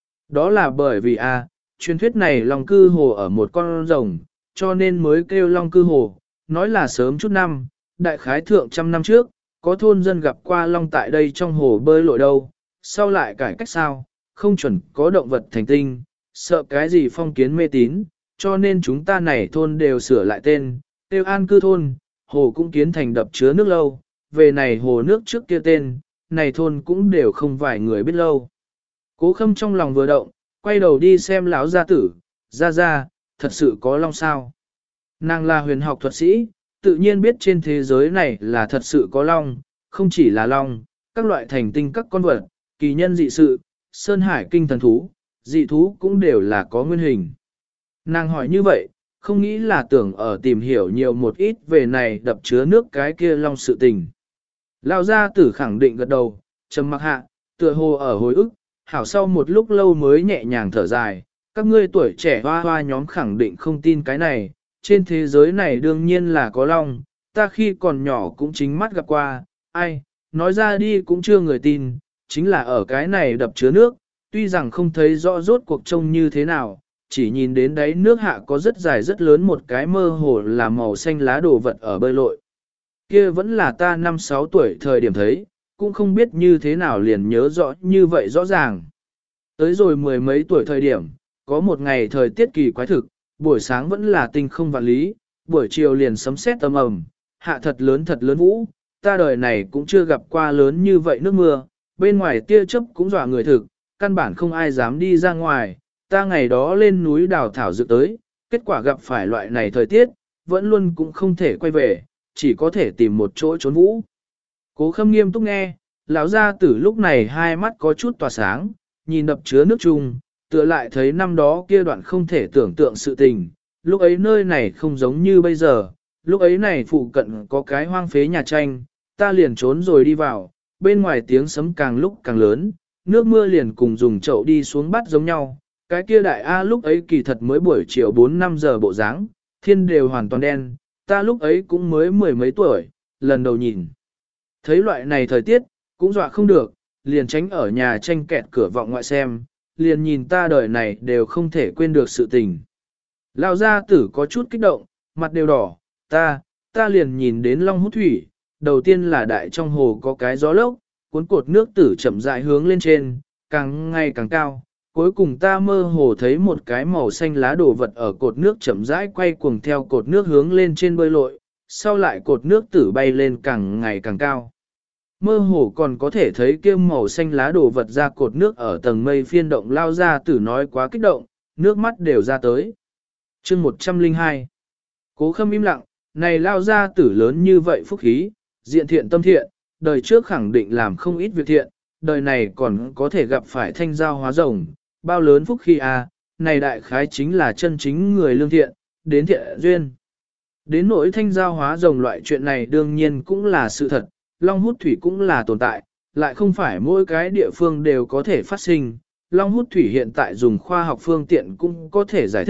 Đó là bởi vì truyền thuyết này Long Cư Hồ ở một con rồng, cho nên mới kêu Long Cư Hồ, nói là sớm chút năm, đại khái thượng trăm năm trước, có thôn dân gặp qua Long tại đây trong hồ bơi lội đâu, sau lại cải cách sao, không chuẩn có động vật thành tinh, sợ cái gì phong kiến mê tín, cho nên chúng ta này thôn đều sửa lại tên, kêu An Cư Thôn, hồ cũng kiến thành đập chứa nước lâu, về này hồ nước trước kia tên, này thôn cũng đều không vài người biết lâu. Cố Khâm trong lòng vừa động, quay đầu đi xem lão gia tử, ra, thật sự có long sao. Nàng là huyền học thuật sĩ, tự nhiên biết trên thế giới này là thật sự có long, không chỉ là long, các loại thành tinh các con vật, kỳ nhân dị sự, sơn hải kinh thần thú, dị thú cũng đều là có nguyên hình. Nàng hỏi như vậy, không nghĩ là tưởng ở tìm hiểu nhiều một ít về này đập chứa nước cái kia long sự tình. Lão gia tử khẳng định gật đầu, trầm mặc hạ, tựa hồ ở hồi ức, hảo sau một lúc lâu mới nhẹ nhàng thở dài, các ngươi tuổi trẻ hoa hoa nhóm khẳng định không tin cái này, trên thế giới này đương nhiên là có long, ta khi còn nhỏ cũng chính mắt gặp qua, ai, nói ra đi cũng chưa người tin, chính là ở cái này đập chứa nước, tuy rằng không thấy rõ rốt cuộc trông như thế nào, chỉ nhìn đến đáy nước hạ có rất dài rất lớn một cái mơ hồ là màu xanh lá đồ vật ở bơi lội. Kia vẫn là ta 5-6 tuổi thời điểm thấy, cũng không biết như thế nào liền nhớ rõ như vậy rõ ràng. Tới rồi mười mấy tuổi thời điểm, có một ngày thời tiết kỳ quái thực, buổi sáng vẫn là tinh không vạn lý, buổi chiều liền sấm sét âm ầm, hạ thật lớn vũ, ta đời này cũng chưa gặp qua lớn như vậy nước mưa, bên ngoài tia chớp cũng dọa người thực, căn bản không ai dám đi ra ngoài, ta ngày đó lên núi đào thảo dự tới, kết quả gặp phải loại này thời tiết, vẫn luôn cũng không thể quay về, chỉ có thể tìm một chỗ trốn vũ. Cố Khâm nghiêm túc nghe, lão gia tử lúc này hai mắt có chút tỏa sáng, nhìn đập chứa nước chung, tựa lại thấy năm đó kia đoạn không thể tưởng tượng sự tình, lúc ấy nơi này không giống như bây giờ, lúc ấy này phụ cận có cái hoang phế nhà tranh, ta liền trốn rồi đi vào, bên ngoài tiếng sấm càng lúc càng lớn, nước mưa liền cùng dùng chậu đi xuống bắt giống nhau, cái kia đại A lúc ấy kỳ thật mới buổi chiều 4-5 giờ bộ dáng, thiên đều hoàn toàn đen, ta lúc ấy cũng mới mười mấy tuổi, lần đầu nhìn. Thấy loại này thời tiết, cũng dọa không được, liền tránh ở nhà tranh kẹt cửa vọng ngoại xem, liền nhìn ta đời này đều không thể quên được sự tình. Lão gia tử có chút kích động, mặt đều đỏ, ta liền nhìn đến long hút thủy, đầu tiên là đại trong hồ có cái gió lốc, cuốn cột nước tử chậm rãi hướng lên trên, càng ngày càng cao. Cuối cùng ta mơ hồ thấy một cái màu xanh lá đồ vật ở cột nước chậm rãi quay cuồng theo cột nước hướng lên trên bơi lội, sau lại cột nước tử bay lên càng ngày càng cao. Mơ hồ còn có thể thấy kia màu xanh lá đồ vật ra cột nước ở tầng mây phiên động lao ra tử nói quá kích động, nước mắt đều ra tới. Chương 102 Cố Khâm im lặng, này lao ra tử lớn như vậy phúc khí, diện thiện tâm thiện, đời trước khẳng định làm không ít việc thiện, đời này còn có thể gặp phải thanh giao hóa rồng, bao lớn phúc khí này đại khái chính là chân chính người lương thiện, đến thiện duyên. Đến nỗi thanh giao hóa rồng loại chuyện này đương nhiên cũng là sự thật, long hút thủy cũng là tồn tại, lại không phải mỗi cái địa phương đều có thể phát sinh. Long hút thủy hiện tại dùng khoa học phương tiện cũng có thể giải thích,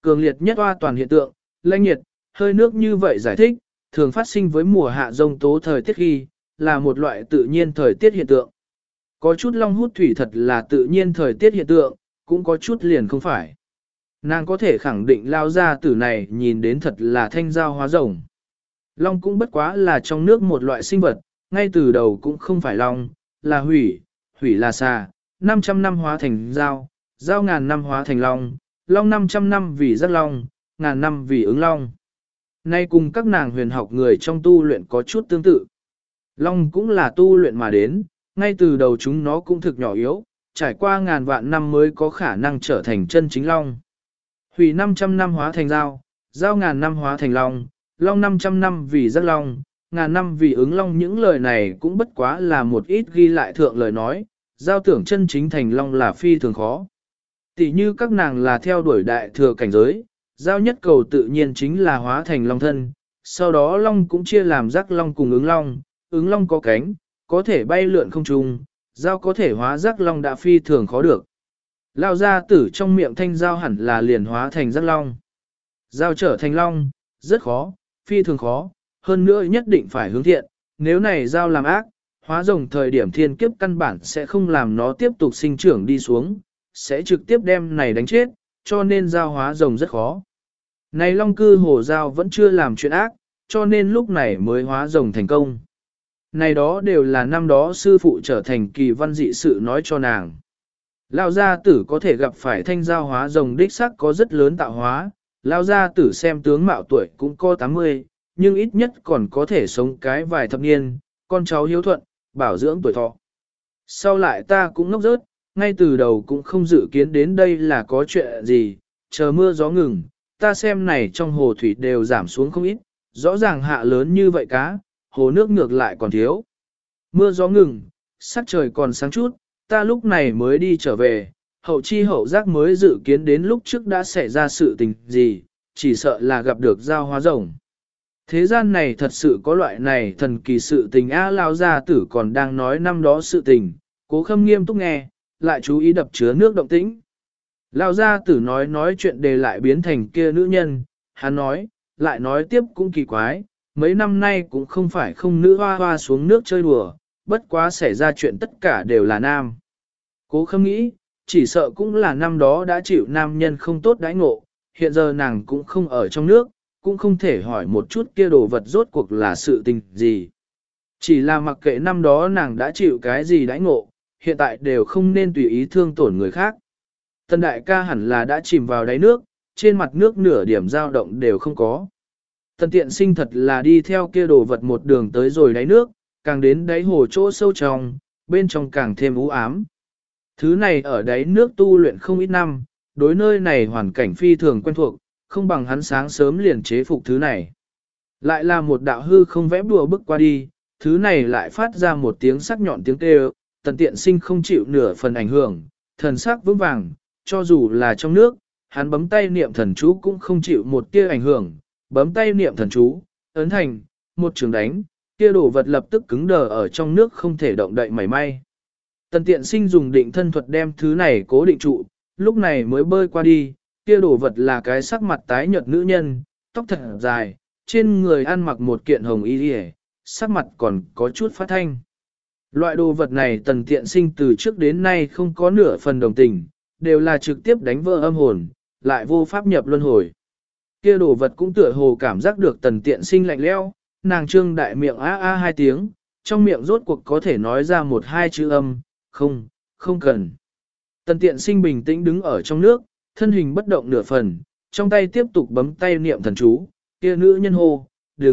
Cường liệt nhất oa toàn hiện tượng, lạnh nhiệt, hơi nước như vậy giải thích, thường phát sinh với mùa hạ giông tố thời tiết khi, là một loại tự nhiên thời tiết hiện tượng. Có chút long hút thủy thật là tự nhiên thời tiết hiện tượng, cũng có chút liền không phải. Nàng có thể khẳng định lao ra tử này nhìn đến thật là thanh giao hóa rồng. Long cũng bất quá là trong nước một loại sinh vật, ngay từ đầu cũng không phải long, là hủy, hủy là xà, 500 năm hóa thành giao, giao ngàn năm hóa thành long, long 500 năm vì giác long, ngàn năm vì ứng long. Nay cùng các nàng huyền học người trong tu luyện có chút tương tự. Long cũng là tu luyện mà đến, ngay từ đầu chúng nó cũng thực nhỏ yếu, trải qua ngàn vạn năm mới có khả năng trở thành chân chính long. Hủy 500 năm hóa thành giao, giao ngàn năm hóa thành long, long 500 năm vì giác long, ngàn năm vì ứng long. Những lời này cũng bất quá là một ít ghi lại thượng lời nói, giao tưởng chân chính thành long là phi thường khó. Tỷ như các nàng là theo đuổi đại thừa cảnh giới, giao nhất cầu tự nhiên chính là hóa thành long thân, sau đó long cũng chia làm giác long cùng ứng long có cánh, có thể bay lượn không trung, giao có thể hóa giác long đã phi thường khó được. Lao ra tử trong miệng thanh giao hẳn là liền hóa thành giác long. Giao trở thành long, rất khó, phi thường khó, hơn nữa nhất định phải hướng thiện, nếu này giao làm ác, hóa rồng thời điểm thiên kiếp căn bản sẽ không làm nó tiếp tục sinh trưởng đi xuống, sẽ trực tiếp đem này đánh chết, cho nên giao hóa rồng rất khó. Này long cư hồ giao vẫn chưa làm chuyện ác, cho nên lúc này mới hóa rồng thành công. Này đó đều là năm đó sư phụ trở thành kỳ văn dị sự nói cho nàng. Lao gia tử có thể gặp phải thanh giao hóa rồng đích sắc có rất lớn tạo hóa, Lao gia tử xem tướng mạo tuổi cũng có 80, nhưng ít nhất còn có thể sống cái vài thập niên, con cháu hiếu thuận, bảo dưỡng tuổi thọ. Sau lại ta cũng ngốc rớt, ngay từ đầu cũng không dự kiến đến đây là có chuyện gì, chờ mưa gió ngừng, ta xem này trong hồ thủy đều giảm xuống không ít, rõ ràng hạ lớn như vậy cá, hồ nước ngược lại còn thiếu. Mưa gió ngừng, sắc trời còn sáng chút, ta lúc này mới đi trở về, hậu chi hậu giác mới dự kiến đến lúc trước đã xảy ra sự tình gì, chỉ sợ là gặp được giao hóa rồng. Thế gian này thật sự có loại này thần kỳ sự tình lao gia tử còn đang nói năm đó sự tình, Cố Khâm nghiêm túc nghe, lại chú ý đập chứa nước động tĩnh. Lao gia tử nói chuyện đề lại biến thành kia nữ nhân, hắn nói, lại nói tiếp cũng kỳ quái, mấy năm nay cũng không phải không nữ hoa hoa xuống nước chơi đùa, bất quá xảy ra chuyện tất cả đều là nam. Cố Khâm nghĩ, chỉ sợ cũng là năm đó đã chịu nam nhân không tốt đãi ngộ, hiện giờ nàng cũng không ở trong nước, cũng không thể hỏi một chút kia đồ vật rốt cuộc là sự tình gì. Chỉ là mặc kệ năm đó nàng đã chịu cái gì đãi ngộ, hiện tại đều không nên tùy ý thương tổn người khác. Tân đại ca hẳn là đã chìm vào đáy nước, trên mặt nước nửa điểm dao động đều không có. Tần tiện sinh thật là đi theo kia đồ vật một đường tới rồi đáy nước, càng đến đáy hồ chỗ sâu trong, bên trong càng thêm u ám. Thứ này ở đáy nước tu luyện không ít năm, đối nơi này hoàn cảnh phi thường quen thuộc, không bằng hắn sáng sớm liền chế phục thứ này. Lại là một đạo hư không vẽ bùa bước qua đi, thứ này lại phát ra một tiếng sắc nhọn tiếng kêu, tần tiện sinh không chịu nửa phần ảnh hưởng, thần sắc vững vàng, cho dù là trong nước, hắn bấm tay niệm thần chú cũng không chịu một tia ảnh hưởng, bấm tay niệm thần chú, ấn thành, một trường đánh, kia đồ vật lập tức cứng đờ ở trong nước không thể động đậy mảy may. Tần tiện sinh dùng định thân thuật đem thứ này cố định trụ, lúc này mới bơi qua đi, kia đồ vật là cái sắc mặt tái nhợt nữ nhân, tóc thật dài, trên người ăn mặc một kiện hồng y y, sắc mặt còn có chút phát thanh. Loại đồ vật này tần tiện sinh từ trước đến nay không có nửa phần đồng tình, đều là trực tiếp đánh vỡ âm hồn, lại vô pháp nhập luân hồi. Kia đồ vật cũng tựa hồ cảm giác được tần tiện sinh lạnh lẽo, nàng trương đại miệng a a hai tiếng, trong miệng rốt cuộc có thể nói ra một hai chữ âm, không, không cần. Tần tiện sinh bình tĩnh đứng ở trong nước, thân hình bất động nửa phần, trong tay tiếp tục bấm tay niệm thần chú, kia nữ nhân hô,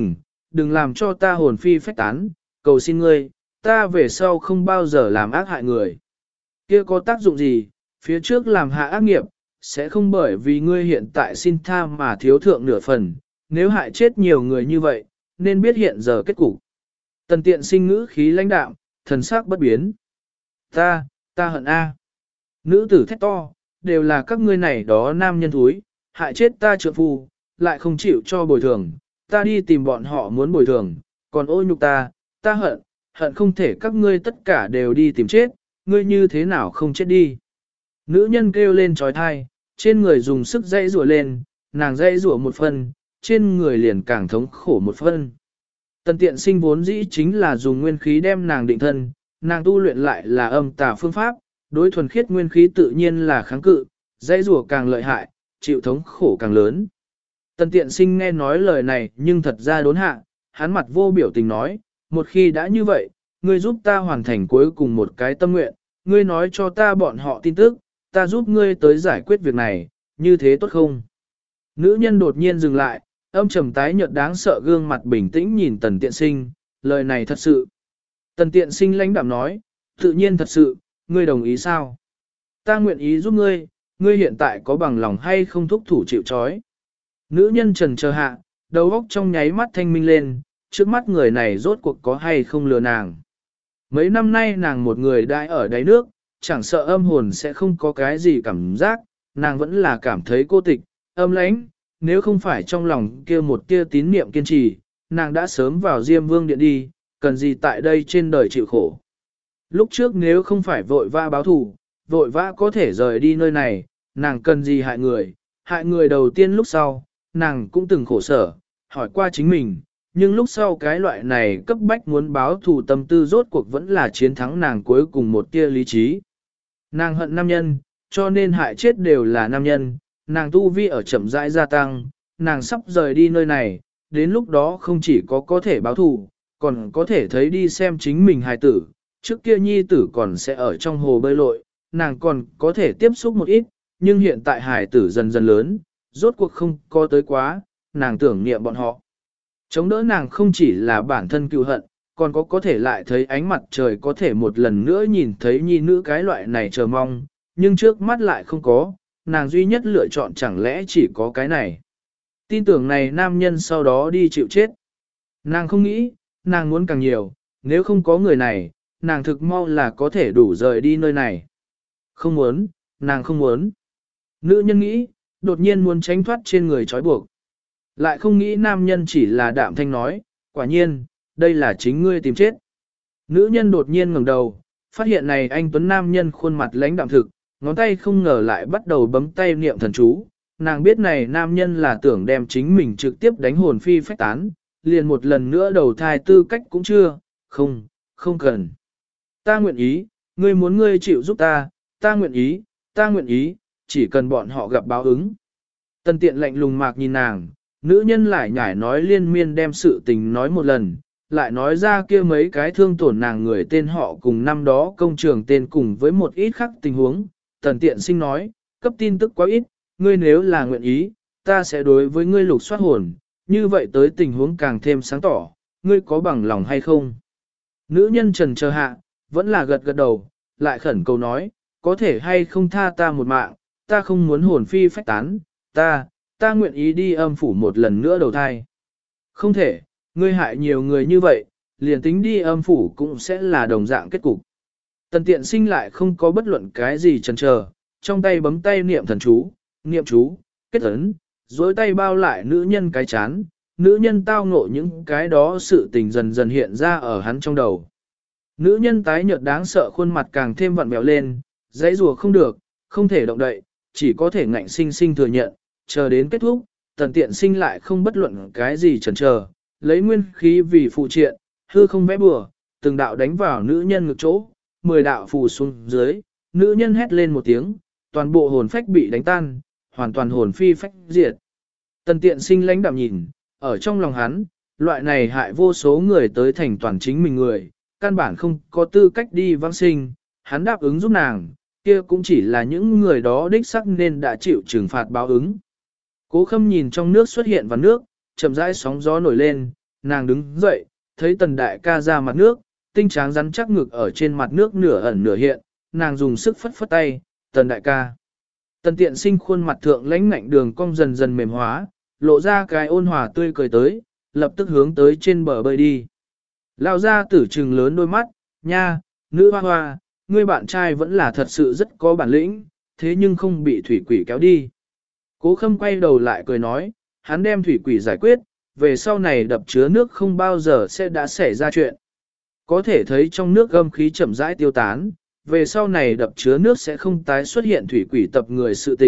đừng làm cho ta hồn phi phách tán, cầu xin ngươi, ta về sau không bao giờ làm ác hại người. Kia có tác dụng gì, phía trước làm hạ ác nghiệp, sẽ không bởi vì ngươi hiện tại xin tha mà thiếu thượng nửa phần, nếu hại chết nhiều người như vậy, nên biết hiện giờ kết cục. Tần tiện sinh ngữ khí lãnh đạm, thần sắc bất biến. Ta hận a. Nữ tử thét to, đều là các ngươi này đó nam nhân thúi, hại chết ta trượng phu, lại không chịu cho bồi thường, ta đi tìm bọn họ muốn bồi thường, còn ô nhục ta hận không thể các ngươi tất cả đều đi tìm chết, ngươi như thế nào không chết đi. Nữ nhân kêu lên trói thai, trên người dùng sức dãy rủa lên, nàng dây rủa một phân, trên người liền càng thống khổ một phân. Tần tiện sinh vốn dĩ chính là dùng nguyên khí đem nàng định thân, nàng tu luyện lại là âm tà phương pháp, đối thuần khiết nguyên khí tự nhiên là kháng cự, dây rủa càng lợi hại, chịu thống khổ càng lớn. Tần tiện sinh nghe nói lời này nhưng thật ra đốn hạ, hắn mặt vô biểu tình nói, một khi đã như vậy, ngươi giúp ta hoàn thành cuối cùng một cái tâm nguyện, ngươi nói cho ta bọn họ tin tức, ta giúp ngươi tới giải quyết việc này, như thế tốt không? Nữ nhân đột nhiên dừng lại, âm trầm tái nhợt đáng sợ gương mặt bình tĩnh nhìn tần tiện sinh, lời này thật sự. Tần tiện sinh lãnh đạm nói, tự nhiên thật sự, ngươi đồng ý sao? Ta nguyện ý giúp ngươi, ngươi hiện tại có bằng lòng hay không thúc thủ chịu trói? Nữ nhân trần chờ hạ, đầu óc trong nháy mắt thanh minh lên, trước mắt người này rốt cuộc có hay không lừa nàng. Mấy năm nay nàng một người đãi ở đáy nước, chẳng sợ âm hồn sẽ không có cái gì cảm giác, nàng vẫn là cảm thấy cô tịch, âm lãnh, nếu không phải trong lòng kia một tia tín niệm kiên trì, nàng đã sớm vào Diêm Vương điện đi, cần gì tại đây trên đời chịu khổ. Lúc trước nếu không phải vội vã báo thù, vội vã có thể rời đi nơi này, nàng cần gì hại người đầu tiên lúc sau, nàng cũng từng khổ sở, hỏi qua chính mình, nhưng lúc sau cái loại này cấp bách muốn báo thù tâm tư rốt cuộc vẫn là chiến thắng nàng cuối cùng một tia lý trí. Nàng hận nam nhân, cho nên hại chết đều là nam nhân, nàng tu vi ở chậm rãi gia tăng, nàng sắp rời đi nơi này, đến lúc đó không chỉ có thể báo thù, còn có thể thấy đi xem chính mình hài tử, trước kia nhi tử còn sẽ ở trong hồ bơi lội, nàng còn có thể tiếp xúc một ít, nhưng hiện tại hài tử dần dần lớn, rốt cuộc không có tới quá, nàng tưởng niệm bọn họ. Chống đỡ nàng không chỉ là bản thân cựu hận, còn có thể lại thấy ánh mặt trời có thể một lần nữa nhìn thấy nhi nữ cái loại này chờ mong, nhưng trước mắt lại không có, nàng duy nhất lựa chọn chẳng lẽ chỉ có cái này. Tin tưởng này nam nhân sau đó đi chịu chết. Nàng không nghĩ, nàng muốn càng nhiều, nếu không có người này, nàng thực mau là có thể đủ rời đi nơi này. Không muốn, nàng không muốn. Nữ nhân nghĩ, đột nhiên muốn tránh thoát trên người trói buộc. Lại không nghĩ nam nhân chỉ là đạm thanh nói, quả nhiên, đây là chính ngươi tìm chết. Nữ nhân đột nhiên ngẩng đầu, phát hiện này anh tuấn nam nhân khuôn mặt lãnh đạm thực, ngón tay không ngờ lại bắt đầu bấm tay niệm thần chú. Nàng biết này nam nhân là tưởng đem chính mình trực tiếp đánh hồn phi phách tán, liền một lần nữa đầu thai tư cách cũng chưa, không cần. Ta nguyện ý, ngươi muốn ngươi chịu giúp ta nguyện ý, chỉ cần bọn họ gặp báo ứng. Tần tiện lạnh lùng mạc nhìn nàng, nữ nhân lại nhải nói liên miên đem sự tình nói một lần, lại nói ra kia mấy cái thương tổn nàng người tên họ cùng năm đó công trường tên cùng với một ít khác tình huống. Tần tiện sinh nói, cấp tin tức quá ít, ngươi nếu là nguyện ý, ta sẽ đối với ngươi lục soát hồn, như vậy tới tình huống càng thêm sáng tỏ, ngươi có bằng lòng hay không? Nữ nhân trần chờ hạ, vẫn là gật gật đầu, lại khẩn cầu nói, có thể hay không tha ta một mạng, ta không muốn hồn phi phách tán, ta nguyện ý đi âm phủ một lần nữa đầu thai. Không thể, ngươi hại nhiều người như vậy, liền tính đi âm phủ cũng sẽ là đồng dạng kết cục. Tần tiện sinh lại không có bất luận cái gì chần chờ, trong tay bấm tay niệm thần chú, niệm chú, kết ấn, dối tay bao lại nữ nhân cái chán, nữ nhân tao ngộ những cái đó sự tình dần dần hiện ra ở hắn trong đầu. Nữ nhân tái nhợt đáng sợ khuôn mặt càng thêm vặn vẹo lên, dãy rùa không được, không thể động đậy, chỉ có thể ngạnh sinh sinh thừa nhận, chờ đến kết thúc, tần tiện sinh lại không bất luận cái gì chần chờ, lấy nguyên khí vì phụ triện, hư không vẽ bừa, từng đạo đánh vào nữ nhân ngực chỗ, 10 đạo phù xuống dưới, nữ nhân hét lên một tiếng, toàn bộ hồn phách bị đánh tan, hoàn toàn hồn phi phách diệt. Tần tiện sinh lãnh đạm nhìn, ở trong lòng hắn, loại này hại vô số người tới thành toàn chính mình người, căn bản không có tư cách đi vãng sinh, hắn đáp ứng giúp nàng, kia cũng chỉ là những người đó đích sắc nên đã chịu trừng phạt báo ứng. Cố Khâm nhìn trong nước xuất hiện vào nước, chậm rãi sóng gió nổi lên, nàng đứng dậy, thấy tần đại ca ra mặt nước, tinh tráng rắn chắc ngực ở trên mặt nước nửa ẩn nửa hiện, nàng dùng sức phất phất tay, tần đại ca. Tần tiện sinh khuôn mặt thượng lãnh ngạnh đường cong dần dần mềm hóa, lộ ra cái ôn hòa tươi cười tới, lập tức hướng tới trên bờ bơi đi. Lao ra tử trừng lớn đôi mắt, nha, nữ hoa hoa, ngươi bạn trai vẫn là thật sự rất có bản lĩnh, thế nhưng không bị thủy quỷ kéo đi. Cố Khâm quay đầu lại cười nói, hắn đem thủy quỷ giải quyết, về sau này đập chứa nước không bao giờ sẽ đã xảy ra chuyện. Có thể thấy trong nước âm khí chậm rãi tiêu tán, về sau này đập chứa nước sẽ không tái xuất hiện thủy quỷ tập người sự tình,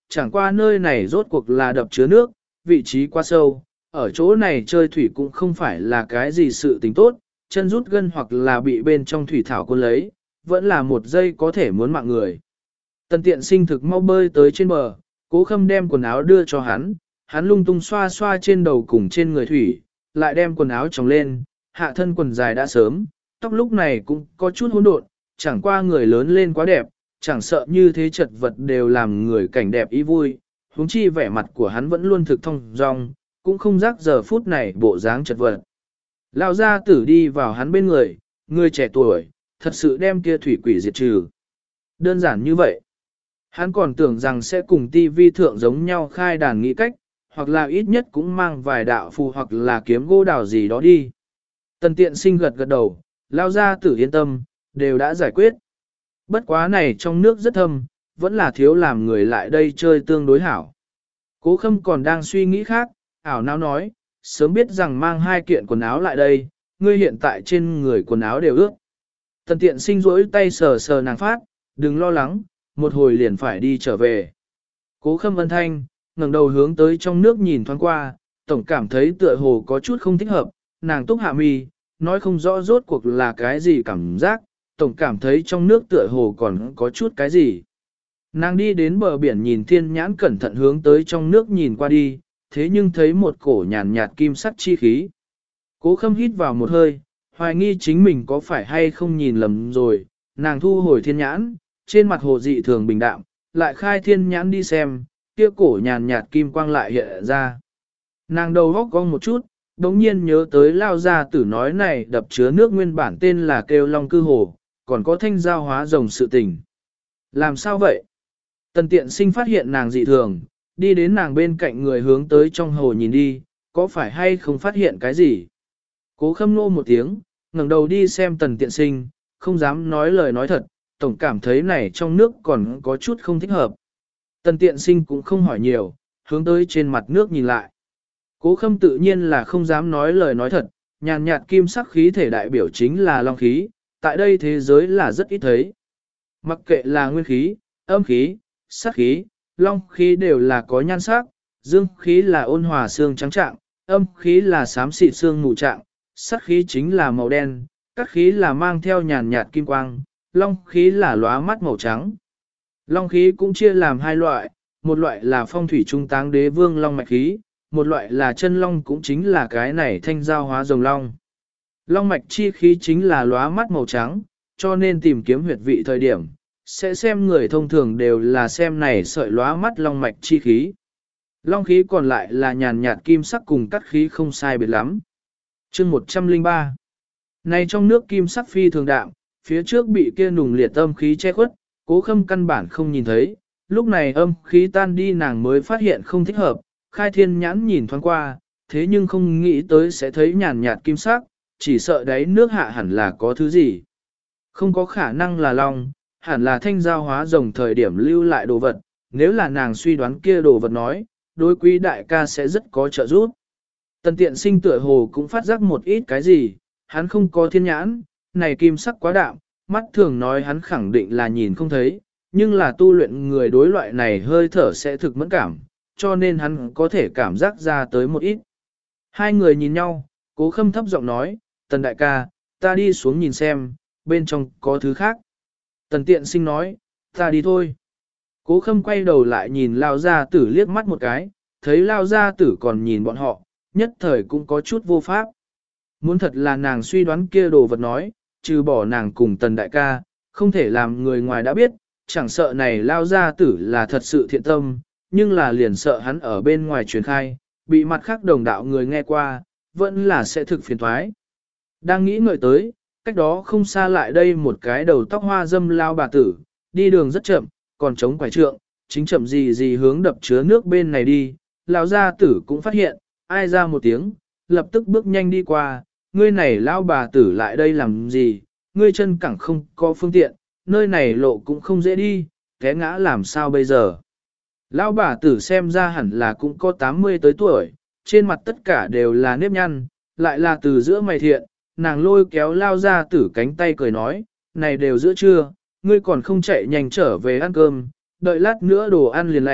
chẳng qua nơi này rốt cuộc là đập chứa nước, vị trí quá sâu, ở chỗ này chơi thủy cũng không phải là cái gì sự tình tốt, chân rút gân hoặc là bị bên trong thủy thảo cuốn lấy, vẫn là một giây có thể muốn mạng người. Tần Tiện Sinh thực mau bơi tới trên bờ, Cố Khâm đem quần áo đưa cho hắn lung tung xoa xoa trên đầu cùng trên người thủy, lại đem quần áo tròng lên, hạ thân quần dài đã sớm, tóc lúc này cũng có chút hỗn độn, chẳng qua người lớn lên quá đẹp, chẳng sợ như thế chật vật đều làm người cảnh đẹp ý vui, huống chi vẻ mặt của hắn vẫn luôn thực thông dong, cũng không rắc giờ phút này bộ dáng chật vật. Lão gia tử đi vào hắn bên người trẻ tuổi, thật sự đem kia thủy quỷ diệt trừ. Đơn giản như vậy. Hắn còn tưởng rằng sẽ cùng tivi thượng giống nhau khai đàn nghĩ cách, hoặc là ít nhất cũng mang vài đạo phù hoặc là kiếm gỗ đào gì đó đi. Tần Tiện Sinh gật gật đầu, Lão gia tử yên tâm, đều đã giải quyết. Bất quá này trong nước rất thâm, vẫn là thiếu làm người lại đây chơi tương đối hảo. Cố Khâm còn đang suy nghĩ khác, ảo não nói, sớm biết rằng mang 2 kiện quần áo lại đây, ngươi hiện tại trên người quần áo đều ướt. Tần Tiện Sinh rỗi tay sờ sờ nàng phát, đừng lo lắng, một hồi liền phải đi trở về. Cố Khâm ân thanh, ngẩng đầu hướng tới trong nước nhìn thoáng qua, tổng cảm thấy tựa hồ có chút không thích hợp, nàng túc hạ mi, nói không rõ rốt cuộc là cái gì cảm giác, tổng cảm thấy trong nước tựa hồ còn có chút cái gì. Nàng đi đến bờ biển nhìn thiên nhãn cẩn thận hướng tới trong nước nhìn qua đi, thế nhưng thấy một cổ nhàn nhạt kim sắc chi khí. Cố Khâm hít vào một hơi, hoài nghi chính mình có phải hay không nhìn lầm rồi, nàng thu hồi thiên nhãn, trên mặt hồ dị thường bình đạm, lại khai thiên nhãn đi xem, kia cổ nhàn nhạt kim quang lại hiện ra. Nàng đầu góc cong một chút, đống nhiên nhớ tới Lao gia tử nói này đập chứa nước nguyên bản tên là kêu Long Cư Hồ, còn có thanh giao hóa rồng sự tình. Làm sao vậy? Tần Tiện Sinh phát hiện nàng dị thường, đi đến nàng bên cạnh người hướng tới trong hồ nhìn đi, có phải hay không phát hiện cái gì? Cố Khâm nô một tiếng, ngẩng đầu đi xem Tần Tiện Sinh, không dám nói lời nói thật, tổng cảm thấy này trong nước còn có chút không thích hợp. Tần Tiện Sinh cũng không hỏi nhiều, hướng tới trên mặt nước nhìn lại. Cố Khâm tự nhiên là không dám nói lời nói thật, nhàn nhạt kim sắc khí thể đại biểu chính là long khí, tại đây thế giới là rất ít thấy. Mặc kệ là nguyên khí, âm khí, sát khí, long khí đều là có nhan sắc, dương khí là ôn hòa xương trắng trạng, âm khí là xám xịt xương mù trạng, sát khí chính là màu đen, các khí là mang theo nhàn nhạt kim quang, long khí là lóa mắt màu trắng. Long khí cũng chia làm 2 loại, một loại là phong thủy trung táng đế vương long mạch khí, một loại là chân long cũng chính là cái này thanh giao hóa rồng long. Long mạch chi khí chính là lóa mắt màu trắng, cho nên tìm kiếm huyệt vị thời điểm, sẽ xem người thông thường đều là xem này sợi lóa mắt long mạch chi khí. Long khí còn lại là nhàn nhạt kim sắc cùng cắt khí không sai biệt lắm. Chương 103. Này trong nước kim sắc phi thường đạm, phía trước bị kia nùng liệt âm khí che khuất, Cố Khâm căn bản không nhìn thấy, lúc này âm khí tan đi nàng mới phát hiện không thích hợp, khai thiên nhãn nhìn thoáng qua, thế nhưng không nghĩ tới sẽ thấy nhàn nhạt kim sắc, chỉ sợ đáy nước hạ hẳn là có thứ gì. Không có khả năng là long, hẳn là thanh giao hóa rồng thời điểm lưu lại đồ vật, nếu là nàng suy đoán kia đồ vật nói, đối quý đại ca sẽ rất có trợ giúp. Tần Tiện Sinh tựa hồ cũng phát giác một ít cái gì, hắn không có thiên nhãn, này kim sắc quá đạm, mắt thường nói hắn khẳng định là nhìn không thấy, nhưng là tu luyện người đối loại này hơi thở sẽ thực mẫn cảm, cho nên hắn có thể cảm giác ra tới một ít. Hai người nhìn nhau, Cố Khâm thấp giọng nói, Tần đại ca, ta đi xuống nhìn xem, bên trong có thứ khác. Tần Tiện Sinh nói, ta đi thôi. Cố Khâm quay đầu lại nhìn Lao Gia Tử liếc mắt một cái, thấy Lao Gia Tử còn nhìn bọn họ, nhất thời cũng có chút vô pháp. Muốn thật là nàng suy đoán kia đồ vật nói, trừ bỏ nàng cùng Tần đại ca, không thể làm người ngoài đã biết, chẳng sợ này Lao Gia Tử là thật sự thiện tâm, nhưng là liền sợ hắn ở bên ngoài truyền khai, bị mặt khác đồng đạo người nghe qua, vẫn là sẽ thực phiền thoái. Đang nghĩ ngợi tới, cách đó không xa lại đây một cái đầu tóc hoa dâm lao bà tử, đi đường rất chậm, còn chống quải trượng, chính chậm gì gì hướng đập chứa nước bên này đi, lão gia tử cũng phát hiện, ai ra một tiếng, lập tức bước nhanh đi qua, ngươi này lao bà tử lại đây làm gì, ngươi chân cẳng không có phương tiện, nơi này lộ cũng không dễ đi, té ngã làm sao bây giờ. Lão bà tử xem ra hẳn là cũng có 80 tới tuổi, trên mặt tất cả đều là nếp nhăn, lại là từ giữa mày thiện, nàng lôi kéo Lao Gia Tử cánh tay cười nói, này đều giữa trưa, ngươi còn không chạy nhanh trở về ăn cơm, đợi lát nữa đồ ăn liền lạnh,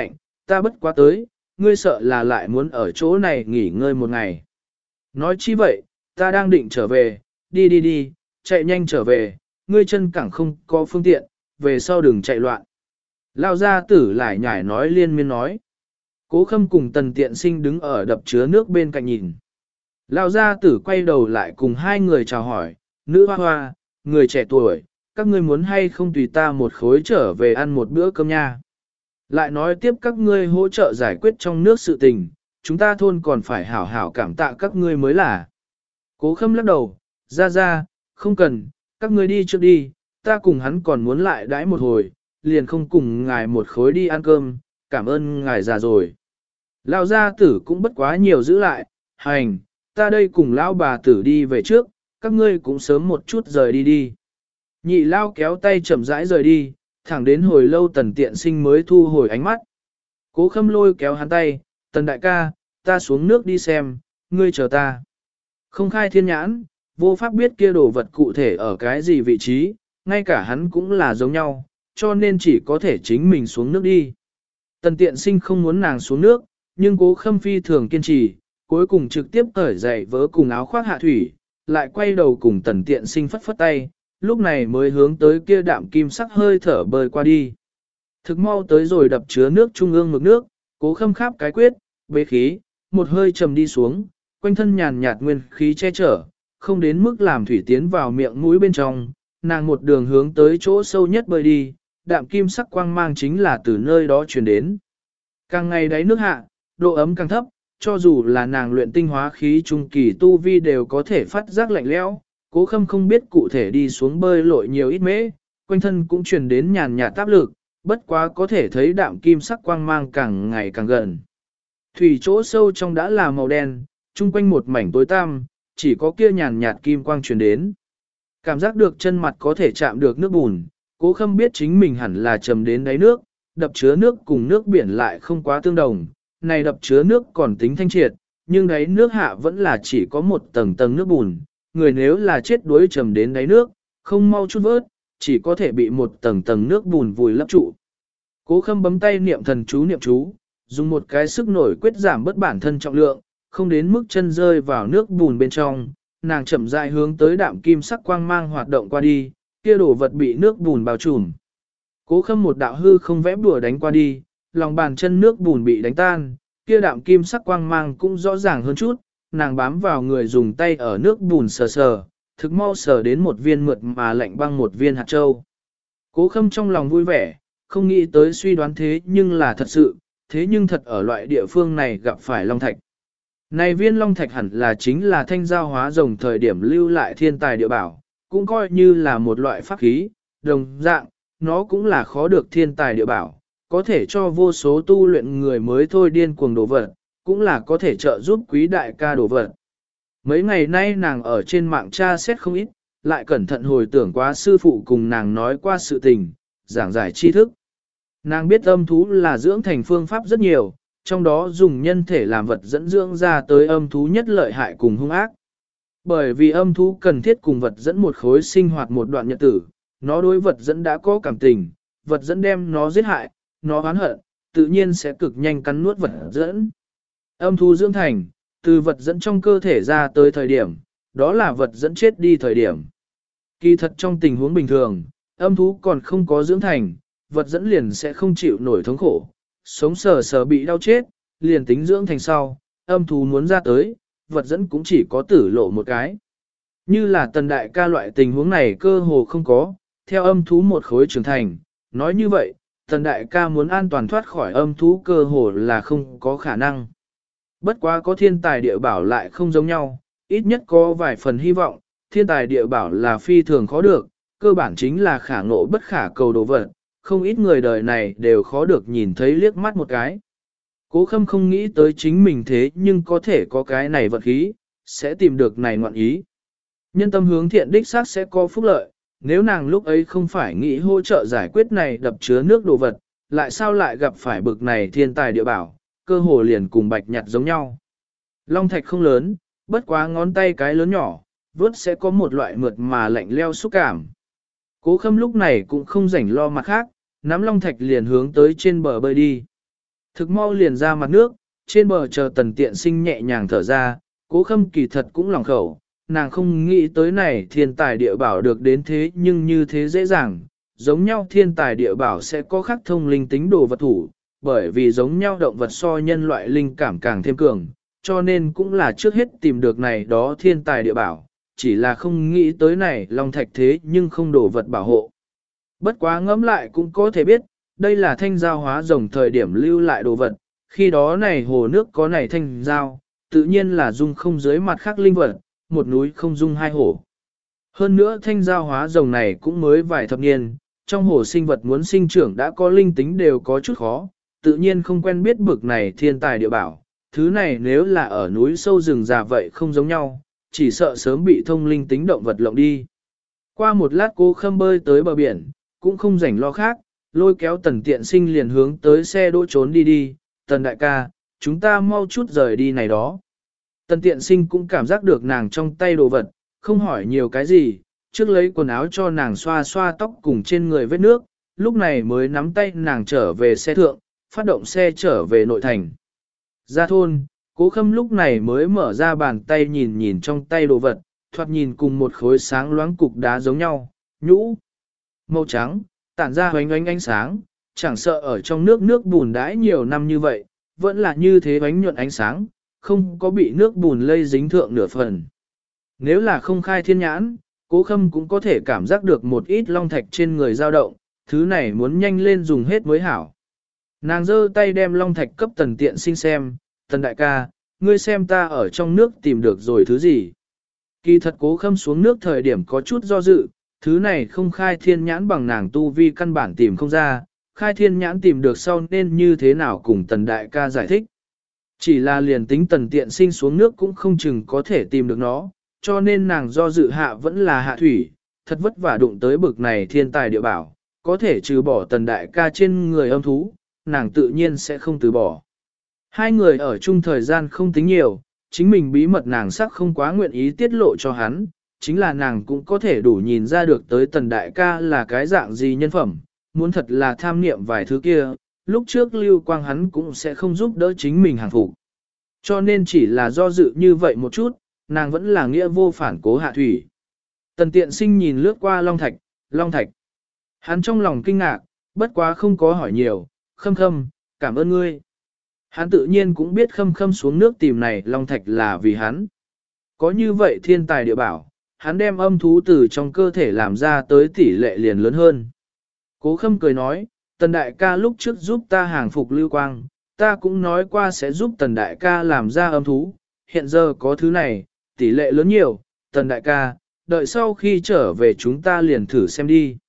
ta bất quá tới, ngươi sợ là lại muốn ở chỗ này nghỉ ngơi một ngày. Nói chi vậy, ta đang định trở về, đi, chạy nhanh trở về, ngươi chân cẳng không có phương tiện, về sau đừng chạy loạn. Lao gia tử lại nhải nói liên miên nói. Cố Khâm cùng Tần Tiện Sinh đứng ở đập chứa nước bên cạnh nhìn. Lao gia tử quay đầu lại cùng hai người chào hỏi, nữ hoa hoa, người trẻ tuổi, các ngươi muốn hay không tùy ta một khối trở về ăn một bữa cơm nha. Lại nói tiếp các ngươi hỗ trợ giải quyết trong nước sự tình, chúng ta thôn còn phải hảo hảo cảm tạ các ngươi mới là. Cố Khâm lắc đầu, ra, không cần, các ngươi đi trước đi, ta cùng hắn còn muốn lại đãi một hồi, liền không cùng ngài một khối đi ăn cơm, cảm ơn ngài già rồi. Lão gia tử cũng bất quá nhiều giữ lại, hành, ta đây cùng lão bà tử đi về trước, các ngươi cũng sớm một chút rời đi đi. Nhị lao kéo tay chậm rãi rời đi, thẳng đến hồi lâu Tần Tiện Sinh mới thu hồi ánh mắt. Cố Khâm lôi kéo hắn tay, Tần đại ca, ta xuống nước đi xem, ngươi chờ ta. Không khai thiên nhãn, vô pháp biết kia đồ vật cụ thể ở cái gì vị trí, ngay cả hắn cũng là giống nhau, cho nên chỉ có thể chính mình xuống nước đi. Tần Tiện Sinh không muốn nàng xuống nước, nhưng Cố Khâm phi thường kiên trì, cuối cùng trực tiếp cởi giày vớ cùng áo khoác hạ thủy, lại quay đầu cùng Tần Tiện Sinh phất phất tay, lúc này mới hướng tới kia đạm kim sắc hơi thở bơi qua đi. Thực mau tới rồi đập chứa nước trung ương mực nước, Cố Khâm khắp cái quyết, bế khí, một hơi trầm đi xuống, quanh thân nhàn nhạt nguyên khí che chở, không đến mức làm thủy tiến vào miệng mũi bên trong, nàng một đường hướng tới chỗ sâu nhất bơi đi, đạm kim sắc quang mang chính là từ nơi đó truyền đến. Càng ngày đáy nước hạ, độ ấm càng thấp, cho dù là nàng luyện tinh hóa khí trung kỳ tu vi đều có thể phát giác lạnh lẽo. Cố Khâm không biết cụ thể đi xuống bơi lội nhiều ít mễ, quanh thân cũng truyền đến nhàn nhạt áp lực, bất quá có thể thấy đạm kim sắc quang mang càng ngày càng gần. Thủy chỗ sâu trong đã là màu đen, chung quanh một mảnh tối tăm, chỉ có kia nhàn nhạt kim quang truyền đến. Cảm giác được chân mặt có thể chạm được nước bùn, Cố Khâm biết chính mình hẳn là chầm đến đáy nước, đập chứa nước cùng nước biển lại không quá tương đồng. Này đập chứa nước còn tính thanh triệt, nhưng đáy nước hạ vẫn là chỉ có một tầng tầng nước bùn. Người nếu là chết đuối chầm đến đáy nước, không mau chút vớt, chỉ có thể bị một tầng tầng nước bùn vùi lấp trụ. Cố Khâm bấm tay niệm thần chú niệm chú, dùng một cái sức nổi quyết giảm bớt bản thân trọng lượng, không đến mức chân rơi vào nước bùn bên trong, nàng chậm rãi hướng tới đạm kim sắc quang mang hoạt động qua đi, kia đồ vật bị nước bùn bao trùm. Cố Khâm một đạo hư không vẽ bùa đánh qua đi, lòng bàn chân nước bùn bị đánh tan, kia đạm kim sắc quang mang cũng rõ ràng hơn chút, nàng bám vào người dùng tay ở nước bùn sờ sờ, thực mau sờ đến một viên mượt mà lạnh băng một viên hạt châu. Cố Khâm trong lòng vui vẻ, không nghĩ tới suy đoán thế nhưng là thật sự, thế nhưng thật ở loại địa phương này gặp phải long thạch. Này viên long thạch hẳn là chính là thanh giao hóa rồng thời điểm lưu lại thiên tài địa bảo, cũng coi như là một loại pháp khí, đồng dạng, nó cũng là khó được thiên tài địa bảo, có thể cho vô số tu luyện người mới thôi điên cuồng đổ vật, cũng là có thể trợ giúp quý đại ca đổ vật. Mấy ngày nay nàng ở trên mạng tra xét không ít, lại cẩn thận hồi tưởng qua sư phụ cùng nàng nói qua sự tình, giảng giải tri thức. Nàng biết âm thú là dưỡng thành phương pháp rất nhiều, trong đó dùng nhân thể làm vật dẫn dưỡng ra tới âm thú nhất lợi hại cùng hung ác. Bởi vì âm thú cần thiết cùng vật dẫn một khối sinh hoạt một đoạn nhật tử, nó đối vật dẫn đã có cảm tình, vật dẫn đem nó giết hại, nó oán hận, tự nhiên sẽ cực nhanh cắn nuốt vật dẫn. Âm thú dưỡng thành, từ vật dẫn trong cơ thể ra tới thời điểm, đó là vật dẫn chết đi thời điểm. Kỳ thật trong tình huống bình thường, âm thú còn không có dưỡng thành, vật dẫn liền sẽ không chịu nổi thống khổ, sống sờ sờ bị đau chết, liền tính dưỡng thành sau, âm thú muốn ra tới, vật dẫn cũng chỉ có tử lộ một cái. Như là Tần đại ca loại tình huống này cơ hồ không có, theo âm thú một khối trưởng thành, nói như vậy, Tần đại ca muốn an toàn thoát khỏi âm thú cơ hồ là không có khả năng. Bất quá có thiên tài địa bảo lại không giống nhau, ít nhất có vài phần hy vọng, thiên tài địa bảo là phi thường khó được, cơ bản chính là khả ngộ bất khả cầu đồ vật, không ít người đời này đều khó được nhìn thấy liếc mắt một cái. Cố Khâm không nghĩ tới chính mình thế nhưng có thể có cái này vật khí, sẽ tìm được này ngoạn ý. Nhân tâm hướng thiện đích xác sẽ có phúc lợi, nếu nàng lúc ấy không phải nghĩ hỗ trợ giải quyết này đập chứa nước đồ vật, lại sao lại gặp phải bực này thiên tài địa bảo, cơ hồ liền cùng bạch nhặt giống nhau. Long thạch không lớn, bất quá ngón tay cái lớn nhỏ, vớt sẽ có một loại mượt mà lạnh leo xúc cảm. Cố Khâm lúc này cũng không rảnh lo mặt khác, nắm long thạch liền hướng tới trên bờ bơi đi. Thực mau liền ra mặt nước, trên bờ chờ Tần Tiện Sinh nhẹ nhàng thở ra, Cố Khâm kỳ thật cũng lòng khẩu, nàng không nghĩ tới này thiên tài địa bảo được đến thế nhưng như thế dễ dàng, giống nhau thiên tài địa bảo sẽ có khắc thông linh tính đồ vật thủ, bởi vì giống nhau động vật so nhân loại linh cảm càng thêm cường, cho nên cũng là trước hết tìm được này đó thiên tài địa bảo, chỉ là không nghĩ tới này long thạch thế nhưng không đồ vật bảo hộ. Bất quá ngẫm lại cũng có thể biết, đây là thanh giao hóa rồng thời điểm lưu lại đồ vật, khi đó này hồ nước có này thanh giao, tự nhiên là dung không dưới mặt khác linh vật, một núi không dung hai hồ. Hơn nữa thanh giao hóa rồng này cũng mới vài thập niên, trong hồ sinh vật muốn sinh trưởng đã có linh tính đều có chút khó, tự nhiên không quen biết bực này thiên tài địa bảo, thứ này nếu là ở núi sâu rừng già vậy không giống nhau, chỉ sợ sớm bị thông linh tính động vật lộng đi. Qua một lát Cố Khâm bơi tới bờ biển, cũng không rảnh lo khác, lôi kéo Tần Tiện Sinh liền hướng tới xe đỗ trốn đi, Tần đại ca, chúng ta mau chút rời đi này đó. Tần Tiện Sinh cũng cảm giác được nàng trong tay đồ vật, không hỏi nhiều cái gì, trước lấy quần áo cho nàng xoa xoa tóc cùng trên người vết nước, lúc này mới nắm tay nàng trở về xe thượng, phát động xe trở về nội thành. Ra thôn, Cố Khâm lúc này mới mở ra bàn tay nhìn nhìn trong tay đồ vật, thoạt nhìn cùng một khối sáng loáng cục đá giống nhau, nhũ, màu trắng, tản ra hoánh ánh ánh sáng, chẳng sợ ở trong nước bùn đãi nhiều năm như vậy, vẫn là như thế ánh nhuận ánh sáng, không có bị nước bùn lây dính thượng nửa phần. Nếu là không khai thiên nhãn, Cố Khâm cũng có thể cảm giác được một ít long thạch trên người dao động, thứ này muốn nhanh lên dùng hết mới hảo. Nàng giơ tay đem long thạch cấp Tần Tiện Sinh xem, Tần đại ca, ngươi xem ta ở trong nước tìm được rồi thứ gì. Kỳ thật Cố Khâm xuống nước thời điểm có chút do dự, thứ này không khai thiên nhãn bằng nàng tu vi căn bản tìm không ra, khai thiên nhãn tìm được sau nên như thế nào cùng Tần đại ca giải thích. Chỉ là liền tính Tần Tiện Sinh xuống nước cũng không chừng có thể tìm được nó, cho nên nàng do dự hạ vẫn là hạ thủy, thật vất vả đụng tới bực này thiên tài địa bảo, có thể trừ bỏ Tần đại ca trên người âm thú, nàng tự nhiên sẽ không từ bỏ. Hai người ở chung thời gian không tính nhiều, chính mình bí mật nàng sắc không quá nguyện ý tiết lộ cho hắn, chính là nàng cũng có thể đủ nhìn ra được tới Tần đại ca là cái dạng gì nhân phẩm, muốn thật là tham niệm vài thứ kia, lúc trước Lưu Quang hắn cũng sẽ không giúp đỡ chính mình hàng phục. Cho nên chỉ là do dự như vậy một chút, nàng vẫn là nghĩa vô phản cố hạ thủy. Tần Tiện Sinh nhìn lướt qua Long Thạch. Hắn trong lòng kinh ngạc, bất quá không có hỏi nhiều, Khâm Khâm, cảm ơn ngươi. Hắn tự nhiên cũng biết Khâm Khâm xuống nước tìm này Long Thạch là vì hắn. Có như vậy thiên tài địa bảo, hắn đem âm thú từ trong cơ thể làm ra tới tỷ lệ liền lớn hơn. Cố Khâm cười nói, Tần đại ca lúc trước giúp ta hàng phục Lưu Quang, ta cũng nói qua sẽ giúp Tần đại ca làm ra âm thú, hiện giờ có thứ này, tỷ lệ lớn nhiều, Tần đại ca, đợi sau khi trở về chúng ta liền thử xem đi.